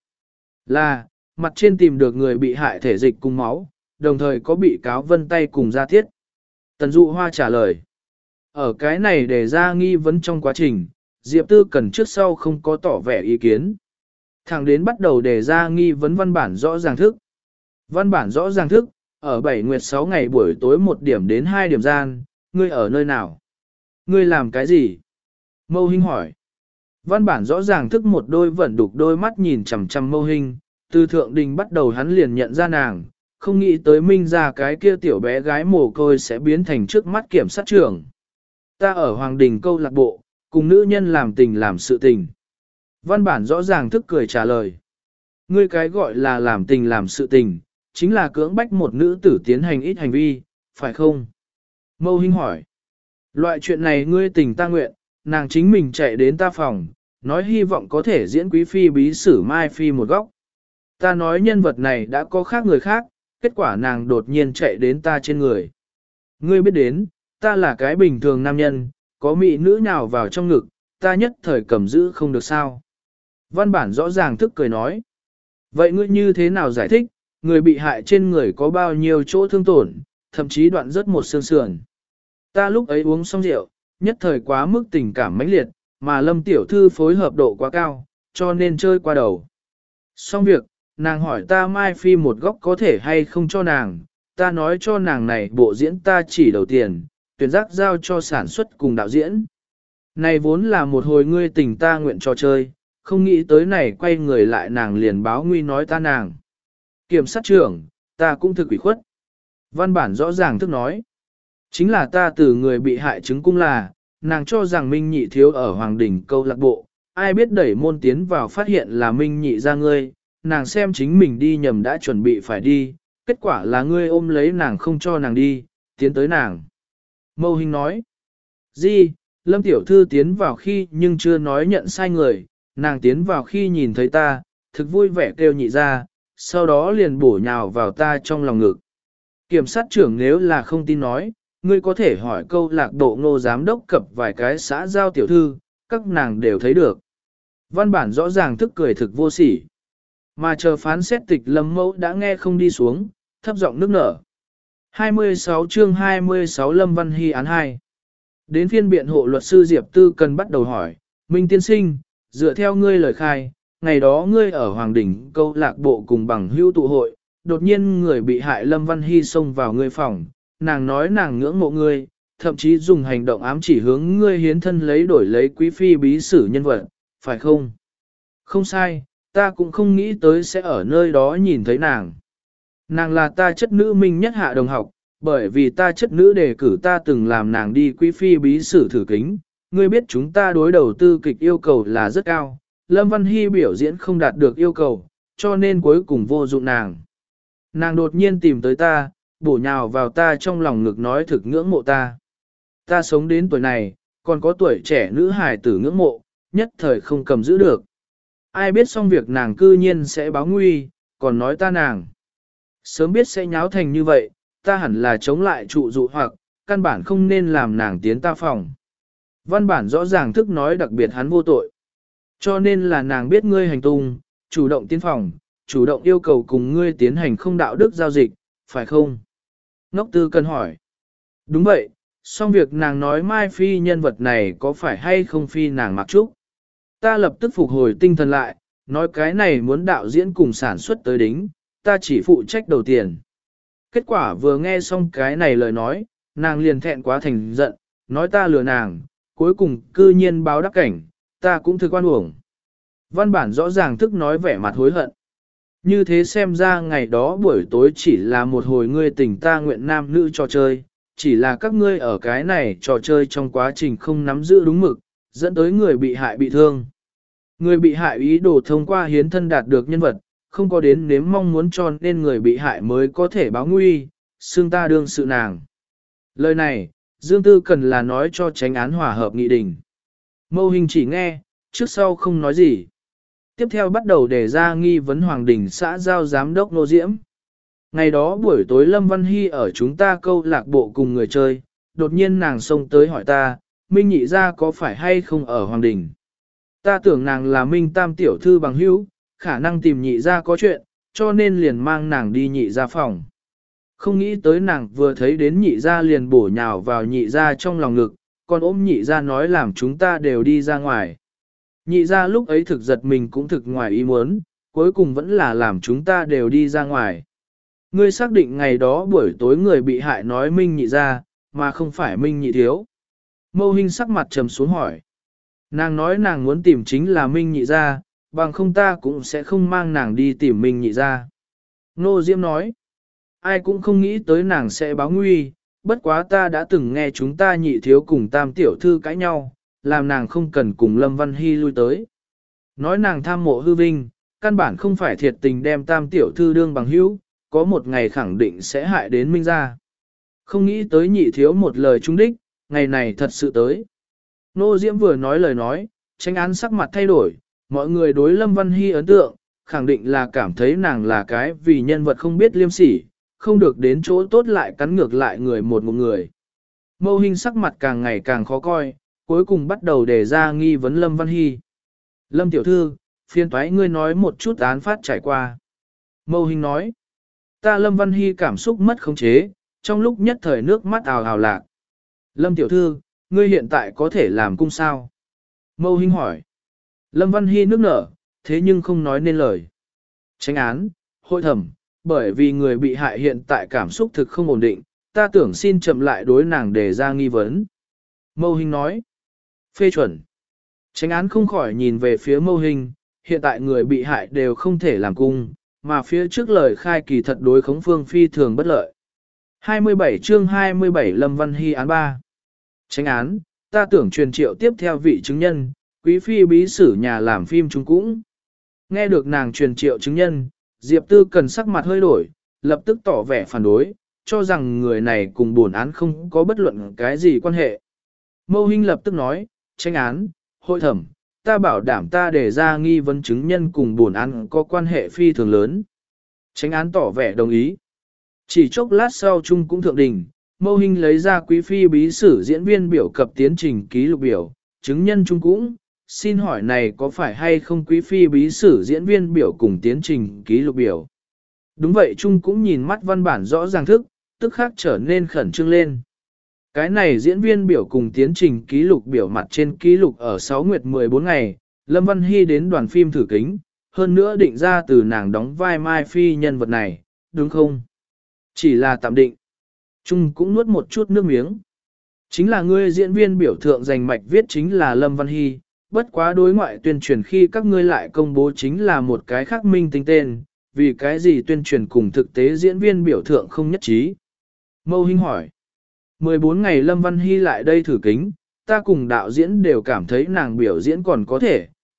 Là, mặt trên tìm được người bị hại thể dịch cùng máu, đồng thời có bị cáo vân tay cùng da thiết. Tần Dụ Hoa trả lời. Ở cái này để ra nghi vấn trong quá trình, Diệp Tư Cần trước sau không có tỏ vẻ ý kiến. Thẳng đến bắt đầu đề ra nghi vấn văn bản rõ ràng thức. Văn bản rõ ràng thức, ở bảy nguyệt sáu ngày buổi tối một điểm đến hai điểm gian, ngươi ở nơi nào? Ngươi làm cái gì? Mâu Hình hỏi. Văn bản rõ ràng thức một đôi vẫn đục đôi mắt nhìn chằm chằm Mâu Hình, từ thượng đình bắt đầu hắn liền nhận ra nàng, không nghĩ tới Minh ra cái kia tiểu bé gái mồ côi sẽ biến thành trước mắt kiểm sát trưởng. Ta ở Hoàng Đình câu lạc bộ, cùng nữ nhân làm tình làm sự tình. Văn bản rõ ràng thức cười trả lời. Ngươi cái gọi là làm tình làm sự tình, chính là cưỡng bách một nữ tử tiến hành ít hành vi, phải không? Mâu Hình hỏi. Loại chuyện này ngươi tình ta nguyện, nàng chính mình chạy đến ta phòng, nói hy vọng có thể diễn quý phi bí sử Mai Phi một góc. Ta nói nhân vật này đã có khác người khác, kết quả nàng đột nhiên chạy đến ta trên người. Ngươi biết đến, ta là cái bình thường nam nhân, có mỹ nữ nào vào trong ngực, ta nhất thời cầm giữ không được sao. Văn bản rõ ràng thức cười nói. Vậy ngươi như thế nào giải thích, người bị hại trên người có bao nhiêu chỗ thương tổn, thậm chí đoạn rớt một xương sườn. Ta lúc ấy uống xong rượu, nhất thời quá mức tình cảm mãnh liệt, mà Lâm tiểu thư phối hợp độ quá cao, cho nên chơi qua đầu. Xong việc, nàng hỏi ta Mai Phi một góc có thể hay không cho nàng, ta nói cho nàng này bộ diễn ta chỉ đầu tiền, tuyển giác giao cho sản xuất cùng đạo diễn. Này vốn là một hồi ngươi tình ta nguyện trò chơi, không nghĩ tới này quay người lại nàng liền báo nguy nói ta nàng. Kiểm sát trưởng, ta cũng thực ủy khuất. Văn bản rõ ràng thức nói. Chính là ta từ người bị hại chứng cung là, nàng cho rằng Minh Nhị Thiếu ở Hoàng Đỉnh câu lạc bộ, ai biết đẩy môn tiến vào phát hiện là Minh Nhị ra ngươi, nàng xem chính mình đi nhầm đã chuẩn bị phải đi, kết quả là ngươi ôm lấy nàng không cho nàng đi, tiến tới nàng. Mâu Hình nói. Di, Lâm tiểu thư tiến vào khi nhưng chưa nói nhận sai người, nàng tiến vào khi nhìn thấy ta, thực vui vẻ kêu nhị ra, sau đó liền bổ nhào vào ta trong lòng ngực. Kiểm sát trưởng nếu là không tin nói, ngươi có thể hỏi câu lạc bộ Ngô giám đốc cập vài cái xã giao tiểu thư, các nàng đều thấy được. Văn bản rõ ràng thức cười thực vô sỉ. Mà chờ phán xét tịch Lâm mẫu đã nghe không đi xuống, thấp giọng nước nở. hai mươi sáu chương hai mươi sáu Lâm Văn Hy án hai. Đến phiên biện hộ luật sư Diệp Tư Cần bắt đầu hỏi, Minh tiên sinh, dựa theo ngươi lời khai, ngày đó ngươi ở Hoàng Đỉnh câu lạc bộ cùng bằng hữu tụ hội, đột nhiên người bị hại Lâm Văn Hy xông vào ngươi phòng, nàng nói nàng ngưỡng mộ ngươi, thậm chí dùng hành động ám chỉ hướng ngươi hiến thân lấy đổi lấy quý phi bí sử nhân vật, phải không? Không sai, ta cũng không nghĩ tới sẽ ở nơi đó nhìn thấy nàng. Nàng là ta chất nữ Minh Nhất Hạ đồng học, bởi vì ta chất nữ đề cử ta từng làm nàng đi quý phi bí sử thử kính, ngươi biết chúng ta đối đầu tư kịch yêu cầu là rất cao, Lâm Văn Hy biểu diễn không đạt được yêu cầu, cho nên cuối cùng vô dụng nàng. Nàng đột nhiên tìm tới ta, bổ nhào vào ta trong lòng ngực nói thực ngưỡng mộ ta. Ta sống đến tuổi này, còn có tuổi trẻ nữ hài tử ngưỡng mộ, nhất thời không cầm giữ được. Ai biết xong việc nàng cư nhiên sẽ báo nguy, còn nói ta nàng. Sớm biết sẽ nháo thành như vậy, ta hẳn là chống lại trụ dụ hoặc, căn bản không nên làm nàng tiến ta phòng. Văn bản rõ ràng thức nói đặc biệt hắn vô tội. Cho nên là nàng biết ngươi hành tung, chủ động tiến phòng, chủ động yêu cầu cùng ngươi tiến hành không đạo đức giao dịch, phải không? Ngốc Tư cần hỏi. Đúng vậy, xong việc nàng nói Mai Phi nhân vật này có phải hay không phi nàng mặc trúc. Ta lập tức phục hồi tinh thần lại, nói cái này muốn đạo diễn cùng sản xuất tới đính, ta chỉ phụ trách đầu tiền. Kết quả vừa nghe xong cái này lời nói, nàng liền thẹn quá thành giận, nói ta lừa nàng, cuối cùng cư nhiên báo đắc cảnh, ta cũng thực quan uổng. Văn bản rõ ràng thức nói vẻ mặt hối hận. Như thế xem ra ngày đó buổi tối chỉ là một hồi ngươi tình ta nguyện nam nữ trò chơi, chỉ là các ngươi ở cái này trò chơi trong quá trình không nắm giữ đúng mực, dẫn tới người bị hại bị thương. Người bị hại ý đồ thông qua hiến thân đạt được nhân vật, không có đến nếm mong muốn cho nên người bị hại mới có thể báo nguy, xương ta đương sự nàng. Lời này, Dương Tư cần là nói cho tránh án hòa hợp nghị định. Mâu Hình chỉ nghe, trước sau không nói gì. Tiếp theo bắt đầu đề ra nghi vấn Hoàng Đình xã giao giám đốc Nô Diễm. Ngày đó buổi tối Lâm Văn Hy ở chúng ta câu lạc bộ cùng người chơi, đột nhiên nàng xông tới hỏi ta, Minh nhị ra có phải hay không ở Hoàng Đình. Ta tưởng nàng là Minh Tam tiểu thư bằng hữu, khả năng tìm nhị ra có chuyện, cho nên liền mang nàng đi nhị ra phòng. Không nghĩ tới nàng vừa thấy đến nhị ra liền bổ nhào vào nhị ra trong lòng ngực, còn ôm nhị ra nói làm chúng ta đều đi ra ngoài. Nhị ra lúc ấy thực giật mình cũng thực ngoài ý muốn, cuối cùng vẫn là làm chúng ta đều đi ra ngoài. Ngươi xác định ngày đó buổi tối người bị hại nói Minh nhị ra, mà không phải Minh nhị thiếu. Mâu Hình sắc mặt trầm xuống hỏi. Nàng nói nàng muốn tìm chính là Minh nhị ra, bằng không ta cũng sẽ không mang nàng đi tìm Minh nhị ra. Nô Diễm nói. Ai cũng không nghĩ tới nàng sẽ báo nguy, bất quá ta đã từng nghe chúng ta nhị thiếu cùng tam tiểu thư cãi nhau, làm nàng không cần cùng Lâm Văn Hy lui tới. Nói nàng tham mộ hư vinh, căn bản không phải thiệt tình đem tam tiểu thư đương bằng hữu, có một ngày khẳng định sẽ hại đến Minh gia. Không nghĩ tới nhị thiếu một lời trung đích, ngày này thật sự tới. Nô Diễm vừa nói lời nói, tranh án sắc mặt thay đổi, mọi người đối Lâm Văn Hy ấn tượng, khẳng định là cảm thấy nàng là cái vì nhân vật không biết liêm sỉ, không được đến chỗ tốt lại cắn ngược lại người một một người. Mâu Hình sắc mặt càng ngày càng khó coi, cuối cùng bắt đầu đề ra nghi vấn Lâm Văn Hy. Lâm tiểu thư, phiên toái ngươi nói một chút án phát trải qua. Mâu Hình nói, ta Lâm Văn Hy cảm xúc mất khống chế, trong lúc nhất thời nước mắt ào ào lạc. Lâm tiểu thư, ngươi hiện tại có thể làm cung sao? Mâu Hình hỏi. Lâm Văn Hy nước nở, thế nhưng không nói nên lời. Tránh án, hội thẩm, bởi vì người bị hại hiện tại cảm xúc thực không ổn định, ta tưởng xin chậm lại đối nàng để ra nghi vấn. Mâu Hình nói. Phê chuẩn. Tránh án không khỏi nhìn về phía Mâu Hình, hiện tại người bị hại đều không thể làm cung, mà phía trước lời khai kỳ thật đối khống phương phi thường bất lợi. hai mươi bảy chương hai mươi bảy Lâm Văn Hy án ba. Tránh án, ta tưởng truyền triệu tiếp theo vị chứng nhân, quý phi bí sử nhà làm phim chúng cũng. Nghe được nàng truyền triệu chứng nhân, Diệp Tư cần sắc mặt hơi đổi, lập tức tỏ vẻ phản đối, cho rằng người này cùng buồn án không có bất luận cái gì quan hệ. Mâu Hình lập tức nói, tranh án, hội thẩm, ta bảo đảm ta để ra nghi vấn chứng nhân cùng buồn án có quan hệ phi thường lớn. Tranh án tỏ vẻ đồng ý. Chỉ chốc lát sau chung cũng thượng đình, Mâu Hình lấy ra quý phi bí sử diễn viên biểu cập tiến trình ký lục biểu, chứng nhân chung cũng, xin hỏi này có phải hay không quý phi bí sử diễn viên biểu cùng tiến trình ký lục biểu? Đúng vậy chung cũng nhìn mắt văn bản rõ ràng thức, tức khắc trở nên khẩn trương lên. Cái này diễn viên biểu cùng tiến trình ký lục biểu mặt trên ký lục ở sáu nguyệt mười bốn ngày, Lâm Văn Hy đến đoàn phim thử kính, hơn nữa định ra từ nàng đóng vai Mai Phi nhân vật này, đúng không? Chỉ là tạm định. Trung cũng nuốt một chút nước miếng. Chính là ngươi diễn viên biểu thượng giành mạch viết chính là Lâm Văn Hy, bất quá đối ngoại tuyên truyền khi các ngươi lại công bố chính là một cái khác minh tinh tên, vì cái gì tuyên truyền cùng thực tế diễn viên biểu thượng không nhất trí. Mâu Hình hỏi. mười bốn ngày Lâm Văn Hy lại đây thử kính, ta cùng đạo diễn đều cảm thấy nàng biểu diễn còn có thể,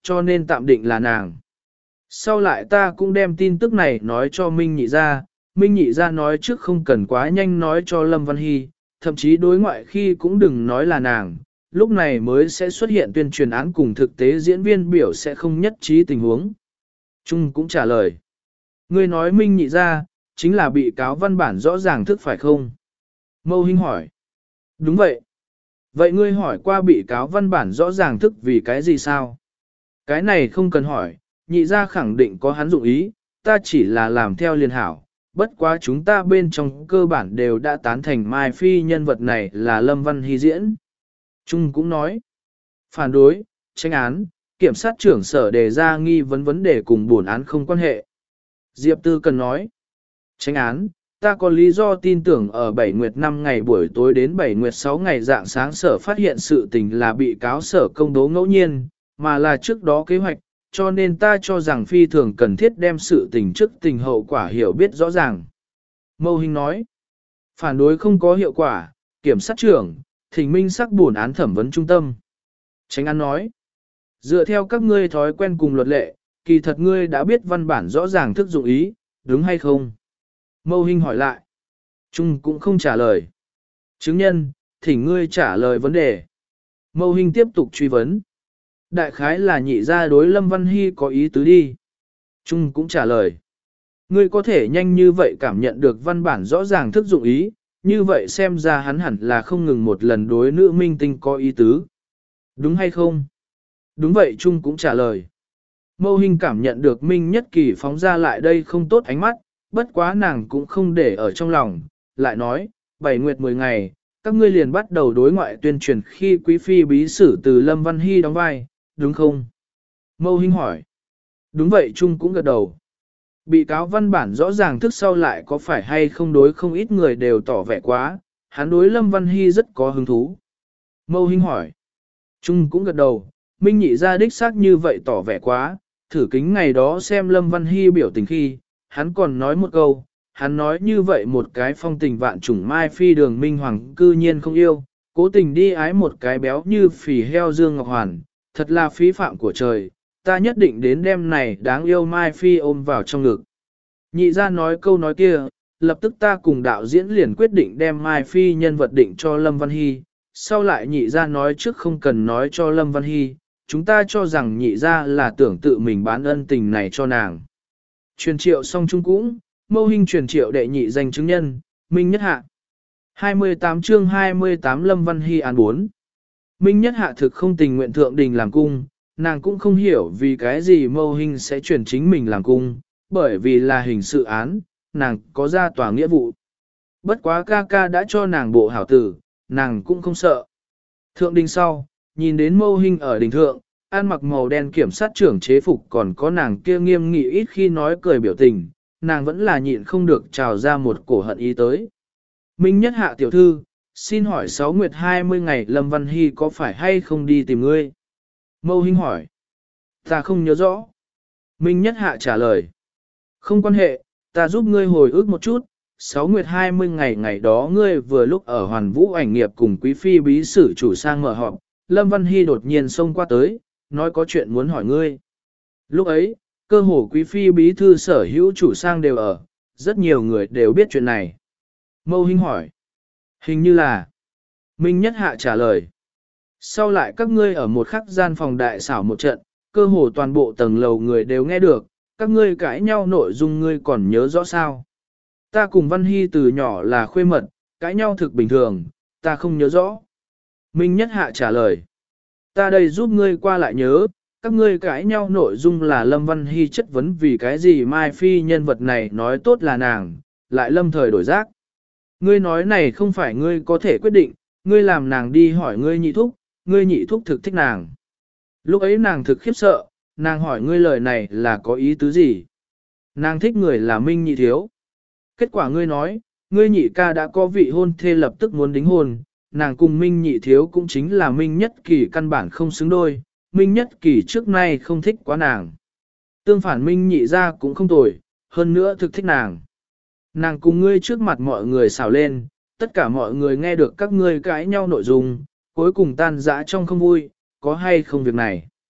cho nên tạm định là nàng. Sau lại ta cũng đem tin tức này nói cho Minh nhị ra, Minh nhị ra nói trước không cần quá nhanh nói cho Lâm Văn Hy, thậm chí đối ngoại khi cũng đừng nói là nàng, lúc này mới sẽ xuất hiện tuyên truyền án cùng thực tế diễn viên biểu sẽ không nhất trí tình huống. Trung cũng trả lời. Ngươi nói Minh nhị ra, chính là bị cáo văn bản rõ ràng thức phải không? Mâu Hinh hỏi. Đúng vậy. Vậy ngươi hỏi qua bị cáo văn bản rõ ràng thức vì cái gì sao? Cái này không cần hỏi, nhị ra khẳng định có hắn dụng ý, ta chỉ là làm theo liên hảo. Bất quá chúng ta bên trong cơ bản đều đã tán thành Mai Phi nhân vật này là Lâm Văn Hy diễn. Trung cũng nói. Phản đối, tranh án, kiểm sát trưởng sở đề ra nghi vấn vấn đề cùng buồn án không quan hệ. Diệp Tư cần nói. Tranh án, ta có lý do tin tưởng ở bảy nguyệt năm ngày buổi tối đến bảy nguyệt sáu ngày dạng sáng sở phát hiện sự tình là bị cáo sở công đố ngẫu nhiên, mà là trước đó kế hoạch, cho nên ta cho rằng phi thường cần thiết đem sự tình trước tình hậu quả hiểu biết rõ ràng. Mâu Hinh nói, phản đối không có hiệu quả, kiểm sát trưởng, thỉnh minh sắc buồn án thẩm vấn trung tâm. Tránh án nói, dựa theo các ngươi thói quen cùng luật lệ, kỳ thật ngươi đã biết văn bản rõ ràng thức dụng ý, đúng hay không? Mâu Hinh hỏi lại. Trung cũng không trả lời. Chứng nhân, thỉnh ngươi trả lời vấn đề. Mâu Hinh tiếp tục truy vấn. Đại khái là nhị ra đối Lâm Văn Hy có ý tứ đi. Trung cũng trả lời. Ngươi có thể nhanh như vậy cảm nhận được văn bản rõ ràng thức dụng ý, như vậy xem ra hắn hẳn là không ngừng một lần đối nữ minh tinh có ý tứ. Đúng hay không? Đúng vậy Trung cũng trả lời. Mâu Hinh cảm nhận được Minh Nhất Kỳ phóng ra lại đây không tốt ánh mắt, bất quá nàng cũng không để ở trong lòng, lại nói, bảy nguyệt mười ngày, các ngươi liền bắt đầu đối ngoại tuyên truyền khi quý phi bí sử từ Lâm Văn Hy đóng vai, đúng không? Mâu Hinh hỏi. Đúng vậy Trung cũng gật đầu. Bị cáo văn bản rõ ràng thức sau lại có phải hay không đối không ít người đều tỏ vẻ quá, hắn đối Lâm Văn Hy rất có hứng thú. Mâu Hinh hỏi. Trung cũng gật đầu, Minh nhị ra đích xác như vậy tỏ vẻ quá, thử kính ngày đó xem Lâm Văn Hy biểu tình khi, hắn còn nói một câu, hắn nói như vậy một cái phong tình vạn trùng Mai Phi đường Minh Hoàng cư nhiên không yêu, cố tình đi ái một cái béo như phì heo Dương Ngọc Hoàn, thật là phí phạm của trời, ta nhất định đến đêm này đáng yêu Mai Phi ôm vào trong ngực. Nhị ra nói câu nói kia, lập tức ta cùng đạo diễn liền quyết định đem Mai Phi nhân vật định cho Lâm Văn Hy, sau lại nhị ra nói trước không cần nói cho Lâm Văn Hy, chúng ta cho rằng nhị ra là tưởng tự mình bán ân tình này cho nàng. Truyền triệu xong chung cũng, Mâu Hinh truyền triệu đệ nhị danh chứng nhân, Minh Nhất Hạ. hai mươi tám chương hai mươi tám Lâm Văn Hy án bốn. Minh Nhất Hạ thực không tình nguyện thượng đình làm cung, nàng cũng không hiểu vì cái gì Mâu Hinh sẽ chuyển chính mình làm cung, bởi vì là hình sự án, nàng có ra tòa nghĩa vụ. Bất quá ca ca đã cho nàng bộ hảo tử, nàng cũng không sợ. Thượng đình sau, nhìn đến Mâu Hinh ở đỉnh thượng, ăn mặc màu đen kiểm sát trưởng chế phục còn có nàng kia nghiêm nghị ít khi nói cười biểu tình, nàng vẫn là nhịn không được trào ra một cổ hận ý tới. Minh Nhất Hạ tiểu thư, xin hỏi sáu nguyệt hai mươi ngày Lâm Văn Hy có phải hay không đi tìm ngươi? Mâu Hinh hỏi. Ta không nhớ rõ. Minh Nhất Hạ trả lời. Không quan hệ, ta giúp ngươi hồi ức một chút, sáu nguyệt hai mươi ngày ngày đó ngươi vừa lúc ở Hoàn Vũ ảnh nghiệp cùng quý phi bí sử chủ sang mở họp, Lâm Văn Hy đột nhiên xông qua tới, nói có chuyện muốn hỏi ngươi. Lúc ấy, cơ hồ quý phi bí thư sở hữu chủ sang đều ở, rất nhiều người đều biết chuyện này. Mâu Hinh hỏi. Hình như là. Minh Nhất Hạ trả lời. Sau lại các ngươi ở một khắc gian phòng đại xảo một trận, cơ hồ toàn bộ tầng lầu người đều nghe được, các ngươi cãi nhau nội dung ngươi còn nhớ rõ sao. Ta cùng Văn Hy từ nhỏ là khuê mật, cãi nhau thực bình thường, ta không nhớ rõ. Minh Nhất Hạ trả lời. Ta đây giúp ngươi qua lại nhớ, các ngươi cãi nhau nội dung là Lâm Văn Hy chất vấn vì cái gì Mai Phi nhân vật này nói tốt là nàng, lại lâm thời đổi giác. Ngươi nói này không phải ngươi có thể quyết định, ngươi làm nàng đi hỏi ngươi nhị thúc, ngươi nhị thúc thực thích nàng. Lúc ấy nàng thực khiếp sợ, nàng hỏi ngươi lời này là có ý tứ gì? Nàng thích người là Minh nhị thiếu. Kết quả ngươi nói, ngươi nhị ca đã có vị hôn thê lập tức muốn đính hôn, nàng cùng Minh nhị thiếu cũng chính là Minh Nhất Kỳ căn bản không xứng đôi, Minh Nhất Kỳ trước nay không thích quá nàng. Tương phản Minh nhị ra cũng không tồi, hơn nữa thực thích nàng. Nàng cùng ngươi trước mặt mọi người xào lên, tất cả mọi người nghe được các ngươi cãi nhau nội dung, cuối cùng tan rã trong không vui, có hay không việc này.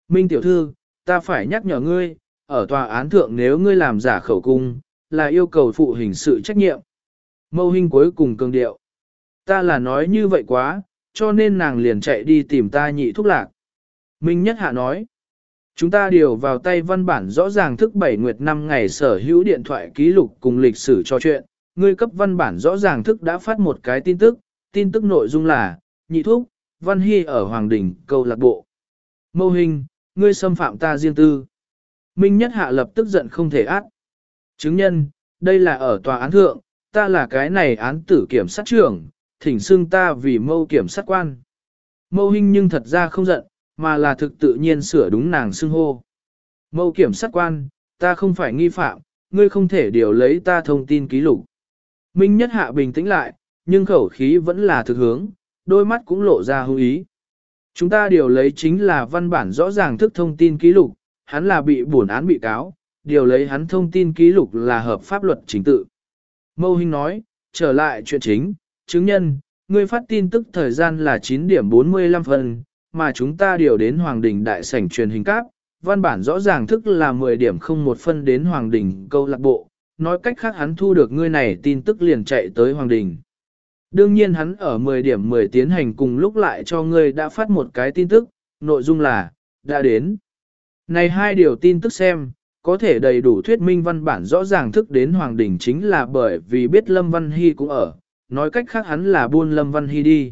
Minh tiểu thư, ta phải nhắc nhở ngươi, ở tòa án thượng nếu ngươi làm giả khẩu cung, là yêu cầu phụ hình sự trách nhiệm. Mâu Hinh cuối cùng cường điệu. Ta là nói như vậy quá, cho nên nàng liền chạy đi tìm ta nhị thúc lạc. Minh Nhất Hạ nói. Chúng ta điều vào tay văn bản rõ ràng thức bảy nguyệt năm ngày sở hữu điện thoại ký lục cùng lịch sử trò chuyện. Ngươi cấp văn bản rõ ràng thức đã phát một cái tin tức, tin tức nội dung là, nhị thúc, Văn Hy ở Hoàng Đình, câu lạc bộ. Mâu Hinh, ngươi xâm phạm ta riêng tư. Minh Nhất Hạ lập tức giận không thể át. Chứng nhân, đây là ở tòa án thượng, ta là cái này án tử kiểm sát trưởng, thỉnh xưng ta vì mâu kiểm sát quan. Mâu Hinh nhưng thật ra không giận, mà là thực tự nhiên sửa đúng nàng xưng hô. Mâu kiểm sát quan, ta không phải nghi phạm, ngươi không thể điều lấy ta thông tin ký lục. Minh Nhất Hạ bình tĩnh lại, nhưng khẩu khí vẫn là thực hướng, đôi mắt cũng lộ ra hung ý. Chúng ta điều lấy chính là văn bản rõ ràng thức thông tin ký lục, hắn là bị bổn án bị cáo, điều lấy hắn thông tin ký lục là hợp pháp luật chính tự. Mâu Hinh nói, trở lại chuyện chính, chứng nhân, ngươi phát tin tức thời gian là chín điểm bốn mươi lăm phân, mà chúng ta điều đến Hoàng Đình đại sảnh truyền hình cáp, văn bản rõ ràng thức là mười điểm không một phân đến Hoàng Đình câu lạc bộ, nói cách khác hắn thu được ngươi này tin tức liền chạy tới Hoàng Đình. Đương nhiên hắn ở mười điểm mười tiến hành cùng lúc lại cho ngươi đã phát một cái tin tức, nội dung là, đã đến. Này hai điều tin tức xem, có thể đầy đủ thuyết minh văn bản rõ ràng thức đến Hoàng Đình chính là bởi vì biết Lâm Văn Hy cũng ở, nói cách khác hắn là buôn Lâm Văn Hy đi.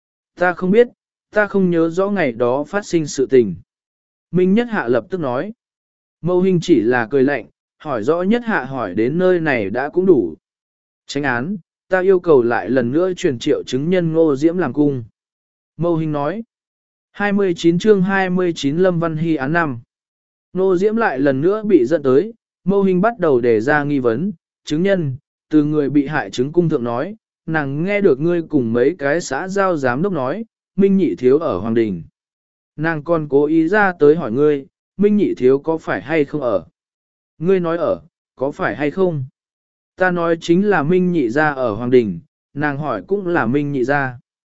Ta không biết, ta không nhớ rõ ngày đó phát sinh sự tình. Minh Nhất Hạ lập tức nói. Mâu Hinh chỉ là cười lạnh, hỏi rõ Nhất Hạ hỏi đến nơi này đã cũng đủ. Chánh án, ta yêu cầu lại lần nữa truyền triệu chứng nhân Ngô Diễm làm cung. Mâu Hinh nói. hai mươi chín chương hai mươi chín Lâm Văn Hy án năm. Ngô Diễm lại lần nữa bị dẫn tới, Mâu Hinh bắt đầu đề ra nghi vấn, chứng nhân, từ người bị hại chứng cung thượng nói, nàng nghe được ngươi cùng mấy cái xã giao giám đốc nói, Minh Nhị Thiếu ở Hoàng Đình. Nàng còn cố ý ra tới hỏi ngươi, Minh Nhị Thiếu có phải hay không ở? Ngươi nói ở, có phải hay không? Ta nói chính là Minh Nhị gia ở Hoàng Đình, nàng hỏi cũng là Minh Nhị gia.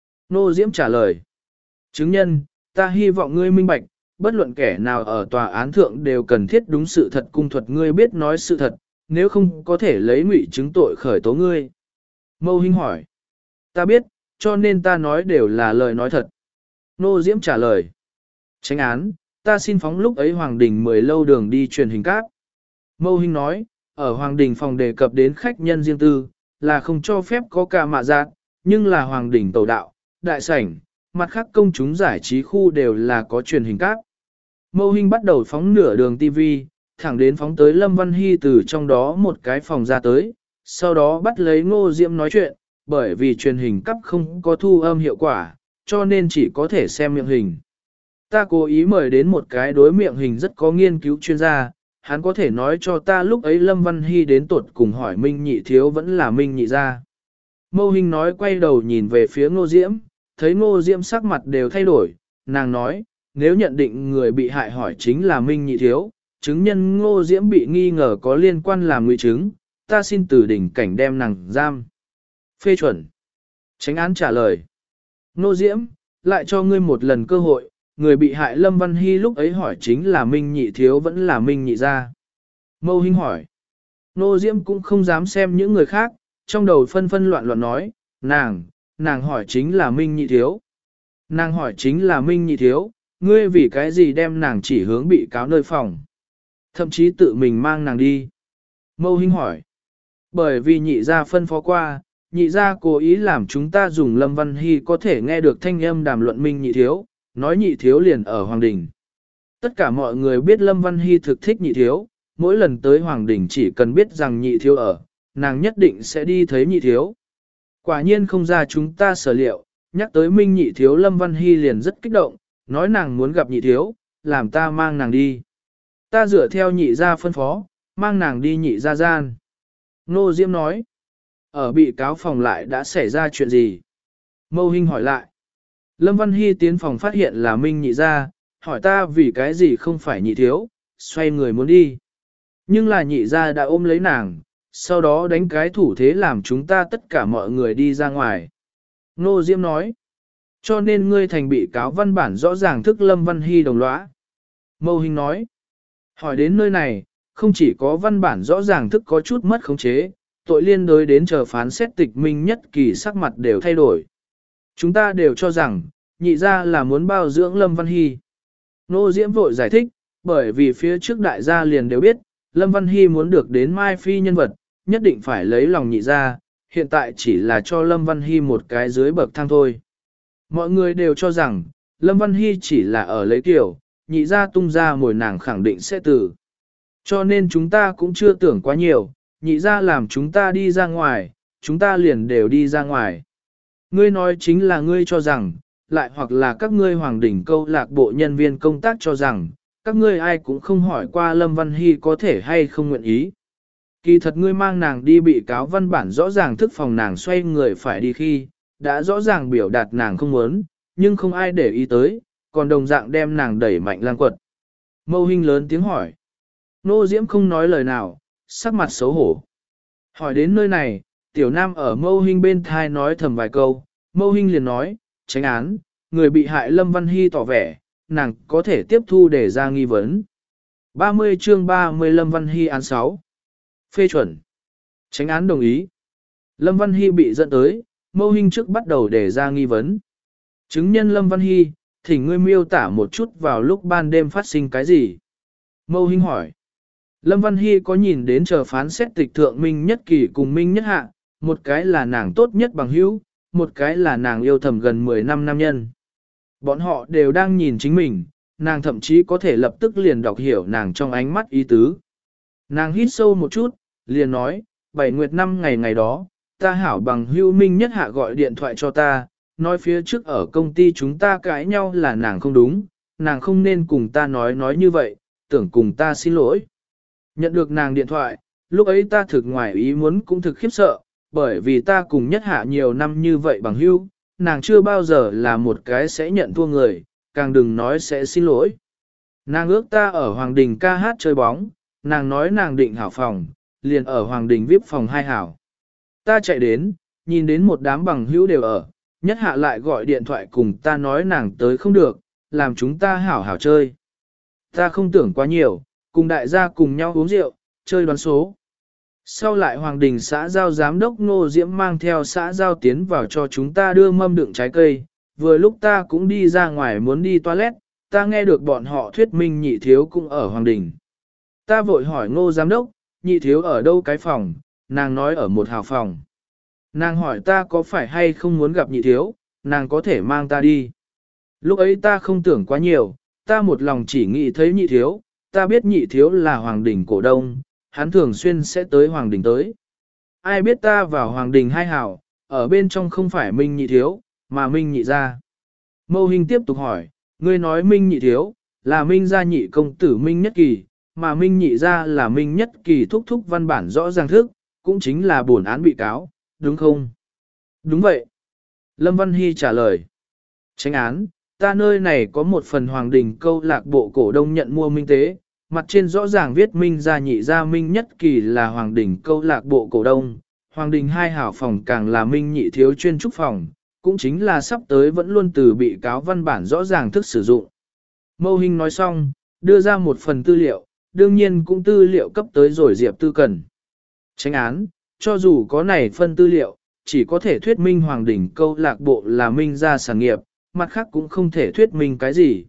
Nô Diễm trả lời. Chứng nhân, ta hy vọng ngươi minh bạch, bất luận kẻ nào ở tòa án thượng đều cần thiết đúng sự thật cung thuật ngươi biết nói sự thật, nếu không có thể lấy ngụy chứng tội khởi tố ngươi. Mâu Hinh hỏi. Ta biết, cho nên ta nói đều là lời nói thật. Nô Diễm trả lời. Chánh án, ta xin phóng lúc ấy Hoàng Đình mười lâu đường đi truyền hình cáp. Mâu Hinh nói, ở Hoàng Đình phòng đề cập đến khách nhân riêng tư, là không cho phép có ca mạ giác, nhưng là Hoàng Đình tẩu đạo, đại sảnh, mặt khác công chúng giải trí khu đều là có truyền hình cáp. Mâu Hinh bắt đầu phóng nửa đường ti vi, thẳng đến phóng tới Lâm Văn Hy từ trong đó một cái phòng ra tới, sau đó bắt lấy Ngô Diễm nói chuyện, bởi vì truyền hình cáp không có thu âm hiệu quả, cho nên chỉ có thể xem miệng hình. Ta cố ý mời đến một cái đối miệng hình rất có nghiên cứu chuyên gia, hắn có thể nói cho ta lúc ấy Lâm Văn Hy đến tuột cùng hỏi Minh Nhị Thiếu vẫn là Minh Nhị gia. Mâu Hinh nói quay đầu nhìn về phía Ngô Diễm, thấy Ngô Diễm sắc mặt đều thay đổi, nàng nói, nếu nhận định người bị hại hỏi chính là Minh Nhị Thiếu, chứng nhân Ngô Diễm bị nghi ngờ có liên quan làm ngụy chứng, ta xin từ đỉnh cảnh đem nàng giam. Phê chuẩn. Chánh án trả lời. Ngô Diễm, lại cho ngươi một lần cơ hội, người bị hại Lâm Văn Hy lúc ấy hỏi chính là Minh Nhị Thiếu vẫn là Minh Nhị gia. Mâu Hinh hỏi. Ngô Diễm cũng không dám xem những người khác, trong đầu phân phân loạn loạn nói, nàng, nàng hỏi chính là Minh Nhị Thiếu. Nàng hỏi chính là Minh Nhị Thiếu, ngươi vì cái gì đem nàng chỉ hướng bị cáo nơi phòng. Thậm chí tự mình mang nàng đi. Mâu Hinh hỏi. Bởi vì nhị gia phân phó qua, nhị gia cố ý làm chúng ta dùng Lâm Văn Hy có thể nghe được thanh âm đàm luận Minh Nhị Thiếu, nói Nhị Thiếu liền ở Hoàng Đình. Tất cả mọi người biết Lâm Văn Hy thực thích Nhị Thiếu, mỗi lần tới Hoàng Đình chỉ cần biết rằng Nhị Thiếu ở, nàng nhất định sẽ đi thấy Nhị Thiếu. Quả nhiên không ra chúng ta sở liệu, nhắc tới Minh Nhị Thiếu Lâm Văn Hy liền rất kích động, nói nàng muốn gặp Nhị Thiếu, làm ta mang nàng đi. Ta dựa theo Nhị gia phân phó, mang nàng đi Nhị gia gian. Nô Diễm nói, ở bị cáo phòng lại đã xảy ra chuyện gì? Mâu Hinh hỏi lại. Lâm Văn Hy tiến phòng phát hiện là Minh Nhị gia, hỏi ta vì cái gì không phải Nhị Thiếu, xoay người muốn đi. Nhưng là Nhị gia đã ôm lấy nàng, sau đó đánh cái thủ thế làm chúng ta tất cả mọi người đi ra ngoài. Nô Diễm nói, cho nên ngươi thành bị cáo văn bản rõ ràng thức Lâm Văn Hy đồng lõa. Mâu Hinh nói. Hỏi đến nơi này, không chỉ có văn bản rõ ràng thức có chút mất khống chế, tội liên đối đến chờ phán xét tịch minh nhất kỳ sắc mặt đều thay đổi. Chúng ta đều cho rằng, nhị ra là muốn bao dưỡng Lâm Văn Hy. Nô Diễm vội giải thích, bởi vì phía trước đại gia liền đều biết, Lâm Văn Hy muốn được đến Mai Phi nhân vật, nhất định phải lấy lòng nhị ra, hiện tại chỉ là cho Lâm Văn Hy một cái dưới bậc thang thôi. Mọi người đều cho rằng, Lâm Văn Hy chỉ là ở lấy tiểu, nhị ra tung ra mồi nàng khẳng định sẽ tử. Cho nên chúng ta cũng chưa tưởng quá nhiều, nhị ra làm chúng ta đi ra ngoài, chúng ta liền đều đi ra ngoài. Ngươi nói chính là ngươi cho rằng, lại hoặc là các ngươi hoàng đỉnh câu lạc bộ nhân viên công tác cho rằng, các ngươi ai cũng không hỏi qua Lâm Văn Hy có thể hay không nguyện ý. Kỳ thật ngươi mang nàng đi bị cáo văn bản rõ ràng thức phòng nàng xoay người phải đi khi, đã rõ ràng biểu đạt nàng không muốn, nhưng không ai để ý tới, còn đồng dạng đem nàng đẩy mạnh lang quật. Mâu Hinh lớn tiếng hỏi. Nô Diễm không nói lời nào, sắc mặt xấu hổ. Hỏi đến nơi này, tiểu nam ở Mâu Hinh bên thai nói thầm vài câu, Mâu Hinh liền nói, tránh án, người bị hại Lâm Văn Hy tỏ vẻ, nàng có thể tiếp thu để ra nghi vấn. ba mươi chương ba mươi Lâm Văn Hy án sáu. Phê chuẩn. Tránh án đồng ý. Lâm Văn Hy bị dẫn tới, Mâu Hinh trước bắt đầu để ra nghi vấn. Chứng nhân Lâm Văn Hy, thỉnh ngươi miêu tả một chút vào lúc ban đêm phát sinh cái gì. Mâu Hinh hỏi. Lâm Văn Hy có nhìn đến chờ phán xét tịch thượng Minh Nhất Kỳ cùng Minh Nhất Hạ, một cái là nàng tốt nhất bằng hữu, một cái là nàng yêu thầm gần mười năm nam nhân. Bọn họ đều đang nhìn chính mình, nàng thậm chí có thể lập tức liền đọc hiểu nàng trong ánh mắt ý tứ. Nàng hít sâu một chút, liền nói, bảy nguyệt năm ngày ngày đó, ta hảo bằng hữu Minh Nhất Hạ gọi điện thoại cho ta, nói phía trước ở công ty chúng ta cãi nhau là nàng không đúng, nàng không nên cùng ta nói nói như vậy, tưởng cùng ta xin lỗi. Nhận được nàng điện thoại, lúc ấy ta thực ngoài ý muốn cũng thực khiếp sợ, bởi vì ta cùng Nhất Hạ nhiều năm như vậy bằng hữu, nàng chưa bao giờ là một cái sẽ nhận thua người, càng đừng nói sẽ xin lỗi. Nàng ước ta ở Hoàng Đình ca hát chơi bóng, nàng nói nàng định hảo phòng, liền ở Hoàng Đình vi ai pi phòng hai hảo. Ta chạy đến, nhìn đến một đám bằng hữu đều ở, Nhất Hạ lại gọi điện thoại cùng ta nói nàng tới không được, làm chúng ta hảo hảo chơi. Ta không tưởng quá nhiều, cùng đại gia cùng nhau uống rượu, chơi đoán số. Sau lại Hoàng Đình xã giao giám đốc Ngô Diễm mang theo xã giao tiến vào cho chúng ta đưa mâm đựng trái cây, vừa lúc ta cũng đi ra ngoài muốn đi toilet, ta nghe được bọn họ thuyết minh nhị thiếu cũng ở Hoàng Đình. Ta vội hỏi Ngô giám đốc, nhị thiếu ở đâu cái phòng, nàng nói ở một hào phòng. Nàng hỏi ta có phải hay không muốn gặp nhị thiếu, nàng có thể mang ta đi. Lúc ấy ta không tưởng quá nhiều, ta một lòng chỉ nghĩ thấy nhị thiếu, ta biết nhị thiếu là Hoàng Đình cổ đông, hắn thường xuyên sẽ tới Hoàng Đình tới. Ai biết ta vào Hoàng Đình hai hảo, ở bên trong không phải Minh nhị thiếu, mà Minh nhị gia. Mâu Hinh tiếp tục hỏi, ngươi nói Minh nhị thiếu, là Minh gia nhị công tử Minh Nhất Kỳ, mà Minh nhị gia là Minh Nhất Kỳ thúc thúc văn bản rõ ràng thức, cũng chính là bổn án bị cáo, đúng không? Đúng vậy. Lâm Văn Hy trả lời. Tránh án, ta nơi này có một phần Hoàng Đình câu lạc bộ cổ đông nhận mua minh tế, mặt trên rõ ràng viết Minh gia nhị gia Minh Nhất Kỳ là Hoàng Đình câu lạc bộ cổ đông, Hoàng Đình hai hảo phòng càng là Minh nhị thiếu chuyên trúc phòng, cũng chính là sắp tới vẫn luôn từ bị cáo văn bản rõ ràng thức sử dụng. Mâu Hinh nói xong, đưa ra một phần tư liệu, đương nhiên cũng tư liệu cấp tới rồi Diệp Tư cần. Tránh án, cho dù có này phân tư liệu, chỉ có thể thuyết minh Hoàng Đình câu lạc bộ là Minh gia sản nghiệp, mặt khác cũng không thể thuyết minh cái gì.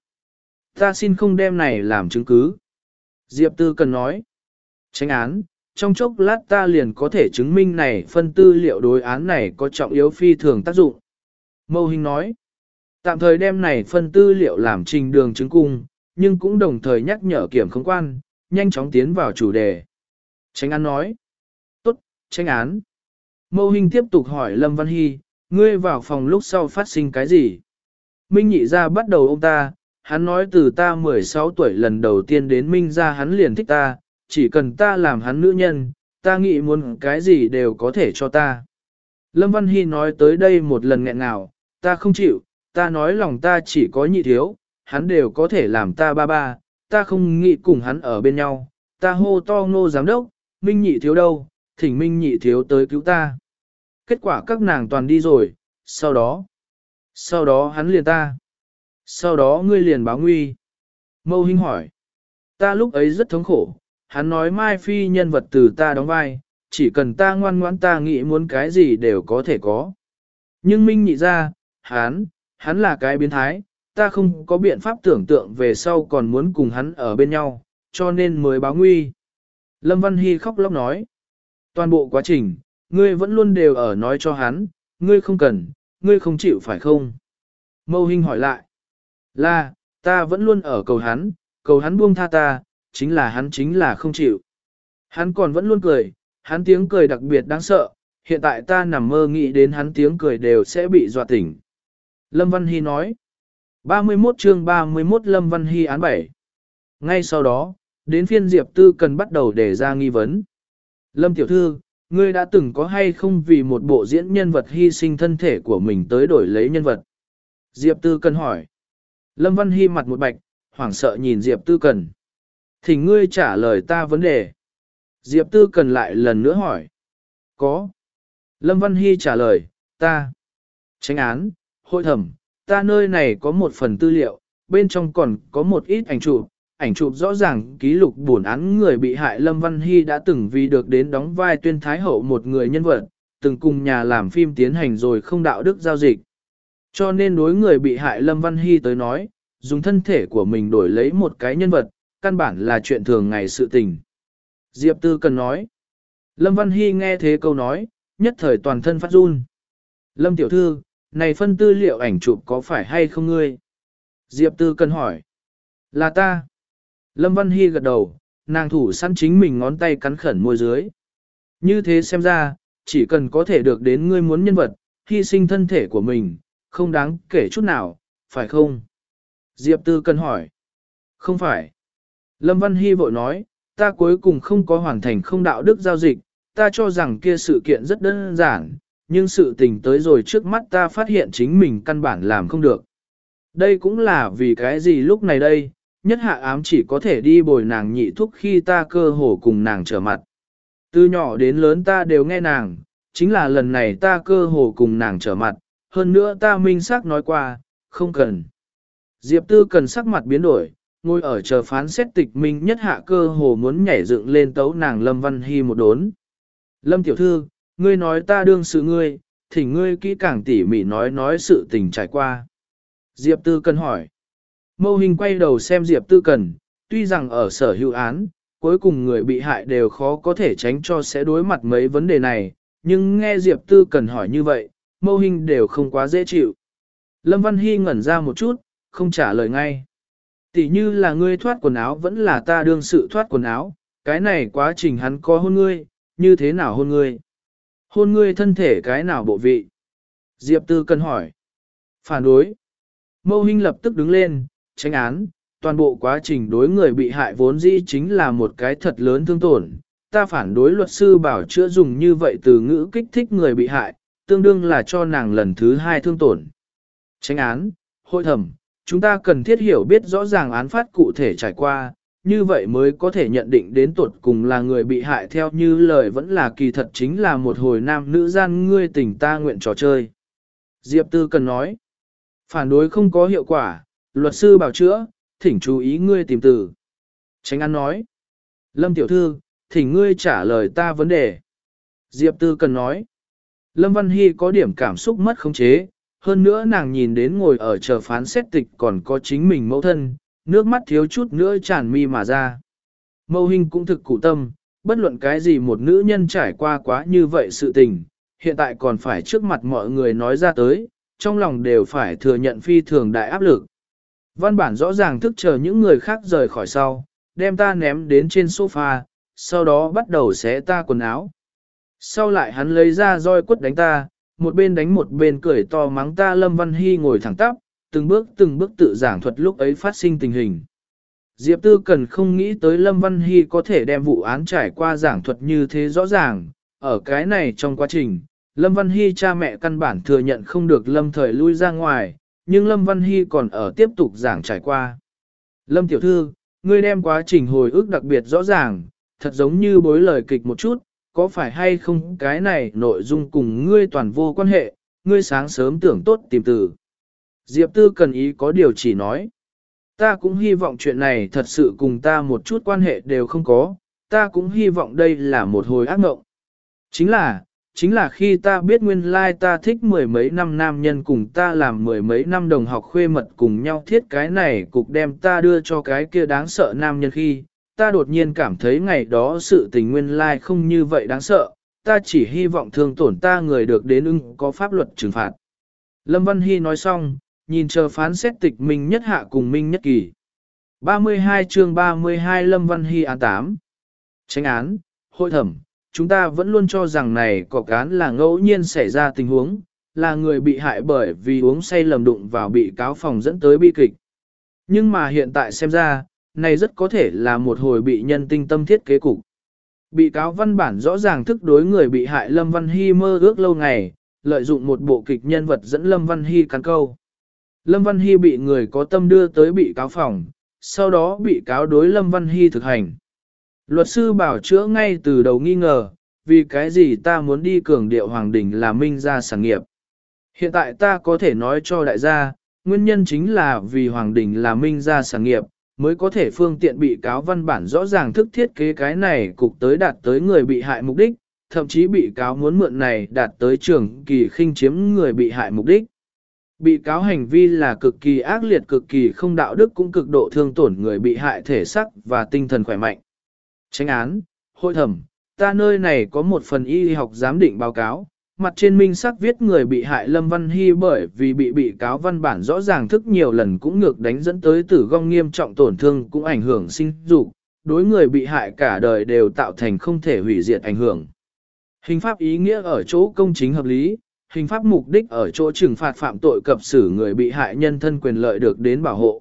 Ta xin không đem này làm chứng cứ. Diệp Tư cần nói. Tránh án, trong chốc lát ta liền có thể chứng minh này phân tư liệu đối án này có trọng yếu phi thường tác dụng. Mâu Hinh nói. Tạm thời đem này phân tư liệu làm trình đường chứng cung, nhưng cũng đồng thời nhắc nhở kiểm khống quan, nhanh chóng tiến vào chủ đề. Tránh án nói. Tốt, tránh án. Mâu Hinh tiếp tục hỏi Lâm Văn Hy, ngươi vào phòng lúc sau phát sinh cái gì? Minh nhị ra bắt đầu ôm ta, hắn nói từ ta mười sáu tuổi lần đầu tiên đến Minh ra hắn liền thích ta, chỉ cần ta làm hắn nữ nhân, ta nghĩ muốn cái gì đều có thể cho ta. Lâm Văn Hy nói tới đây một lần nghẹn ngào, ta không chịu, ta nói lòng ta chỉ có nhị thiếu, hắn đều có thể làm ta ba ba, ta không nghĩ cùng hắn ở bên nhau, ta hô to Ngô giám đốc, Minh nhị thiếu đâu, thỉnh Minh nhị thiếu tới cứu ta. Kết quả các nàng toàn đi rồi, sau đó, sau đó hắn liền ta, sau đó ngươi liền báo nguy. Mâu Hinh hỏi, Ta lúc ấy rất thống khổ, hắn nói Mai Phi nhân vật từ ta đóng vai, chỉ cần ta ngoan ngoãn ta nghĩ muốn cái gì đều có thể có. Nhưng Minh nhị ra, hắn, hắn là cái biến thái, ta không có biện pháp tưởng tượng về sau còn muốn cùng hắn ở bên nhau, cho nên mới báo nguy. Lâm Văn Hy khóc lóc nói, toàn bộ quá trình, ngươi vẫn luôn đều ở nói cho hắn, ngươi không cần, ngươi không chịu phải không? Mâu Hinh hỏi lại, là, ta vẫn luôn ở cầu hắn, cầu hắn buông tha ta, chính là hắn chính là không chịu. Hắn còn vẫn luôn cười, hắn tiếng cười đặc biệt đáng sợ, hiện tại ta nằm mơ nghĩ đến hắn tiếng cười đều sẽ bị dọa tỉnh. Lâm Văn Hy nói, ba mươi mốt chương ba mươi mốt Lâm Văn Hy án bảy. Ngay sau đó, đến phiên Diệp Tư Cần bắt đầu đề ra nghi vấn. Lâm tiểu thư, ngươi đã từng có hay không vì một bộ diễn nhân vật hy sinh thân thể của mình tới đổi lấy nhân vật? Diệp Tư Cần hỏi. Lâm Văn Hy mặt một bạch, hoảng sợ nhìn Diệp Tư Cần. Thỉnh ngươi trả lời ta vấn đề. Diệp Tư Cần lại lần nữa hỏi. Có. Lâm Văn Hy trả lời, ta. Tránh án, hội thẩm, ta nơi này có một phần tư liệu, bên trong còn có một ít ảnh chụp. Ảnh chụp rõ ràng ký lục buồn án người bị hại Lâm Văn Hy đã từng vì được đến đóng vai tuyên thái hậu một người nhân vật, từng cùng nhà làm phim tiến hành rồi không đạo đức giao dịch. Cho nên đối người bị hại Lâm Văn Hy tới nói, dùng thân thể của mình đổi lấy một cái nhân vật, căn bản là chuyện thường ngày sự tình. Diệp Tư Cần nói. Lâm Văn Hy nghe thế câu nói, nhất thời toàn thân phát run. Lâm tiểu thư, này phân tư liệu ảnh chụp có phải hay không ngươi? Diệp Tư Cần hỏi. Là ta. Lâm Văn Hy gật đầu, nàng thủ săn chính mình ngón tay cắn khẩn môi dưới. Như thế xem ra, chỉ cần có thể được đến ngươi muốn nhân vật, hy sinh thân thể của mình, không đáng kể chút nào, phải không? Diệp Tư Cần hỏi. Không phải. Lâm Văn Hy vội nói, ta cuối cùng không có hoàn thành không đạo đức giao dịch, ta cho rằng kia sự kiện rất đơn giản, nhưng sự tình tới rồi trước mắt ta phát hiện chính mình căn bản làm không được. Đây cũng là vì cái gì lúc này đây, nhất hạ ám chỉ có thể đi bồi nàng nhị thúc khi ta cơ hồ cùng nàng trở mặt. Từ nhỏ đến lớn ta đều nghe nàng, chính là lần này ta cơ hồ cùng nàng trở mặt, hơn nữa ta minh xác nói qua, không cần. Diệp Tư Cần sắc mặt biến đổi, ngồi ở chờ phán xét tịch minh nhất hạ cơ hồ muốn nhảy dựng lên tấu nàng Lâm Văn Hy một đốn. Lâm tiểu thư, ngươi nói ta đương sự ngươi, thỉnh ngươi kỹ càng tỉ mỉ nói nói sự tình trải qua. Diệp Tư Cần hỏi. Mâu Hình quay đầu xem Diệp Tư Cần, tuy rằng ở sở hữu án, cuối cùng người bị hại đều khó có thể tránh cho sẽ đối mặt mấy vấn đề này, nhưng nghe Diệp Tư Cần hỏi như vậy, Mâu Hình đều không quá dễ chịu. Lâm Văn Hy ngẩn ra một chút, không trả lời ngay. Tỷ như là ngươi thoát quần áo vẫn là ta đương sự thoát quần áo, cái này quá trình hắn có hôn ngươi, như thế nào hôn ngươi? Hôn ngươi thân thể cái nào bộ vị? Diệp Tư Cần hỏi. Phản đối. Mâu Hinh lập tức đứng lên, tránh án, toàn bộ quá trình đối người bị hại vốn dĩ chính là một cái thật lớn thương tổn. Ta phản đối luật sư bảo chữa dùng như vậy từ ngữ kích thích người bị hại, tương đương là cho nàng lần thứ hai thương tổn. Tránh án, hội thẩm, chúng ta cần thiết hiểu biết rõ ràng án phát cụ thể trải qua, như vậy mới có thể nhận định đến tuột cùng là người bị hại theo như lời vẫn là kỳ thật chính là một hồi nam nữ gian ngươi tình ta nguyện trò chơi. Diệp Tư Cần nói, phản đối không có hiệu quả, luật sư bảo chữa, thỉnh chú ý ngươi tìm từ. Tránh án nói, Lâm tiểu thư, thỉnh ngươi trả lời ta vấn đề. Diệp Tư Cần nói, Lâm Văn Hy có điểm cảm xúc mất khống chế, hơn nữa nàng nhìn đến ngồi ở chờ phán xét tịch còn có chính mình mẫu thân, nước mắt thiếu chút nữa tràn mi mà ra. Mâu Hinh cũng thực cụ tâm, bất luận cái gì một nữ nhân trải qua quá như vậy sự tình, hiện tại còn phải trước mặt mọi người nói ra tới, trong lòng đều phải thừa nhận phi thường đại áp lực. Văn bản rõ ràng thức chờ những người khác rời khỏi sau, đem ta ném đến trên sofa, sau đó bắt đầu xé ta quần áo. Sau lại hắn lấy ra roi quất đánh ta, một bên đánh một bên cười to mắng ta. Lâm Văn Hy ngồi thẳng tắp, từng bước từng bước tự giảng thuật lúc ấy phát sinh tình hình. Diệp Tư Cần không nghĩ tới Lâm Văn Hy có thể đem vụ án trải qua giảng thuật như thế rõ ràng, ở cái này trong quá trình, Lâm Văn Hy cha mẹ căn bản thừa nhận không được Lâm Thời lui ra ngoài, nhưng Lâm Văn Hy còn ở tiếp tục giảng trải qua. Lâm tiểu thư, ngươi đem quá trình hồi ức đặc biệt rõ ràng, thật giống như bối lời kịch một chút, có phải hay không cái này nội dung cùng ngươi toàn vô quan hệ, ngươi sáng sớm tưởng tốt tìm từ. Diệp Tư Cần ý có điều chỉ nói. ta cũng hy vọng chuyện này thật sự cùng ta một chút quan hệ đều không có, ta cũng hy vọng đây là một hồi ác mộng. Chính là, chính là khi ta biết nguyên lai ta thích mười mấy năm nam nhân cùng ta làm mười mấy năm đồng học khuê mật cùng nhau thiết cái này cục đem ta đưa cho cái kia đáng sợ nam nhân khi, ta đột nhiên cảm thấy ngày đó sự tình nguyên lai không như vậy đáng sợ, ta chỉ hy vọng thương tổn ta người được đến ưng có pháp luật trừng phạt. Lâm Văn Hy nói xong, nhìn chờ phán xét tịch Minh Nhất Hạ cùng Minh Nhất Kỳ. ba mươi hai chương ba mươi hai Lâm Văn Hy án tám. Chánh án, hội thẩm, chúng ta vẫn luôn cho rằng này cọc án là ngẫu nhiên xảy ra tình huống, là người bị hại bởi vì uống say lầm đụng vào bị cáo phòng dẫn tới bi kịch. Nhưng mà hiện tại xem ra, này rất có thể là một hồi bị nhân tinh tâm thiết kế cục. Bị cáo văn bản rõ ràng thức đối người bị hại Lâm Văn Hy mơ ước lâu ngày, lợi dụng một bộ kịch nhân vật dẫn Lâm Văn Hy cắn câu. Lâm Văn Hy bị người có tâm đưa tới bị cáo phòng, sau đó bị cáo đối Lâm Văn Hy thực hành. Luật sư bảo chữa ngay từ đầu nghi ngờ, vì cái gì ta muốn đi cường điệu Hoàng Đình là Minh gia sản nghiệp. Hiện tại ta có thể nói cho đại gia, nguyên nhân chính là vì Hoàng Đình là Minh gia sản nghiệp, mới có thể phương tiện bị cáo văn bản rõ ràng thức thiết kế cái này cục tới đạt tới người bị hại mục đích, thậm chí bị cáo muốn mượn này đạt tới trường kỳ khinh chiếm người bị hại mục đích. Bị cáo hành vi là cực kỳ ác liệt, cực kỳ không đạo đức, cũng cực độ thương tổn người bị hại thể xác và tinh thần khỏe mạnh. Chánh án, hội thẩm, ta nơi này có một phần y học giám định báo cáo, mặt trên minh xác viết người bị hại Lâm Văn Hy bởi vì bị bị cáo văn bản rõ ràng thức nhiều lần cũng ngược đánh dẫn tới tử vong nghiêm trọng, tổn thương cũng ảnh hưởng sinh dục, đối người bị hại cả đời đều tạo thành không thể hủy diệt ảnh hưởng. Hình pháp ý nghĩa ở chỗ công chính hợp lý, hình pháp mục đích ở chỗ trừng phạt phạm tội cập xử người bị hại nhân thân quyền lợi được đến bảo hộ.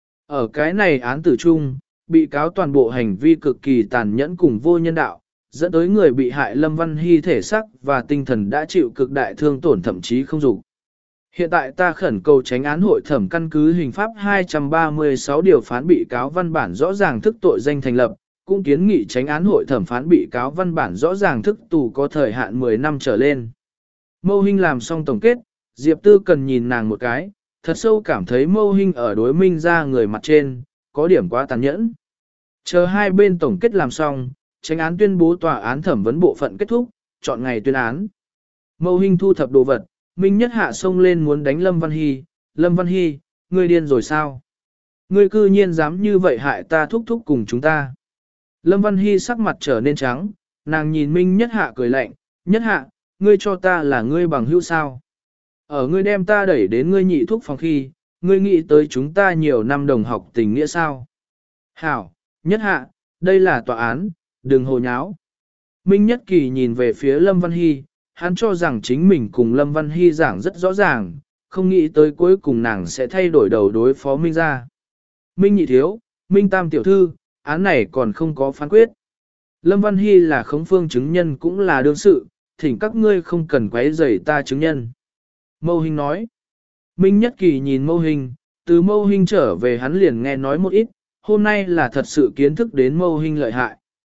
Ở cái này án tử chung, bị cáo toàn bộ hành vi cực kỳ tàn nhẫn cùng vô nhân đạo, dẫn tới người bị hại Lâm Văn Hy thể xác và tinh thần đã chịu cực đại thương tổn, thậm chí không dục. Hiện tại ta khẩn cầu chánh án hội thẩm căn cứ hình pháp hai trăm ba mươi sáu điều phán bị cáo văn bản rõ ràng thức tội danh thành lập, cũng kiến nghị chánh án hội thẩm phán bị cáo văn bản rõ ràng thức tù có thời hạn mười năm trở lên. Mâu Hinh làm xong tổng kết, Diệp Tư cần nhìn nàng một cái, thật sâu cảm thấy Mâu Hinh ở đối Minh ra người mặt trên, có điểm quá tàn nhẫn. Chờ hai bên tổng kết làm xong, chánh án tuyên bố tòa án thẩm vấn bộ phận kết thúc, chọn ngày tuyên án. Mâu Hinh thu thập đồ vật, Minh Nhất Hạ xông lên muốn đánh Lâm Văn Hy. Lâm Văn Hy, ngươi điên rồi sao? Ngươi cư nhiên dám như vậy hại ta thúc thúc cùng chúng ta. Lâm Văn Hy sắc mặt trở nên trắng, nàng nhìn Minh Nhất Hạ cười lạnh, Nhất Hạ, ngươi cho ta là ngươi bằng hữu sao? Ở ngươi đem ta đẩy đến ngươi nhị thúc phòng khi, ngươi nghĩ tới chúng ta nhiều năm đồng học tình nghĩa sao? Hảo, Nhất Hạ, đây là tòa án, đừng hồ nháo. Minh Nhất Kỳ nhìn về phía Lâm Văn Hy, hắn cho rằng chính mình cùng Lâm Văn Hy giảng rất rõ ràng, không nghĩ tới cuối cùng nàng sẽ thay đổi đầu đối phó Minh ra. Minh nhị thiếu, Minh tam tiểu thư, án này còn không có phán quyết. Lâm Văn Hy là khống phương chứng nhân cũng là đương sự, thỉnh các ngươi không cần quấy rầy ta chứng nhân. Mâu Hinh nói. Minh Nhất Kỳ nhìn Mâu Hinh, từ Mâu Hinh trở về hắn liền nghe nói một ít, hôm nay là thật sự kiến thức đến Mâu Hinh lợi hại.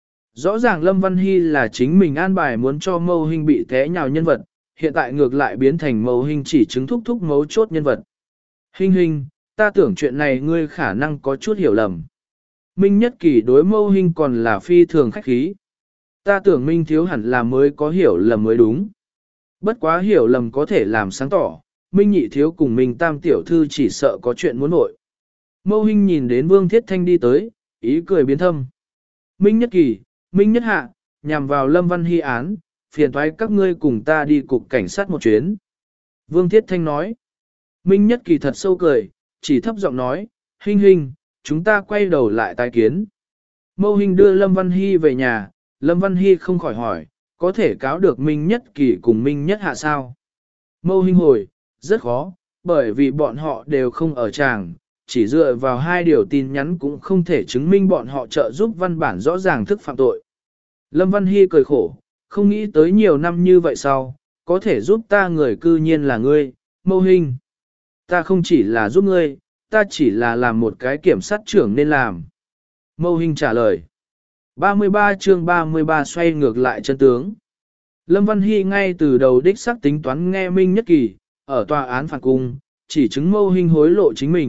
Rõ ràng Lâm Văn Hy là chính mình an bài muốn cho Mâu Hinh bị té nhào nhân vật, hiện tại ngược lại biến thành Mâu Hinh chỉ chứng thúc thúc mấu chốt nhân vật. Hinh Hinh, ta tưởng chuyện này ngươi khả năng có chút hiểu lầm. Minh Nhất Kỳ đối Mâu Hinh còn là phi thường khách khí. Ta tưởng Minh thiếu hẳn là mới có hiểu lầm mới đúng. Bất quá hiểu lầm có thể làm sáng tỏ, Minh nhị thiếu cùng Minh tam tiểu thư chỉ sợ có chuyện muốn nội. Mâu Hinh nhìn đến Vương Thiết Thanh đi tới, ý cười biến thâm. Minh Nhất Kỳ, Minh Nhất Hạ, nhằm vào Lâm Văn Hy án, phiền thoái các ngươi cùng ta đi cục cảnh sát một chuyến. Vương Thiết Thanh nói. Minh Nhất Kỳ thật sâu cười, chỉ thấp giọng nói, Hinh Hinh, chúng ta quay đầu lại tái kiến. Mâu Hinh đưa Lâm Văn Hy về nhà, Lâm Văn Hy không khỏi hỏi, có thể cáo được Minh Nhất Kỳ cùng Minh Nhất Hạ sao? Mâu Hinh hồi, rất khó, bởi vì bọn họ đều không ở tràng, chỉ dựa vào hai điều tin nhắn cũng không thể chứng minh bọn họ trợ giúp văn bản rõ ràng thức phạm tội. Lâm Văn Hy cười khổ, không nghĩ tới nhiều năm như vậy sau, có thể giúp ta người cư nhiên là ngươi, Mâu Hinh. Ta không chỉ là giúp ngươi, ta chỉ là làm một cái kiểm sát trưởng nên làm. Mâu Hinh trả lời. ba mươi ba chương ba mươi ba xoay ngược lại chân tướng. Lâm Văn Hy ngay từ đầu đích xác tính toán nghe Minh Nhất Kỳ, ở tòa án phạt cung, chỉ chứng Mâu Hinh hối lộ chính mình,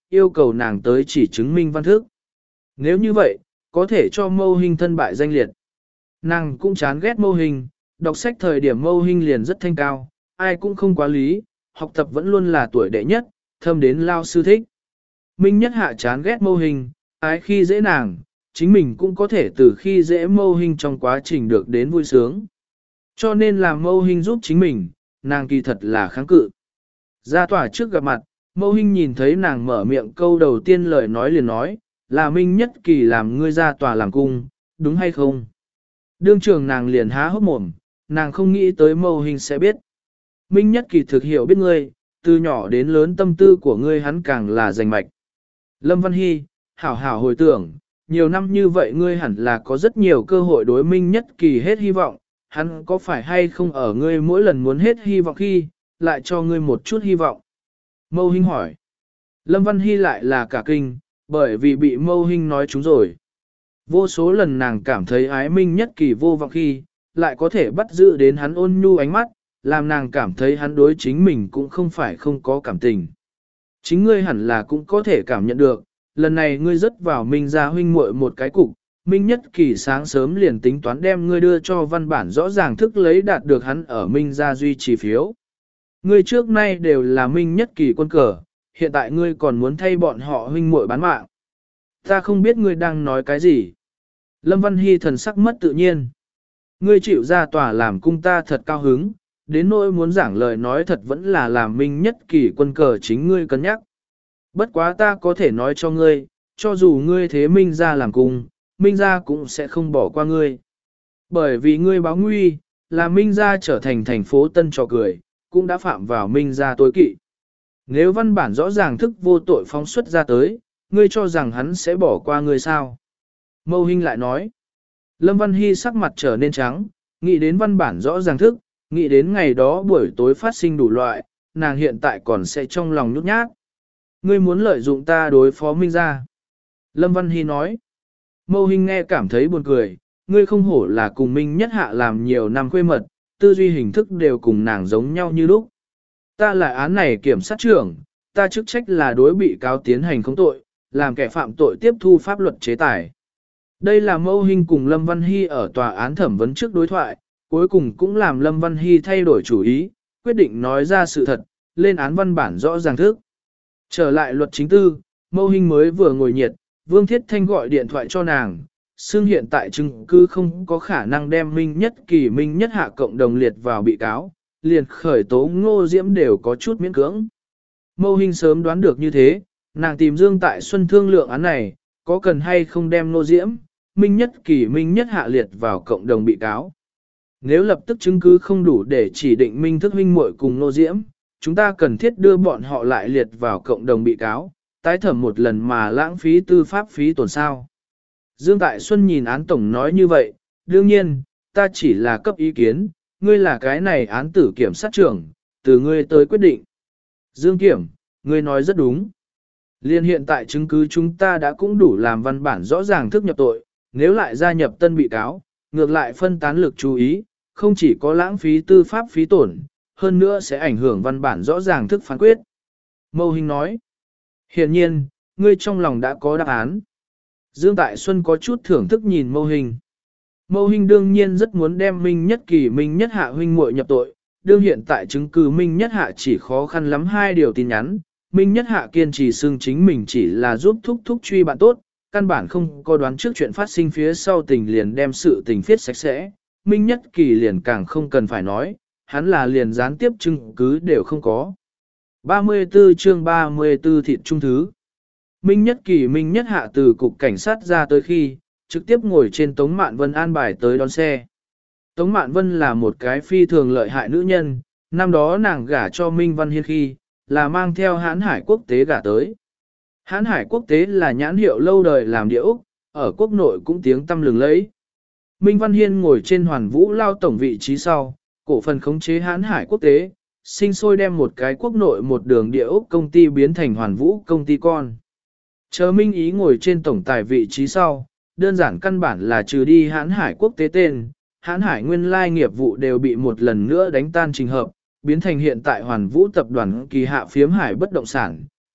yêu cầu nàng tới chỉ chứng minh văn thức. Nếu như vậy, có thể cho mâu hình thân bại danh liệt. Nàng cũng chán ghét mâu hình, đọc sách thời điểm mâu hình liền rất thanh cao, ai cũng không quá lý, học tập vẫn luôn là tuổi đệ nhất, thâm đến lao sư thích. Minh Nhất Hạ chán ghét mâu hình, ái khi dễ nàng, chính mình cũng có thể từ khi dễ mâu hình trong quá trình được đến vui sướng. Cho nên làm mâu hình giúp chính mình, nàng kỳ thật là kháng cự. Ra tòa trước gặp mặt, mâu hình nhìn thấy nàng mở miệng câu đầu tiên lời nói liền nói, là Minh Nhất Kỳ làm ngươi ra tòa làm cung, đúng hay không? Đương trường nàng liền há hốc mồm, nàng không nghĩ tới mâu hình sẽ biết. Minh Nhất Kỳ thực hiểu biết ngươi, từ nhỏ đến lớn tâm tư của ngươi hắn càng là rành mạch. Lâm Văn Hy, hảo hảo hồi tưởng, nhiều năm như vậy ngươi hẳn là có rất nhiều cơ hội đối Minh Nhất Kỳ hết hy vọng, hắn có phải hay không ở ngươi mỗi lần muốn hết hy vọng khi, lại cho ngươi một chút hy vọng. Mâu Hinh hỏi. Lâm Văn Hy lại là cả kinh, bởi vì bị Mâu Hinh nói trúng rồi. Vô số lần nàng cảm thấy ái Minh Nhất Kỳ vô vọng khi, lại có thể bắt giữ đến hắn ôn nhu ánh mắt, làm nàng cảm thấy hắn đối chính mình cũng không phải không có cảm tình. Chính ngươi hẳn là cũng có thể cảm nhận được, lần này ngươi rớt vào Minh gia huynh muội một cái cục, Minh Nhất Kỳ sáng sớm liền tính toán đem ngươi đưa cho văn bản rõ ràng thức lấy đạt được hắn ở Minh gia duy trì phiếu. Ngươi trước nay đều là Minh Nhất Kỳ quân cờ, hiện tại ngươi còn muốn thay bọn họ huynh muội bán mạng. Ta không biết ngươi đang nói cái gì. Lâm Văn Hy thần sắc mất tự nhiên. Ngươi chịu ra tòa làm cung ta thật cao hứng, đến nỗi muốn giảng lời nói thật vẫn là làm Minh Nhất Kỳ quân cờ chính ngươi cân nhắc. Bất quá ta có thể nói cho ngươi, cho dù ngươi thế Minh gia làm cung, Minh gia cũng sẽ không bỏ qua ngươi. Bởi vì ngươi báo nguy, là Minh gia trở thành thành phố tân trò cười, cũng đã phạm vào Minh gia tối kỵ. Nếu văn bản rõ ràng thức vô tội phóng xuất ra tới, ngươi cho rằng hắn sẽ bỏ qua ngươi sao? Mâu Hinh lại nói. Lâm Văn Hy sắc mặt trở nên trắng, nghĩ đến văn bản rõ ràng thức, nghĩ đến ngày đó buổi tối phát sinh đủ loại, nàng hiện tại còn sẽ trong lòng nhút nhát. Ngươi muốn lợi dụng ta đối phó Minh gia. Lâm Văn Hy nói. Mâu Hinh nghe cảm thấy buồn cười, ngươi không hổ là cùng Minh Nhất Hạ làm nhiều năm khuê mật, tư duy hình thức đều cùng nàng giống nhau như lúc. Ta là án này kiểm sát trưởng, ta chức trách là đối bị cáo tiến hành khống tội, làm kẻ phạm tội tiếp thu pháp luật chế tài. Đây là Mâu Hinh cùng Lâm Văn Hy ở tòa án thẩm vấn trước đối thoại, cuối cùng cũng làm Lâm Văn Hy thay đổi chủ ý, quyết định nói ra sự thật, lên án văn bản rõ ràng thức. Trở lại luật chính tư, Mâu Hinh mới vừa ngồi nhiệt, Vương Thiết Thanh gọi điện thoại cho nàng, xưng hiện tại chứng cứ không có khả năng đem Minh Nhất Kỳ Minh Nhất Hạ cộng đồng liệt vào bị cáo, liền khởi tố Ngô Diễm đều có chút miễn cưỡng. Mâu Hinh sớm đoán được như thế, nàng tìm Dương Tại Xuân thương lượng án này, có cần hay không đem Ngô Diễm, Minh Nhất Kỳ Minh Nhất Hạ liệt vào cộng đồng bị cáo. Nếu lập tức chứng cứ không đủ để chỉ định Minh Thức huynh muội cùng Ngô Diễm, chúng ta cần thiết đưa bọn họ lại liệt vào cộng đồng bị cáo, tái thẩm một lần mà lãng phí tư pháp phí tổn sao. Dương Tại Xuân nhìn án tổng nói như vậy, đương nhiên, ta chỉ là cấp ý kiến, ngươi là cái này án tử kiểm sát trưởng, từ ngươi tới quyết định. Dương Kiểm, ngươi nói rất đúng. Liên hiện tại chứng cứ chúng ta đã cũng đủ làm văn bản rõ ràng thức nhập tội, nếu lại gia nhập tân bị cáo, ngược lại phân tán lực chú ý, không chỉ có lãng phí tư pháp phí tổn, hơn nữa sẽ ảnh hưởng văn bản rõ ràng thức phán quyết. Mâu Hinh nói, hiển nhiên, ngươi trong lòng đã có đáp án. Dương Tại Xuân có chút thưởng thức nhìn Mâu Hinh. Mâu Hinh đương nhiên rất muốn đem Minh Nhất Kỳ Minh Nhất Hạ huynh muội nhập tội, đương hiện tại chứng cứ Minh Nhất Hạ chỉ khó khăn lắm hai điều tin nhắn. Minh Nhất Hạ kiên trì xưng chính mình chỉ là giúp thúc thúc truy bạn tốt, căn bản không có đoán trước chuyện phát sinh phía sau tình liền đem sự tình viết sạch sẽ. Minh Nhất Kỳ liền càng không cần phải nói, hắn là liền gián tiếp chứng cứ đều không có. ba mươi tư chương ba mươi tư thịt trung thứ. Minh Nhất Kỳ Minh Nhất Hạ từ cục cảnh sát ra tới khi, trực tiếp ngồi trên Tống Mạn Vân an bài tới đón xe. Tống Mạn Vân là một cái phi thường lợi hại nữ nhân, năm đó nàng gả cho Minh Văn Hiên khi, là mang theo Hán Hải Quốc tế gả tới. Hán Hải Quốc tế là nhãn hiệu lâu đời làm địa Úc, ở quốc nội cũng tiếng tăm lừng lẫy. Minh Văn Hiên ngồi trên Hoàn Vũ lao tổng vị trí sau, cổ phần khống chế Hán Hải Quốc tế, sinh sôi đem một cái quốc nội một đường địa Úc công ty biến thành Hoàn Vũ công ty con. Chờ Minh Ý ngồi trên tổng tài vị trí sau, đơn giản căn bản là trừ đi Hán Hải Quốc tế tên, Hán Hải nguyên lai nghiệp vụ đều bị một lần nữa đánh tan trình hợp, biến thành hiện tại Hoàn Vũ tập đoàn kỳ hạ phiếm hải bất động sản,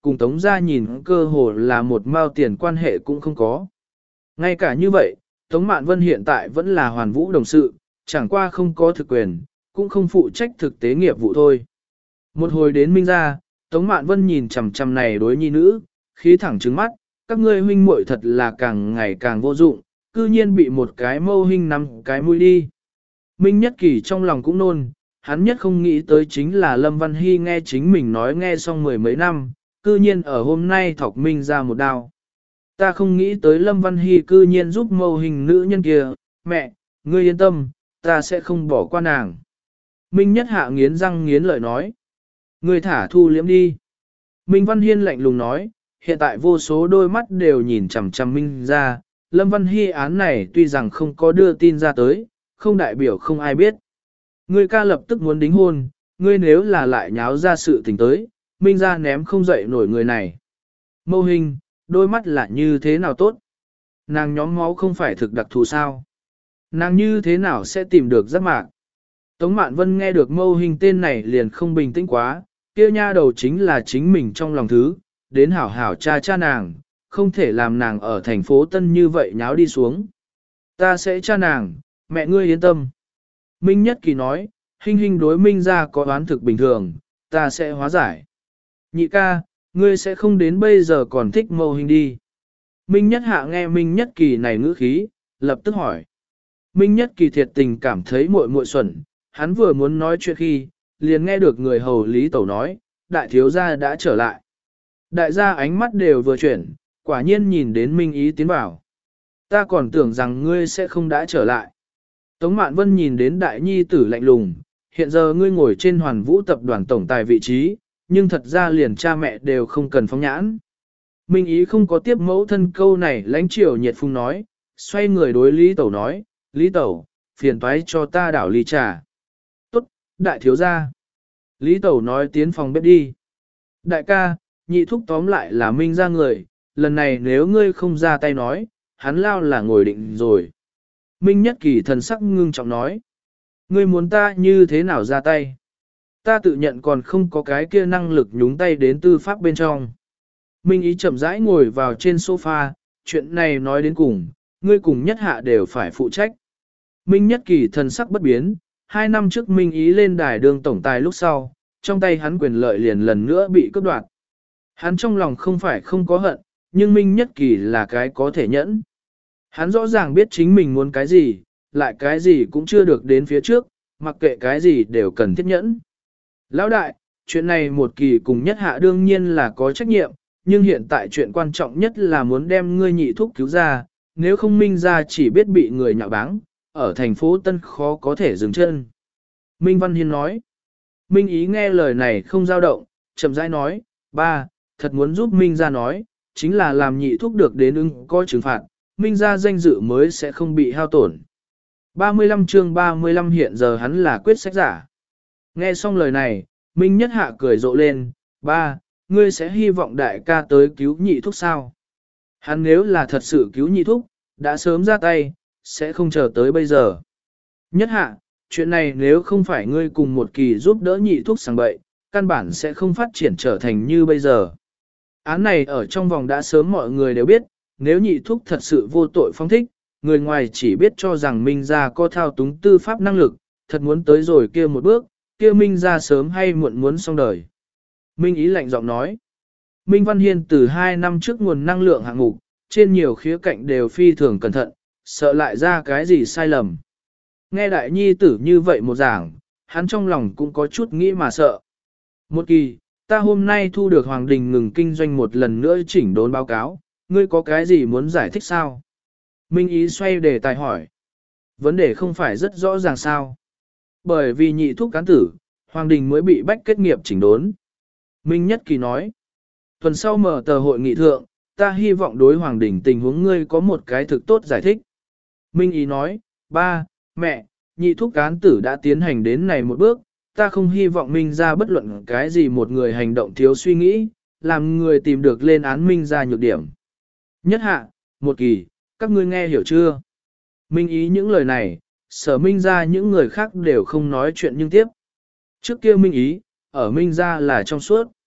cùng Tống gia nhìn cơ hồ là một mao tiền quan hệ cũng không có. Ngay cả như vậy, Tống Mạn Vân hiện tại vẫn là hoàn vũ đồng sự, chẳng qua không có thực quyền, cũng không phụ trách thực tế nghiệp vụ thôi. Một hồi đến Minh gia, Tống Mạn Vân nhìn chằm chằm này đối nhi nữ, khí thẳng trứng mắt, các ngươi huynh muội thật là càng ngày càng vô dụng, cư nhiên bị một cái mâu hình nắm cái mũi đi. Minh Nhất Kỳ trong lòng cũng nôn, hắn nhất không nghĩ tới chính là Lâm Văn Hy nghe chính mình nói nghe xong mười mấy năm, cư nhiên ở hôm nay thọc Minh ra một đao. Ta không nghĩ tới Lâm Văn Hy cư nhiên giúp mâu hình nữ nhân kia, mẹ, ngươi yên tâm, ta sẽ không bỏ qua nàng. Minh Nhất Hạ nghiến răng nghiến lợi nói, ngươi thả thu liễm đi. Minh Văn Hiên lạnh lùng nói, hiện tại vô số đôi mắt đều nhìn chằm chằm Minh ra, Lâm Văn Hy án này tuy rằng không có đưa tin ra tới, không đại biểu không ai biết. Ngươi ca lập tức muốn đính hôn, ngươi nếu là lại nháo ra sự tình tới, Minh ra ném không dậy nổi người này. Mâu hình, đôi mắt là như thế nào tốt? Nàng nhóm máu không phải thực đặc thù sao? Nàng như thế nào sẽ tìm được giáp mạc? Tống Mạn Vân nghe được mâu hình tên này liền không bình tĩnh quá, kia nha đầu chính là chính mình trong lòng thứ, đến hảo hảo cha cha nàng, không thể làm nàng ở thành phố Tân như vậy nháo đi xuống. Ta sẽ cha nàng, mẹ ngươi yên tâm. Minh Nhất Kỳ nói, hình hình đối Minh ra có oán thực bình thường, ta sẽ hóa giải. Nhị ca, ngươi sẽ không đến bây giờ còn thích mâu hình đi. Minh Nhất Hạ nghe Minh Nhất Kỳ này ngữ khí, lập tức hỏi. Minh Nhất Kỳ thiệt tình cảm thấy muội muội xuẩn, hắn vừa muốn nói chuyện khi, liền nghe được người hầu Lý Tẩu nói, đại thiếu gia đã trở lại. Đại gia ánh mắt đều vừa chuyển, quả nhiên nhìn đến Minh Ý tiến vào. Ta còn tưởng rằng ngươi sẽ không đã trở lại. Tống Mạn Vân nhìn đến đại nhi tử lạnh lùng, hiện giờ ngươi ngồi trên hoàn vũ tập đoàn tổng tài vị trí, nhưng thật ra liền cha mẹ đều không cần phóng nhãn. Minh Ý không có tiếp mẫu thân câu này lãnh triều nhiệt phung nói, xoay người đối Lý Tẩu nói, Lý Tẩu, phiền toái cho ta đảo ly trà. Tốt, đại thiếu gia. Lý Tẩu nói tiến phòng bếp đi. Đại ca, nhị thúc tóm lại là Minh ra người, lần này nếu ngươi không ra tay nói, hắn lao là ngồi định rồi. Minh Nhất Kỳ thần sắc ngưng trọng nói. Ngươi muốn ta như thế nào ra tay? Ta tự nhận còn không có cái kia năng lực nhúng tay đến tư pháp bên trong. Minh Ý chậm rãi ngồi vào trên sofa, chuyện này nói đến cùng, ngươi cùng Nhất Hạ đều phải phụ trách. Minh Nhất Kỳ thần sắc bất biến, hai năm trước Minh Ý lên đài đường tổng tài lúc sau, trong tay hắn quyền lợi liền lần nữa bị cướp đoạt. Hắn trong lòng không phải không có hận, nhưng Minh Nhất Kỳ là cái có thể nhẫn. Hắn rõ ràng biết chính mình muốn cái gì, lại cái gì cũng chưa được đến phía trước, mặc kệ cái gì đều cần thiết nhẫn. Lão đại, chuyện này một kỳ cùng Nhất Hạ đương nhiên là có trách nhiệm, nhưng hiện tại chuyện quan trọng nhất là muốn đem ngươi nhị thúc cứu ra, nếu không Minh ra chỉ biết bị người nhạo báng, ở thành phố Tân khó có thể dừng chân. Minh Văn Hiên nói, Minh Ý nghe lời này không dao động, chậm rãi nói, ba, thật muốn giúp Minh ra nói, chính là làm nhị thúc được đến ưng coi trừng phạt, Minh ra danh dự mới sẽ không bị hao tổn. ba mươi lăm chương ba mươi lăm hiện giờ hắn là quyết sách giả. Nghe xong lời này, Minh Nhất Hạ cười rộ lên, ba, ngươi sẽ hy vọng đại ca tới cứu nhị thúc sao? Hắn nếu là thật sự cứu nhị thúc, đã sớm ra tay, sẽ không chờ tới bây giờ. Nhất Hạ, chuyện này nếu không phải ngươi cùng một kỳ giúp đỡ nhị thúc sang bậy, căn bản sẽ không phát triển trở thành như bây giờ. Án này ở trong vòng đã sớm mọi người đều biết, nếu nhị thúc thật sự vô tội phong thích, người ngoài chỉ biết cho rằng Minh gia có thao túng tư pháp năng lực, thật muốn tới rồi kia một bước, kia Minh gia sớm hay muộn muốn xong đời. Minh Ý lạnh giọng nói, Minh Văn Hiên từ hai năm trước nguồn năng lượng hạng mục, trên nhiều khía cạnh đều phi thường cẩn thận, sợ lại ra cái gì sai lầm. Nghe đại nhi tử như vậy một giảng, hắn trong lòng cũng có chút nghĩ mà sợ. Một kỳ, ta hôm nay thu được Hoàng Đình ngừng kinh doanh một lần nữa chỉnh đốn báo cáo, ngươi có cái gì muốn giải thích sao? Minh Ý xoay đề tài hỏi. Vấn đề không phải rất rõ ràng sao? Bởi vì nhị thúc cán tử, Hoàng Đình mới bị bách kết nghiệp chỉnh đốn. Minh Nhất Kỳ nói. Tuần sau mở tờ hội nghị thượng, ta hy vọng đối Hoàng Đình tình huống ngươi có một cái thực tốt giải thích. Minh Ý nói, ba, mẹ, nhị thúc cán tử đã tiến hành đến này một bước, ta không hy vọng Minh ra bất luận cái gì một người hành động thiếu suy nghĩ, làm người tìm được lên án Minh ra nhược điểm. Nhất Hạ, một kỳ, các ngươi nghe hiểu chưa? Minh Ý những lời này, sở Minh ra những người khác đều không nói chuyện nhưng tiếp. Trước kia Minh Ý, ở Minh ra là trong suốt.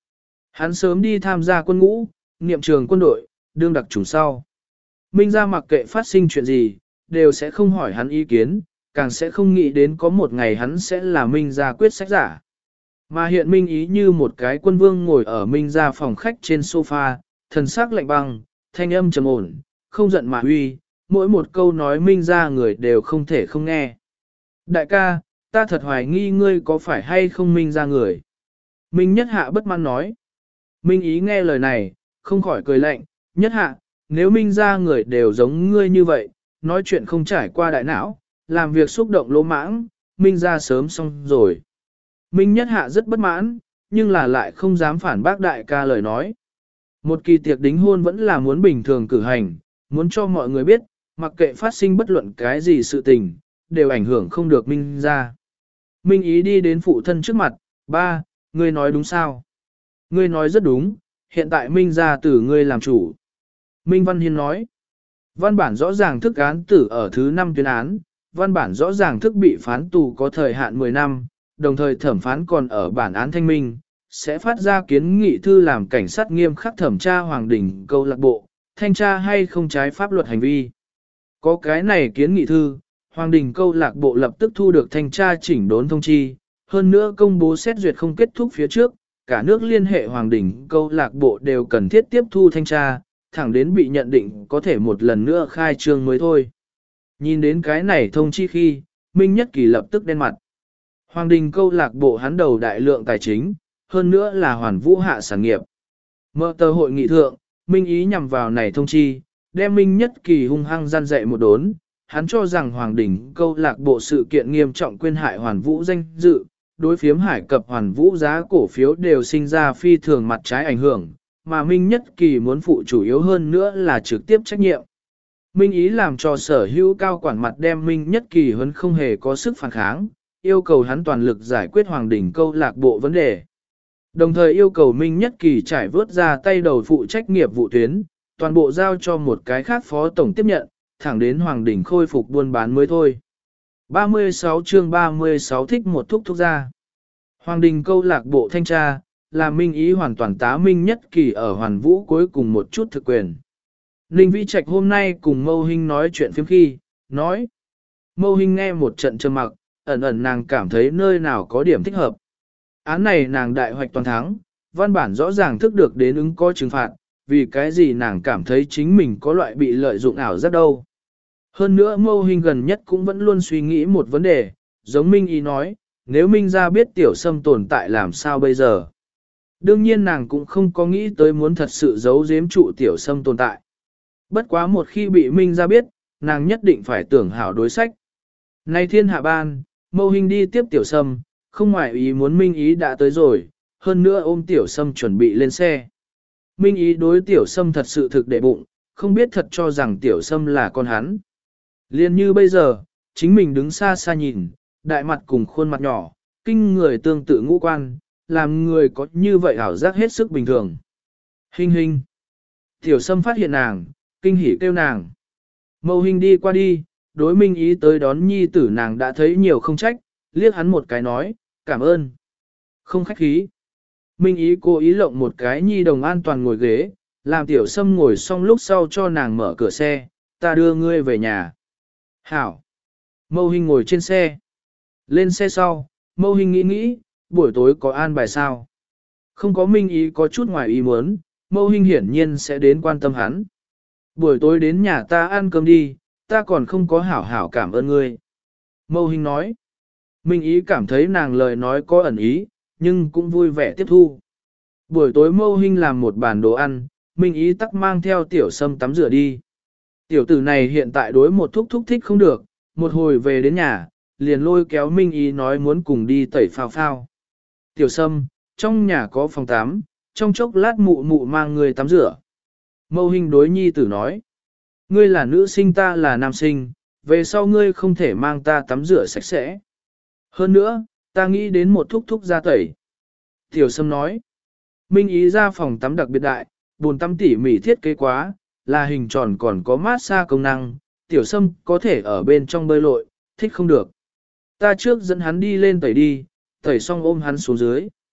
Hắn sớm đi tham gia quân ngũ, niệm trường quân đội, đương đặc chủng sau. Minh gia mặc kệ phát sinh chuyện gì, đều sẽ không hỏi hắn ý kiến, càng sẽ không nghĩ đến có một ngày hắn sẽ là Minh gia quyết sách giả. Mà hiện Minh ý như một cái quân vương ngồi ở Minh gia phòng khách trên sofa, thần sắc lạnh băng, thanh âm trầm ổn, không giận mà uy, mỗi một câu nói Minh gia người đều không thể không nghe. Đại ca, ta thật hoài nghi ngươi có phải hay không Minh gia người. Minh Nhất Hạ bất mãn nói. Minh ý nghe lời này, không khỏi cười lạnh, Nhất Hạ, nếu Minh gia người đều giống ngươi như vậy, nói chuyện không trải qua đại não, làm việc xúc động lỗ mãng, Minh gia sớm xong rồi. Minh Nhất Hạ rất bất mãn, nhưng là lại không dám phản bác đại ca lời nói. Một kỳ tiệc đính hôn vẫn là muốn bình thường cử hành, muốn cho mọi người biết, mặc kệ phát sinh bất luận cái gì sự tình, đều ảnh hưởng không được Minh gia. Minh ý đi đến phụ thân trước mặt, ba, ngươi nói đúng sao? Ngươi nói rất đúng, hiện tại Minh gia từ ngươi làm chủ. Minh Văn Hiên nói, văn bản rõ ràng thức án tử ở thứ năm tuyên án, văn bản rõ ràng thức bị phán tù có thời hạn mười năm, đồng thời thẩm phán còn ở bản án thanh minh, sẽ phát ra kiến nghị thư làm cảnh sát nghiêm khắc thẩm tra Hoàng Đình câu lạc bộ, thanh tra hay không trái pháp luật hành vi. Có cái này kiến nghị thư, Hoàng Đình câu lạc bộ lập tức thu được thanh tra chỉnh đốn thông chi, hơn nữa công bố xét duyệt không kết thúc phía trước, cả nước liên hệ Hoàng Đình câu lạc bộ đều cần thiết tiếp thu thanh tra, thẳng đến bị nhận định có thể một lần nữa khai trương mới thôi. Nhìn đến cái này thông chi khi, Minh Nhất Kỳ lập tức đen mặt. Hoàng Đình câu lạc bộ hắn đầu đại lượng tài chính, hơn nữa là hoàn vũ hạ sản nghiệp. Mở tờ hội nghị thượng, Minh ý nhằm vào này thông chi, đem Minh Nhất Kỳ hung hăng gian dạy một đốn, hắn cho rằng Hoàng Đình câu lạc bộ sự kiện nghiêm trọng quyên hại hoàn vũ danh dự, đối phiếm hải cập hoàn vũ giá cổ phiếu đều sinh ra phi thường mặt trái ảnh hưởng, mà Minh Nhất Kỳ muốn phụ chủ yếu hơn nữa là trực tiếp trách nhiệm. Minh ý làm cho sở hữu cao quản mặt đem Minh Nhất Kỳ hơn không hề có sức phản kháng, yêu cầu hắn toàn lực giải quyết Hoàng Đình câu lạc bộ vấn đề. Đồng thời yêu cầu Minh Nhất Kỳ trải vớt ra tay đầu phụ trách nghiệp vụ tuyến, toàn bộ giao cho một cái khác phó tổng tiếp nhận, thẳng đến Hoàng Đình khôi phục buôn bán mới thôi. ba mươi sáu chương ba mươi sáu thích một thúc thúc ra. Hoàng Đình câu lạc bộ thanh tra, là Minh ý hoàn toàn tá Minh Nhất Kỳ ở Hoàn Vũ cuối cùng một chút thực quyền. Ninh Vĩ Trạch hôm nay cùng Mâu Hinh nói chuyện phiếm khi, nói. Mâu Hinh nghe một trận trầm mặc, ẩn ẩn nàng cảm thấy nơi nào có điểm thích hợp. Án này nàng đại hoạch toàn thắng, văn bản rõ ràng thức được đến ứng có trừng phạt, vì cái gì nàng cảm thấy chính mình có loại bị lợi dụng ảo giác đâu. Hơn nữa Mâu Hinh gần nhất cũng vẫn luôn suy nghĩ một vấn đề, giống Minh ý nói, nếu Minh gia biết tiểu sâm tồn tại làm sao bây giờ. Đương nhiên nàng cũng không có nghĩ tới muốn thật sự giấu giếm trụ tiểu sâm tồn tại. Bất quá một khi bị Minh gia biết, nàng nhất định phải tưởng hảo đối sách. Nay thiên hạ ban, Mâu Hinh đi tiếp tiểu sâm, không ngoại ý muốn Minh ý đã tới rồi, hơn nữa ôm tiểu sâm chuẩn bị lên xe. Minh ý đối tiểu sâm thật sự thực đệ bụng, không biết thật cho rằng tiểu sâm là con hắn. Liên như bây giờ, chính mình đứng xa xa nhìn, đại mặt cùng khuôn mặt nhỏ, kinh người tương tự ngũ quan, làm người có như vậy ảo giác hết sức bình thường. Hinh hinh. Tiểu sâm phát hiện nàng, kinh hỉ kêu nàng. Mâu Hinh đi qua đi, đối Minh ý tới đón nhi tử nàng đã thấy nhiều không trách, liếc hắn một cái nói, cảm ơn. Không khách khí. Minh ý cố ý lộng một cái nhi đồng an toàn ngồi ghế, làm tiểu sâm ngồi xong lúc sau cho nàng mở cửa xe, ta đưa ngươi về nhà. Hảo. Mâu Hinh ngồi trên xe. Lên xe sau, Mâu Hinh nghĩ nghĩ, buổi tối có an bài sao? Không có Minh ý có chút ngoài ý muốn, Mâu Hinh hiển nhiên sẽ đến quan tâm hắn. Buổi tối đến nhà ta ăn cơm đi, ta còn không có hảo hảo cảm ơn ngươi. Mâu Hinh nói. Minh ý cảm thấy nàng lời nói có ẩn ý, nhưng cũng vui vẻ tiếp thu. Buổi tối Mâu Hinh làm một bàn đồ ăn, Minh ý tắc mang theo tiểu sâm tắm rửa đi. Tiểu tử này hiện tại đối một thúc thúc thích không được, một hồi về đến nhà, liền lôi kéo Minh ý nói muốn cùng đi tẩy phao phao. Tiểu sâm, trong nhà có phòng tắm, trong chốc lát mụ mụ mang người tắm rửa. Mâu Hinh đối nhi tử nói, ngươi là nữ sinh ta là nam sinh, về sau ngươi không thể mang ta tắm rửa sạch sẽ. Hơn nữa, ta nghĩ đến một thúc thúc ra tẩy. Tiểu sâm nói, Minh ý ra phòng tắm đặc biệt đại, bồn tắm tỉ mỉ thiết kế quá, là hình tròn còn có mát xa công năng, tiểu sâm có thể ở bên trong bơi lội, thích không được. Ta trước dẫn hắn đi lên tẩy đi, tẩy xong ôm hắn xuống dưới.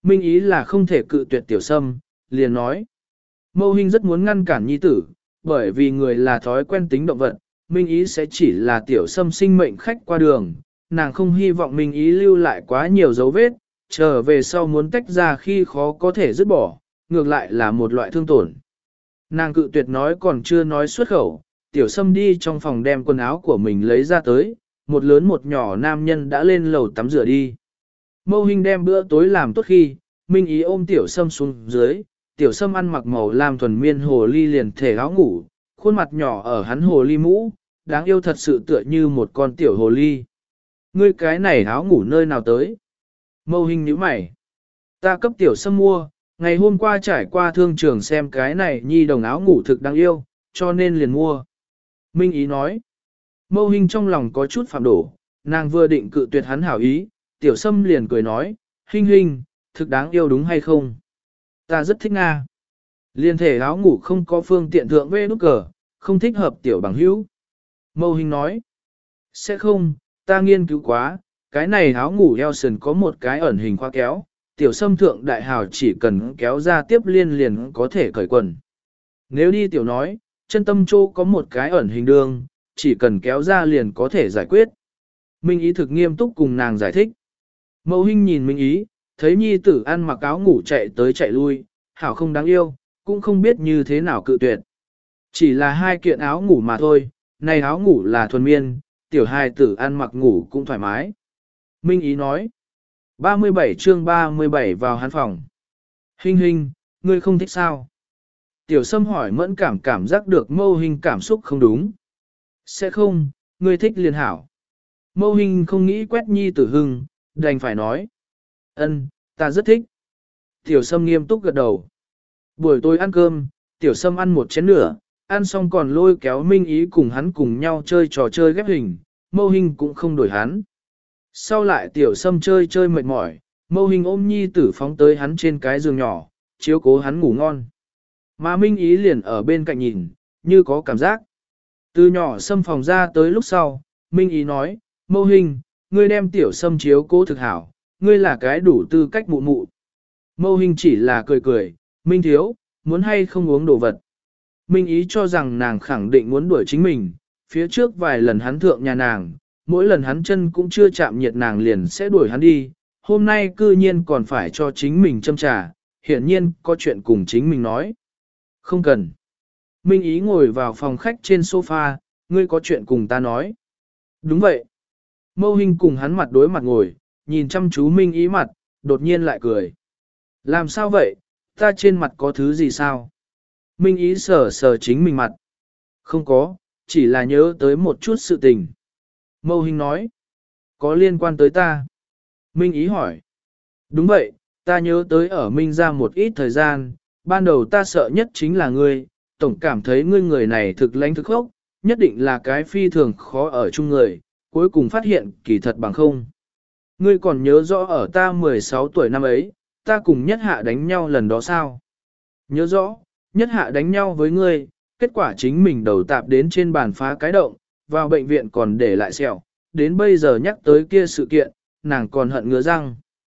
Minh ý là không thể cự tuyệt tiểu sâm, liền nói. Mâu Hinh rất muốn ngăn cản nhi tử, bởi vì người là thói quen tính động vật, Minh ý sẽ chỉ là tiểu sâm sinh mệnh khách qua đường, nàng không hy vọng Minh ý lưu lại quá nhiều dấu vết, trở về sau muốn tách ra khi khó có thể dứt bỏ, ngược lại là một loại thương tổn. Nàng cự tuyệt nói còn chưa nói xuất khẩu, tiểu sâm đi trong phòng đem quần áo của mình lấy ra tới, một lớn một nhỏ nam nhân đã lên lầu tắm rửa đi. Mâu Hinh đem bữa tối làm tốt khi, Minh ý ôm tiểu sâm xuống dưới, tiểu sâm ăn mặc màu lam thuần miên hồ ly liền thể áo ngủ, khuôn mặt nhỏ ở hắn hồ ly mũ, đáng yêu thật sự tựa như một con tiểu hồ ly. Ngươi cái này áo ngủ nơi nào tới? Mâu Hinh nhíu mày. Ta cấp tiểu sâm mua, ngày hôm qua trải qua thương trường xem cái này nhi đồng áo ngủ thực đáng yêu, cho nên liền mua. Minh ý nói. Mâu Hinh trong lòng có chút phạm đổ, nàng vừa định cự tuyệt hắn hảo ý, tiểu sâm liền cười nói, Hinh Hinh, thực đáng yêu đúng hay không? Ta rất thích Nga. Liên thể áo ngủ không có phương tiện thượng vê nút cờ, không thích hợp tiểu bằng hữu. Mâu Hinh nói, sẽ không, ta nghiên cứu quá, cái này áo ngủ eo sườn có một cái ẩn hình khóa kéo, tiểu sâm thượng đại hào chỉ cần kéo ra tiếp liên liền có thể cởi quần. Nếu đi tiểu nói, chân tâm châu có một cái ẩn hình đường, chỉ cần kéo ra liền có thể giải quyết. Minh ý thực nghiêm túc cùng nàng giải thích. Mâu Hinh nhìn Minh ý, thấy nhi tử ăn mặc áo ngủ chạy tới chạy lui, hảo không đáng yêu, cũng không biết như thế nào cự tuyệt. Chỉ là hai kiện áo ngủ mà thôi, này áo ngủ là thuần miên, tiểu hài tử ăn mặc ngủ cũng thoải mái. Minh ý nói, ba mươi bảy chương ba mươi bảy vào hắn phòng. Hinh Hinh, ngươi không thích sao? Tiểu Sâm hỏi mẫn cảm cảm giác được Mâu Hinh cảm xúc không đúng. Sẽ không, ngươi thích liền hảo. Mâu Hinh không nghĩ quét nhi tử hưng, đành phải nói. Ân, ta rất thích. Tiểu Sâm nghiêm túc gật đầu. Buổi tối ăn cơm, Tiểu Sâm ăn một chén nửa, ăn xong còn lôi kéo Minh ý cùng hắn cùng nhau chơi trò chơi ghép hình, Mâu Hinh cũng không đổi hắn. Sau lại Tiểu Sâm chơi chơi mệt mỏi, Mâu Hinh ôm nhi tử phóng tới hắn trên cái giường nhỏ, chiếu cố hắn ngủ ngon. Mà Minh ý liền ở bên cạnh nhìn, như có cảm giác. Từ nhỏ Sâm phòng ra tới lúc sau, Minh ý nói, Mâu Hinh, ngươi đem Tiểu Sâm chiếu cố thực hảo, ngươi là cái đủ tư cách mụ mụ. Mâu Hinh chỉ là cười cười, Minh thiếu, muốn hay không uống đồ vật. Minh ý cho rằng nàng khẳng định muốn đuổi chính mình, phía trước vài lần hắn thượng nhà nàng, mỗi lần hắn chân cũng chưa chạm nhiệt nàng liền sẽ đuổi hắn đi, hôm nay cư nhiên còn phải cho chính mình châm trà, hiển nhiên có chuyện cùng chính mình nói. Không cần. Minh ý ngồi vào phòng khách trên sofa, ngươi có chuyện cùng ta nói. Đúng vậy. Mâu Hinh cùng hắn mặt đối mặt ngồi, nhìn chăm chú Minh ý mặt, đột nhiên lại cười. Làm sao vậy, ta trên mặt có thứ gì sao? Minh ý sờ sờ chính mình mặt. Không có, chỉ là nhớ tới một chút sự tình. Mâu Hinh nói. Có liên quan tới ta? Minh ý hỏi. Đúng vậy, ta nhớ tới ở Minh ra một ít thời gian, ban đầu ta sợ nhất chính là ngươi, tổng cảm thấy ngươi người này thực lãnh thực khốc, nhất định là cái phi thường khó ở chung người, cuối cùng phát hiện kỳ thật bằng không. Ngươi còn nhớ rõ ở ta mười sáu tuổi năm ấy, ta cùng nhất hạ đánh nhau lần đó sao? Nhớ rõ, nhất hạ đánh nhau với ngươi, kết quả chính mình đầu tạp đến trên bàn phá cái động, vào bệnh viện còn để lại sẹo, đến bây giờ nhắc tới kia sự kiện, nàng còn hận ngứa răng.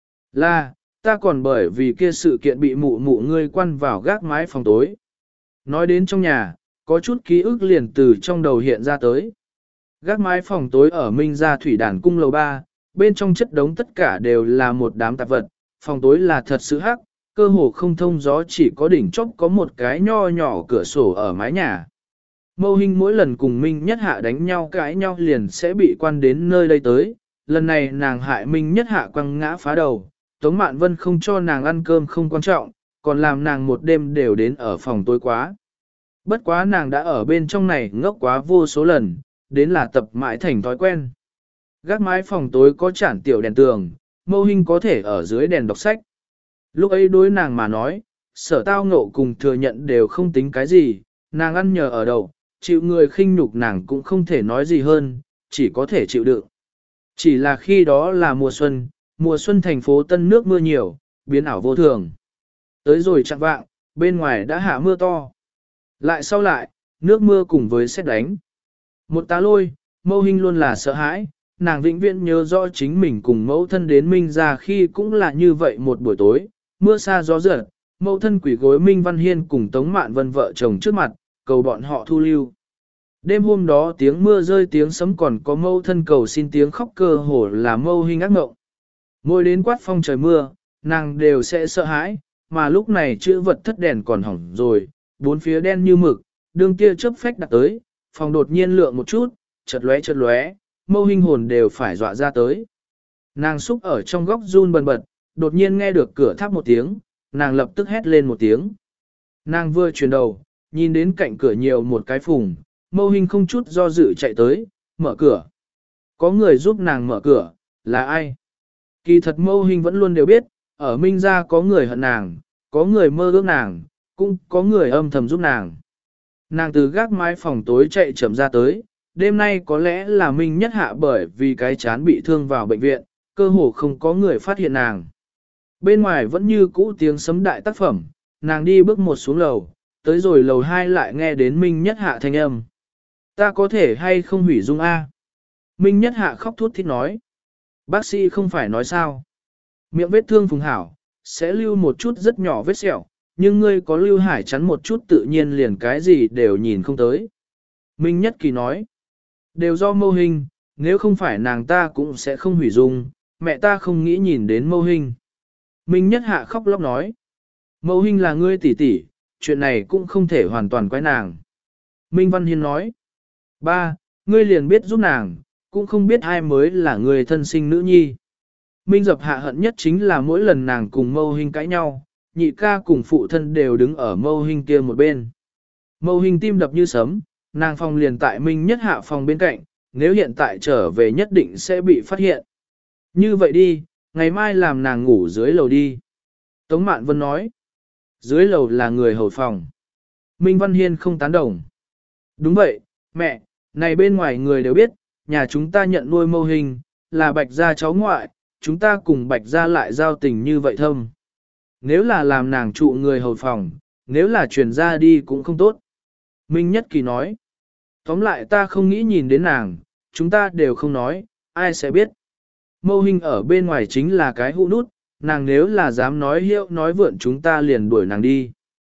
Là, ta còn bởi vì kia sự kiện bị mụ mụ ngươi quăn vào gác mái phòng tối. Nói đến trong nhà, có chút ký ức liền từ trong đầu hiện ra tới. Gác mái phòng tối ở Minh Gia Thủy Đàn Cung lầu ba, bên trong chất đống tất cả đều là một đám tạp vật, phòng tối là thật sự hắc, cơ hồ không thông gió, chỉ có đỉnh chóp có một cái nho nhỏ cửa sổ ở mái nhà. Mâu Hinh mỗi lần cùng Minh Nhất Hạ đánh nhau cãi nhau liền sẽ bị quan đến nơi đây tới, lần này nàng hại Minh Nhất Hạ quăng ngã phá đầu, Tống Mạn Vân không cho nàng ăn cơm không quan trọng, còn làm nàng một đêm đều đến ở phòng tối quá. Bất quá nàng đã ở bên trong này ngốc quá vô số lần, đến là tập mãi thành thói quen. Gác mái phòng tối có chản tiểu đèn tường, Mâu Hinh có thể ở dưới đèn đọc sách. Lúc ấy đối nàng mà nói, sở tao ngộ cùng thừa nhận đều không tính cái gì, nàng ăn nhờ ở đầu, chịu người khinh nhục nàng cũng không thể nói gì hơn, chỉ có thể chịu đựng. Chỉ là khi đó là mùa xuân, mùa xuân thành phố Tân nước mưa nhiều, biến ảo vô thường. Tới rồi chạng vạng, bên ngoài đã hạ mưa to. Lại sau lại, nước mưa cùng với sét đánh. Một tá lôi, Mâu Hinh luôn là sợ hãi, nàng vĩnh viễn nhớ rõ chính mình cùng mẫu thân đến Minh ra khi cũng là như vậy một buổi tối, Mưa xa gió giật, mẫu thân quỷ gối Minh Văn Hiên cùng Tống Mạn Vân vợ chồng trước mặt, cầu bọn họ thu lưu. Đêm hôm đó tiếng mưa rơi tiếng sấm còn có mâu thân cầu xin tiếng khóc cơ hồ là mâu hình ác mộng. Mỗi đến quát phong trời mưa, nàng đều sẽ sợ hãi, mà lúc này chữ vật thất đèn còn hỏng rồi, bốn phía đen như mực, đường tia chớp phách đặt tới, phòng đột nhiên lượng một chút, chợt lóe chợt lóe, mâu hình hồn đều phải dọa ra tới. Nàng xúc ở trong góc run bần bật, đột nhiên nghe được cửa tháp một tiếng, nàng lập tức hét lên một tiếng. Nàng vừa chuyển đầu, nhìn đến cạnh cửa nhiều một cái phùng, mâu hình không chút do dự chạy tới, mở cửa. Có người giúp nàng mở cửa, là ai? Kỳ thật mâu hình vẫn luôn đều biết, ở Minh gia có người hận nàng, có người mơ ước nàng, cũng có người âm thầm giúp nàng. Nàng từ gác mái phòng tối chạy chậm ra tới, đêm nay có lẽ là Minh Nhất Hạ bởi vì cái chán bị thương vào bệnh viện, cơ hồ không có người phát hiện nàng. Bên ngoài vẫn như cũ tiếng sấm đại tác phẩm, nàng đi bước một xuống lầu, tới rồi lầu hai lại nghe đến Minh Nhất Hạ thanh âm. Ta có thể hay không hủy dung A? Minh Nhất Hạ khóc thút thít nói. Bác sĩ không phải nói sao? Miệng vết thương phùng hảo, sẽ lưu một chút rất nhỏ vết sẹo, nhưng ngươi có lưu hải chắn một chút tự nhiên liền cái gì đều nhìn không tới. Minh Nhất Kỳ nói. Đều do mâu hình, nếu không phải nàng ta cũng sẽ không hủy dung, mẹ ta không nghĩ nhìn đến mâu hình. Minh Nhất Hạ khóc lóc nói. Mâu hình là ngươi tỷ tỷ, chuyện này cũng không thể hoàn toàn quái nàng. Minh Văn Hiên nói. Ba, ngươi liền biết giúp nàng, cũng không biết ai mới là người thân sinh nữ nhi. Minh Dập hạ hận nhất chính là mỗi lần nàng cùng mâu hình cãi nhau, nhị ca cùng phụ thân đều đứng ở mâu hình kia một bên. Mâu hình tim đập như sấm, nàng phòng liền tại Minh Nhất Hạ phòng bên cạnh, nếu hiện tại trở về nhất định sẽ bị phát hiện. Như vậy đi, ngày mai làm nàng ngủ dưới lầu đi. Tống Mạn Vân nói, dưới lầu là người hầu phòng. Minh Văn Hiên không tán đồng. Đúng vậy, mẹ, này bên ngoài người đều biết, nhà chúng ta nhận nuôi mâu hình, là Bạch gia cháu ngoại, chúng ta cùng Bạch gia lại giao tình như vậy thâm. Nếu là làm nàng trụ người hầu phòng, nếu là chuyển ra đi cũng không tốt. Minh Nhất Kỳ nói, tóm lại ta không nghĩ nhìn đến nàng, chúng ta đều không nói, ai sẽ biết. Mâu hình ở bên ngoài chính là cái hũ nút, nàng nếu là dám nói hiệu nói vượn chúng ta liền đuổi nàng đi.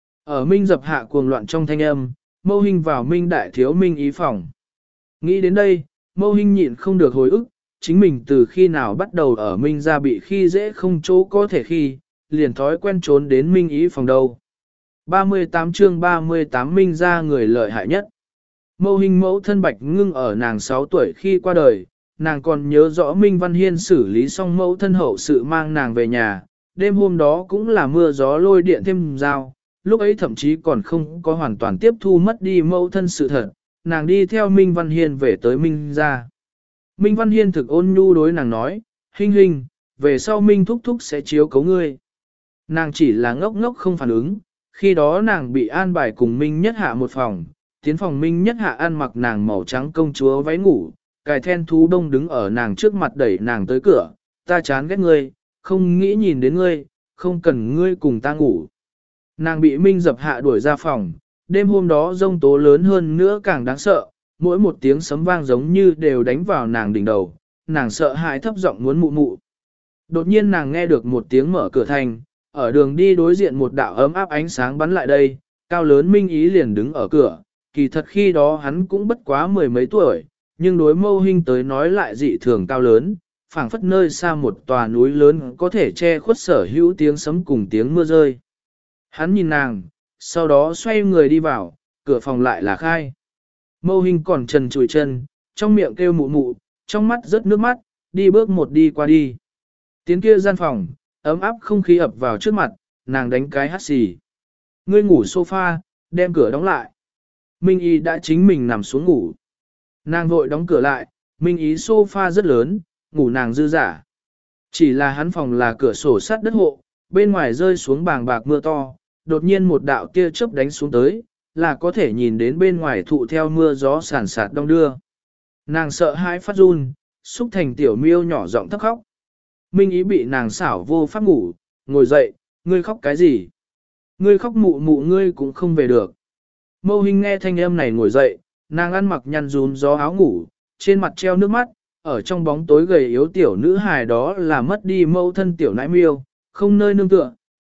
Ở Minh Dập hạ cuồng loạn trong thanh âm, mâu hình vào Minh Đại Thiếu Minh ý phòng. Nghĩ đến đây, mâu hình nhịn không được hồi ức, chính mình từ khi nào bắt đầu ở Minh gia bị khi dễ không chỗ có thể khi, liền thói quen trốn đến Minh ý phòng đâu. ba mươi tám chương ba mươi tám Minh gia người lợi hại nhất. Mâu hình mẫu thân Bạch Ngưng ở nàng sáu tuổi khi qua đời, nàng còn nhớ rõ Minh Văn Hiên xử lý xong mẫu thân hậu sự mang nàng về nhà, đêm hôm đó cũng là mưa gió lôi điện thêm dao, lúc ấy thậm chí còn không có hoàn toàn tiếp thu mất đi mẫu thân sự thật, nàng đi theo Minh Văn Hiên về tới Minh gia. Minh Văn Hiên thực ôn nhu đối nàng nói, hình hình, về sau Minh thúc thúc sẽ chiếu cấu ngươi. Nàng chỉ là ngốc ngốc không phản ứng, khi đó nàng bị an bài cùng Minh Nhất Hạ một phòng, tiến phòng Minh Nhất Hạ ăn mặc nàng màu trắng công chúa váy ngủ, cài then thú đông đứng ở nàng trước mặt đẩy nàng tới cửa, ta chán ghét ngươi, không nghĩ nhìn đến ngươi, không cần ngươi cùng ta ngủ. Nàng bị Minh Dập Hạ đuổi ra phòng, đêm hôm đó rông tố lớn hơn nữa càng đáng sợ, mỗi một tiếng sấm vang giống như đều đánh vào nàng đỉnh đầu, nàng sợ hãi thấp giọng muốn mụ mụ. Đột nhiên nàng nghe được một tiếng mở cửa thành, ở đường đi đối diện một đạo ấm áp ánh sáng bắn lại đây, cao lớn Minh Ý liền đứng ở cửa, kỳ thật khi đó hắn cũng bất quá mười mấy tuổi, nhưng đối mâu hình tới nói lại dị thường cao lớn, phảng phất nơi xa một tòa núi lớn có thể che khuất sở hữu tiếng sấm cùng tiếng mưa rơi. Hắn nhìn nàng, sau đó xoay người đi vào, cửa phòng lại là khai. Mâu hình còn trần trụi chân, trong miệng kêu mụ mụ, trong mắt rớt nước mắt, đi bước một đi qua đi. Tiến kia gian phòng, ấm áp không khí ập vào trước mặt, nàng đánh cái hắt xì. Ngươi ngủ sofa, đem cửa đóng lại. Minh Ý đã chính mình nằm xuống ngủ. Nàng vội đóng cửa lại, Minh Ý sofa rất lớn, ngủ nàng dư giả. Chỉ là hắn phòng là cửa sổ sắt đất hộ, bên ngoài rơi xuống bàng bạc mưa to, đột nhiên một đạo tia chớp đánh xuống tới, là có thể nhìn đến bên ngoài thụ theo mưa gió sản sạt đông đưa. Nàng sợ hãi phát run, xúc thành tiểu miêu nhỏ giọng thấp khóc. Minh Ý bị nàng xảo vô pháp ngủ, ngồi dậy, ngươi khóc cái gì? Ngươi khóc mụ mụ ngươi cũng không về được. Mâu hình nghe thanh âm này ngồi dậy, nàng ăn mặc nhăn rún gió áo ngủ, trên mặt treo nước mắt, ở trong bóng tối gầy yếu tiểu nữ hài đó là mất đi mâu thân tiểu nãi miêu, không nơi nương tựa,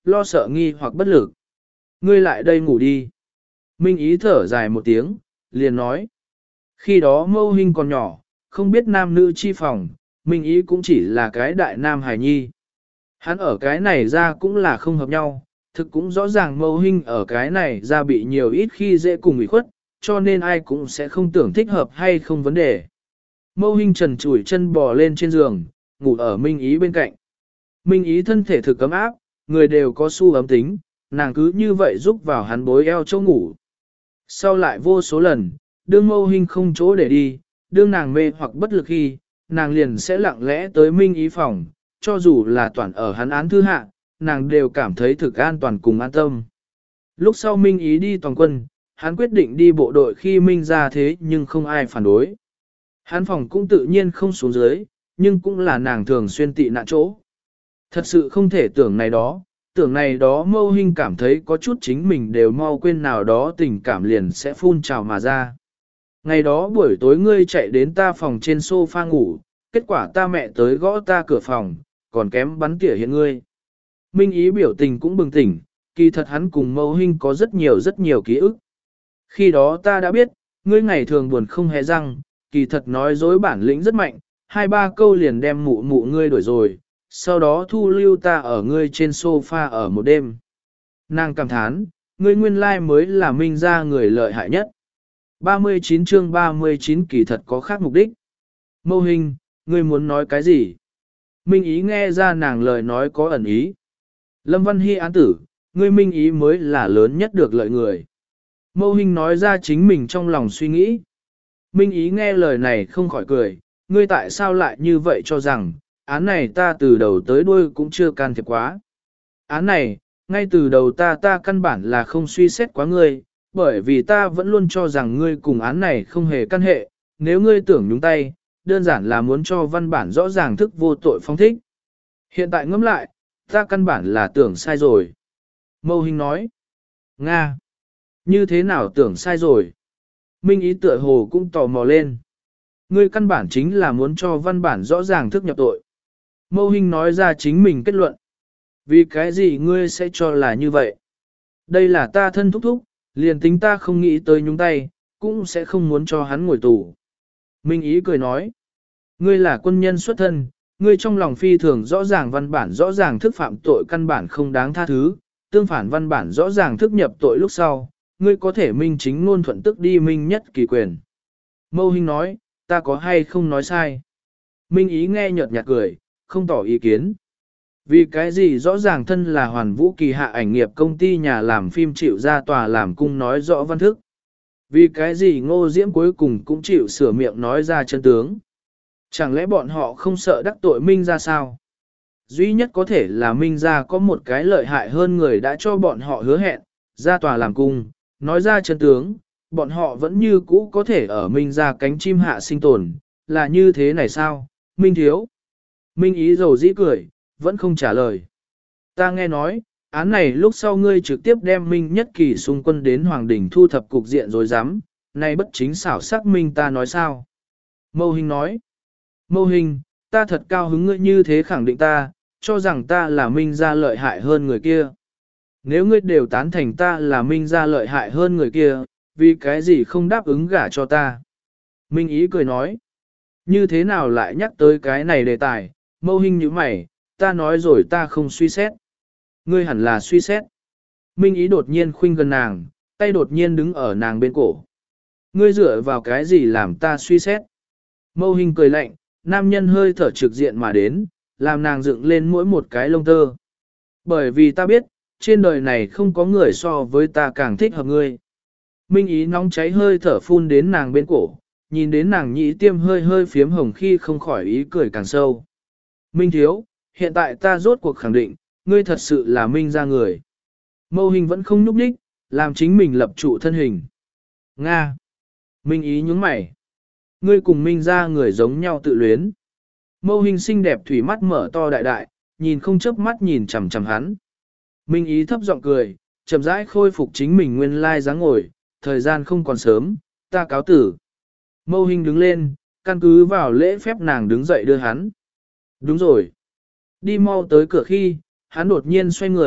lo sợ nghi hoặc bất lực. Ngươi lại đây ngủ đi. Minh Ý thở dài một tiếng, liền nói. Khi đó Mâu Hinh còn nhỏ, không biết nam nữ chi phòng, Minh Ý cũng chỉ là cái đại nam hài nhi. Hắn ở cái này ra cũng là không hợp nhau, thực cũng rõ ràng Mâu Hinh ở cái này ra bị nhiều ít khi dễ cùng ủy khuất, cho nên ai cũng sẽ không tưởng thích hợp hay không vấn đề. Mâu Hinh trần trụi chân bò lên trên giường, ngủ ở Minh Ý bên cạnh. Minh Ý thân thể thực ấm áp, người đều có xu ấm tính, nàng cứ như vậy giúp vào hắn bối eo chỗ ngủ. Sau lại vô số lần, đương Mâu Hinh không chỗ để đi, đương nàng mê hoặc bất lực khi, nàng liền sẽ lặng lẽ tới Minh Ý phòng, cho dù là toàn ở hắn án thư hạ, nàng đều cảm thấy thực an toàn cùng an tâm. Lúc sau Minh Ý đi toàn quân, hắn quyết định đi bộ đội khi Minh ra thế nhưng không ai phản đối. Hắn phòng cũng tự nhiên không xuống dưới, nhưng cũng là nàng thường xuyên tị nạn chỗ. Thật sự không thể tưởng này đó, tưởng này đó Mâu Hinh cảm thấy có chút chính mình đều mau quên nào đó tình cảm liền sẽ phun trào mà ra. Ngày đó buổi tối ngươi chạy đến ta phòng trên sofa ngủ, kết quả ta mẹ tới gõ ta cửa phòng, còn kém bắn tỉa hiện ngươi. Minh Ý biểu tình cũng bừng tỉnh, kỳ thật hắn cùng Mâu Hinh có rất nhiều rất nhiều ký ức. Khi đó ta đã biết, ngươi ngày thường buồn không hề răng, kỳ thật nói dối bản lĩnh rất mạnh, hai ba câu liền đem mụ mụ ngươi đuổi rồi, sau đó thu lưu ta ở ngươi trên sofa ở một đêm. Nàng cảm thán, ngươi nguyên lai mới là Minh ra người lợi hại nhất. ba mươi chín chương ba mươi chín kỳ thật có khác mục đích. Mâu Hinh, ngươi muốn nói cái gì? Minh Ý nghe ra nàng lời nói có ẩn ý. Lâm Văn Hy án tử, ngươi Minh Ý mới là lớn nhất được lợi người. Mâu Hinh nói ra chính mình trong lòng suy nghĩ. Minh Ý nghe lời này không khỏi cười, ngươi tại sao lại như vậy cho rằng, án này ta từ đầu tới đuôi cũng chưa can thiệp quá. Án này, ngay từ đầu ta ta căn bản là không suy xét quá ngươi, bởi vì ta vẫn luôn cho rằng ngươi cùng án này không hề căn hệ, nếu ngươi tưởng nhúng tay, đơn giản là muốn cho văn bản rõ ràng thức vô tội phong thích. Hiện tại ngẫm lại, ta căn bản là tưởng sai rồi. Mâu Hinh nói, Nga, như thế nào tưởng sai rồi? Minh Ý tựa hồ cũng tò mò lên. Ngươi căn bản chính là muốn cho văn bản rõ ràng thức nhập tội. Mâu Hinh nói ra chính mình kết luận. Vì cái gì ngươi sẽ cho là như vậy? Đây là ta thân thúc thúc, liền tính ta không nghĩ tới nhúng tay, cũng sẽ không muốn cho hắn ngồi tù. Minh Ý cười nói. Ngươi là quân nhân xuất thân, ngươi trong lòng phi thường rõ ràng văn bản rõ ràng thức phạm tội căn bản không đáng tha thứ, tương phản văn bản rõ ràng thức nhập tội lúc sau, ngươi có thể minh chính ngôn thuận tức đi minh nhất kỳ quyền. Mâu Hinh nói, ta có hay không nói sai? Minh Ý nghe nhợt nhạt cười, không tỏ ý kiến. Vì cái gì rõ ràng thân là Hoàn Vũ Kỳ hạ ảnh nghiệp công ty nhà làm phim chịu ra tòa làm cung nói rõ văn thức. Vì cái gì Ngô Diễm cuối cùng cũng chịu sửa miệng nói ra chân tướng. Chẳng lẽ bọn họ không sợ đắc tội Minh ra sao? Duy nhất có thể là Minh ra có một cái lợi hại hơn người đã cho bọn họ hứa hẹn, ra tòa làm cung, nói ra chân tướng, bọn họ vẫn như cũ có thể ở Minh ra cánh chim hạ sinh tồn, là như thế này sao, Minh thiếu? Minh Ý dầu dĩ cười, vẫn không trả lời. Ta nghe nói, án này lúc sau ngươi trực tiếp đem Minh Nhất Kỳ xung quân đến Hoàng Đình thu thập cục diện rồi dám, nay bất chính xảo xác Minh ta nói sao? Mâu Hinh nói, Mâu Hinh, ta thật cao hứng ngươi như thế khẳng định ta, cho rằng ta là Minh gia lợi hại hơn người kia. Nếu ngươi đều tán thành ta là Minh gia lợi hại hơn người kia, vì cái gì không đáp ứng gả cho ta? Minh Ý cười nói, như thế nào lại nhắc tới cái này đề tài, Mâu Hinh như mày, ta nói rồi ta không suy xét. Ngươi hẳn là suy xét. Minh Ý đột nhiên khuynh gần nàng, tay đột nhiên đứng ở nàng bên cổ. Ngươi dựa vào cái gì làm ta suy xét? Mâu Hinh cười lạnh, nam nhân hơi thở trực diện mà đến, làm nàng dựng lên mỗi một cái lông tơ. Bởi vì ta biết, trên đời này không có người so với ta càng thích hợp ngươi. Minh Ý nóng cháy hơi thở phun đến nàng bên cổ, nhìn đến nàng nhĩ tiêm hơi hơi phiếm hồng khi không khỏi ý cười càng sâu. Minh thiếu, hiện tại ta rốt cuộc khẳng định, ngươi thật sự là Minh ra người. Mâu Hinh vẫn không nhúc nhích, làm chính mình lập trụ thân hình. Nga. Minh Ý nhướng mày. Ngươi cùng Minh ra người giống nhau tự luyến. Mâu Hinh xinh đẹp thủy mắt mở to đại đại, nhìn không chớp mắt nhìn chằm chằm hắn. Minh Ý thấp giọng cười, chậm rãi khôi phục chính mình nguyên lai dáng ngồi, thời gian không còn sớm, ta cáo tử. Mâu Hinh đứng lên, căn cứ vào lễ phép nàng đứng dậy đưa hắn. Đúng rồi. Đi mau tới cửa khi, hắn đột nhiên xoay người,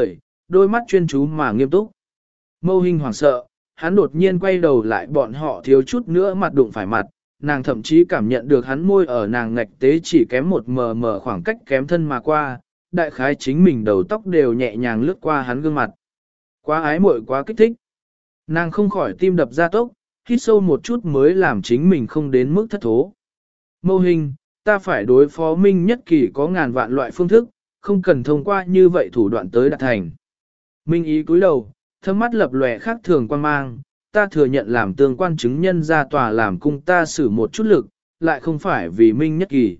đôi mắt chuyên chú mà nghiêm túc. Mâu Hinh hoảng sợ, hắn đột nhiên quay đầu lại bọn họ thiếu chút nữa mặt đụng phải mặt, nàng thậm chí cảm nhận được hắn môi ở nàng ngạch tế chỉ kém một mờ mờ khoảng cách kém thân mà qua, đại khái chính mình đầu tóc đều nhẹ nhàng lướt qua hắn gương mặt. Quá ái muội quá kích thích. Nàng không khỏi tim đập ra tốc, hít sâu một chút mới làm chính mình không đến mức thất thố. Mâu Hinh, ta phải đối phó Minh Nhất Kỳ có ngàn vạn loại phương thức, không cần thông qua như vậy thủ đoạn tới đạt thành. Minh ý cúi đầu, thâm mắt lập lòe khác thường quan mang, ta thừa nhận làm tương quan chứng nhân ra tòa làm cung ta xử một chút lực, lại không phải vì Minh Nhất Kỳ.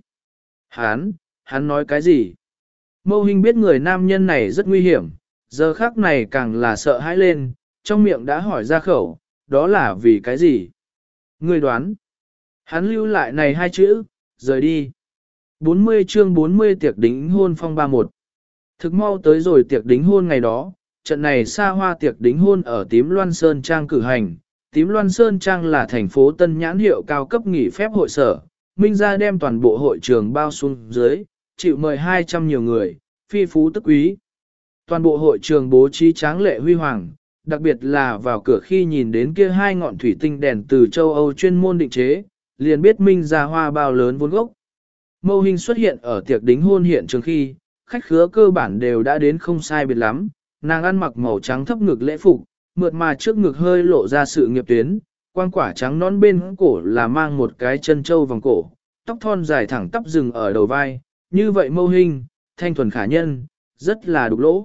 Hán, hắn nói cái gì? Mâu Hinh biết người nam nhân này rất nguy hiểm, giờ khác này càng là sợ hãi lên, trong miệng đã hỏi ra khẩu, đó là vì cái gì? Người đoán. Hắn lưu lại này hai chữ, rời đi. bốn mươi chương bốn mươi tiệc đính hôn phong ba một. Thực mau tới rồi tiệc đính hôn ngày đó, trận này xa hoa tiệc đính hôn ở Tím Loan Sơn Trang cử hành. Tím Loan Sơn Trang là thành phố tân nhãn hiệu cao cấp nghỉ phép hội sở. Minh gia đem toàn bộ hội trường bao xuống dưới, chịu mời hai trăm nhiều người, phi phú tức quý. Toàn bộ hội trường bố trí tráng lệ huy hoàng, đặc biệt là vào cửa khi nhìn đến kia hai ngọn thủy tinh đèn từ châu Âu chuyên môn định chế, liền biết Minh gia hoa bao lớn vốn gốc. Mâu Hinh xuất hiện ở tiệc đính hôn hiện trường khi, khách khứa cơ bản đều đã đến không sai biệt lắm, nàng ăn mặc màu trắng thấp ngực lễ phục, mượt mà trước ngực hơi lộ ra sự nghiệp tuyến, quang quả trắng nón bên cổ là mang một cái chân châu vòng cổ, tóc thon dài thẳng tắp rừng ở đầu vai, như vậy Mâu Hinh, thanh thuần khả nhân, rất là đục lỗ.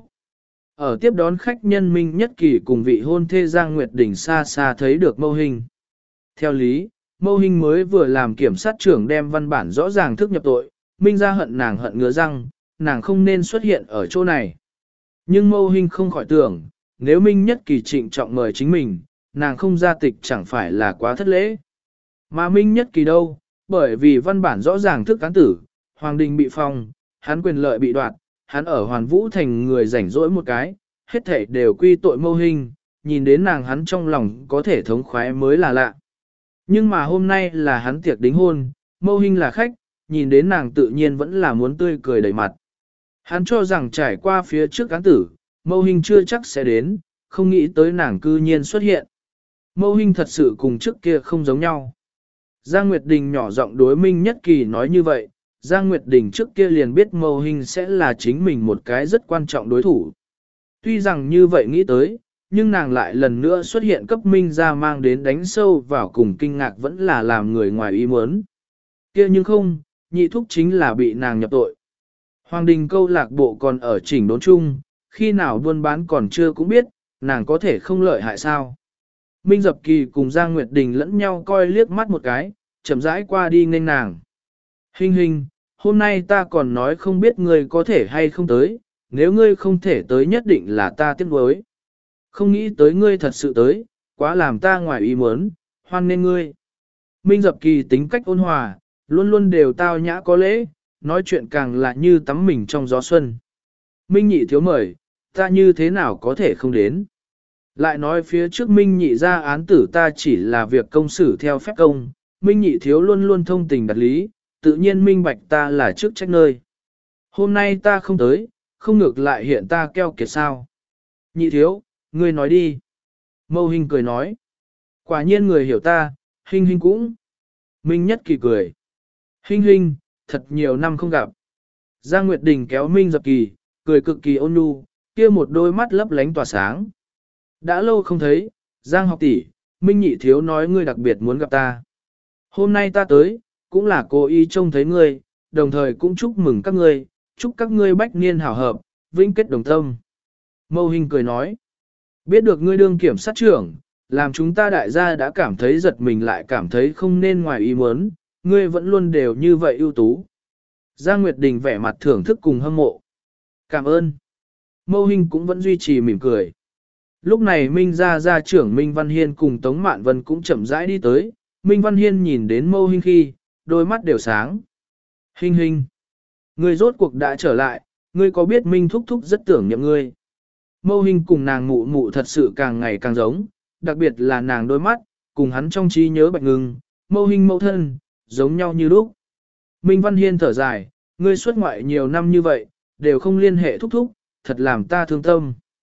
Ở tiếp đón khách nhân Minh Nhất Kỳ cùng vị hôn thê Giang Nguyệt Đình xa xa thấy được Mâu Hinh. Theo lý, Mâu Hinh mới vừa làm kiểm sát trưởng đem văn bản rõ ràng thức nhập tội, Minh ra hận nàng hận ngứa răng, nàng không nên xuất hiện ở chỗ này. Nhưng Mâu Hinh không khỏi tưởng, nếu Minh Nhất Kỳ trịnh trọng mời chính mình, nàng không ra tịch chẳng phải là quá thất lễ. Mà Minh Nhất Kỳ đâu, bởi vì văn bản rõ ràng thức cán tử, Hoàng Đình bị phong, hắn quyền lợi bị đoạt, hắn ở Hoàn Vũ thành người rảnh rỗi một cái, hết thảy đều quy tội Mâu Hinh, nhìn đến nàng hắn trong lòng có thể thống khoái mới là lạ. Nhưng mà hôm nay là hắn tiệc đính hôn, Mâu Hinh là khách, nhìn đến nàng tự nhiên vẫn là muốn tươi cười đầy mặt. Hắn cho rằng trải qua phía trước án tử, Mâu Hinh chưa chắc sẽ đến, không nghĩ tới nàng cư nhiên xuất hiện. Mâu Hinh thật sự cùng trước kia không giống nhau. Giang Nguyệt Đình nhỏ giọng đối Minh Nhất Kỳ nói như vậy, Giang Nguyệt Đình trước kia liền biết Mâu Hinh sẽ là chính mình một cái rất quan trọng đối thủ. Tuy rằng như vậy nghĩ tới, nhưng nàng lại lần nữa xuất hiện cấp Minh ra mang đến đánh sâu vào cùng kinh ngạc vẫn là làm người ngoài ý muốn. Kia nhưng không, nhị thúc chính là bị nàng nhập tội. Hoàng Đình câu lạc bộ còn ở chỉnh đốn chung, khi nào buôn bán còn chưa cũng biết, nàng có thể không lợi hại sao. Minh Dập Kỳ cùng Giang Nguyệt Đình lẫn nhau coi liếc mắt một cái, chậm rãi qua đi nghênh nàng. Hinh Hinh, hôm nay ta còn nói không biết ngươi có thể hay không tới, nếu ngươi không thể tới nhất định là ta tiếc nuối. Không nghĩ tới ngươi thật sự tới, quá làm ta ngoài ý muốn, hoan nên ngươi. Minh Dập Kỳ tính cách ôn hòa, luôn luôn đều tao nhã có lễ, nói chuyện càng là như tắm mình trong gió xuân. Minh Nhị thiếu mời, ta như thế nào có thể không đến. Lại nói phía trước Minh Nhị ra án tử ta chỉ là việc công xử theo phép công, Minh Nhị thiếu luôn luôn thông tình đặt lý, tự nhiên minh bạch ta là chức trách nơi. Hôm nay ta không tới, không ngược lại hiện ta keo kiệt sao. Nhị thiếu, ngươi nói đi. Mâu Hinh cười nói. Quả nhiên người hiểu ta, Hinh Hinh cũng. Minh Nhất Kỳ cười. Hinh Hinh, thật nhiều năm không gặp. Giang Nguyệt Đình kéo Minh Dập Kỳ, cười cực kỳ ôn nhu, kia một đôi mắt lấp lánh tỏa sáng. Đã lâu không thấy, Giang học tỷ, Minh Nhị thiếu nói ngươi đặc biệt muốn gặp ta. Hôm nay ta tới, cũng là cố ý trông thấy ngươi, đồng thời cũng chúc mừng các ngươi, chúc các ngươi bách niên hảo hợp, vĩnh kết đồng tâm. Mâu Hinh cười nói, biết được ngươi đương kiểm sát trưởng, làm chúng ta đại gia đã cảm thấy giật mình lại cảm thấy không nên ngoài ý muốn, ngươi vẫn luôn đều như vậy ưu tú. Giang Nguyệt Đình vẻ mặt thưởng thức cùng hâm mộ. Cảm ơn. Mâu Hinh cũng vẫn duy trì mỉm cười. Lúc này Minh gia gia trưởng Minh Văn Hiên cùng Tống Mạn Vân cũng chậm rãi đi tới, Minh Văn Hiên nhìn đến Mâu Hinh khi, đôi mắt đều sáng. Hinh Hinh, ngươi rốt cuộc đã trở lại, ngươi có biết Minh thúc thúc rất tưởng niệm ngươi. Mâu Hinh cùng nàng mụ mụ thật sự càng ngày càng giống, đặc biệt là nàng đôi mắt, cùng hắn trong trí nhớ bạch ngừng, Mâu Hinh mẫu thân, giống nhau như lúc. Minh Văn Hiên thở dài, ngươi xuất ngoại nhiều năm như vậy, đều không liên hệ thúc thúc, thật làm ta thương tâm.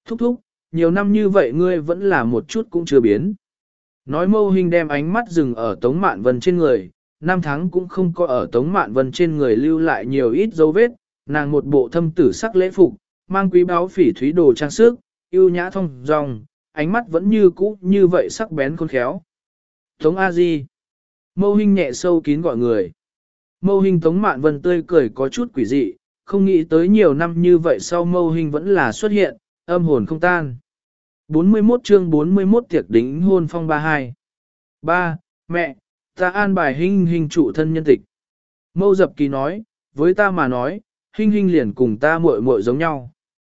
Thúc thúc, nhiều năm như vậy ngươi vẫn là một chút cũng chưa biến. Nói Mâu Hinh đem ánh mắt dừng ở Tống Mạn Vân trên người, năm tháng cũng không có ở Tống Mạn Vân trên người lưu lại nhiều ít dấu vết, nàng một bộ thâm tử sắc lễ phục, mang quý báu phỉ thúy đồ trang sức, yêu nhã thông dong, ánh mắt vẫn như cũ như vậy sắc bén khôn khéo. Tống A Di. Mâu Hinh nhẹ sâu kín gọi người. Mâu Hinh Tống Mạn Vân tươi cười có chút quỷ dị, không nghĩ tới nhiều năm như vậy sau Mâu Hinh vẫn là xuất hiện, âm hồn không tan. bốn mươi mốt chương bốn mươi mốt tiệc đính hôn phong ba hai. Ba, mẹ, ta an bài Hinh Hinh trụ thân nhân tịch. Mâu Dập Kỳ nói, với ta mà nói, Hinh Hinh liền cùng ta muội muội giống nhau.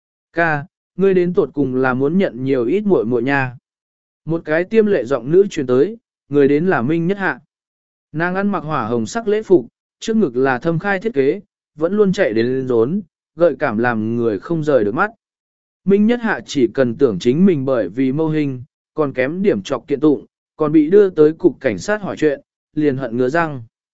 Ca, ngươi đến tuột cùng là muốn nhận nhiều ít muội muội nha. Một cái tiêm lệ giọng nữ truyền tới, người đến là Minh Nhất Hạ. Nàng ăn mặc hỏa hồng sắc lễ phục, trước ngực là thâm khai thiết kế, vẫn luôn chạy đến lên rốn, gợi cảm làm người không rời được mắt. Minh Nhất Hạ chỉ cần tưởng chính mình bởi vì Mâu Hinh, còn kém điểm trọc kiện tụng, còn bị đưa tới cục cảnh sát hỏi chuyện, liền hận ngứa răng.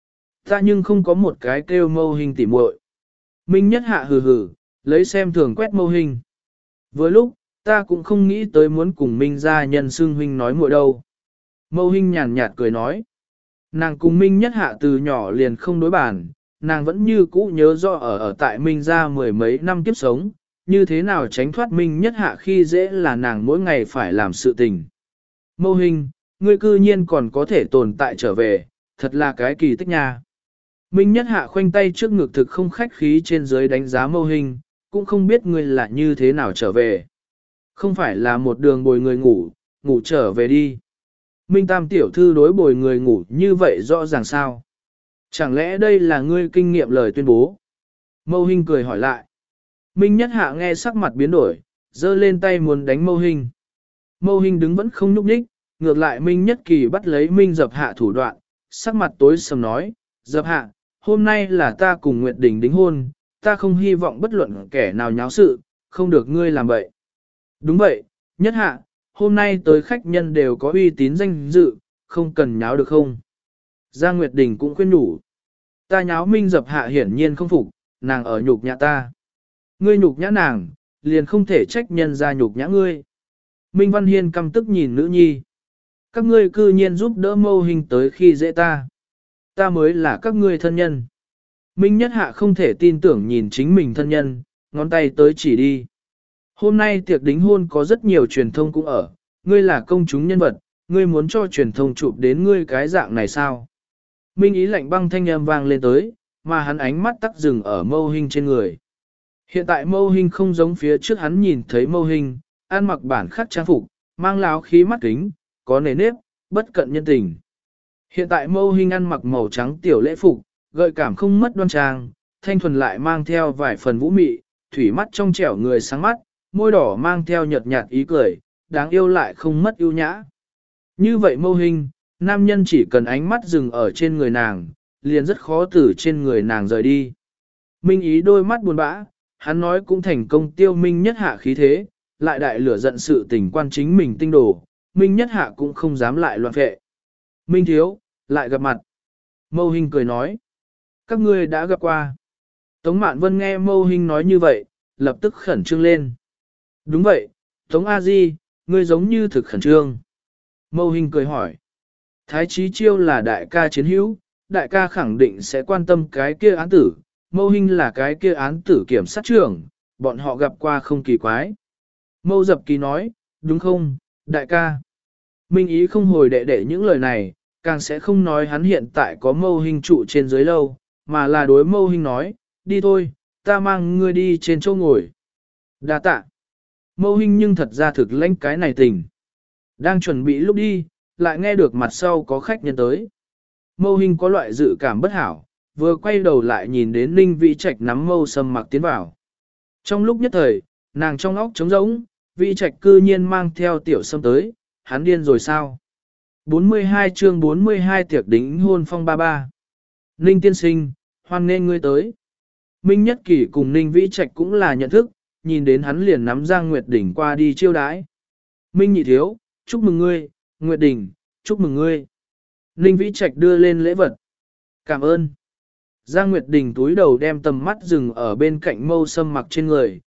Ta nhưng không có một cái kêu Mâu Hinh tỉ muội. Minh Nhất Hạ hừ hừ, lấy xem thường quét Mâu Hinh. Vừa lúc, ta cũng không nghĩ tới muốn cùng Minh gia nhân xưng huynh nói muội đâu. Mâu Hinh nhàn nhạt cười nói. Nàng cùng Minh Nhất Hạ từ nhỏ liền không đối bản, nàng vẫn như cũ nhớ rõ ở ở tại Minh gia mười mấy năm kiếp sống, như thế nào tránh thoát Minh Nhất Hạ khi dễ là nàng mỗi ngày phải làm sự tình. Mâu Hinh, ngươi cư nhiên còn có thể tồn tại trở về, thật là cái kỳ tích nha. Minh Nhất Hạ khoanh tay trước ngực thực không khách khí trên dưới đánh giá Mâu Hinh, cũng không biết ngươi là như thế nào trở về. Không phải là một đường bồi người ngủ, ngủ trở về đi. Minh Tam tiểu thư đối bồi người ngủ như vậy rõ ràng sao? Chẳng lẽ đây là ngươi kinh nghiệm lời tuyên bố? Mâu Hinh cười hỏi lại. Minh Nhất Hạ nghe sắc mặt biến đổi, giơ lên tay muốn đánh Mâu Hinh. Mâu Hinh đứng vẫn không nhúc nhích, ngược lại Minh Nhất Kỳ bắt lấy Minh Dập Hạ thủ đoạn, sắc mặt tối sầm nói, Dập Hạ, hôm nay là ta cùng Nguyệt Đình đính hôn, ta không hy vọng bất luận kẻ nào nháo sự, không được ngươi làm vậy. Đúng vậy, Nhất Hạ, hôm nay tới khách nhân đều có uy tín danh dự, không cần nháo được không? Giang Nguyệt Đình cũng khuyên nhủ. Ta nháo Minh Dập Hạ hiển nhiên không phục, nàng ở nhục nhã ta. Ngươi nhục nhã nàng, liền không thể trách nhân ra nhục nhã ngươi. Minh Văn Hiên căm tức nhìn nữ nhi. Các ngươi cư nhiên giúp đỡ Mâu Hinh tới khi dễ ta. Ta mới là các ngươi thân nhân. Minh Nhất Hạ không thể tin tưởng nhìn chính mình thân nhân, ngón tay tới chỉ đi. Hôm nay tiệc đính hôn có rất nhiều truyền thông cũng ở, ngươi là công chúng nhân vật, ngươi muốn cho truyền thông chụp đến ngươi cái dạng này sao? Minh Ý lạnh băng thanh âm vang lên tới, mà hắn ánh mắt tắc dừng ở Mâu Hinh trên người. Hiện tại Mâu Hinh không giống phía trước hắn nhìn thấy Mâu Hinh, ăn mặc bản khắc trang phục, mang láo khí mắt kính, có nề nếp, bất cận nhân tình. Hiện tại Mâu Hinh ăn mặc màu trắng tiểu lễ phục, gợi cảm không mất đoan trang, thanh thuần lại mang theo vài phần vũ mị, thủy mắt trong trẻo người sáng mắt, môi đỏ mang theo nhợt nhạt ý cười, đáng yêu lại không mất ưu nhã. Như vậy Mâu Hinh, nam nhân chỉ cần ánh mắt dừng ở trên người nàng, liền rất khó từ trên người nàng rời đi. Minh Ý đôi mắt buồn bã, hắn nói cũng thành công tiêu Minh Nhất Hạ khí thế, lại đại lửa giận sự tình quan chính mình tinh đồ, Minh Nhất Hạ cũng không dám lại loạn vệ. Minh thiếu, lại gặp mặt. Mâu Hinh cười nói, các ngươi đã gặp qua. Tống Mạn Vân nghe Mâu Hinh nói như vậy, lập tức khẩn trương lên. Đúng vậy, Tống A Di, ngươi giống như thực khẩn trương. Mâu Hinh cười hỏi, Thái Chí Chiêu là đại ca chiến hữu, đại ca khẳng định sẽ quan tâm cái kia án tử, Mâu Hinh là cái kia án tử kiểm sát trưởng, bọn họ gặp qua không kỳ quái. Mâu Dập Kỳ nói, đúng không, đại ca. Minh Ý không hồi đệ đệ những lời này, càng sẽ không nói hắn hiện tại có Mâu Hinh trụ trên dưới lâu, mà là đối Mâu Hinh nói, đi thôi, ta mang ngươi đi trên chỗ ngồi. Đa tạ. Mâu Hinh nhưng thật ra thực lãnh cái này tình. Đang chuẩn bị lúc đi, lại nghe được mặt sau có khách nhân tới. Mâu Hinh có loại dự cảm bất hảo, vừa quay đầu lại nhìn đến Ninh Vĩ Trạch nắm Mâu Sâm Mặc tiến vào. Trong lúc nhất thời, nàng trong óc trống rỗng, Vĩ Trạch cư nhiên mang theo Tiểu Sâm tới, hắn điên rồi sao? bốn mươi hai chương bốn mươi hai tiệc đính hôn phong ba ba. Ninh tiên sinh, hoan nên ngươi tới. Minh Nhất Kỳ cùng Ninh Vĩ Trạch cũng là nhận thức, nhìn đến hắn liền nắm Giang Nguyệt Đình qua đi chiêu đãi. Minh nhị thiếu, chúc mừng ngươi, Nguyệt Đình, chúc mừng ngươi. Ninh Vĩ Trạch đưa lên lễ vật. Cảm ơn. Giang Nguyệt Đình túi đầu đem tầm mắt dừng ở bên cạnh Mâu Sâm Mặc trên người,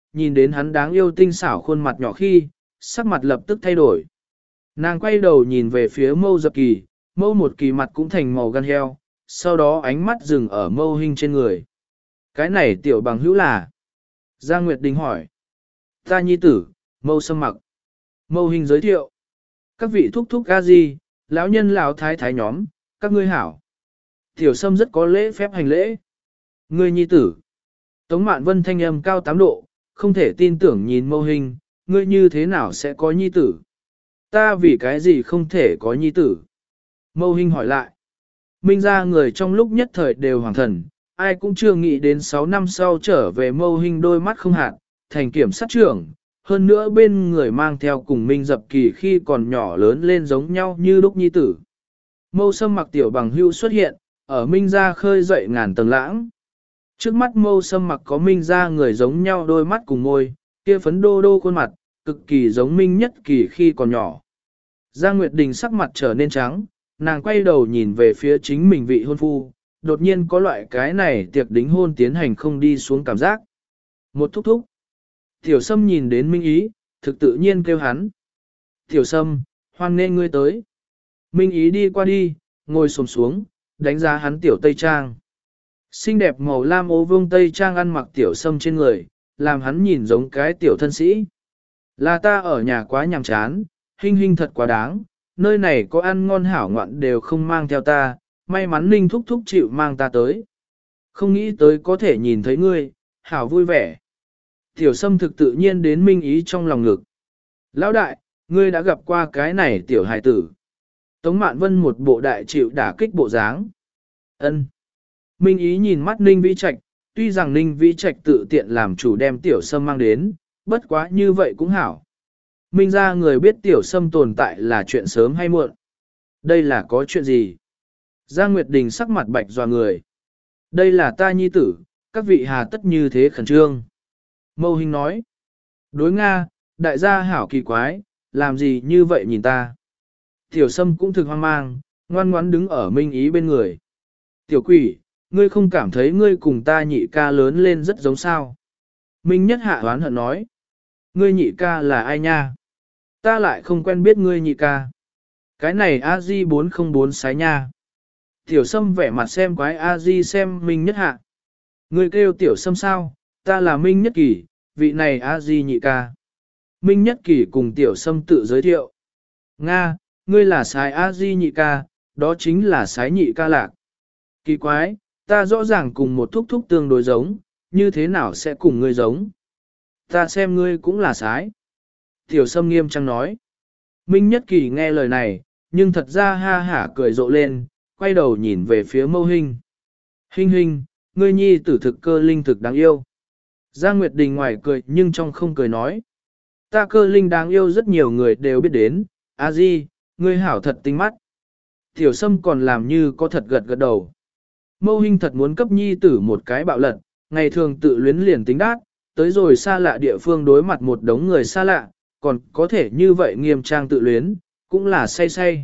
nhìn đến hắn đáng yêu tinh xảo khuôn mặt nhỏ khi, sắc mặt lập tức thay đổi. Nàng quay đầu nhìn về phía Mâu Dập Kỳ, Mâu một kỳ mặt cũng thành màu gan heo, sau đó ánh mắt dừng ở Mâu Hinh trên người. Cái này tiểu bằng hữu là? Giang Nguyệt Đình hỏi. Ta nhi tử, Mâu Sâm Mặc. Mâu Hinh giới thiệu. Các vị thúc thúc a di, lão nhân lão thái thái nhóm, các ngươi hảo. Tiểu Sâm rất có lễ phép hành lễ. Ngươi nhi tử. Tống Mạn Vân thanh âm cao tám độ, không thể tin tưởng nhìn Mâu Hinh, ngươi như thế nào sẽ có nhi tử? Ta vì cái gì không thể có nhi tử? Mâu Hinh hỏi lại. Minh ra người trong lúc nhất thời đều hoàng thần, ai cũng chưa nghĩ đến sáu năm sau trở về Mâu Hinh đôi mắt không hạt, thành kiểm sát trưởng, hơn nữa bên người mang theo cùng Minh Dập Kỳ khi còn nhỏ lớn lên giống nhau như lúc nhi tử. Mâu Sâm Mặc tiểu bằng hưu xuất hiện, ở Minh ra khơi dậy ngàn tầng lãng. Trước mắt Mâu Sâm Mặc có Minh ra người giống nhau đôi mắt cùng môi, kia phấn đô đô khuôn mặt, cực kỳ giống Minh Nhất Kỳ khi còn nhỏ. Giang Nguyệt Đình sắc mặt trở nên trắng, nàng quay đầu nhìn về phía chính mình vị hôn phu, đột nhiên có loại cái này tiệc đính hôn tiến hành không đi xuống cảm giác. Một thúc thúc. Tiểu Sâm nhìn đến Minh Ý, thực tự nhiên kêu hắn. Tiểu Sâm, hoan nên ngươi tới. Minh Ý đi qua đi, ngồi xổm xuống, đánh giá hắn tiểu Tây Trang. Xinh đẹp màu lam ố vương Tây Trang ăn mặc Tiểu Sâm trên người, làm hắn nhìn giống cái tiểu thân sĩ. Là ta ở nhà quá nhàm chán, Hinh Hinh thật quá đáng, nơi này có ăn ngon hảo ngoạn đều không mang theo ta, may mắn Ninh thúc thúc chịu mang ta tới. Không nghĩ tới có thể nhìn thấy ngươi, hảo vui vẻ. Tiểu Sâm thực tự nhiên đến Minh Ý trong lòng ngực. Lão đại, ngươi đã gặp qua cái này tiểu hài tử. Tống Mạn Vân một bộ đại chịu đả kích bộ dáng. Ân. Minh Ý nhìn mắt Ninh Vĩ Trạch, tuy rằng Ninh Vĩ Trạch tự tiện làm chủ đem Tiểu Sâm mang đến, bất quá như vậy cũng hảo. Minh ra người biết Tiểu Sâm tồn tại là chuyện sớm hay muộn. Đây là có chuyện gì? Giang Nguyệt Đình sắc mặt bạch dò người. Đây là ta nhi tử, các vị hà tất như thế khẩn trương. Mâu Hinh nói. Đối Nga, đại gia hảo kỳ quái, làm gì như vậy nhìn ta? Tiểu Sâm cũng thực hoang mang, ngoan ngoãn đứng ở Minh Ý bên người. Tiểu quỷ, ngươi không cảm thấy ngươi cùng ta nhị ca lớn lên rất giống sao? Minh Nhất Hạ oán hận nói. Ngươi nhị ca là ai nha? Ta lại không quen biết ngươi nhị ca. Cái này a di bốn không bốn sái nha. Tiểu Sâm vẻ mặt xem quái a di xem Minh Nhất Hạ. Ngươi kêu Tiểu Sâm sao? Ta là Minh Nhất Kỳ, vị này a di nhị ca. Minh Nhất Kỳ cùng Tiểu Sâm tự giới thiệu. Nga, ngươi là sái a di nhị ca, đó chính là sái nhị ca lạc. Kỳ quái, ta rõ ràng cùng một thúc thúc tương đối giống, như thế nào sẽ cùng ngươi giống? Ta xem ngươi cũng là sái. Tiểu Sâm nghiêm trang nói. Minh Nhất Kỳ nghe lời này, nhưng thật ra ha hả cười rộ lên, quay đầu nhìn về phía Mâu Hinh. Hinh Hinh, ngươi nhi tử thực cơ linh thực đáng yêu. Giang Nguyệt Đình ngoài cười nhưng trong không cười nói. Ta cơ linh đáng yêu rất nhiều người đều biết đến, a di, ngươi hảo thật tinh mắt. Tiểu Sâm còn làm như có thật gật gật đầu. Mâu Hinh thật muốn cấp nhi tử một cái bạo lật, ngày thường tự luyến liền tính đát, tới rồi xa lạ địa phương đối mặt một đống người xa lạ, còn có thể như vậy nghiêm trang tự luyến, cũng là say say.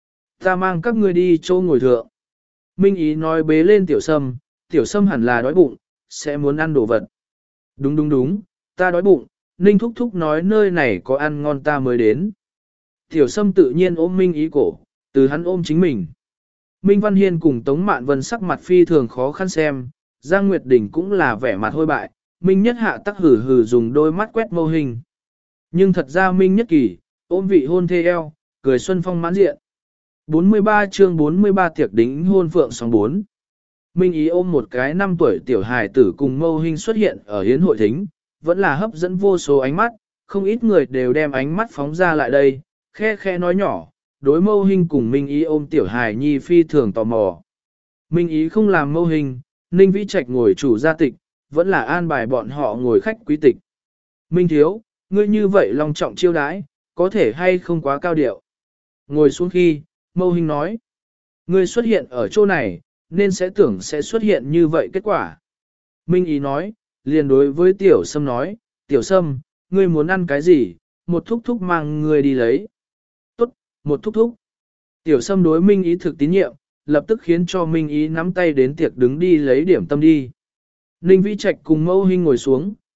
Ta mang các ngươi đi chỗ ngồi thượng. Minh Ý nói bế lên Tiểu Sâm, Tiểu Sâm hẳn là đói bụng, sẽ muốn ăn đồ vật. Đúng đúng đúng, ta đói bụng, Ninh Thúc Thúc nói nơi này có ăn ngon ta mới đến. Tiểu Sâm tự nhiên ôm Minh Ý cổ, từ hắn ôm chính mình. Minh Văn Hiên cùng Tống Mạn Vân sắc mặt phi thường khó khăn xem, Giang Nguyệt Đình cũng là vẻ mặt hôi bại, Minh Nhất Hạ tắc hử hử dùng đôi mắt quét Mâu Hinh. Nhưng thật ra Minh Nhất Kỳ, ôm vị hôn thê eo, cười xuân phong mãn diện. bốn mươi ba chương bốn mươi ba tiệc đính hôn phượng sóng bốn. Minh Ý ôm một cái năm tuổi tiểu hài tử cùng Mâu Hinh xuất hiện ở hiến hội thính, vẫn là hấp dẫn vô số ánh mắt, không ít người đều đem ánh mắt phóng ra lại đây, khe khe nói nhỏ, đối Mâu Hinh cùng Minh Ý ôm tiểu hài nhi phi thường tò mò. Minh Ý không làm Mâu Hinh, Ninh Vĩ Trạch ngồi chủ gia tịch, vẫn là an bài bọn họ ngồi khách quý tịch. Minh Thiếu, ngươi như vậy long trọng chiêu đãi, có thể hay không quá cao điệu. Ngồi xuống khi, Mâu Hinh nói, ngươi xuất hiện ở chỗ này, nên sẽ tưởng sẽ xuất hiện như vậy kết quả. Minh Ý nói, liền đối với Tiểu Sâm nói, Tiểu Sâm, ngươi muốn ăn cái gì, một thúc thúc mang ngươi đi lấy. Tốt, một thúc thúc. Tiểu Sâm đối Minh Ý thực tín nhiệm, lập tức khiến cho Minh Ý nắm tay đến tiệc đứng đi lấy điểm tâm đi. Ninh Vĩ Trạch cùng Mâu Hinh ngồi xuống,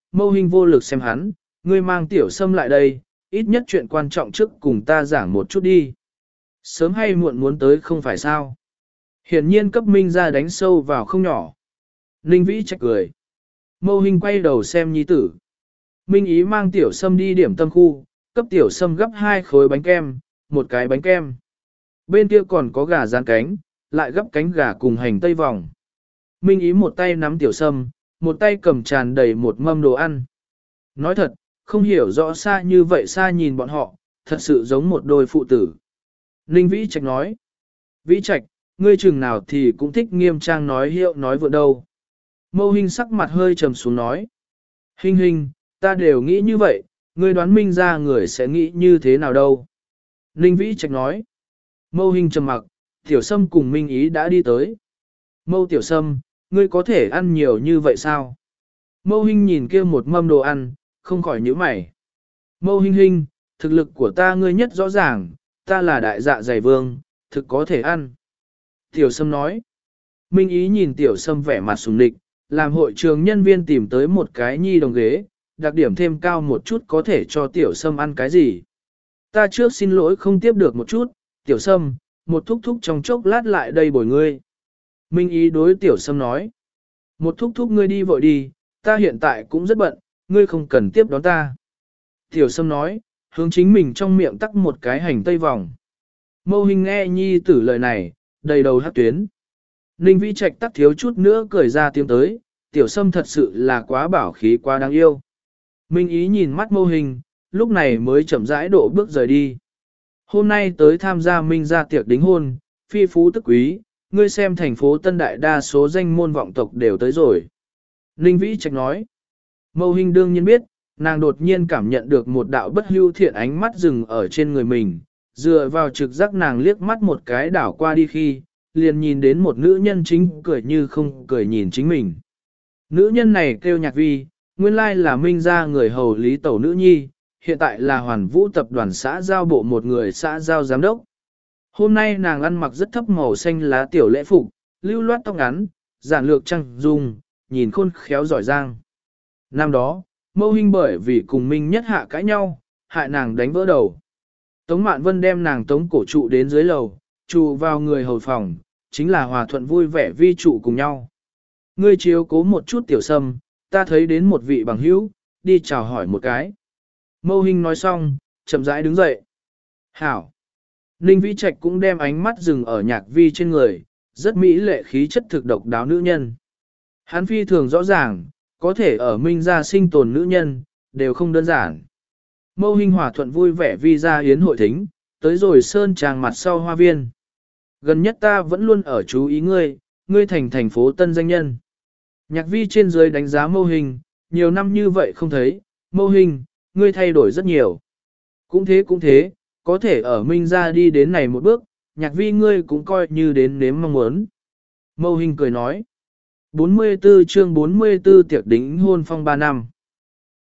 Mâu Hinh vô lực xem hắn, ngươi mang tiểu sâm lại đây, ít nhất chuyện quan trọng trước cùng ta giảng một chút đi. Sớm hay muộn muốn tới không phải sao. Hiển nhiên cấp Minh ra đánh sâu vào không nhỏ. Ninh Vĩ Trạch cười. Mâu Hinh quay đầu xem nhi tử. Minh Ý mang tiểu sâm đi điểm tâm khu, cấp tiểu sâm gấp hai khối bánh kem, một cái bánh kem. Bên kia còn có gà rán cánh, lại gấp cánh gà cùng hành tây vòng. Minh Ý một tay nắm tiểu sâm, một tay cầm tràn đầy một mâm đồ ăn. Nói thật, không hiểu rõ xa như vậy xa nhìn bọn họ, thật sự giống một đôi phụ tử. Ninh Vĩ Trạch nói. Vĩ Trạch, ngươi chừng nào thì cũng thích nghiêm trang nói hiệu nói vượn đâu. Mâu Hinh sắc mặt hơi trầm xuống nói. Hinh Hinh, ta đều nghĩ như vậy, ngươi đoán Minh ra người sẽ nghĩ như thế nào đâu. Ninh Vĩ Trạch nói. Mâu Hinh trầm mặc, tiểu sâm cùng Minh Ý đã đi tới. Mâu tiểu sâm, ngươi có thể ăn nhiều như vậy sao? Mâu Hinh nhìn kia một mâm đồ ăn, không khỏi nhíu mày. Mâu Hinh Hinh, thực lực của ta ngươi nhất rõ ràng, ta là đại dạ dày vương, thực có thể ăn. Tiểu Sâm nói. Minh Ý nhìn Tiểu Sâm vẻ mặt sùng địch, làm hội trường nhân viên tìm tới một cái nhi đồng ghế, đặc điểm thêm cao một chút có thể cho Tiểu Sâm ăn cái gì. Ta trước xin lỗi không tiếp được một chút, Tiểu Sâm, một thúc thúc trong chốc lát lại đây bồi ngươi. Minh Ý đối Tiểu Sâm nói. Một thúc thúc ngươi đi vội đi, ta hiện tại cũng rất bận, ngươi không cần tiếp đón ta. Tiểu Sâm nói, hướng chính mình trong miệng tắc một cái hành tây vòng. Mâu Hinh nghe nhi tử lời này, đầy đầu hát tuyến. Ninh Vĩ Trạch tắc thiếu chút nữa cười ra tiếng tới, Tiểu Sâm thật sự là quá bảo khí quá đáng yêu. Minh Ý nhìn mắt Mâu Hinh, lúc này mới chậm rãi độ bước rời đi. Hôm nay tới tham gia Minh gia tiệc đính hôn, phi phú tức quý, ngươi xem thành phố Tân Đại đa số danh môn vọng tộc đều tới rồi. Ninh Vĩ Trạch nói. Mâu Hinh đương nhiên biết, nàng đột nhiên cảm nhận được một đạo bất hưu thiện ánh mắt dừng ở trên người mình, dựa vào trực giác nàng liếc mắt một cái đảo qua đi khi, liền nhìn đến một nữ nhân chính cười như không cười nhìn chính mình. Nữ nhân này kêu Nhạc Vi, nguyên lai là Minh gia người hầu Lý Tẩu nữ nhi, hiện tại là Hoàn Vũ tập đoàn xã giao bộ một người xã giao giám đốc. Hôm nay nàng ăn mặc rất thấp màu xanh lá tiểu lễ phục, lưu loát tóc ngắn, giản lược trang dung, nhìn khôn khéo giỏi giang. Năm đó, Mâu Hinh bởi vì cùng Minh Nhất Hạ cãi nhau, hại nàng đánh vỡ đầu. Tống Mạn Vân đem nàng tống cổ trụ đến dưới lầu, trụ vào người hầu phòng, chính là hòa thuận vui vẻ vi trụ cùng nhau. Ngươi chiếu cố một chút Tiểu Sâm, ta thấy đến một vị bằng hữu, đi chào hỏi một cái. Mâu Hinh nói xong, chậm rãi đứng dậy. Hảo. Ninh Vĩ Trạch cũng đem ánh mắt dừng ở Nhạc Vi trên người, rất mỹ lệ khí chất thực độc đáo nữ nhân. Hắn phi thường rõ ràng, có thể ở Minh gia sinh tồn nữ nhân, đều không đơn giản. Mâu Hinh hòa thuận vui vẻ vi ra yến hội thính, tới rồi sơn tràng mặt sau hoa viên. Gần nhất ta vẫn luôn ở chú ý ngươi, ngươi thành thành phố tân danh nhân. Nhạc Vi trên dưới đánh giá Mâu Hinh, nhiều năm như vậy không thấy, Mâu Hinh, ngươi thay đổi rất nhiều. Cũng thế cũng thế, có thể ở Minh gia đi đến này một bước, Nhạc Vi ngươi cũng coi như đến nếm mong muốn. Mâu Hinh cười nói. bốn mươi tư chương bốn mươi tư tiệc đính hôn phong ba năm.